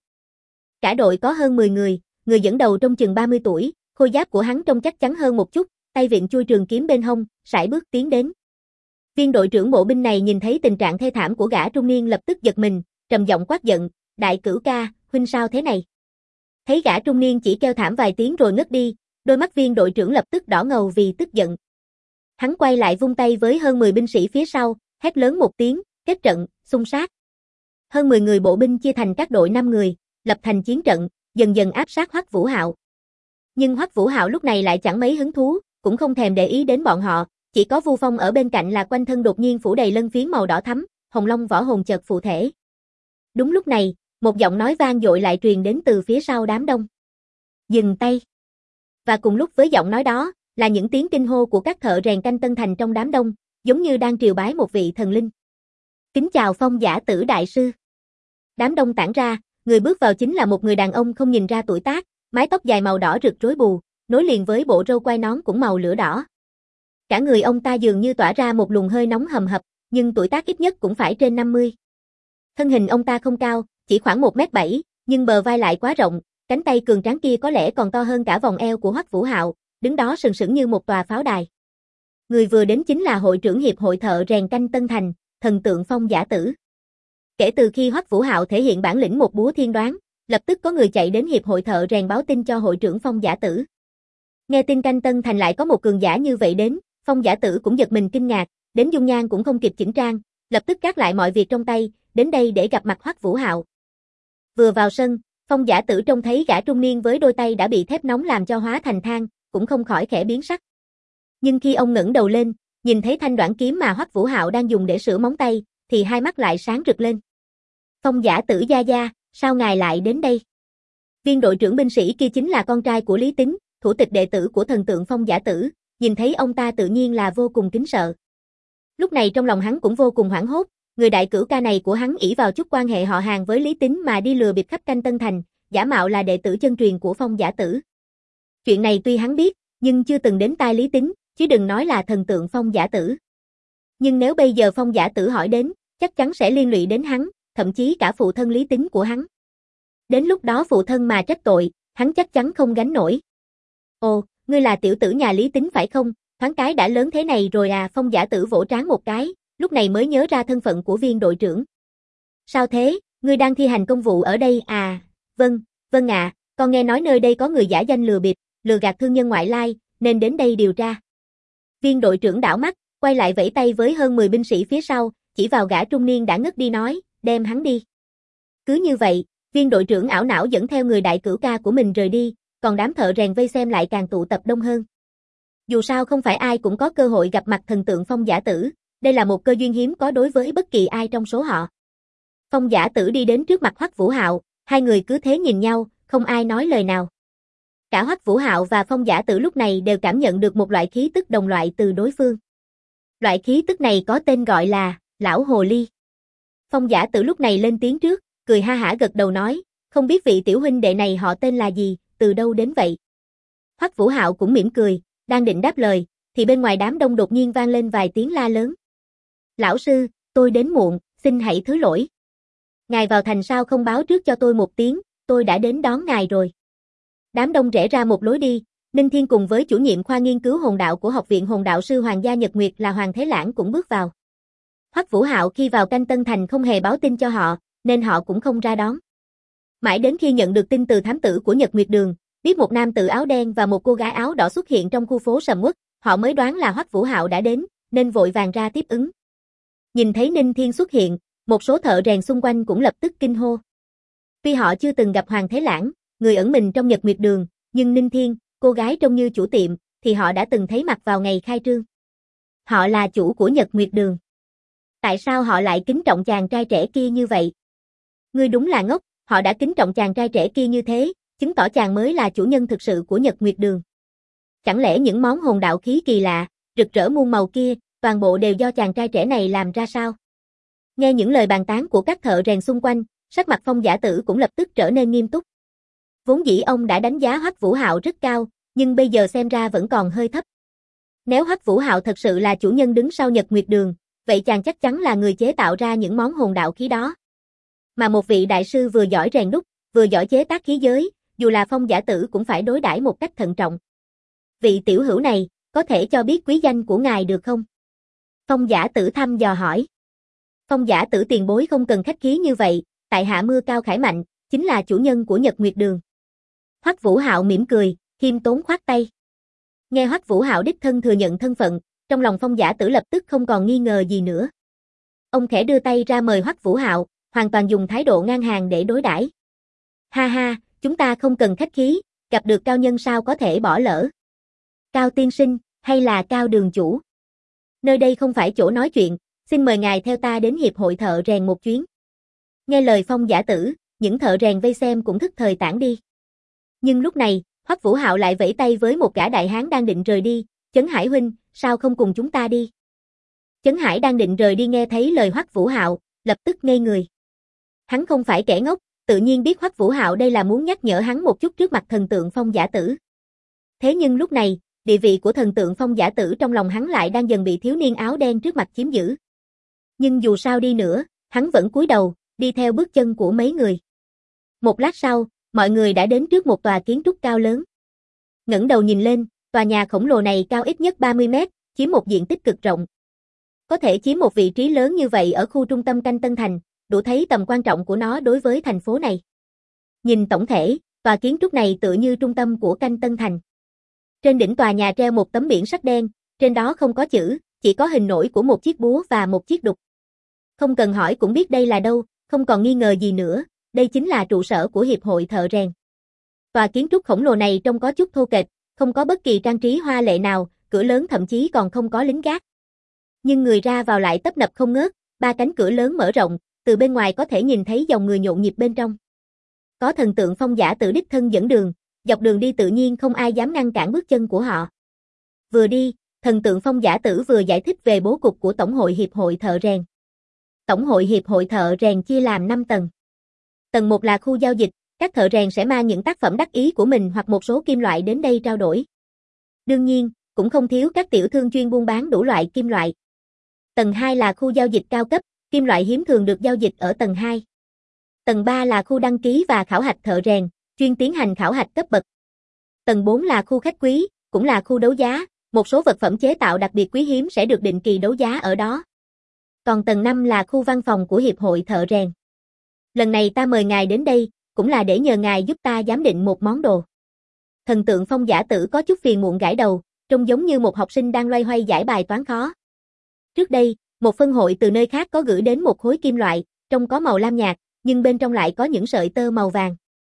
Cả đội có hơn 10 người dẫn đầu trông chừng 30 tuổi, khôi giáp của hắn trông chắc chắn hơn một chút, tay vịn chui trường kiếm bên hông, sải bước tiến đến. Viên đội trưởng bộ binh này nhìn thấy tình trạng thê thảm của gã trung niên lập tức giật mình, trầm giọng quát giận, đại cửu ca, huynh sao thế này? Thấy gã trung niên chỉ kêu thảm vài tiếng rồi ngất đi, đôi mắt viên đội trưởng lập tức đỏ ngầu vì tức giận. Hắn quay lại vung tay với hơn 10 binh sĩ phía sau, hét lớn một tiếng, kết trận, xung sát. Hơn 10 người bộ binh chia thành các đội 5 người, lập thành chiến trận, dần dần áp sát Hoắc Vũ Hạo. Nhưng Hoắc Vũ Hạo lúc này lại chẳng mấy hứng thú, cũng không thèm để ý đến bọn họ, chỉ có Vu Phong ở bên cạnh là quanh thân đột nhiên phủ đầy lân phiến màu đỏ thắm, Hồng Long võ hồn chợt phụ thể. Đúng lúc này, một giọng nói vang dội lại truyền đến từ phía sau đám đông. Dừng tay. Và cùng lúc với giọng nói đó, là những tiếng kinh hô của các thợ rèn Canh Tân thành trong đám đông, giống như đang triều bái một vị thần linh. Kính chào Phong Giả Tử đại sư. Đám đông tản ra, người bước vào chính là một người đàn ông không nhìn ra tuổi tác, mái tóc dài màu đỏ rực rối bù, nối liền với bộ râu quai nón cũng màu lửa đỏ. Cả người ông ta dường như tỏa ra một luồng hơi nóng hầm hập, nhưng tuổi tác ít nhất cũng phải trên 50. Thân hình ông ta không cao, chỉ khoảng 1m7, nhưng bờ vai lại quá rộng, cánh tay cường tráng kia có lẽ còn to hơn cả vòng eo của Hoắc Vũ Hạo, đứng đó sừng sững như một tòa pháo đài. Người vừa đến chính là hội trưởng hiệp hội thợ rèn Canh Tân thành, thần tượng Phong Giả Tử. Kể từ khi Hoắc Vũ Hạo thể hiện bản lĩnh một búa thiên đoán, lập tức có người chạy đến hiệp hội thợ rèn báo tin cho hội trưởng Phong Giả Tử. Nghe tin Canh Tân thành lại có một cường giả như vậy đến, Phong Giả Tử cũng giật mình kinh ngạc, đến dung nhan cũng không kịp chỉnh trang, lập tức gác lại mọi việc trong tay, đến đây để gặp mặt Hoắc Vũ Hạo. Vừa vào sân, Phong Giả Tử trông thấy gã trung niên với đôi tay đã bị thép nóng làm cho hóa thành than, cũng không khỏi khẽ biến sắc. Nhưng khi ông ngẩng đầu lên, nhìn thấy thanh đoạn kiếm mà Hoắc Vũ Hạo đang dùng để sửa móng tay, thì hai mắt lại sáng rực lên. Phong Giả Tử gia gia, sao ngài lại đến đây? Viên đội trưởng binh sĩ kia chính là con trai của Lý Tín, thủ tịch đệ tử của thần tượng Phong Giả Tử, nhìn thấy ông ta tự nhiên là vô cùng kính sợ. Lúc này trong lòng hắn cũng vô cùng hoảng hốt, người đại cửu ca này của hắn ỷ vào chút quan hệ họ hàng với Lý Tín mà đi lừa bịp khắp Canh Tân thành, giả mạo là đệ tử chân truyền của Phong Giả Tử. Chuyện này tuy hắn biết, nhưng chưa từng đến tai Lý Tín, chứ đừng nói là thần tượng Phong Giả Tử. Nhưng nếu bây giờ Phong Giả Tử hỏi đến, chắc chắn sẽ liên lụy đến hắn, thậm chí cả phụ thân Lý Tín của hắn. Đến lúc đó phụ thân mà trách tội, hắn chắc chắn không gánh nổi. Ồ, ngươi là tiểu tử nhà Lý Tín phải không? Thoáng cái đã lớn thế này rồi à? Phong Giả Tử vỗ trán một cái, lúc này mới nhớ ra thân phận của Viên đội trưởng. Sao thế, ngươi đang thi hành công vụ ở đây à? Vâng ạ, con nghe nói nơi đây có người giả danh lừa bịp, lừa gạt thương nhân ngoại lai, nên đến đây điều tra. Viên đội trưởng đảo mắt, quay lại vẫy tay với hơn 10 binh sĩ phía sau, chỉ vào gã trung niên đã ngất đi nói, đem hắn đi. Cứ như vậy, viên đội trưởng ảo não dẫn theo người đại cửu ca của mình rời đi, còn đám thợ rèn vây xem lại càng tụ tập đông hơn. Dù sao không phải ai cũng có cơ hội gặp mặt thần tượng Phong Giả Tử, đây là một cơ duyên hiếm có đối với bất kỳ ai trong số họ. Phong Giả Tử đi đến trước mặt Hoắc Vũ Hạo, hai người cứ thế nhìn nhau, không ai nói lời nào. Cả Hoắc Vũ Hạo và Phong Giả Tử lúc này đều cảm nhận được một loại khí tức đồng loại từ đối phương. Loại khí tức này có tên gọi là Lão Hồ Ly. Phong Giả Tử lúc này lên tiếng trước, cười ha hả gật đầu nói, không biết vị tiểu huynh đệ này họ tên là gì, từ đâu đến vậy? Hoắc Vũ Hạo cũng mỉm cười, đang định đáp lời, thì bên ngoài đám đông đột nhiên vang lên vài tiếng la lớn. Lão sư, tôi đến muộn, xin hãy thứ lỗi. Ngài vào thành sao không báo trước cho tôi một tiếng, tôi đã đến đón ngài rồi. Đám đông rẽ ra một lối đi, Ninh Thiên cùng với chủ nhiệm khoa nghiên cứu hồn đạo của Học viện Hồn đạo sư Hoàng gia Nhật Nguyệt là Hoàng Thế Lãng cũng bước vào. Hoắc Vũ Hạo khi vào Canh Tân Thành không hề báo tin cho họ, nên họ cũng không ra đón. Mãi đến khi nhận được tin từ thám tử của Nhật Nguyệt Đường, biết một nam tử áo đen và một cô gái áo đỏ xuất hiện trong khu phố sầm uất, họ mới đoán là Hoắc Vũ Hạo đã đến, nên vội vàng ra tiếp ứng. Nhìn thấy Ninh Thiên xuất hiện, một số thợ rèn xung quanh cũng lập tức kinh hô. Tuy họ chưa từng gặp Hoàng Thế Lãng, người ẩn mình trong Nhật Nguyệt Đường, nhưng Ninh Thiên, cô gái trông như chủ tiệm, thì họ đã từng thấy mặt vào ngày khai trương. Họ là chủ của Nhật Nguyệt Đường. Tại sao họ lại kính trọng chàng trai trẻ kia như vậy? Ngươi đúng là ngốc, họ đã kính trọng chàng trai trẻ kia như thế, chứng tỏ chàng mới là chủ nhân thực sự của Nhật Nguyệt Đường. Chẳng lẽ những món hồn đạo khí kỳ lạ, rực rỡ muôn màu kia, toàn bộ đều do chàng trai trẻ này làm ra sao? Nghe những lời bàn tán của các thợ rèn xung quanh, sắc mặt Phong Giả Tử cũng lập tức trở nên nghiêm túc. Vốn dĩ ông đã đánh giá Hoắc Vũ Hạo rất cao, nhưng bây giờ xem ra vẫn còn hơi thấp. Nếu Hoắc Vũ Hạo thật sự là chủ nhân đứng sau Nhật Nguyệt Đường, vậy chàng chắc chắn là người chế tạo ra những món hồn đạo khí đó. Mà một vị đại sư vừa giỏi rèn đúc, vừa giỏi chế tác khí giới, dù là Phong Giả Tử cũng phải đối đãi một cách thận trọng. Vị tiểu hữu này, có thể cho biết quý danh của ngài được không? Phong Giả Tử thăm dò hỏi. Phong Giả Tử tiền bối không cần khách khí như vậy, tại hạ Mưa Cao Khải Mạnh, chính là chủ nhân của Nhật Nguyệt Đường. Hoắc Vũ Hạo mỉm cười, khiêm tốn khoát tay. Nghe Hoắc Vũ Hạo đích thân thừa nhận thân phận, trong lòng Phong Giả Tử lập tức không còn nghi ngờ gì nữa. Ông khẽ đưa tay ra mời Hoắc Vũ Hạo, hoàn toàn dùng thái độ ngang hàng để đối đãi. Ha ha, chúng ta không cần khách khí, gặp được cao nhân sao có thể bỏ lỡ. Cao tiên sinh, hay là Cao đường chủ? Nơi đây không phải chỗ nói chuyện, xin mời ngài theo ta đến hiệp hội thợ rèn một chuyến. Nghe lời Phong Giả Tử, những thợ rèn vây xem cũng thức thời tản đi. Nhưng lúc này, Hoắc Vũ Hạo lại vẫy tay với một gã đại hán đang định rời đi, Chấn Hải huynh, sao không cùng chúng ta đi? Chấn Hải đang định rời đi nghe thấy lời Hoắc Vũ Hạo, lập tức ngây người. Hắn không phải kẻ ngốc, tự nhiên biết Hoắc Vũ Hạo đây là muốn nhắc nhở hắn một chút trước mặt thần tượng Phong Giả Tử. Thế nhưng lúc này, địa vị của thần tượng Phong Giả Tử trong lòng hắn lại đang dần bị thiếu niên áo đen trước mặt chiếm giữ. Nhưng dù sao đi nữa, hắn vẫn cúi đầu, đi theo bước chân của mấy người. Một lát sau, mọi người đã đến trước một tòa kiến trúc cao lớn. Ngẩng đầu nhìn lên, tòa nhà khổng lồ này cao ít nhất 30 mét, chiếm một diện tích cực rộng. Có thể chiếm một vị trí lớn như vậy ở khu trung tâm Canh Tân Thành, đủ thấy tầm quan trọng của nó đối với thành phố này. Nhìn tổng thể, tòa kiến trúc này tựa như trung tâm của Canh Tân Thành. Trên đỉnh tòa nhà treo một tấm biển sắt đen, trên đó không có chữ, chỉ có hình nổi của một chiếc búa và một chiếc đục. Không cần hỏi cũng biết đây là đâu, không còn nghi ngờ gì nữa, đây chính là trụ sở của Hiệp hội thợ rèn. Tòa kiến trúc khổng lồ này trông có chút thô kệch, không có bất kỳ trang trí hoa lệ nào, cửa lớn thậm chí còn không có lính gác. Nhưng người ra vào lại tấp nập không ngớt, ba cánh cửa lớn mở rộng, từ bên ngoài có thể nhìn thấy dòng người nhộn nhịp bên trong. Có thần tượng Phong Giả Tử đích thân dẫn đường, dọc đường đi tự nhiên không ai dám ngăn cản bước chân của họ. Vừa đi, thần tượng Phong Giả Tử vừa giải thích về bố cục của Tổng hội Hiệp hội thợ rèn. Tổng hội Hiệp hội thợ rèn chia làm 5 tầng. Tầng 1 là khu giao dịch, các thợ rèn sẽ mang những tác phẩm đắc ý của mình hoặc một số kim loại đến đây trao đổi. Đương nhiên, cũng không thiếu các tiểu thương chuyên buôn bán đủ loại kim loại. Tầng 2 là khu giao dịch cao cấp, kim loại hiếm thường được giao dịch ở tầng 2. Tầng 3 là khu đăng ký và khảo hạch thợ rèn, chuyên tiến hành khảo hạch cấp bậc. Tầng 4 là khu khách quý, cũng là khu đấu giá, một số vật phẩm chế tạo đặc biệt quý hiếm sẽ được định kỳ đấu giá ở đó. Còn tầng 5 là khu văn phòng của Hiệp hội Thợ Rèn. Lần này ta mời ngài đến đây, cũng là để nhờ ngài giúp ta giám định một món đồ. Thần tượng Phong Giả Tử có chút phiền muộn gãi đầu, trông giống như một học sinh đang loay hoay giải bài toán khó. Trước đây, một phân hội từ nơi khác có gửi đến một khối kim loại, trông có màu lam nhạt, nhưng bên trong lại có những sợi tơ màu vàng.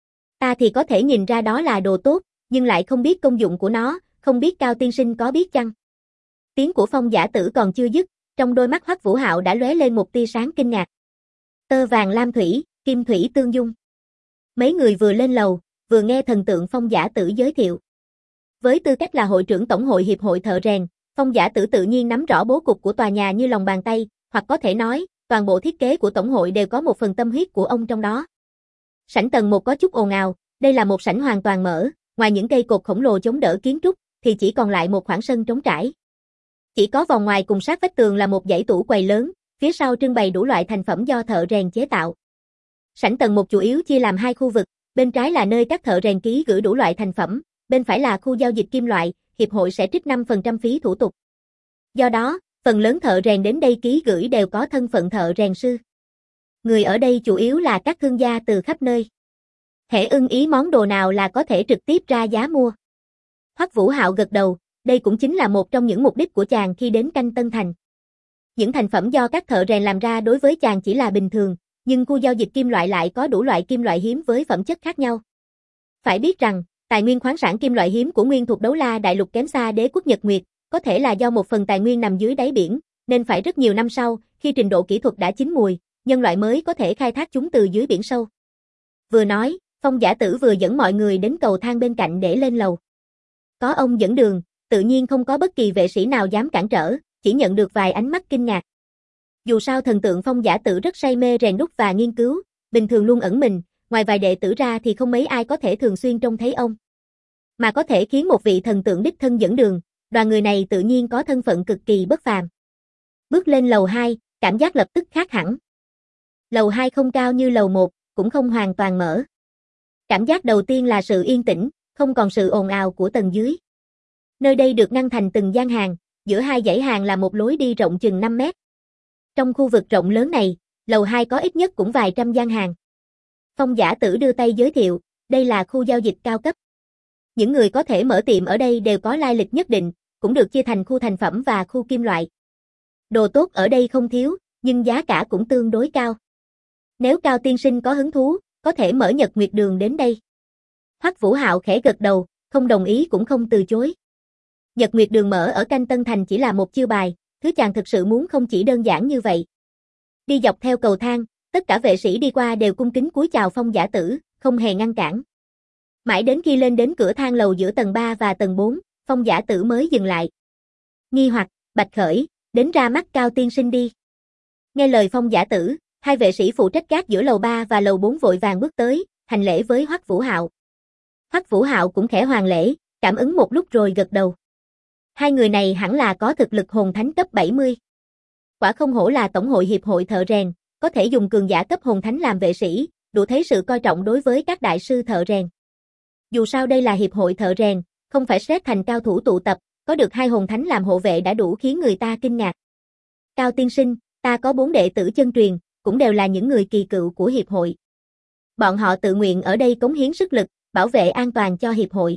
Ta thì có thể nhìn ra đó là đồ tốt, nhưng lại không biết công dụng của nó, không biết Cao tiên sinh có biết chăng? Tiếng của Phong Giả Tử còn chưa dứt, trong đôi mắt Hoắc Vũ Hạo đã lóe lên một tia sáng kinh ngạc. Tơ vàng lam thủy, kim thủy tương dung. Mấy người vừa lên lầu, vừa nghe thần tượng Phong Giả Tử giới thiệu. Với tư cách là hội trưởng tổng hội Hiệp hội Thợ Rèn, Phong Giả Tử tự nhiên nắm rõ bố cục của tòa nhà như lòng bàn tay, hoặc có thể nói, toàn bộ thiết kế của tổng hội đều có một phần tâm huyết của ông trong đó. Sảnh tầng 1 có chút ồn ào, đây là một sảnh hoàn toàn mở, ngoài những cây cột khổng lồ chống đỡ kiến trúc, thì chỉ còn lại một khoảng sân trống trải. Chỉ có vòng ngoài cùng sát vách tường là một dãy tủ quầy lớn, phía sau trưng bày đủ loại thành phẩm do thợ rèn chế tạo. Sảnh tầng 1 chủ yếu chia làm hai khu vực, bên trái là nơi các thợ rèn ký gửi đủ loại thành phẩm, bên phải là khu giao dịch kim loại, hiệp hội sẽ trích 5% phí thủ tục. Do đó, phần lớn thợ rèn đến đây ký gửi đều có thân phận thợ rèn sư. Người ở đây chủ yếu là các thương gia từ khắp nơi. Hễ ưng ý món đồ nào là có thể trực tiếp ra giá mua. Hoắc Vũ Hạo gật đầu, đây cũng chính là một trong những mục đích của chàng khi đến Canh Tân Thành. Những thành phẩm do các thợ rèn làm ra đối với chàng chỉ là bình thường, nhưng khu giao dịch kim loại lại có đủ loại kim loại hiếm với phẩm chất khác nhau. Phải biết rằng, tài nguyên khoáng sản kim loại hiếm của nguyên thuộc Đấu La Đại Lục kém xa Đế quốc Nhật Nguyệt, có thể là do một phần tài nguyên nằm dưới đáy biển, nên phải rất nhiều năm sau, khi trình độ kỹ thuật đã chín mùi, nhân loại mới có thể khai thác chúng từ dưới biển sâu. Vừa nói, Phong Giả Tử vừa dẫn mọi người đến cầu thang bên cạnh để lên lầu. Có ông dẫn đường, tự nhiên không có bất kỳ vệ sĩ nào dám cản trở, chỉ nhận được vài ánh mắt kinh ngạc. Dù sao thần tượng Phong Giả Tử rất say mê rèn đúc và nghiên cứu, bình thường luôn ẩn mình, ngoài vài đệ tử ra thì không mấy ai có thể thường xuyên trông thấy ông. Mà có thể khiến một vị thần tượng đích thân dẫn đường, đoàn người này tự nhiên có thân phận cực kỳ bất phàm. Bước lên lầu 2, cảm giác lập tức khác hẳn. Lầu 2 không cao như lầu 1, cũng không hoàn toàn mở. Cảm giác đầu tiên là sự yên tĩnh, không còn sự ồn ào của tầng dưới. Nơi đây được ngăn thành từng gian hàng, giữa hai dãy hàng là một lối đi rộng chừng 5 mét. Trong khu vực rộng lớn này, lầu 2 có ít nhất cũng vài trăm gian hàng. Phong Giả Tử đưa tay giới thiệu, đây là khu giao dịch cao cấp. Những người có thể mở tiệm ở đây đều có lai lịch nhất định, cũng được chia thành khu thành phẩm và khu kim loại. Đồ tốt ở đây không thiếu, nhưng giá cả cũng tương đối cao. Nếu Cao tiên sinh có hứng thú, có thể mở Nhật Nguyệt Đường đến đây. Hoắc Vũ Hạo khẽ gật đầu, không đồng ý cũng không từ chối. Nhật Nguyệt Đường mở ở Canh Tân Thành chỉ là một chiêu bài, thứ chàng thực sự muốn không chỉ đơn giản như vậy. Đi dọc theo cầu thang, tất cả vệ sĩ đi qua đều cung kính cúi chào Phong Giả Tử, không hề ngăn cản. Mãi đến khi lên đến cửa thang lầu giữa tầng 3 và tầng 4, Phong Giả Tử mới dừng lại. Nghi hoặc, Bạch Khởi, đến ra mắt Cao tiên sinh đi. Nghe lời Phong Giả Tử, hai vệ sĩ phụ trách gác giữa lầu 3 và lầu 4 vội vàng bước tới, hành lễ với Hoắc Vũ Hạo. Hoắc Vũ Hạo cũng khẽ hoàn lễ, cảm ứng một lúc rồi gật đầu. Hai người này hẳn là có thực lực hồn thánh cấp 70. Quả không hổ là tổng hội hiệp hội thợ rèn, có thể dùng cường giả cấp hồn thánh làm vệ sĩ, đủ thấy sự coi trọng đối với các đại sư thợ rèn. Dù sao đây là hiệp hội thợ rèn, không phải xếp thành cao thủ tụ tập, có được hai hồn thánh làm hộ vệ đã đủ khiến người ta kinh ngạc. Cao tiên sinh, ta có 4 đệ tử chân truyền, cũng đều là những người kỳ cựu của hiệp hội. Bọn họ tự nguyện ở đây cống hiến sức lực, bảo vệ an toàn cho hiệp hội.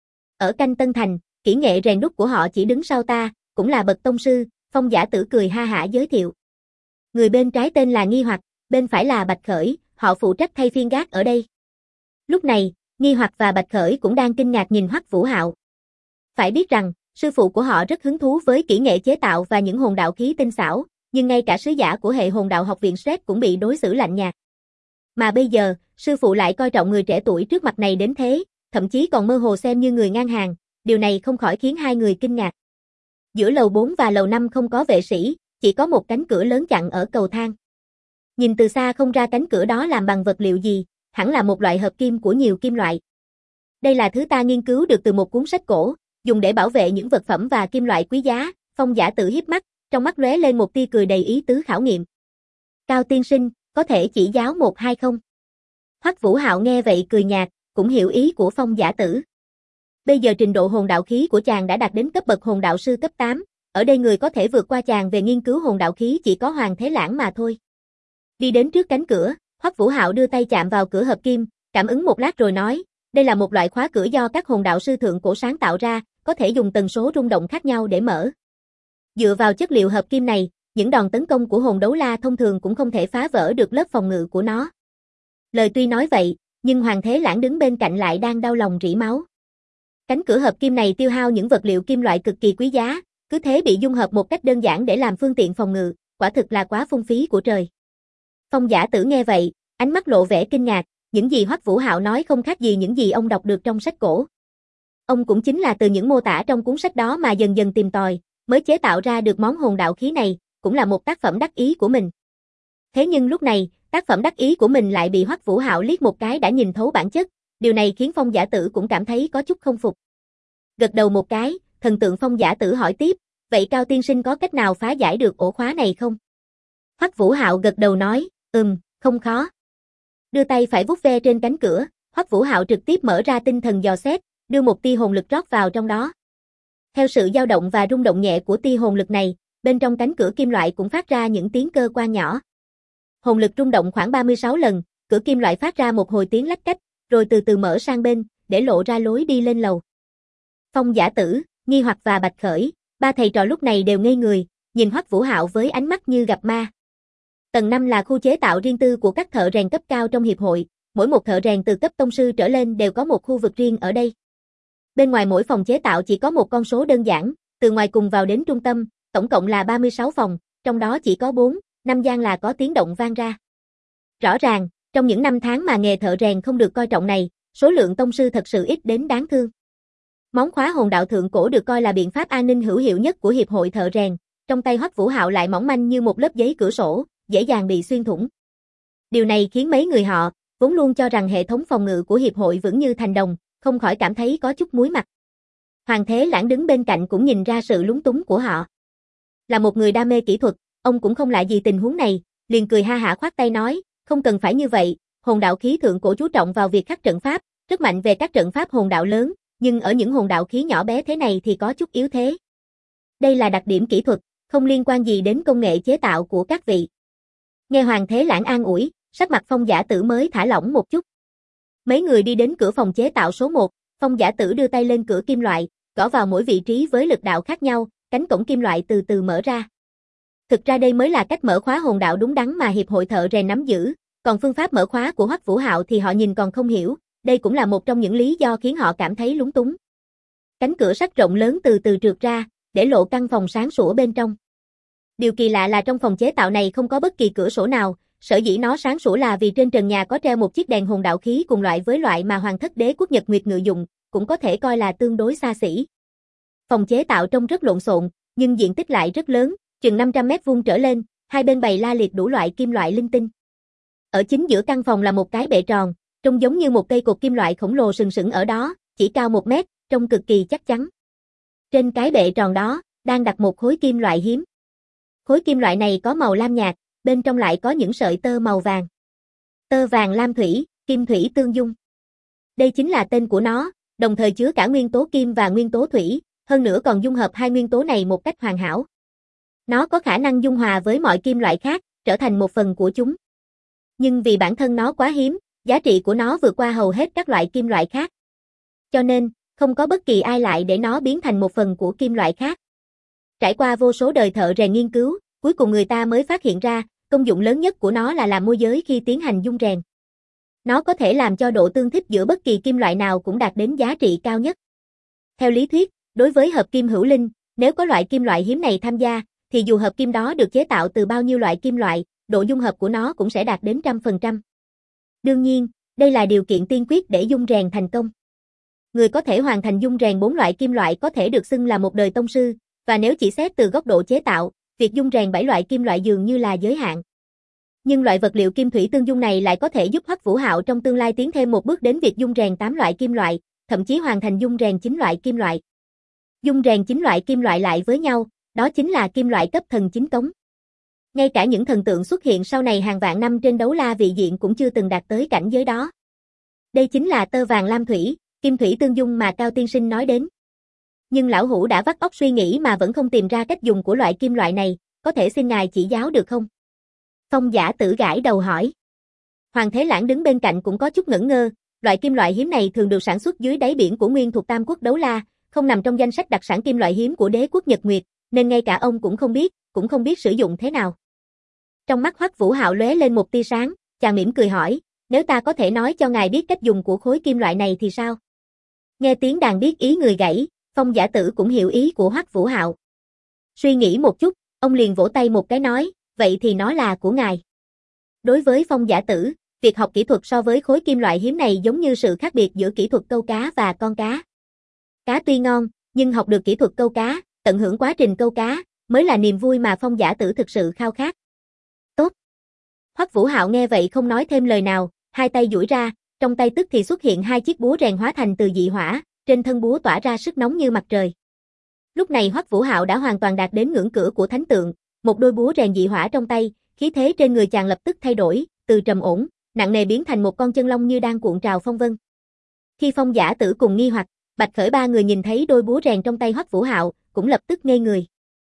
Ở Canh Tân Thành, kỹ nghệ rèn đúc của họ chỉ đứng sau ta, cũng là bậc tông sư, Phong Giả Tử cười ha hả giới thiệu. Người bên trái tên là Nghi Hoặc, bên phải là Bạch Khởi, họ phụ trách thay phiên gác ở đây. Lúc này, Nghi Hoặc và Bạch Khởi cũng đang kinh ngạc nhìn Hoắc Vũ Hạo. Phải biết rằng, sư phụ của họ rất hứng thú với kỹ nghệ chế tạo và những hồn đạo khí tinh xảo, nhưng ngay cả sứ giả của hệ hồn đạo học viện Sret cũng bị đối xử lạnh nhạt. Mà bây giờ, sư phụ lại coi trọng người trẻ tuổi trước mặt này đến thế, thậm chí còn mơ hồ xem như người ngang hàng, điều này không khỏi khiến hai người kinh ngạc. Giữa lầu 4 và lầu 5 không có vệ sĩ, chỉ có một cánh cửa lớn chặn ở cầu thang. Nhìn từ xa không ra cánh cửa đó làm bằng vật liệu gì, hẳn là một loại hợp kim của nhiều kim loại. Đây là thứ ta nghiên cứu được từ một cuốn sách cổ, dùng để bảo vệ những vật phẩm và kim loại quý giá. Phong Giả Tử híp mắt, trong mắt lóe lên một tia cười đầy ý tứ khảo nghiệm. Cao tiên sinh, có thể chỉ giáo một hai không? Hoắc Vũ Hạo nghe vậy cười nhạt, cũng hiểu ý của Phong Giả Tử. Bây giờ trình độ hồn đạo khí của chàng đã đạt đến cấp bậc hồn đạo sư cấp 8, ở đây người có thể vượt qua chàng về nghiên cứu hồn đạo khí chỉ có Hoàng Thế Lãng mà thôi. Đi đến trước cánh cửa, Hoắc Vũ Hạo đưa tay chạm vào cửa hợp kim, cảm ứng một lát rồi nói, đây là một loại khóa cửa do các hồn đạo sư thượng cổ sáng tạo ra, có thể dùng tần số rung động khác nhau để mở. Dựa vào chất liệu hợp kim này, những đòn tấn công của hồn đấu la thông thường cũng không thể phá vỡ được lớp phòng ngự của nó. Lời tuy nói vậy, nhưng Hoàng Thế Lãng đứng bên cạnh lại đang đau lòng rỉ máu. Cánh cửa hợp kim này tiêu hao những vật liệu kim loại cực kỳ quý giá, cứ thế bị dung hợp một cách đơn giản để làm phương tiện phòng ngự, quả thực là quá phung phí của trời. Phong Giả Tử nghe vậy, ánh mắt lộ vẻ kinh ngạc, những gì Hoắc Vũ Hạo nói không khác gì những gì ông đọc được trong sách cổ. Ông cũng chính là từ những mô tả trong cuốn sách đó mà dần dần tìm tòi, mới chế tạo ra được món hồn đạo khí này, cũng là một tác phẩm đắc ý của mình. Thế nhưng lúc này, tác phẩm đắc ý của mình lại bị Hoắc Vũ Hạo liếc một cái đã nhìn thấu bản chất, điều này khiến Phong Giả Tử cũng cảm thấy có chút không phục. Gật đầu một cái, thần tượng Phong Giả Tử hỏi tiếp, vậy Cao tiên sinh có cách nào phá giải được ổ khóa này không? Hoắc Vũ Hạo gật đầu nói, không khó. Đưa tay phải vuốt ve trên cánh cửa, Hoắc Vũ Hạo trực tiếp mở ra tinh thần dò xét, đưa một tia hồn lực rót vào trong đó. Theo sự dao động và rung động nhẹ của tia hồn lực này, bên trong cánh cửa kim loại cũng phát ra những tiếng cơ quan nhỏ. Hồn lực rung động khoảng 36 lần, cửa kim loại phát ra một hồi tiếng lách cách, rồi từ từ mở sang bên, để lộ ra lối đi lên lầu. Phong Giả Tử, Nghi Hoặc và Bạch Khởi, ba thầy trò lúc này đều ngây người, nhìn Hoắc Vũ Hạo với ánh mắt như gặp ma. Tầng 5 là khu chế tạo riêng tư của các thợ rèn cấp cao trong hiệp hội, mỗi một thợ rèn từ cấp tông sư trở lên đều có một khu vực riêng ở đây. Bên ngoài mỗi phòng chế tạo chỉ có một con số đơn giản, từ ngoài cùng vào đến trung tâm, tổng cộng là 36 phòng, trong đó chỉ có 4-5 gian là có tiếng động vang ra. Rõ ràng, trong những năm tháng mà nghề thợ rèn không được coi trọng này, số lượng tông sư thật sự ít đến đáng thương. Món khóa hồn đạo thượng cổ được coi là biện pháp an ninh hữu hiệu nhất của hiệp hội thợ rèn, trong tay Hoắc Vũ Hạo lại mỏng manh như một lớp giấy cửa sổ, dễ dàng bị xuyên thủng. Điều này khiến mấy người họ, vốn luôn cho rằng hệ thống phòng ngự của hiệp hội vững như thành đồng, không khỏi cảm thấy có chút muối mặt. Hoàng Thế Lãng đứng bên cạnh cũng nhìn ra sự lúng túng của họ. Là một người đam mê kỹ thuật, ông cũng không lạ gì tình huống này, liền cười ha hả khoát tay nói, không cần phải như vậy, hồn đạo khí thượng cổ chú trọng vào việc khắc trận pháp, rất mạnh về các trận pháp hồn đạo lớn, nhưng ở những hồn đạo khí nhỏ bé thế này thì có chút yếu thế. Đây là đặc điểm kỹ thuật, không liên quan gì đến công nghệ chế tạo của các vị. Nghe Hoàng Thế Lãng an ủi, sắc mặt Phong Giả Tử mới thả lỏng một chút. Mấy người đi đến cửa phòng chế tạo số 1, Phong Giả Tử đưa tay lên cửa kim loại, gõ vào mỗi vị trí với lực đạo khác nhau, cánh cổng kim loại từ từ mở ra. Thực ra đây mới là cách mở khóa hồn đạo đúng đắn mà hiệp hội thợ rèn nắm giữ, còn phương pháp mở khóa của Hoắc Vũ Hạo thì họ nhìn còn không hiểu, đây cũng là một trong những lý do khiến họ cảm thấy lúng túng. Cánh cửa sắt rộng lớn từ từ trượt ra, để lộ căn phòng sáng sủa bên trong. Điều kỳ lạ là trong phòng chế tạo này không có bất kỳ cửa sổ nào, sở dĩ nó sáng sủa là vì trên trần nhà có treo một chiếc đèn hồn đạo khí cùng loại với loại mà Hoàng thất đế quốc Nhật Nguyệt ngự dụng, cũng có thể coi là tương đối xa xỉ. Phòng chế tạo trông rất lộn xộn, nhưng diện tích lại rất lớn, chừng 500 mét vuông trở lên, hai bên bày la liệt đủ loại kim loại linh tinh. Ở chính giữa căn phòng là một cái bệ tròn, trông giống như một cây cột kim loại khổng lồ sừng sững ở đó, chỉ cao 1 mét, trông cực kỳ chắc chắn. Trên cái bệ tròn đó, đang đặt một khối kim loại hiếm. Khối kim loại này có màu lam nhạt, bên trong lại có những sợi tơ màu vàng. Tơ vàng lam thủy, kim thủy tương dung. Đây chính là tên của nó, đồng thời chứa cả nguyên tố kim và nguyên tố thủy, hơn nữa còn dung hợp hai nguyên tố này một cách hoàn hảo. Nó có khả năng dung hòa với mọi kim loại khác, trở thành một phần của chúng. Nhưng vì bản thân nó quá hiếm, giá trị của nó vượt qua hầu hết các loại kim loại khác. Cho nên, không có bất kỳ ai lại để nó biến thành một phần của kim loại khác. Trải qua vô số đời thợ rèn nghiên cứu, cuối cùng người ta mới phát hiện ra, công dụng lớn nhất của nó là làm môi giới khi tiến hành dung rèn. Nó có thể làm cho độ tương thích giữa bất kỳ kim loại nào cũng đạt đến giá trị cao nhất. Theo lý thuyết, đối với hợp kim hữu linh, nếu có loại kim loại hiếm này tham gia, thì dù hợp kim đó được chế tạo từ bao nhiêu loại kim loại, độ dung hợp của nó cũng sẽ đạt đến 100%. Đương nhiên, đây là điều kiện tiên quyết để dung rèn thành công. Người có thể hoàn thành dung rèn 4 loại kim loại có thể được xưng là một đời tông sư, và nếu chỉ xét từ góc độ chế tạo, việc dung rèn 7 loại kim loại dường như là giới hạn. Nhưng loại vật liệu kim thủy tương dung này lại có thể giúp Hoắc Vũ Hạo trong tương lai tiến thêm một bước đến việc dung rèn 8 loại kim loại, thậm chí hoàn thành dung rèn 9 loại kim loại. Dung rèn 9 loại kim loại lại với nhau, đó chính là kim loại cấp thần chính cống. Ngay cả những thần tượng xuất hiện sau này hàng vạn năm trên đấu la vị diện cũng chưa từng đạt tới cảnh giới đó. Đây chính là tơ vàng lam thủy, kim thủy tương dung mà Cao tiên sinh nói đến. Nhưng lão hủ đã vắt óc suy nghĩ mà vẫn không tìm ra cách dùng của loại kim loại này, có thể xin ngài chỉ giáo được không? Phong Giả Tử gãi đầu hỏi. Hoàng Thế Lãng đứng bên cạnh cũng có chút ngẩn ngơ, loại kim loại hiếm này thường được sản xuất dưới đáy biển của nguyên thuộc Tam Quốc đấu la, không nằm trong danh sách đặc sản kim loại hiếm của đế quốc Nhật Nguyệt, nên ngay cả ông cũng không biết sử dụng thế nào. Trong mắt Hoắc Vũ Hạo lóe lên một tia sáng, chàng mỉm cười hỏi, nếu ta có thể nói cho ngài biết cách dùng của khối kim loại này thì sao? Nghe tiếng đàn biết ý người gãy, Phong Giả Tử cũng hiểu ý của Hoắc Vũ Hạo. Suy nghĩ một chút, ông liền vỗ tay một cái nói, vậy thì nó là của ngài. Đối với Phong Giả Tử, việc học kỹ thuật so với khối kim loại hiếm này giống như sự khác biệt giữa kỹ thuật câu cá và con cá. Cá tuy ngon, nhưng học được kỹ thuật câu cá, tận hưởng quá trình câu cá, mới là niềm vui mà Phong Giả Tử thực sự khao khát. Tốt. Hoắc Vũ Hạo nghe vậy không nói thêm lời nào, hai tay duỗi ra, trong tay tức thì xuất hiện hai chiếc búa rèn hóa thành từ dị hỏa, trên thân búa tỏa ra sức nóng như mặt trời. Lúc này Hoắc Vũ Hạo đã hoàn toàn đạt đến ngưỡng cửa của thánh tượng, một đôi búa rèn dị hỏa trong tay, khí thế trên người chàng lập tức thay đổi, từ trầm ổn, nặng nề biến thành một con chân long như đang cuộn trào phong vân. Khi Phong Giả Tử cùng Nghi Hoặc, Bạch Khởi ba người nhìn thấy đôi búa rèn trong tay Hoắc Vũ Hạo, cũng lập tức ngây người.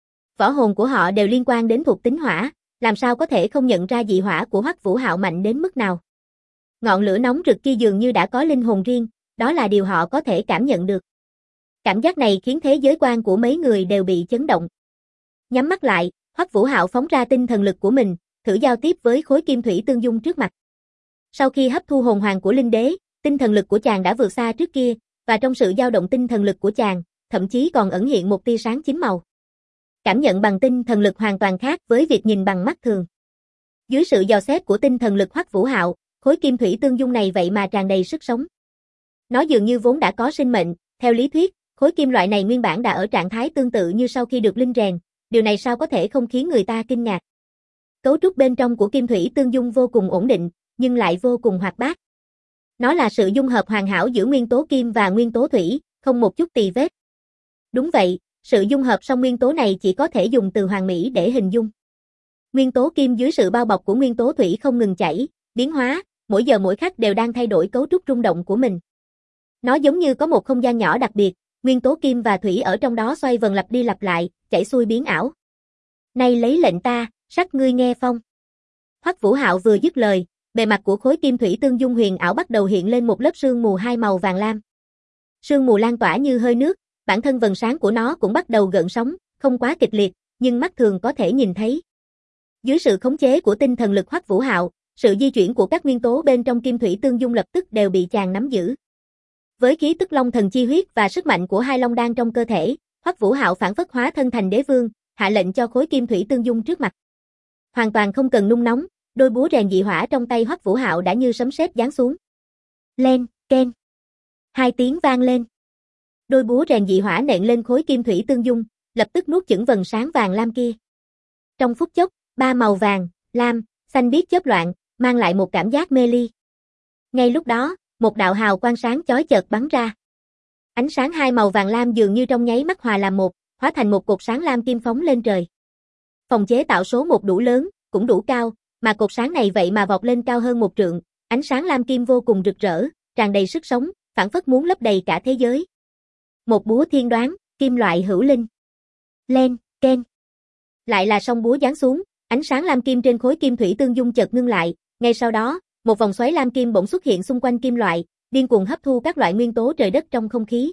Võ hồn của họ đều liên quan đến thuộc tính hỏa, làm sao có thể không nhận ra dị hỏa của Hoắc Vũ Hạo mạnh đến mức nào. Ngọn lửa nóng rực kia dường như đã có linh hồn riêng, đó là điều họ có thể cảm nhận được. Cảm giác này khiến thế giới quan của mấy người đều bị chấn động. Nhắm mắt lại, Hoắc Vũ Hạo phóng ra tinh thần lực của mình, thử giao tiếp với khối kim thủy tương dung trước mặt. Sau khi hấp thu hồn hoàng của linh đế, tinh thần lực của chàng đã vượt xa trước kia, và trong sự dao động tinh thần lực của chàng, thậm chí còn ẩn hiện một tia sáng chín màu. Cảm nhận bằng tinh thần lực hoàn toàn khác với việc nhìn bằng mắt thường. Dưới sự dò xét của tinh thần lực Hoắc Vũ Hạo, khối kim thủy tương dung này vậy mà tràn đầy sức sống. Nó dường như vốn đã có sinh mệnh, theo lý thuyết, khối kim loại này nguyên bản đã ở trạng thái tương tự như sau khi được linh rèn, điều này sao có thể không khiến người ta kinh ngạc. Cấu trúc bên trong của kim thủy tương dung vô cùng ổn định, nhưng lại vô cùng hoạt bát. Nó là sự dung hợp hoàn hảo giữa nguyên tố kim và nguyên tố thủy, không một chút tì vết. Đúng vậy, sự dung hợp song nguyên tố này chỉ có thể dùng từ hoàn mỹ để hình dung. Nguyên tố kim dưới sự bao bọc của nguyên tố thủy không ngừng chảy, biến hóa, mỗi giờ mỗi khắc đều đang thay đổi cấu trúc rung động của mình. Nó giống như có một không gian nhỏ đặc biệt, nguyên tố kim và thủy ở trong đó xoay vần lặp đi lặp lại, chảy xuôi biến ảo. Nay lấy lệnh ta, sắc ngươi nghe phong. Hoắc Vũ Hạo vừa dứt lời, bề mặt của khối kim thủy tương dung huyền ảo bắt đầu hiện lên một lớp sương mù hai màu vàng lam. Sương mù lan tỏa như hơi nước, bản thân vầng sáng của nó cũng bắt đầu gợn sóng, không quá kịch liệt, nhưng mắt thường có thể nhìn thấy. Dưới sự khống chế của tinh thần lực Hoắc Vũ Hạo, sự di chuyển của các nguyên tố bên trong kim thủy tương dung lập tức đều bị chàng nắm giữ. Với khí tức long thần chi huyết và sức mạnh của hai long đan trong cơ thể, Hoắc Vũ Hạo phản phất hóa thân thành đế vương, hạ lệnh cho khối kim thủy tương dung trước mặt. Hoàn toàn không cần nung nóng, đôi búa rèn dị hỏa trong tay Hoắc Vũ Hạo đã như sấm sét giáng xuống. Len, keng. Hai tiếng vang lên. Đôi búa rèn dị hỏa nện lên khối kim thủy tương dung, lập tức nuốt chửng vầng sáng vàng lam kia. Trong phút chốc, ba màu vàng, lam, xanh biếc chớp loạn, mang lại một cảm giác mê ly. Ngay lúc đó, một đạo hào quang sáng chói chợt bắn ra. Ánh sáng hai màu vàng lam dường như trong nháy mắt hòa làm một, hóa thành một cột sáng lam kim phóng lên trời. Phòng chế tạo số một đủ lớn, cũng đủ cao, mà cột sáng này vậy mà vọt lên cao hơn 1 trượng, ánh sáng lam kim vô cùng rực rỡ, tràn đầy sức sống, phảng phất muốn lấp đầy cả thế giới. Một búa thiên đoán, kim loại hữu linh. Len, keng. Lại là song búa giáng xuống, ánh sáng lam kim trên khối kim thủy tương dung chợt ngưng lại, ngay sau đó, một vòng xoáy lam kim bỗng xuất hiện xung quanh kim loại, điên cuồng hấp thu các loại nguyên tố trời đất trong không khí.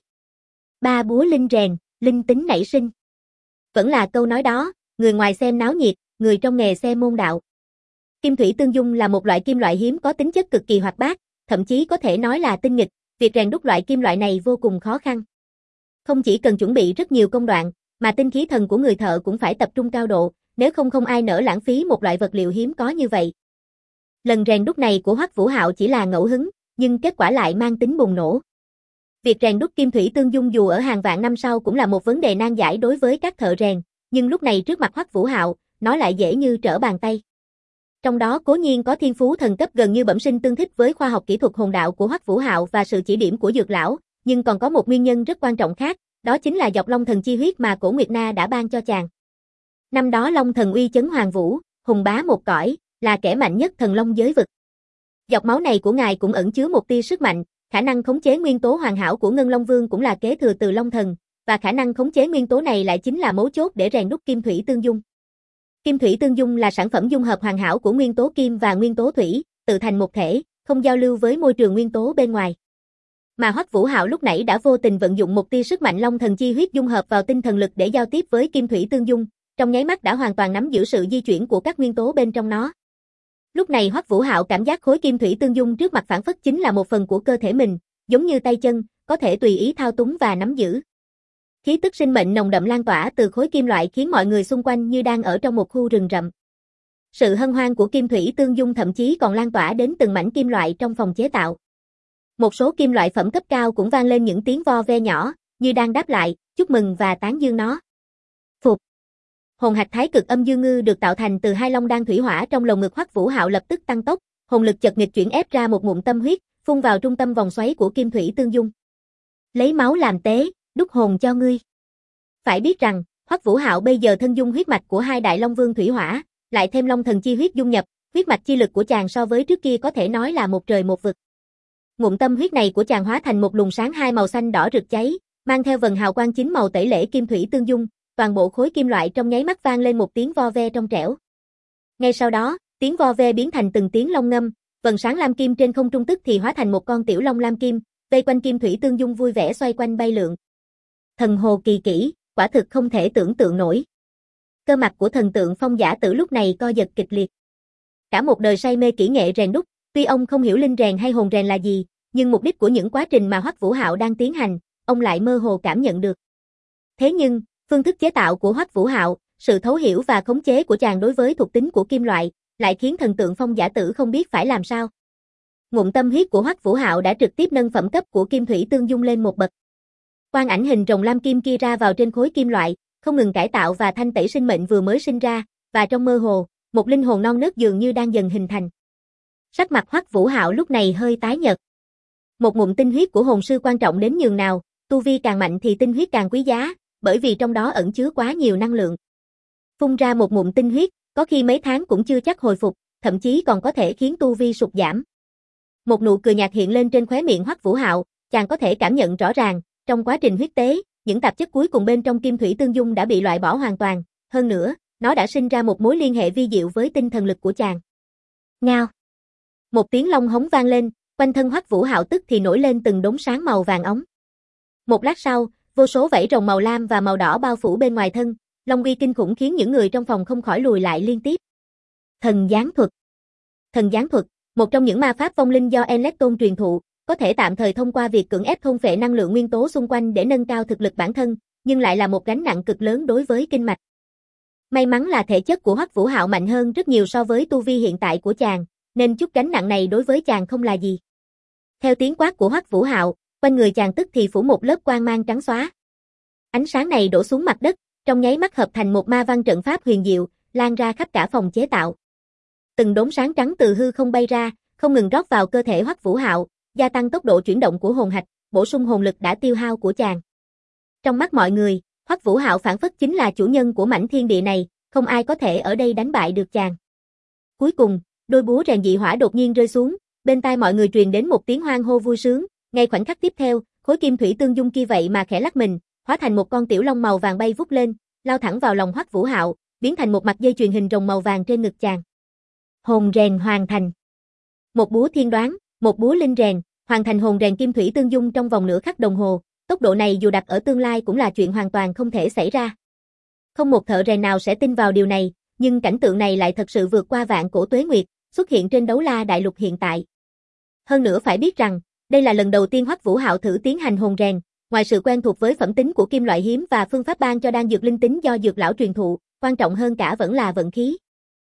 Ba búa linh rèn, linh tính nảy sinh. Vẫn là câu nói đó, người ngoài xem náo nhiệt, người trong nghề xem môn đạo. Kim thủy tương dung là một loại kim loại hiếm có tính chất cực kỳ hoạt bát, thậm chí có thể nói là tinh nghịch, việc rèn đúc loại kim loại này vô cùng khó khăn. Không chỉ cần chuẩn bị rất nhiều công đoạn, mà tinh khí thần của người thợ cũng phải tập trung cao độ, nếu không ai nỡ lãng phí một loại vật liệu hiếm có như vậy. Lần rèn đúc này của Hoắc Vũ Hạo chỉ là ngẫu hứng, nhưng kết quả lại mang tính bùng nổ. Việc rèn đúc kim thủy tương dung dù ở hàng vạn năm sau cũng là một vấn đề nan giải đối với các thợ rèn, nhưng lúc này trước mặt Hoắc Vũ Hạo, nó lại dễ như trở bàn tay. Trong đó cố nhiên có thiên phú thần cấp gần như bẩm sinh tương thích với khoa học kỹ thuật hồn đạo của Hoắc Vũ Hạo và sự chỉ điểm của Dược lão, nhưng còn có một nguyên nhân rất quan trọng khác, đó chính là dọc Long thần chi huyết mà Cổ Nguyệt Na đã ban cho chàng. Năm đó Long thần uy chấn hoàng vũ, hùng bá một cõi, là kẻ mạnh nhất thần long giới vực. Dọc máu này của ngài cũng ẩn chứa một tia sức mạnh, khả năng khống chế nguyên tố hoàn hảo của Ngân Long Vương cũng là kế thừa từ Long thần, và khả năng khống chế nguyên tố này lại chính là mấu chốt để rèn đúc Kim Thủy Tương Dung. Kim Thủy Tương Dung là sản phẩm dung hợp hoàn hảo của nguyên tố kim và nguyên tố thủy, tự thành một thể, không giao lưu với môi trường nguyên tố bên ngoài. Mà Hoắc Vũ Hạo lúc nãy đã vô tình vận dụng một tia sức mạnh Long thần chi huyết dung hợp vào tinh thần lực để giao tiếp với Kim Thủy Tương Dung, trong nháy mắt đã hoàn toàn nắm giữ sự di chuyển của các nguyên tố bên trong nó. Lúc này Hoắc Vũ Hạo cảm giác khối Kim Thủy Tương Dung trước mặt phản phất chính là một phần của cơ thể mình, giống như tay chân, có thể tùy ý thao túng và nắm giữ. Khí tức sinh mệnh nồng đậm lan tỏa từ khối kim loại khiến mọi người xung quanh như đang ở trong một khu rừng rậm. Sự hân hoan của Kim Thủy Tương Dung thậm chí còn lan tỏa đến từng mảnh kim loại trong phòng chế tạo. Một số kim loại phẩm cấp cao cũng vang lên những tiếng vo ve nhỏ, như đang đáp lại, chúc mừng và tán dương nó. Phục. Hồn hạch thái cực âm dương ngư được tạo thành từ hai long đan thủy hỏa trong lồng ngực Hoắc Vũ Hạo lập tức tăng tốc, hồn lực chợt nghịch chuyển ép ra một ngụm tâm huyết, phun vào trung tâm vòng xoáy của Kim Thủy Tương Dung. Lấy máu làm tế, đúc hồn cho ngươi. Phải biết rằng, Hoắc Vũ Hạo bây giờ thân dung huyết mạch của hai đại long vương thủy hỏa, lại thêm long thần chi huyết dung nhập, huyết mạch chi lực của chàng so với trước kia có thể nói là một trời một vực. Ngụm tâm huyết này của chàng hóa thành một luồng sáng hai màu xanh đỏ rực cháy, mang theo vầng hào quang chín màu tẩy lễ Kim Thủy Tương Dung, toàn bộ khối kim loại trong nháy mắt vang lên một tiếng vo ve trong trẻo. Ngay sau đó, tiếng vo ve biến thành từng tiếng long ngâm, vầng sáng lam kim trên không trung tức thì hóa thành một con tiểu long lam kim, vây quanh Kim Thủy Tương Dung vui vẻ xoay quanh bay lượn. Thần hồ kỳ kỹ, quả thực không thể tưởng tượng nổi. Cơ mặt của thần tượng Phong Giả Tử lúc này co giật kịch liệt. Cả một đời say mê kỹ nghệ rèn đúc, tuy ông không hiểu linh rèn hay hồn rèn là gì, nhưng mục đích của những quá trình mà Hoắc Vũ Hạo đang tiến hành, ông lại mơ hồ cảm nhận được. Thế nhưng, phương thức chế tạo của Hoắc Vũ Hạo, sự thấu hiểu và khống chế của chàng đối với thuộc tính của kim loại, lại khiến thần tượng Phong Giả Tử không biết phải làm sao. Ngụm tâm huyết của Hoắc Vũ Hạo đã trực tiếp nâng phẩm cấp của Kim Thủy Tương Dung lên một bậc. Quang ảnh hình rồng lam kim kia ra vào trên khối kim loại, không ngừng cải tạo và thanh tẩy sinh mệnh vừa mới sinh ra, và trong mơ hồ, một linh hồn non nớt dường như đang dần hình thành. Sắc mặt Hoắc Vũ Hạo lúc này hơi tái nhợt. Một ngụm tinh huyết của hồn sư quan trọng đến nhường nào, tu vi càng mạnh thì tinh huyết càng quý giá, bởi vì trong đó ẩn chứa quá nhiều năng lượng. Phun ra một ngụm tinh huyết, có khi mấy tháng cũng chưa chắc hồi phục, thậm chí còn có thể khiến tu vi sụt giảm. Một nụ cười nhạt hiện lên trên khóe miệng Hoắc Vũ Hạo, chàng có thể cảm nhận rõ ràng, trong quá trình huyết tế, những tạp chất cuối cùng bên trong Kim Thủy Tương Dung đã bị loại bỏ hoàn toàn, hơn nữa, nó đã sinh ra một mối liên hệ vi diệu với tinh thần lực của chàng. Ngao. Một tiếng long hống vang lên, quanh thân Hoắc Vũ Hạo tức thì nổi lên từng đốm sáng màu vàng óng. Một lát sau, vô số vảy rồng màu lam và màu đỏ bao phủ bên ngoài thân, long uy kinh khủng khiến những người trong phòng không khỏi lùi lại liên tiếp. Thần giáng thuật. Thần giáng thuật, một trong những ma pháp vong linh do Enlecton truyền thụ, có thể tạm thời thông qua việc cưỡng ép thôn phệ năng lượng nguyên tố xung quanh để nâng cao thực lực bản thân, nhưng lại là một gánh nặng cực lớn đối với kinh mạch. May mắn là thể chất của Hoắc Vũ Hạo mạnh hơn rất nhiều so với tu vi hiện tại của chàng, nên chút gánh nặng này đối với chàng không là gì. Theo tiếng quát của Hoắc Vũ Hạo, quanh người chàng tức thì phủ một lớp quang mang trắng xóa. Ánh sáng này đổ xuống mặt đất, trong nháy mắt hợp thành một ma văn trận pháp huyền diệu, lan ra khắp cả phòng chế tạo. Từng đốm sáng trắng từ hư không bay ra, không ngừng rót vào cơ thể Hoắc Vũ Hạo, gia tăng tốc độ chuyển động của hồn hạch, bổ sung hồn lực đã tiêu hao của chàng. Trong mắt mọi người, Hoắc Vũ Hạo phảng phất chính là chủ nhân của mảnh thiên địa này, không ai có thể ở đây đánh bại được chàng. Cuối cùng, đôi búa rèn dị hỏa đột nhiên rơi xuống, bên tai mọi người truyền đến một tiếng hoan hô vui sướng, ngay khoảnh khắc tiếp theo, khối Kim Thủy Tương Dung kia vậy mà khẽ lắc mình, hóa thành một con tiểu long màu vàng bay vút lên, lao thẳng vào lòng Hoắc Vũ Hạo, biến thành một mặt dây chuyền hình rồng màu vàng trên ngực chàng. Hồn rèn hoàn thành. Một búa thiên đoán, một búa linh rèn, hoàn thành hồn rèn Kim Thủy Tương Dung trong vòng nửa khắc đồng hồ, tốc độ này dù đặt ở tương lai cũng là chuyện hoàn toàn không thể xảy ra. Không một thợ rèn nào sẽ tin vào điều này, nhưng cảnh tượng này lại thật sự vượt qua vạn cổ tuế nguyệt, xuất hiện trên Đấu La Đại Lục hiện tại. Hơn nữa phải biết rằng, đây là lần đầu tiên Hoắc Vũ Hạo thử tiến hành hồn rèn, ngoài sự quen thuộc với phẩm tính của kim loại hiếm và phương pháp ban cho đan dược linh tính do dược lão truyền thụ, quan trọng hơn cả vẫn là vận khí.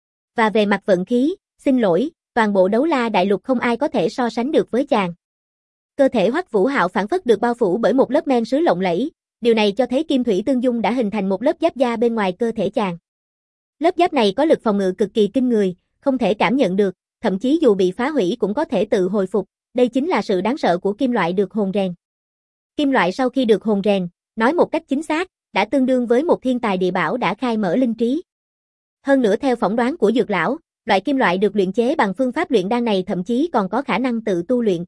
Và về mặt vận khí, xin lỗi, toàn bộ Đấu La Đại Lục không ai có thể so sánh được với chàng. Cơ thể Hoắc Vũ Hạo phảng phất được bao phủ bởi một lớp men sứ lộng lẫy, điều này cho thấy Kim Thủy Tương Dung đã hình thành một lớp giáp da bên ngoài cơ thể chàng. Lớp giáp này có lực phòng ngự cực kỳ kinh người, không thể cảm nhận được, thậm chí dù bị phá hủy cũng có thể tự hồi phục, đây chính là sự đáng sợ của kim loại được hồn rèn. Kim loại sau khi được hồn rèn, nói một cách chính xác, đã tương đương với một thiên tài địa bảo đã khai mở linh trí. Hơn nữa theo phỏng đoán của Dược lão, loại kim loại được luyện chế bằng phương pháp luyện đan này thậm chí còn có khả năng tự tu luyện.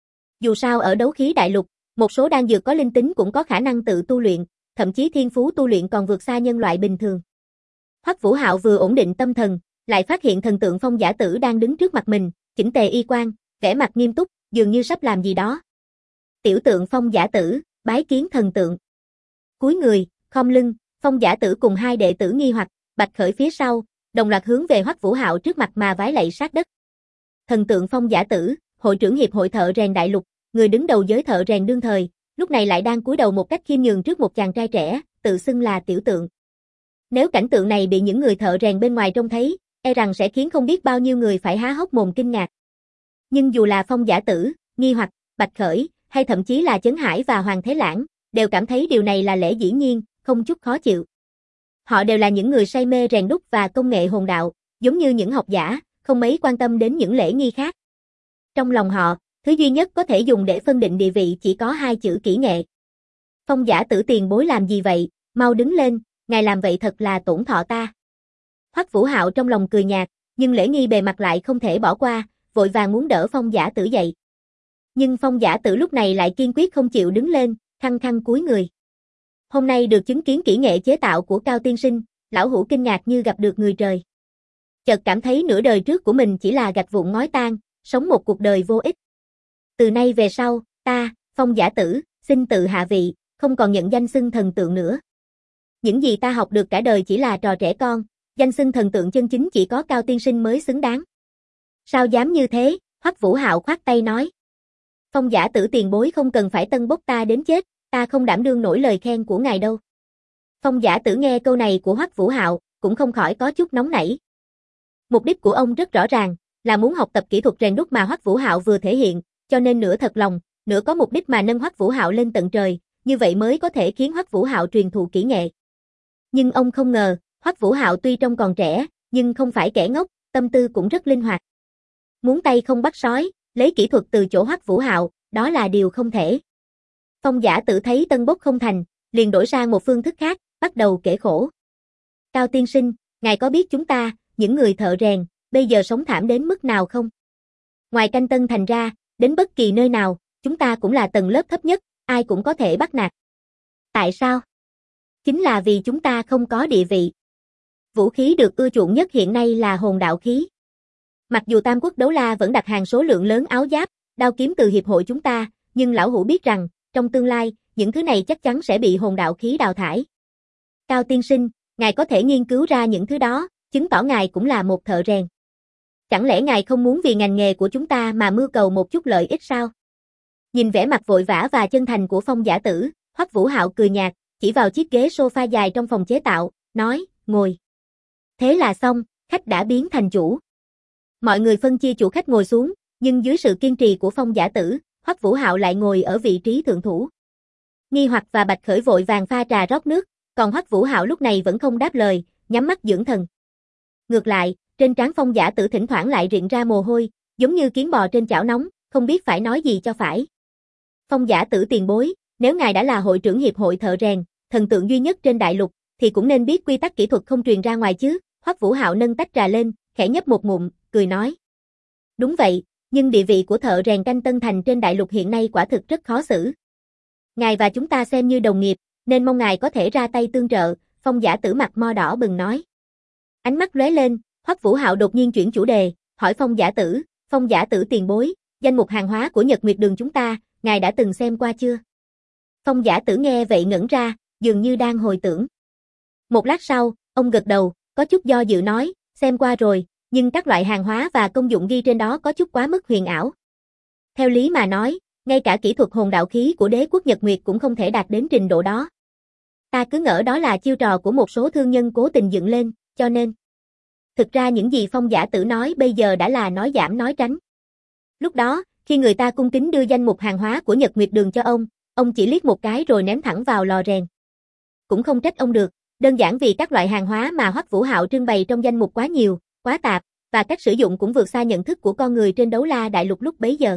Dù sao ở đấu khí đại lục, một số đan dược có linh tính cũng có khả năng tự tu luyện, thậm chí thiên phú tu luyện còn vượt xa nhân loại bình thường. Hoắc Vũ Hạo vừa ổn định tâm thần, lại phát hiện thần tượng Phong Giả Tử đang đứng trước mặt mình, chỉnh tề y quan, vẻ mặt nghiêm túc, dường như sắp làm gì đó. Tiểu tượng Phong Giả Tử, bái kiến thần tượng. Cúi người, khom lưng, Phong Giả Tử cùng hai đệ tử Nghi Hoặc, Bạch Khởi phía sau, đồng loạt hướng về Hoắc Vũ Hạo trước mặt mà vái lạy sát đất. Thần tượng Phong Giả Tử, hội trưởng hiệp hội thợ rèn đại lục, người đứng đầu giới thợ rèn đương thời, lúc này lại đang cúi đầu một cách khiêm nhường trước một chàng trai trẻ, tự xưng là tiểu tượng. Nếu cảnh tượng này bị những người thợ rèn bên ngoài trông thấy, e rằng sẽ khiến không biết bao nhiêu người phải há hốc mồm kinh ngạc. Nhưng dù là Phong Giả Tử, Nghi Hoặc, Bạch Khởi, hay thậm chí là Chấn Hải và Hoàng Thế Lãng, đều cảm thấy điều này là lẽ dĩ nhiên, không chút khó chịu. Họ đều là những người say mê rèn đúc và công nghệ hồn đạo, giống như những học giả, không mấy quan tâm đến những lễ nghi khác. Trong lòng họ, thứ duy nhất có thể dùng để phân định địa vị chỉ có hai chữ kỹ nghệ. Phong Giả Tử tiền bối làm gì vậy, mau đứng lên, ngài làm vậy thật là tổn thọ ta. Hoắc Vũ Hạo trong lòng cười nhạt, nhưng lễ nghi bề mặt lại không thể bỏ qua, vội vàng muốn đỡ Phong Giả Tử dậy. Nhưng Phong Giả Tử lúc này lại kiên quyết không chịu đứng lên, khăng khăng cúi người. Hôm nay được chứng kiến kỹ nghệ chế tạo của Cao tiên sinh, lão hủ kinh ngạc như gặp được người trời. Chợt cảm thấy nửa đời trước của mình chỉ là gạch vụn ngói tan, sống một cuộc đời vô ích. Từ nay về sau, ta, Phong Giả Tử, xin tự hạ vị, không còn nhận danh xưng thần tượng nữa. Những gì ta học được cả đời chỉ là trò trẻ con, danh xưng thần tượng chân chính chỉ có Cao tiên sinh mới xứng đáng. Sao dám như thế, Hoắc Vũ Hạo khoát tay nói. Phong Giả Tử tiền bối không cần phải tân bốc ta đến chết, ta không đảm đương nổi lời khen của ngài đâu. Phong Giả Tử nghe câu này của Hoắc Vũ Hạo, cũng không khỏi có chút nóng nảy. Mục đích của ông rất rõ ràng, là muốn học tập kỹ thuật rèn đúc mà Hoắc Vũ Hạo vừa thể hiện, cho nên nửa thật lòng, nửa có mục đích mà nâng Hoắc Vũ Hạo lên tận trời, như vậy mới có thể khiến Hoắc Vũ Hạo truyền thụ kỹ nghệ. Nhưng ông không ngờ, Hoắc Vũ Hạo tuy trông còn trẻ, nhưng không phải kẻ ngốc, tâm tư cũng rất linh hoạt. Muốn tay không bắt sói, lấy kỹ thuật từ chỗ Hoắc Vũ Hạo, đó là điều không thể. Phong Giả Tử thấy tân bốc không thành, liền đổi sang một phương thức khác, bắt đầu kể khổ. Cao tiên sinh, ngài có biết chúng ta, những người thợ rèn, bây giờ sống thảm đến mức nào không? Ngoài Canh Tân Thành ra, đến bất kỳ nơi nào, chúng ta cũng là tầng lớp thấp nhất, ai cũng có thể bắt nạt. Tại sao? Chính là vì chúng ta không có địa vị. Vũ khí được ưa chuộng nhất hiện nay là hồn đạo khí. Mặc dù Tam Quốc Đấu La vẫn đặt hàng số lượng lớn áo giáp, đao kiếm từ hiệp hội chúng ta, nhưng lão hủ biết rằng, trong tương lai, những thứ này chắc chắn sẽ bị hồn đạo khí đào thải. Cao tiên sinh, ngài có thể nghiên cứu ra những thứ đó, chứng tỏ ngài cũng là một thợ rèn. Chẳng lẽ ngài không muốn vì ngành nghề của chúng ta mà mưu cầu một chút lợi ích sao? Nhìn vẻ mặt vội vã và chân thành của Phong Giả Tử, Hoắc Vũ Hạo cười nhạt, chỉ vào chiếc ghế sofa dài trong phòng chế tạo, nói, ngồi. Thế là xong, khách đã biến thành chủ. Mọi người phân chia chủ khách ngồi xuống, nhưng dưới sự kiên trì của Phong Giả Tử, Hoắc Vũ Hạo lại ngồi ở vị trí thượng thủ. Nghi Hoặc và Bạch Khởi vội vàng pha trà rót nước, còn Hoắc Vũ Hạo lúc này vẫn không đáp lời, nhắm mắt dưỡng thần. Ngược lại, trên trán Phong Giả Tử thỉnh thoảng lại rịn ra mồ hôi, giống như kiến bò trên chảo nóng, không biết phải nói gì cho phải. Phong Giả Tử tiền bối, nếu ngài đã là hội trưởng hiệp hội thợ rèn, thần tượng duy nhất trên đại lục, thì cũng nên biết quy tắc kỹ thuật không truyền ra ngoài chứ. Hoắc Vũ Hạo nâng tách trà lên, khẽ nhấp một ngụm, cười nói. Đúng vậy, nhưng địa vị của thợ rèn Canh Tân Thành trên đại lục hiện nay quả thực rất khó xử. Ngài và chúng ta xem như đồng nghiệp, nên mong ngài có thể ra tay tương trợ, Phong Giả Tử mặt mo đỏ bừng nói. Ánh mắt lóe lên, Hoắc Vũ Hạo đột nhiên chuyển chủ đề, hỏi Phong Giả Tử tiền bối, danh mục hàng hóa của Nhật Nguyệt Đường chúng ta, ngài đã từng xem qua chưa? Phong Giả Tử nghe vậy ngẩn ra, dường như đang hồi tưởng. Một lát sau, ông gật đầu, có chút do dự nói, xem qua rồi, nhưng các loại hàng hóa và công dụng ghi trên đó có chút quá mức huyền ảo. Theo lý mà nói, ngay cả kỹ thuật hồn đạo khí của đế quốc Nhật Nguyệt cũng không thể đạt đến trình độ đó. Ta cứ ngỡ đó là chiêu trò của một số thương nhân cố tình dựng lên, cho nên. Thực ra những gì Phong Giả Tử nói bây giờ đã là nói giảm nói tránh. Lúc đó, khi người ta cung kính đưa danh mục hàng hóa của Nhật Nguyệt Đường cho ông chỉ liếc một cái rồi ném thẳng vào lò rèn. Cũng không trách ông được, đơn giản vì các loại hàng hóa mà Hoắc Vũ Hạo trưng bày trong danh mục quá nhiều, quá tạp, và cách sử dụng cũng vượt xa nhận thức của con người trên đấu la đại lục lúc bấy giờ.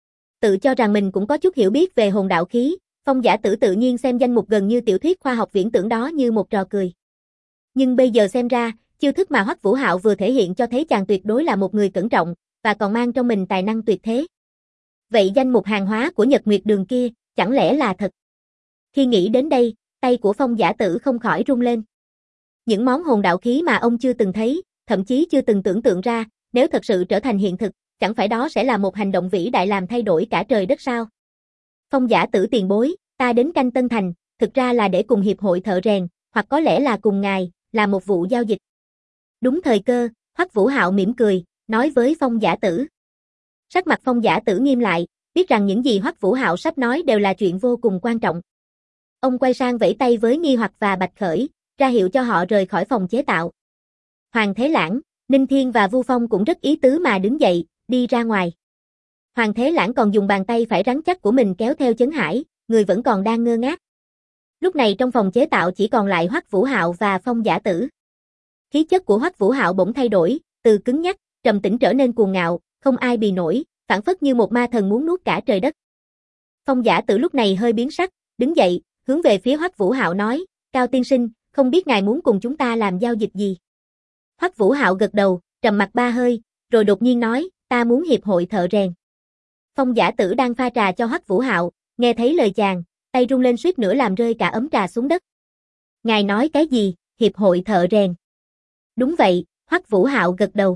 Tự cho rằng mình cũng có chút hiểu biết về hồn đạo khí, Phong Giả Tử tự nhiên xem danh mục gần như tiểu thuyết khoa học viễn tưởng đó như một trò cười. Nhưng bây giờ xem ra, chiêu thức mà Hoắc Vũ Hạo vừa thể hiện cho thấy chàng tuyệt đối là một người cẩn trọng, và còn mang trong mình tài năng tuyệt thế. Vậy danh mục hàng hóa của Nhật Nguyệt Đường kia, chẳng lẽ là thật? Khi nghĩ đến đây, tay của Phong Giả Tử không khỏi rung lên. Những món hồn đạo khí mà ông chưa từng thấy, thậm chí chưa từng tưởng tượng ra, nếu thật sự trở thành hiện thực, chẳng phải đó sẽ là một hành động vĩ đại làm thay đổi cả trời đất sao? Phong Giả Tử tiền bối, ta đến Canh Tân Thành, thực ra là để cùng hiệp hội thợ rèn, hoặc có lẽ là cùng ngài, là một vụ giao dịch. Đúng thời cơ, Hoắc Vũ Hạo mỉm cười, nói với Phong Giả Tử. Sắc mặt Phong Giả Tử nghiêm lại, biết rằng những gì Hoắc Vũ Hạo sắp nói đều là chuyện vô cùng quan trọng. Ông quay sang vẫy tay với Nghi Hoặc và Bạch Khởi, ra hiệu cho họ rời khỏi phòng chế tạo. Hoàng Thế Lãng, Ninh Thiên và Vu Phong cũng rất ý tứ mà đứng dậy, đi ra ngoài. Hoàng Thế Lãng còn dùng bàn tay phải rắn chắc của mình kéo theo Chấn Hải, người vẫn còn đang ngơ ngác. Lúc này trong phòng chế tạo chỉ còn lại Hoắc Vũ Hạo và Phong Giả Tử. Khí chất của Hoắc Vũ Hạo bỗng thay đổi, từ cứng nhắc, trầm tĩnh trở nên cuồng ngạo, không ai bì nổi, phảng phất như một ma thần muốn nuốt cả trời đất. Phong Giả Tử lúc này hơi biến sắc, đứng dậy, hướng về phía Hoắc Vũ Hạo nói, Cao tiên sinh, không biết ngài muốn cùng chúng ta làm giao dịch gì? Hoắc Vũ Hạo gật đầu, trầm mặc ba hơi, rồi đột nhiên nói, ta muốn hiệp hội thợ rèn. Phong Giả Tử đang pha trà cho Hoắc Vũ Hạo, nghe thấy lời chàng, tay rung lên suýt nữa làm rơi cả ấm trà xuống đất. Ngài nói cái gì, hiệp hội thợ rèn? Đúng vậy, Hoắc Vũ Hạo gật đầu.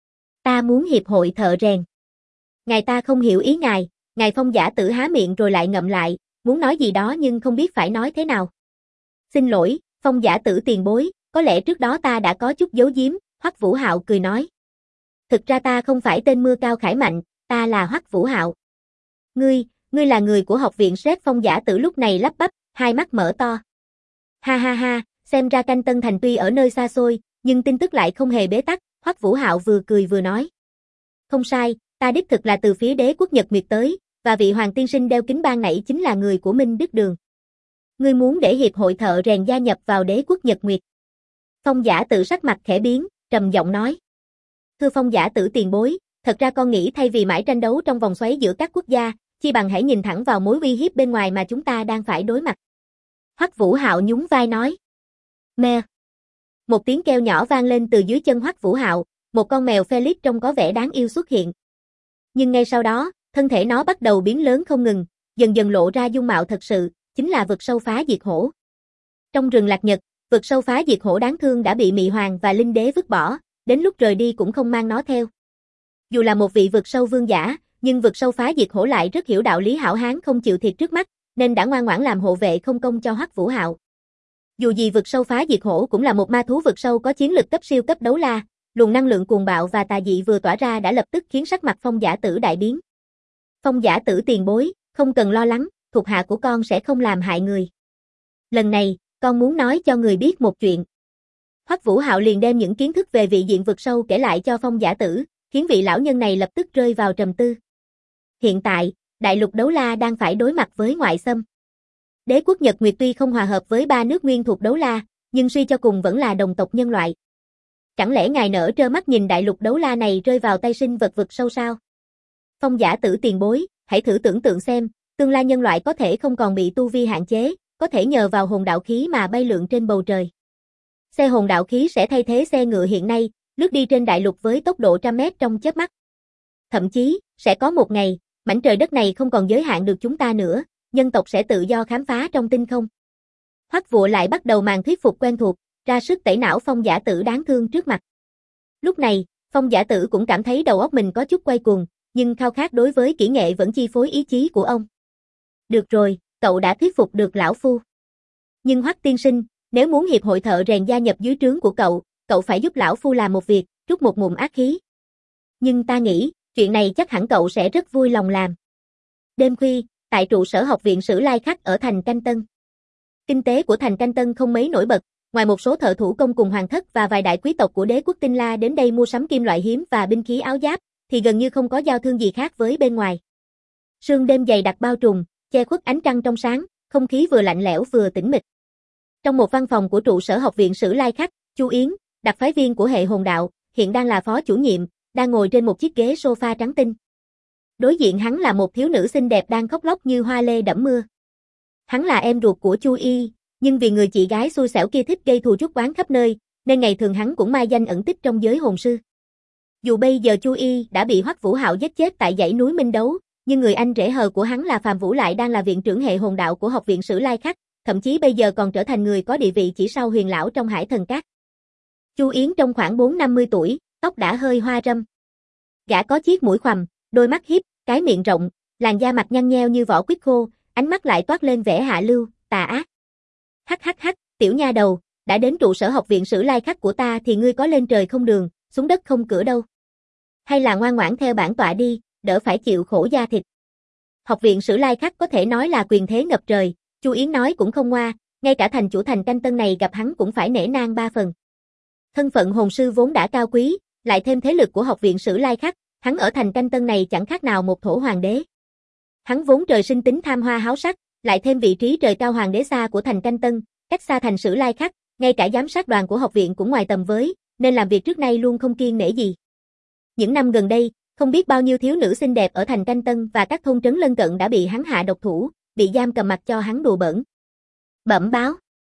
Ta muốn hiệp hội thợ rèn. Ngài ta không hiểu ý ngài, ngài Phong Giả Tử há miệng rồi lại ngậm lại, muốn nói gì đó nhưng không biết phải nói thế nào. Xin lỗi, Phong Giả Tử tiền bối, có lẽ trước đó ta đã có chút giấu giếm, Hoắc Vũ Hạo cười nói. Thực ra ta không phải tên Mưa Cao Khải Mạnh, ta là Hoắc Vũ Hạo. Ngươi là người của học viện Sếp. Phong Giả Tử lúc này lắp bắp, hai mắt mở to. Ha ha ha, xem ra Canh Tân Thành tuy ở nơi xa xôi, nhưng tin tức lại không hề bế tắc, Hoắc Vũ Hạo vừa cười vừa nói. Không sai, ta đích thực là từ phía đế quốc Nhật Nguyệt tới, và vị hoàng tiên sinh đeo kính ban nãy chính là người của Minh Đức Đường. Ngươi muốn để hiệp hội thợ rèn gia nhập vào đế quốc Nhật Nguyệt? Phong Giả Tử sắc mặt khẽ biến, trầm giọng nói. Thưa Phong Giả Tử tiền bối, thật ra con nghĩ thay vì mãi tranh đấu trong vòng xoáy giữa các quốc gia, chi bằng hãy nhìn thẳng vào mối uy hiếp bên ngoài mà chúng ta đang phải đối mặt. Hoắc Vũ Hạo nhún vai nói. Mè. Một tiếng kêu nhỏ vang lên từ dưới chân Hoắc Vũ Hạo, một con mèo Felix trông có vẻ đáng yêu xuất hiện. Nhưng ngay sau đó, thân thể nó bắt đầu biến lớn không ngừng, dần dần lộ ra dung mạo thật sự, chính là vực sâu phá diệt hổ. Trong rừng Lạc Nhật, vực sâu phá diệt hổ đáng thương đã bị Mị Hoàng và Linh Đế vứt bỏ, đến lúc rời đi cũng không mang nó theo. Dù là một vị vực sâu vương giả, nhưng vực sâu phá diệt hổ lại rất hiểu đạo lý hảo hán không chịu thiệt trước mắt, nên đã ngoan ngoãn làm hộ vệ không công cho Hoắc Vũ Hạo. Dù gì vực sâu phá diệt hổ cũng là một ma thú vực sâu có chiến lực cấp siêu cấp đấu la, luồng năng lượng cuồng bạo và tà dị vừa tỏa ra đã lập tức khiến sắc mặt Phong Giả Tử đại biến. Phong Giả Tử tiền bối, không cần lo lắng, thuộc hạ của con sẽ không làm hại người. Lần này, con muốn nói cho người biết một chuyện. Hoắc Vũ Hạo liền đem những kiến thức về vị diện vực sâu kể lại cho Phong Giả Tử, khiến vị lão nhân này lập tức rơi vào trầm tư. Hiện tại, đại lục đấu la đang phải đối mặt với ngoại xâm. Đế quốc Nhật Nguyệt tuy không hòa hợp với ba nước nguyên thuộc đấu la, nhưng suy cho cùng vẫn là đồng tộc nhân loại. Chẳng lẽ ngài nỡ trơ mắt nhìn đại lục đấu la này rơi vào tay sinh vật vực sâu sao? Phong Giả Tử tiền bối, hãy thử tưởng tượng xem, tương lai nhân loại có thể không còn bị tu vi hạn chế, có thể nhờ vào hồn đạo khí mà bay lượn trên bầu trời. Xe hồn đạo khí sẽ thay thế xe ngựa hiện nay, lướt đi trên đại lục với tốc độ trăm mét trong chớp mắt. Thậm chí, sẽ có một ngày, mảnh trời đất này không còn giới hạn được chúng ta nữa, nhân tộc sẽ tự do khám phá trong tinh không. Hoắc Vũ lại bắt đầu màn thuyết phục quen thuộc, ra sức tẩy não Phong Giả Tử đáng thương trước mặt. Lúc này, Phong Giả Tử cũng cảm thấy đầu óc mình có chút quay cuồng, nhưng khao khát đối với kỹ nghệ vẫn chi phối ý chí của ông. Được rồi, cậu đã thuyết phục được lão phu. Nhưng Hoắc tiên sinh, nếu muốn hiệp hội thợ rèn gia nhập dưới trướng của cậu phải giúp lão phu làm một việc, trút một ngụm ác khí. Nhưng ta nghĩ, chuyện này chắc hẳn cậu sẽ rất vui lòng làm. Đêm khuya, tại trụ sở học viện Sử Lai Khắc ở thành Canh Tân. Kinh tế của thành Canh Tân không mấy nổi bật, ngoài một số thợ thủ công cùng hoàng thất và vài đại quý tộc của đế quốc Tinh La đến đây mua sắm kim loại hiếm và binh khí áo giáp, thì gần như không có giao thương gì khác với bên ngoài. Sương đêm dày đặc bao trùm, che khuất ánh trăng trong sáng, không khí vừa lạnh lẽo vừa tĩnh mịch. Trong một văn phòng của trụ sở học viện Sử Lai Khắc, Chu Yến, đặc phái viên của hệ hồn đạo, hiện đang là phó chủ nhiệm, đang ngồi trên một chiếc ghế sofa trắng tinh. Đối diện hắn là một thiếu nữ xinh đẹp đang khóc lóc như hoa lê đẫm mưa. Hắn là em ruột của Chu Y, nhưng vì người chị gái xui xẻo kia thích gây thù chuốc oán khắp nơi, nên ngày thường hắn cũng mai danh ẩn tích trong giới hồn sư. Dù bây giờ Chu Y đã bị Hoắc Vũ Hạo giết chết tại dãy núi Minh Đấu, nhưng người anh rể hờ của hắn là Phàm Vũ lại đang là viện trưởng hệ hồn đạo của Học viện Sử Lai Khắc, thậm chí bây giờ còn trở thành người có địa vị chỉ sau Huyền lão trong Hải Thần Các. Chu Yến trong khoảng 4-50 tuổi, tóc đã hơi hoa râm. Gã có chiếc mũi khoằm, đôi mắt hiếp, cái miệng rộng, làn da mặt nhăn nheo như vỏ quýt khô, ánh mắt lại toát lên vẻ hạ lưu, tà ác. Hắc, tiểu nha đầu, đã đến trụ sở Học viện Sử Lai Khắc của ta thì ngươi có lên trời không đường, xuống đất không cửa đâu. Hay là ngoan ngoãn theo bản tọa đi, đỡ phải chịu khổ da thịt. Học viện Sử Lai Khắc có thể nói là quyền thế ngập trời, Chu Yến nói cũng không ngoa, ngay cả thành chủ thành Canh Tân này gặp hắn cũng phải nể nang 3 phần. Thân phận hồn sư vốn đã cao quý, lại thêm thế lực của Học viện Sử Lai Khắc, hắn ở thành Canh Tân này chẳng khác nào một thổ hoàng đế. Hắn vốn trời sinh tính tham hoa háo sắc, lại thêm vị trí trời cao hoàng đế xa của thành Canh Tân, cách xa thành Sử Lai Khắc, ngay cả giám sát đoàn của học viện cũng ngoài tầm với, nên làm việc trước nay luôn không kiêng nể gì. Những năm gần đây, không biết bao nhiêu thiếu nữ xinh đẹp ở thành Canh Tân và các thôn trấn lân cận đã bị hắn hạ độc thủ, bị giam cầm mặc cho hắn đùa bỡn. Bẩm báo.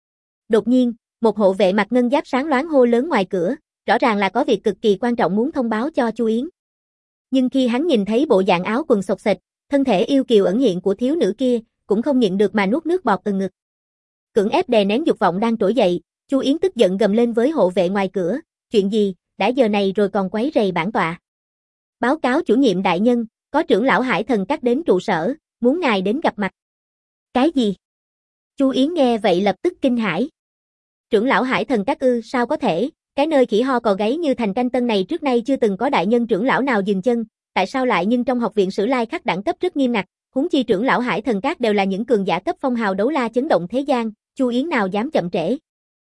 Đột nhiên, một hộ vệ mặc ngân giáp sáng loáng hô lớn ngoài cửa, rõ ràng là có việc cực kỳ quan trọng muốn thông báo cho Chu Yến. Nhưng khi hắn nhìn thấy bộ dạng áo quần xộc xệch, thân thể yêu kiều ẩn hiện của thiếu nữ kia, cũng không nhịn được mà nuốt nước bọt từ ngực. Cưỡng ép đè nén dục vọng đang trỗi dậy, Chu Yến tức giận gầm lên với hộ vệ ngoài cửa, chuyện gì, đã giờ này rồi còn quấy rầy bản tọa. Báo cáo chủ nhiệm đại nhân, có trưởng lão Hải Thần Các đến trụ sở, muốn ngài đến gặp mặt. Cái gì? Chu Yến nghe vậy lập tức kinh hãi. Trưởng lão Hải Thần Các ư, sao có thể, cái nơi khỉ ho cò gáy như thành Canh Tân này trước nay chưa từng có đại nhân trưởng lão nào dừng chân, tại sao lại nhưng trong học viện Sử Lai Khắc đẳng cấp rất nghiêm ngặt, huống chi trưởng lão Hải Thần Các đều là những cường giả cấp phong hào đấu la chấn động thế gian, Chu Yến nào dám chậm trễ.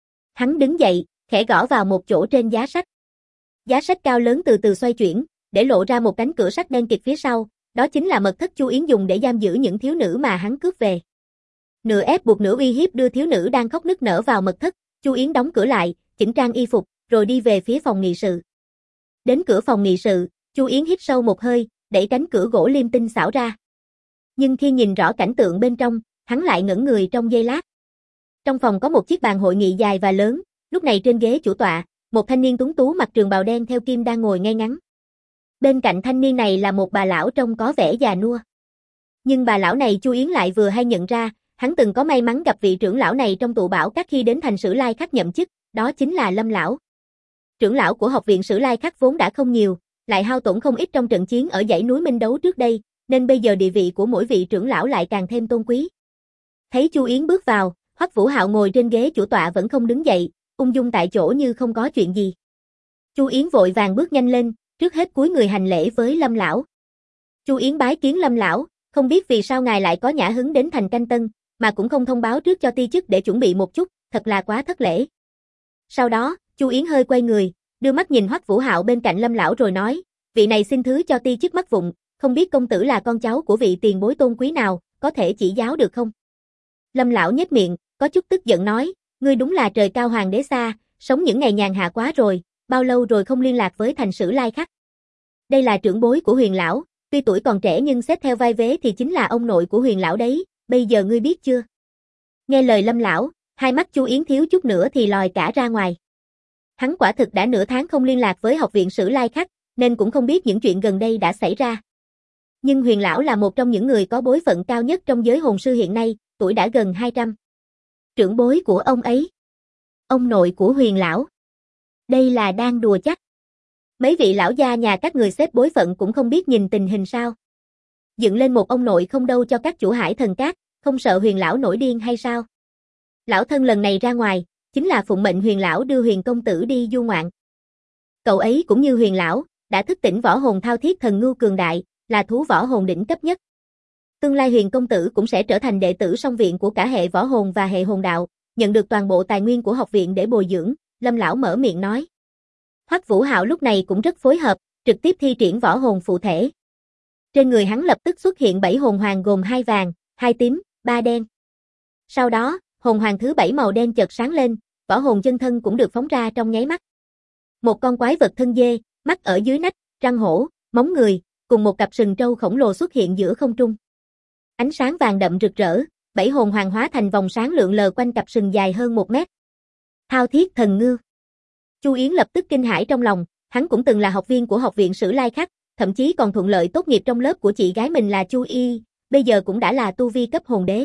Hắn đứng dậy, khẽ gõ vào một chỗ trên giá sách. Giá sách cao lớn từ từ xoay chuyển, để lộ ra một cánh cửa sắt đen kịt phía sau, đó chính là mật thất Chu Yến dùng để giam giữ những thiếu nữ mà hắn cướp về. Nửa ép buộc nửa uy hiếp đưa thiếu nữ đang khóc nức nở vào mật thất, Chu Yến đóng cửa lại, chỉnh trang y phục, rồi đi về phía phòng nghị sự. Đến cửa phòng nghị sự, Chu Yến hít sâu một hơi, đẩy cánh cửa gỗ liêm tinh xảo ra. Nhưng khi nhìn rõ cảnh tượng bên trong, hắn lại ngẩn người trong giây lát. Trong phòng có một chiếc bàn hội nghị dài và lớn, lúc này trên ghế chủ tọa, một thanh niên tuấn tú mặc trường bào đen theo kim đang ngồi ngay ngắn. Bên cạnh thanh niên này là một bà lão trông có vẻ già nua. Nhưng bà lão này Chu Yến lại vừa hay nhận ra, hắn từng có may mắn gặp vị trưởng lão này trong tụ bảo các khi đến thành Sử Lai Khắc nhậm chức, đó chính là Lâm lão. Trưởng lão của học viện Sử Lai Khắc vốn đã không nhiều, lại hao tổn không ít trong trận chiến ở dãy núi Minh Đấu trước đây, nên bây giờ địa vị của mỗi vị trưởng lão lại càng thêm tôn quý. Thấy Chu Yến bước vào, Hoắc Vũ Hạo ngồi trên ghế chủ tọa vẫn không đứng dậy, ung dung tại chỗ như không có chuyện gì. Chu Yến vội vàng bước nhanh lên, trước hết cúi người hành lễ với Lâm lão. Chu Yến bái kiến Lâm lão, không biết vì sao ngài lại có nhã hứng đến thành Canh Tân, mà cũng không thông báo trước cho ti chức để chuẩn bị một chút, thật là quá thất lễ. Sau đó, Chu Yến hơi quay người, đưa mắt nhìn Hoắc Vũ Hạo bên cạnh Lâm lão rồi nói, vị này xin thứ cho ti chức mắc vụng, không biết công tử là con cháu của vị tiền bối tôn quý nào, có thể chỉ giáo được không? Lâm lão nhếch miệng, có chút tức giận nói, ngươi đúng là trời cao hoàng đế xa, sống những ngày nhàn hạ quá rồi, bao lâu rồi không liên lạc với thành Sử Lai Khắc. Đây là trưởng bối của Huyền lão, tuy tuổi còn trẻ nhưng xét theo vai vế thì chính là ông nội của Huyền lão đấy, bây giờ ngươi biết chưa? Nghe lời Lâm lão, hai mắt Chu Yến thiếu chút nữa thì lòi cả ra ngoài. Hắn quả thực đã nửa tháng không liên lạc với học viện Sử Lai Khắc, nên cũng không biết những chuyện gần đây đã xảy ra. Nhưng Huyền lão là một trong những người có bối phận cao nhất trong giới hồn sư hiện nay, tuổi đã gần 200. Trưởng bối của ông ấy. Ông nội của Huyền lão. Đây là đang đùa chắc. Mấy vị lão gia nhà các người xếp bối phận cũng không biết nhìn tình hình sao. Dựng lên một ông nội không đâu cho các chủ Hải Thần Các, không sợ Huyền lão nổi điên hay sao? Lão thân lần này ra ngoài, chính là phụng mệnh Huyền lão đưa Huyền công tử đi du ngoạn. Cậu ấy cũng như Huyền lão, đã thức tỉnh võ hồn thao thiết thần ngưu cường đại, là thú võ hồn đỉnh cấp nhất. Tương lai Huyền công tử cũng sẽ trở thành đệ tử song viện của cả hệ võ hồn và hệ hồn đạo, nhận được toàn bộ tài nguyên của học viện để bồi dưỡng, Lâm lão mở miệng nói. Hoắc Vũ Hạo lúc này cũng rất phối hợp, trực tiếp thi triển võ hồn phụ thể. Trên người hắn lập tức xuất hiện 7 hồn hoàng gồm 2 vàng, 2 tím, 3 đen. Sau đó, hồn hoàng thứ 7 màu đen chợt sáng lên, võ hồn chân thân cũng được phóng ra trong nháy mắt. Một con quái vật thân dê, mắt ở dưới nách, răng hổ, móng người, cùng một cặp sừng trâu khổng lồ xuất hiện giữa không trung. Ánh sáng vàng đậm rực rỡ, 7 hồn hoàng hóa thành vòng sáng lượn lờ quanh cặp sừng dài hơn 1 mét. Thao thiết thần ngư. Chu Yến lập tức kinh hãi trong lòng, hắn cũng từng là học viên của học viện Sử Lai Khắc, thậm chí còn thuận lợi tốt nghiệp trong lớp của chị gái mình là Chu Y, bây giờ cũng đã là tu vi cấp hồn đế.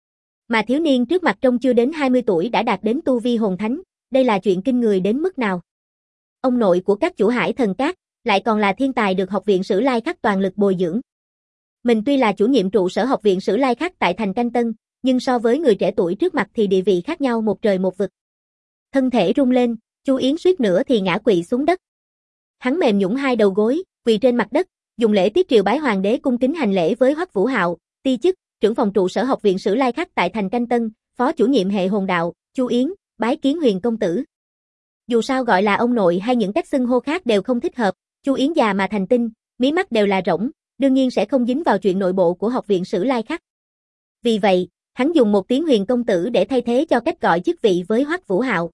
Mà thiếu niên trước mặt trông chưa đến 20 tuổi đã đạt đến tu vi hồn thánh, đây là chuyện kinh người đến mức nào. Ông nội của các chủ Hải Thần Các, lại còn là thiên tài được học viện Sử Lai Khắc toàn lực bồi dưỡng. Mình tuy là chủ nhiệm trụ sở học viện Sử Lai Khắc tại thành Canh Tân, nhưng so với người trẻ tuổi trước mặt thì địa vị khác nhau một trời một vực. Thân thể rung lên, Chu Yến suýt nữa thì ngã quỵ xuống đất. Hắn mềm nhũn hai đầu gối, quỳ trên mặt đất, dùng lễ tiết triều bái hoàng đế cung kính hành lễ với Hoắc Vũ Hạo, ti chức, trưởng phòng trụ sở học viện Sử Lai Khắc tại thành Canh Tân, phó chủ nhiệm hệ hồn đạo, Chu Yến, bái kiến Huyền công tử. Dù sao gọi là ông nội hay những cách xưng hô khác đều không thích hợp, Chu Yến già mà thành tinh, mí mắt đều là rỗng, đương nhiên sẽ không dính vào chuyện nội bộ của học viện Sử Lai Khắc. Vì vậy, hắn dùng một tiếng Huyền công tử để thay thế cho cách gọi chức vị với Hoắc Vũ Hạo.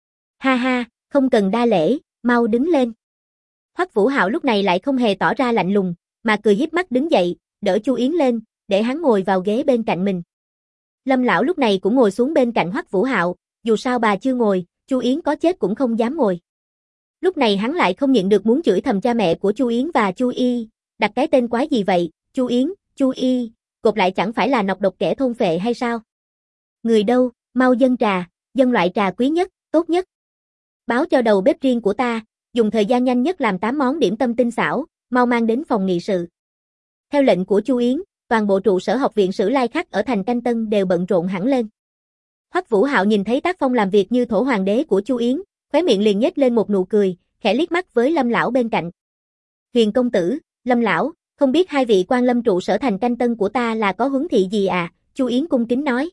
Ha ha, không cần đa lễ, mau đứng lên. Hoắc Vũ Hạo lúc này lại không hề tỏ ra lạnh lùng, mà cười híp mắt đứng dậy, đỡ Chu Yến lên, để hắn ngồi vào ghế bên cạnh mình. Lâm lão lúc này cũng ngồi xuống bên cạnh Hoắc Vũ Hạo, dù sao bà chưa ngồi, Chu Yến có chết cũng không dám ngồi. Lúc này hắn lại không nhịn được muốn chửi thầm cha mẹ của Chu Yến và Chu Y, đặt cái tên quái gì vậy, Chu Yến, Chu Y, cột lại chẳng phải là nọc độc kẻ thôn phệ hay sao? Người đâu, mau dâng trà, dâng loại trà quý nhất, tốt nhất. Báo cho đầu bếp riêng của ta, dùng thời gian nhanh nhất làm 8 món điểm tâm tinh xảo, mau mang đến phòng nghị sự. Theo lệnh của Chu Yến, toàn bộ trụ sở học viện Sử Lai Khắc ở thành Canh Tân đều bận rộn hẳn lên. Hoắc Vũ Hạo nhìn thấy tác phong làm việc như thổ hoàng đế của Chu Yến, khóe miệng liền nhếch lên một nụ cười, khẽ liếc mắt với Lâm lão bên cạnh. Huyền công tử, Lâm lão, không biết hai vị quan lâm trụ sở thành Canh Tân của ta là có huấn thị gì à? Chu Yến cung kính nói.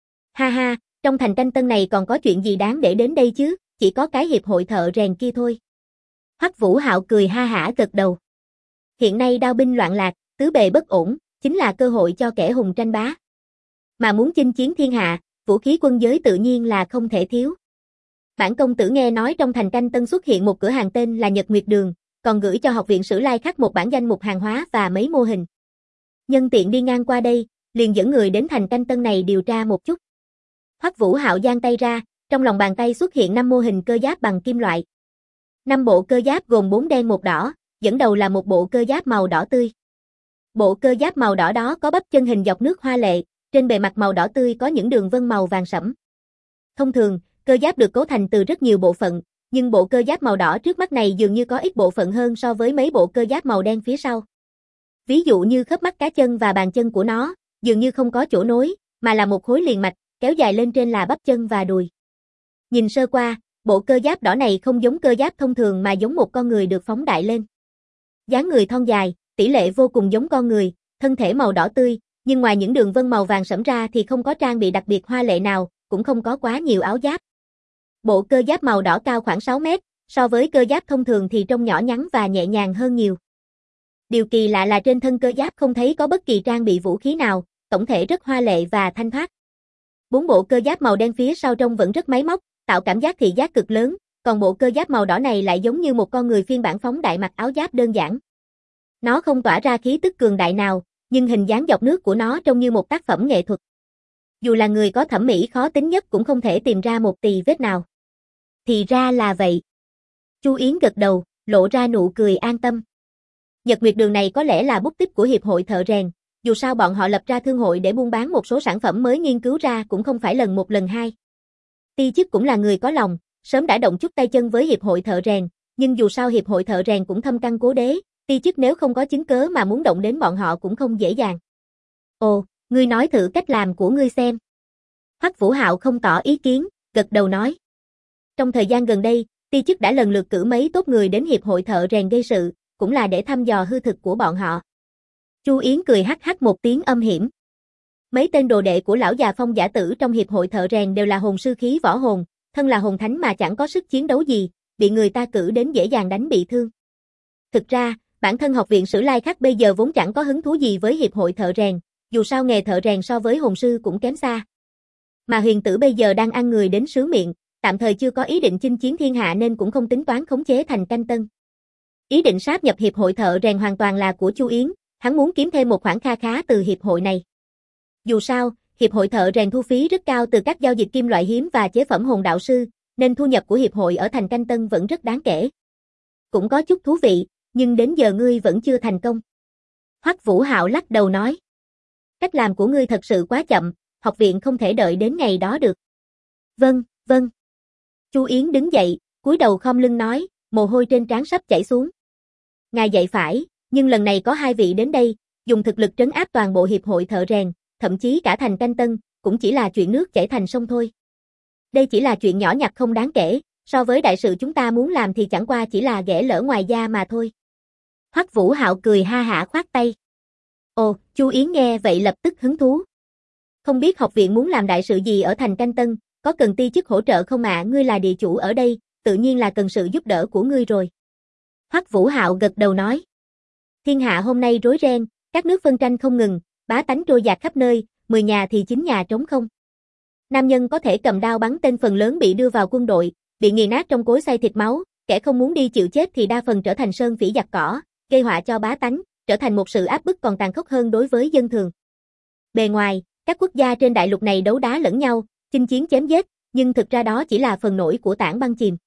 Ha ha, trong thành Canh Tân này còn có chuyện gì đáng để đến đây chứ, chỉ có cái hiệp hội thợ rèn kia thôi. Hoắc Vũ Hạo cười ha hả gật đầu. Hiện nay đao binh loạn lạc, tứ bề bất ổn, chính là cơ hội cho kẻ hùng tranh bá. Mà muốn chinh chiến thiên hạ, vũ khí quân giới tự nhiên là không thể thiếu. Bản công tử nghe nói trong thành Canh Tân xuất hiện một cửa hàng tên là Nhật Nguyệt Đường, còn gửi cho học viện Sử Lai Khắc một bản danh mục hàng hóa và mấy mô hình. Nhân tiện đi ngang qua đây, liền dẫn người đến thành Canh Tân này điều tra một chút. Hoắc Vũ Hạo giang tay ra, trong lòng bàn tay xuất hiện 5 mô hình cơ giáp bằng kim loại. 5 bộ cơ giáp gồm 4 đen 1 đỏ, dẫn đầu là một bộ cơ giáp màu đỏ tươi. Bộ cơ giáp màu đỏ đó có bắp chân hình dọc nước hoa lệ, trên bề mặt màu đỏ tươi có những đường vân màu vàng sẫm. Thông thường, cơ giáp được cấu thành từ rất nhiều bộ phận, nhưng bộ cơ giáp màu đỏ trước mắt này dường như có ít bộ phận hơn so với mấy bộ cơ giáp màu đen phía sau. Ví dụ như khớp mắt cá chân và bàn chân của nó, dường như không có chỗ nối, mà là một khối liền mạch, kéo dài lên trên là bắp chân và đùi. Nhìn sơ qua, bộ cơ giáp đỏ này không giống cơ giáp thông thường mà giống một con người được phóng đại lên. Dáng người thon dài, tỷ lệ vô cùng giống con người, thân thể màu đỏ tươi, nhưng ngoài những đường vân màu vàng sẫm ra thì không có trang bị đặc biệt hoa lệ nào, cũng không có quá nhiều áo giáp. Bộ cơ giáp màu đỏ cao khoảng 6 mét, so với cơ giáp thông thường thì trông nhỏ nhắn và nhẹ nhàng hơn nhiều. Điều kỳ lạ là trên thân cơ giáp không thấy có bất kỳ trang bị vũ khí nào, tổng thể rất hoa lệ và thanh thoát. 4 bộ cơ giáp màu đen phía sau trông vẫn rất máy móc, tạo cảm giác thị giác cực lớn, còn bộ cơ giáp màu đỏ này lại giống như một con người phiên bản phóng đại mặc áo giáp đơn giản. Nó không tỏa ra khí tức cường đại nào, nhưng hình dáng dọc nước của nó trông như một tác phẩm nghệ thuật. Dù là người có thẩm mỹ khó tính nhất cũng không thể tìm ra một tì vết nào. Thì ra là vậy. Chu Yến gật đầu, lộ ra nụ cười an tâm. Nhật Nguyệt Đường này có lẽ là bút tích của hiệp hội thợ rèn, dù sao bọn họ lập ra thương hội để buôn bán một số sản phẩm mới nghiên cứu ra cũng không phải lần một lần hai. Ti chức cũng là người có lòng, sớm đã động chút tay chân với hiệp hội thợ rèn, nhưng dù sao hiệp hội thợ rèn cũng thâm căn cố đế, ti chức nếu không có chứng cớ mà muốn động đến bọn họ cũng không dễ dàng. Ồ, ngươi nói thử cách làm của ngươi xem. Hoắc Vũ Hạo không tỏ ý kiến, gật đầu nói. Trong thời gian gần đây, ti chức đã lần lượt cử mấy tốt người đến hiệp hội thợ rèn gây sự, cũng là để thăm dò hư thực của bọn họ. Chu Yến cười hắc hắc một tiếng âm hiểm. Mấy tên đồ đệ của lão già Phong giả tử trong hiệp hội thợ rèn đều là hồn sư khí võ hồn, thân là hồn thánh mà chẳng có sức chiến đấu gì, bị người ta cử đến dễ dàng đánh bị thương. Thực ra, bản thân học viện Sử Lai Khắc bây giờ vốn chẳng có hứng thú gì với hiệp hội thợ rèn, dù sao nghề thợ rèn so với hồn sư cũng kém xa. Mà Huyền tử bây giờ đang ăn người đến sướng miệng, tạm thời chưa có ý định chinh chiến thiên hạ nên cũng không tính toán khống chế Thành Canh Tân. Ý định sáp nhập hiệp hội thợ rèn hoàn toàn là của Chu Yến, hắn muốn kiếm thêm một khoản kha khá từ hiệp hội này. Dù sao, hiệp hội thợ rèn thu phí rất cao từ các giao dịch kim loại hiếm và chế phẩm hồn đạo sư, nên thu nhập của hiệp hội ở Thành Canh Tân vẫn rất đáng kể. Cũng có chút thú vị, nhưng đến giờ ngươi vẫn chưa thành công. Hoắc Vũ Hạo lắc đầu nói. Cách làm của ngươi thật sự quá chậm, học viện không thể đợi đến ngày đó được. Vâng, vâng. Chu Yến đứng dậy, cúi đầu khom lưng nói, mồ hôi trên trán sắp chảy xuống. Ngài dạy phải, nhưng lần này có 2 vị đến đây, dùng thực lực trấn áp toàn bộ hiệp hội thợ rèn, thậm chí cả Thành Canh Tân, cũng chỉ là chuyện nước chảy thành sông thôi. Đây chỉ là chuyện nhỏ nhặt không đáng kể, so với đại sự chúng ta muốn làm thì chẳng qua chỉ là ghẻ lỡ ngoài da mà thôi. Hoắc Vũ Hạo cười ha hả khoát tay. Ồ, Chu Yến nghe vậy lập tức hứng thú. Không biết học viện muốn làm đại sự gì ở Thành Canh Tân, có cần ti chức hỗ trợ không ạ? Ngươi là địa chủ ở đây, tự nhiên là cần sự giúp đỡ của ngươi rồi. Hoắc Vũ Hạo gật đầu nói. Thiên hạ hôm nay rối ren, các nước phân tranh không ngừng, bá tánh trôi dạt khắp nơi, 10 nhà thì 9 nhà trống không. Nam nhân có thể cầm đao bắn tên phần lớn bị đưa vào quân đội, bị nghiền nát trong cối xay thịt máu, kẻ không muốn đi chịu chết thì đa phần trở thành sơn phỉ giặc cỏ, gây họa cho bá tánh, trở thành một sự áp bức còn tàn khốc hơn đối với dân thường. Bề ngoài, các quốc gia trên đại lục này đấu đá lẫn nhau, chinh chiến chém giết, nhưng thực ra đó chỉ là phần nổi của tảng băng chìm.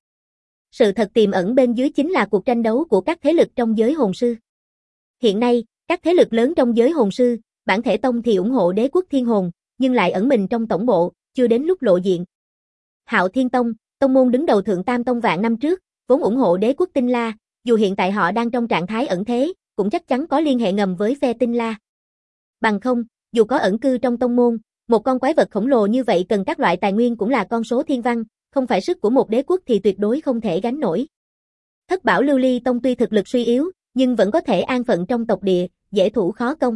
Sự thật tiềm ẩn bên dưới chính là cuộc tranh đấu của các thế lực trong giới hồn sư. Hiện nay, các thế lực lớn trong giới hồn sư, bản thể tông thì ủng hộ đế quốc thiên hồn, nhưng lại ẩn mình trong tổng bộ, chưa đến lúc lộ diện. Hạo Thiên Tông, tông môn đứng đầu Thượng Tam Tông vạn năm trước, vốn ủng hộ đế quốc Tinh La, dù hiện tại họ đang trong trạng thái ẩn thế, cũng chắc chắn có liên hệ ngầm với phe Tinh La. Bằng không, dù có ẩn cư trong tông môn, một con quái vật khổng lồ như vậy cần các loại tài nguyên cũng là con số thiên văn, không phải sức của một đế quốc thì tuyệt đối không thể gánh nổi. Thất Bảo Lưu Ly Tông tuy thực lực suy yếu, nhưng vẫn có thể an phận trong tộc địa, dễ thủ khó công.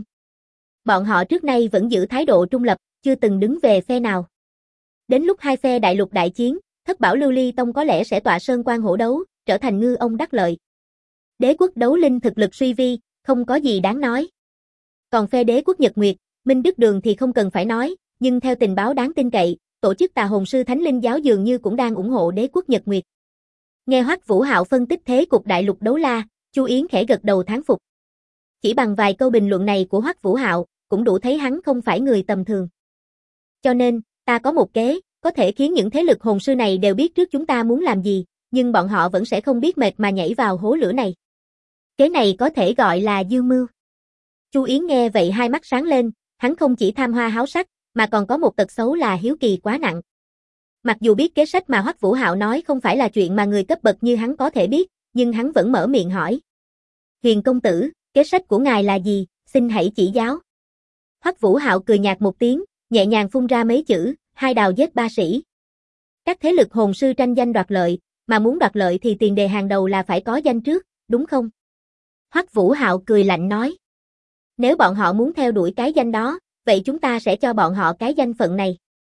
Bọn họ trước nay vẫn giữ thái độ trung lập, chưa từng đứng về phe nào. Đến lúc hai phe đại lục đại chiến, Thất Bảo Lưu Ly Tông có lẽ sẽ tọa sơn quan hổ đấu, trở thành ngư ông đắc lợi. Đế quốc Đấu Linh thực lực suy vi, không có gì đáng nói. Còn phe đế quốc Nhật Nguyệt, Minh Đức Đường thì không cần phải nói, nhưng theo tình báo đáng tin cậy, tổ chức Tà Hồn Sư Thánh Linh Giáo dường như cũng đang ủng hộ đế quốc Nhật Nguyệt. Nghe Hoắc Vũ Hạo phân tích thế cục đại lục đấu la, Chu Yến khẽ gật đầu thán phục. Chỉ bằng vài câu bình luận này của Hoắc Vũ Hạo, cũng đủ thấy hắn không phải người tầm thường. Cho nên, ta có một kế, có thể khiến những thế lực hồn sư này đều biết trước chúng ta muốn làm gì, nhưng bọn họ vẫn sẽ không biết mệt mà nhảy vào hố lửa này. Kế này có thể gọi là dương mưu. Chu Yến nghe vậy hai mắt sáng lên, hắn không chỉ tham hoa háo sắc, mà còn có một tật xấu là hiếu kỳ quá nặng. Mặc dù biết kế sách mà Hoắc Vũ Hạo nói không phải là chuyện mà người cấp bậc như hắn có thể biết, nhưng hắn vẫn mở miệng hỏi. Huyền công tử, kế sách của ngài là gì, xin hãy chỉ giáo. Hoắc Vũ Hạo cười nhạt một tiếng, nhẹ nhàng phun ra mấy chữ, 2 đào giết 3 sĩ. Các thế lực hồn sư tranh danh đoạt lợi, mà muốn đoạt lợi thì tiền đề hàng đầu là phải có danh trước, đúng không? Hoắc Vũ Hạo cười lạnh nói. Nếu bọn họ muốn theo đuổi cái danh đó, vậy chúng ta sẽ cho bọn họ cái danh phận này.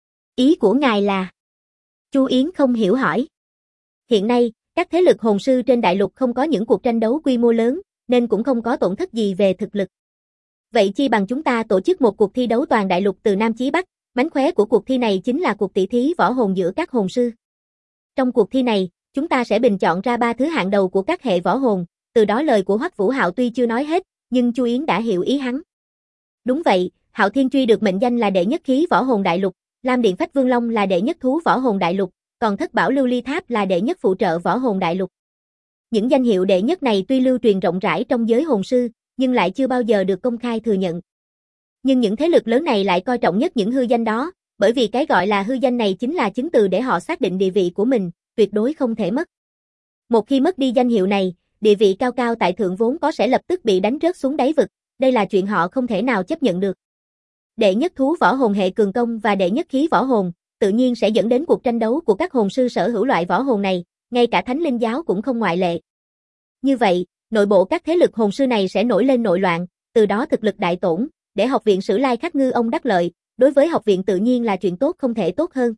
Ý của ngài là? Chu Yến không hiểu hỏi. Hiện nay, các thế lực hồn sư trên đại lục không có những cuộc tranh đấu quy mô lớn, nên cũng không có tổn thất gì về thực lực. Vậy chi bằng chúng ta tổ chức một cuộc thi đấu toàn đại lục từ Nam chí Bắc, mánh khóe của cuộc thi này chính là cuộc tỷ thí võ hồn giữa các hồn sư. Trong cuộc thi này, chúng ta sẽ bình chọn ra 3 thứ hạng đầu của các hệ võ hồn, từ đó lời của Hoắc Vũ Hạo tuy chưa nói hết, nhưng Chu Yến đã hiểu ý hắn. Đúng vậy, Hạo Thiên Truy được mệnh danh là đệ nhất khí võ hồn đại lục, Lam Điện Phách Vương Long là đệ nhất thú võ hồn đại lục, còn Thất Bảo Lưu Ly Tháp là đệ nhất phụ trợ võ hồn đại lục. Những danh hiệu đệ nhất này tuy lưu truyền rộng rãi trong giới hồn sư, nhưng lại chưa bao giờ được công khai thừa nhận. Nhưng những thế lực lớn này lại coi trọng nhất những hư danh đó, bởi vì cái gọi là hư danh này chính là chứng từ để họ xác định địa vị của mình, tuyệt đối không thể mất. Một khi mất đi danh hiệu này, địa vị cao cao tại thượng vốn có sẽ lập tức bị đánh rớt xuống đáy vực, đây là chuyện họ không thể nào chấp nhận được. Đệ nhất thú võ hồn hệ cường công và đệ nhất khí võ hồn, tự nhiên sẽ dẫn đến cuộc tranh đấu của các hồn sư sở hữu loại võ hồn này, ngay cả Thánh Linh Giáo cũng không ngoại lệ. Như vậy, nội bộ các thế lực hồn sư này sẽ nổi lên nội loạn, từ đó thực lực đại tổn, để học viện Sử Lai Khắc ngư ông đắc lợi, đối với học viện tự nhiên là chuyện tốt không thể tốt hơn.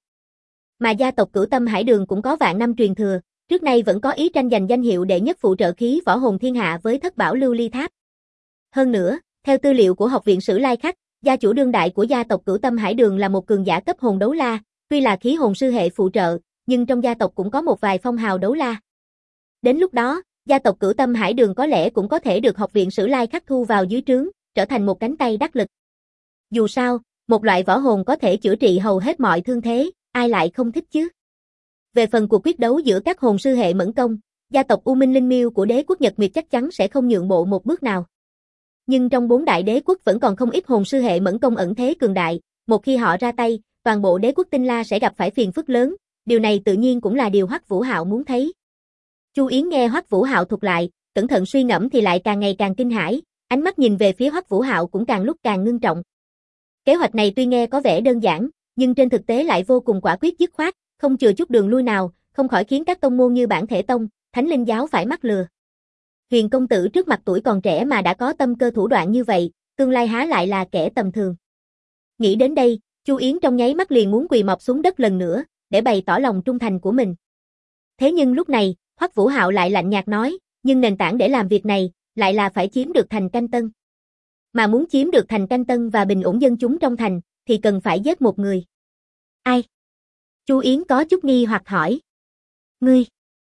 Mà gia tộc Cửu Tâm Hải Đường cũng có vạn năm truyền thừa, trước nay vẫn có ý tranh giành danh hiệu đệ nhất phụ trợ khí võ hồn thiên hạ với Thất Bảo Lưu Ly Tháp. Hơn nữa, theo tư liệu của học viện Sử Lai Khắc, gia chủ đương đại của gia tộc Cửu Tâm Hải Đường là một cường giả cấp hồn đấu la, tuy là khí hồn sư hệ phụ trợ, nhưng trong gia tộc cũng có một vài phong hào đấu la. Đến lúc đó, gia tộc Cửu Tâm Hải Đường có lẽ cũng có thể được học viện Sử Lai Khắc thu vào dưới trướng, trở thành một cánh tay đắc lực. Dù sao, một loại võ hồn có thể chữa trị hầu hết mọi thương thế, ai lại không thích chứ? Về phần cuộc quyết đấu giữa các hồn sư hệ Mẫn Công, gia tộc U Minh Linh Miêu của đế quốc Nhật Nguyệt chắc chắn sẽ không nhượng bộ một bước nào. Nhưng trong 4 đại đế quốc vẫn còn không ít hồn sư hệ Mẫn Công ẩn thế cường đại, một khi họ ra tay, toàn bộ đế quốc Tinh La sẽ gặp phải phiền phức lớn, điều này tự nhiên cũng là điều Hoắc Vũ Hạo muốn thấy. Chu Yến nghe Hoắc Vũ Hạo thuật lại, cẩn thận suy ngẫm thì lại càng ngày càng kinh hãi, ánh mắt nhìn về phía Hoắc Vũ Hạo cũng càng lúc càng ngưng trọng. Kế hoạch này tuy nghe có vẻ đơn giản, nhưng trên thực tế lại vô cùng quả quyết dứt khoát, không chừa chút đường lui nào, không khỏi khiến các tông môn như Bản Thể Tông, Thánh Linh Giáo phải mắc lừa. Huyền công tử trước mặt tuổi còn trẻ mà đã có tâm cơ thủ đoạn như vậy, tương lai há lại là kẻ tầm thường. Nghĩ đến đây, Chu Yến trong nháy mắt liền muốn quỳ mọp xuống đất lần nữa, để bày tỏ lòng trung thành của mình. Thế nhưng lúc này, Hoắc Vũ Hạo lại lạnh nhạt nói, nhưng nền tảng để làm việc này, lại là phải chiếm được thành Canh Tân. Mà muốn chiếm được thành Canh Tân và bình ổn dân chúng trong thành, thì cần phải giết một người. Ai? Chu Yến có chút nghi hoặc hỏi. Ngươi?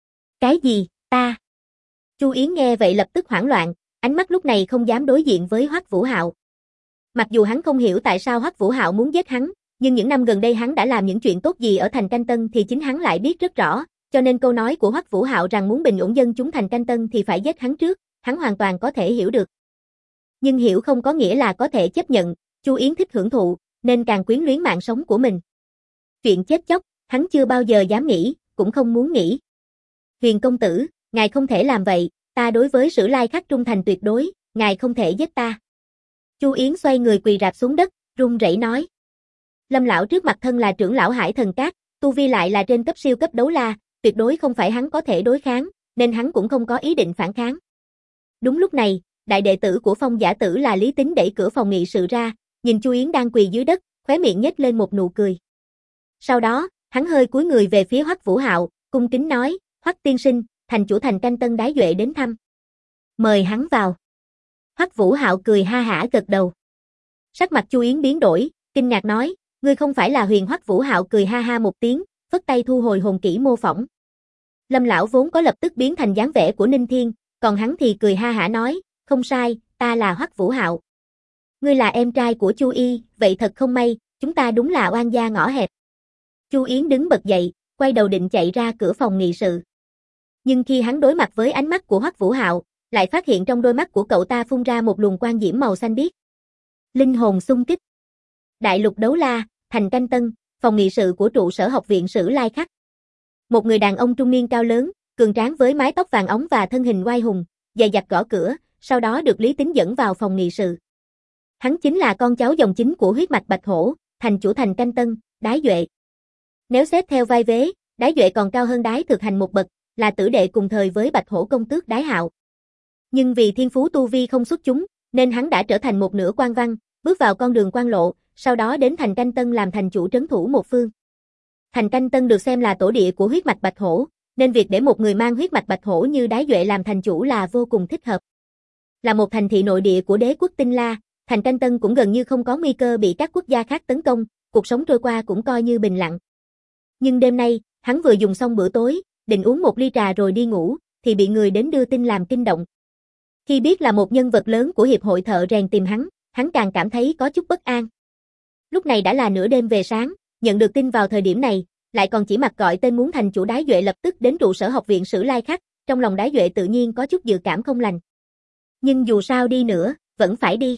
Cái gì, ta? Chu Yến nghe vậy lập tức hoảng loạn, ánh mắt lúc này không dám đối diện với Hoắc Vũ Hạo. Mặc dù hắn không hiểu tại sao Hoắc Vũ Hạo muốn giết hắn, nhưng những năm gần đây hắn đã làm những chuyện tốt gì ở thành Canh Tân thì chính hắn lại biết rất rõ, cho nên câu nói của Hoắc Vũ Hạo rằng muốn bình ổn dân chúng thành Canh Tân thì phải giết hắn trước, hắn hoàn toàn có thể hiểu được. Nhưng hiểu không có nghĩa là có thể chấp nhận, Chu Yến thích hưởng thụ, nên càng quyến luyến mạng sống của mình. Chuyện chết chóc, hắn chưa bao giờ dám nghĩ, cũng không muốn nghĩ. Huyền công tử, ngài không thể làm vậy, ta đối với Sử Lai Khắc trung thành tuyệt đối, ngài không thể giết ta. Chu Yến xoay người quỳ rạp xuống đất, run rẩy nói. Lâm lão trước mặt thân là trưởng lão Hải Thần Các, tu vi lại là trên cấp siêu cấp đấu la, tuyệt đối không phải hắn có thể đối kháng, nên hắn cũng không có ý định phản kháng. Đúng lúc này, đại đệ tử của Phong Giả Tử là Lý Tính đẩy cửa phòng nghị sự ra, nhìn Chu Yến đang quỳ dưới đất, khóe miệng nhếch lên một nụ cười. Sau đó, hắn hơi cúi người về phía Hoắc Vũ Hạo, cung kính nói, Hoắc tiên sinh, thành chủ thành Canh Tân Đái Duệ đến thăm. Mời hắn vào. Hoắc Vũ Hạo cười ha hả gật đầu. Sắc mặt Chu Yến biến đổi, kinh ngạc nói, ngươi không phải là Huyền? Hoắc Vũ Hạo cười ha ha một tiếng, phất tay thu hồi hồn kỹ mô phỏng. Lâm lão vốn có lập tức biến thành dáng vẻ của Ninh Thiên, còn hắn thì cười ha hả nói, không sai, ta là Hoắc Vũ Hạo. Ngươi là em trai của Chu Y, vậy thật không may, chúng ta đúng là oan gia ngõ hẹp. Chu Yến đứng bật dậy, quay đầu định chạy ra cửa phòng nghị sự. Nhưng khi hắn đối mặt với ánh mắt của Hoắc Vũ Hạo, lại phát hiện trong đôi mắt của cậu ta phun ra một luồng quang diễm màu xanh biếc. Linh hồn xung kích. Đại lục đấu la, thành Canh Tân, phòng nghị sự của trụ sở học viện Sử Lai Khắc. Một người đàn ông trung niên cao lớn, cường tráng với mái tóc vàng óng và thân hình oai hùng, dè dặt gõ cửa, sau đó được Lý Tính dẫn vào phòng nghị sự. Hắn chính là con cháu dòng chính của huyết mạch Bạch Hổ, thành chủ thành Canh Tân, Đái Duệ. Nếu xét theo vai vế, Đái Duệ còn cao hơn Đái Thực Hành một bậc, là tử đệ cùng thời với Bạch Hổ công tước Đái Hạo. Nhưng vì thiên phú tu vi không xuất chúng, nên hắn đã trở thành một nửa quan văn, bước vào con đường quan lộ, sau đó đến thành Canh Tân làm thành chủ trấn thủ một phương. Thành Canh Tân được xem là tổ địa của huyết mạch Bạch Hổ, nên việc để một người mang huyết mạch Bạch Hổ như Đái Duệ làm thành chủ là vô cùng thích hợp. Là một thành thị nội địa của đế quốc Tinh La, thành Canh Tân cũng gần như không có nguy cơ bị các quốc gia khác tấn công, cuộc sống trôi qua cũng coi như bình lặng. Nhưng đêm nay, hắn vừa dùng xong bữa tối, định uống một ly trà rồi đi ngủ, thì bị người đến đưa tin làm kinh động. Khi biết là một nhân vật lớn của hiệp hội thợ rèn tìm hắn càng cảm thấy có chút bất an. Lúc này đã là nửa đêm về sáng, nhận được tin vào thời điểm này, lại còn chỉ mặc gọi tên muốn thành chủ Đái Duệ lập tức đến trụ sở học viện Sử Lai Khắc, trong lòng Đái Duệ tự nhiên có chút dự cảm không lành. Nhưng dù sao đi nữa, vẫn phải đi.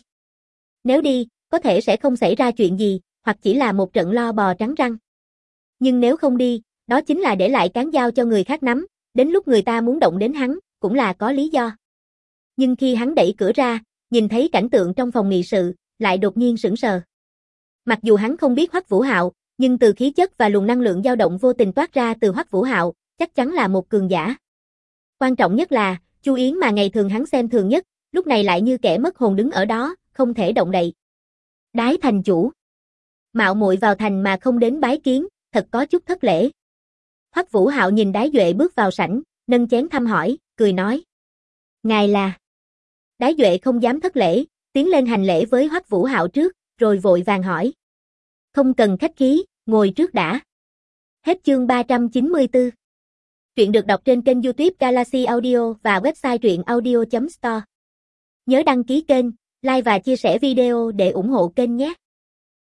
Nếu đi, có thể sẽ không xảy ra chuyện gì, hoặc chỉ là một trận lo bò trắng răng. Nhưng nếu không đi, đó chính là để lại cán dao cho người khác nắm, đến lúc người ta muốn động đến hắn, cũng là có lý do. Nhưng khi hắn đẩy cửa ra, nhìn thấy cảnh tượng trong phòng nghị sự, lại đột nhiên sững sờ. Mặc dù hắn không biết Hoắc Vũ Hạo, nhưng từ khí chất và luồng năng lượng dao động vô tình toát ra từ Hoắc Vũ Hạo, chắc chắn là một cường giả. Quan trọng nhất là, Chu Yến mà ngày thường hắn xem thường nhất, lúc này lại như kẻ mất hồn đứng ở đó, không thể động đậy. Đái thành chủ. Mạo muội vào thành mà không đến bái kiến, thật có chút thất lễ. Hoắc Vũ Hạo nhìn Đái Duệ bước vào sảnh, nâng chén thăm hỏi, cười nói. Ngài là... Đái Duệ không dám thất lễ, tiến lên hành lễ với Hoắc Vũ Hạo trước, rồi vội vàng hỏi. Không cần khách khí, ngồi trước đã. Hết chương 394. Truyện được đọc trên kênh YouTube Galaxy Audio và website truyệnaudio.store. Nhớ đăng ký kênh, like và chia sẻ video để ủng hộ kênh nhé.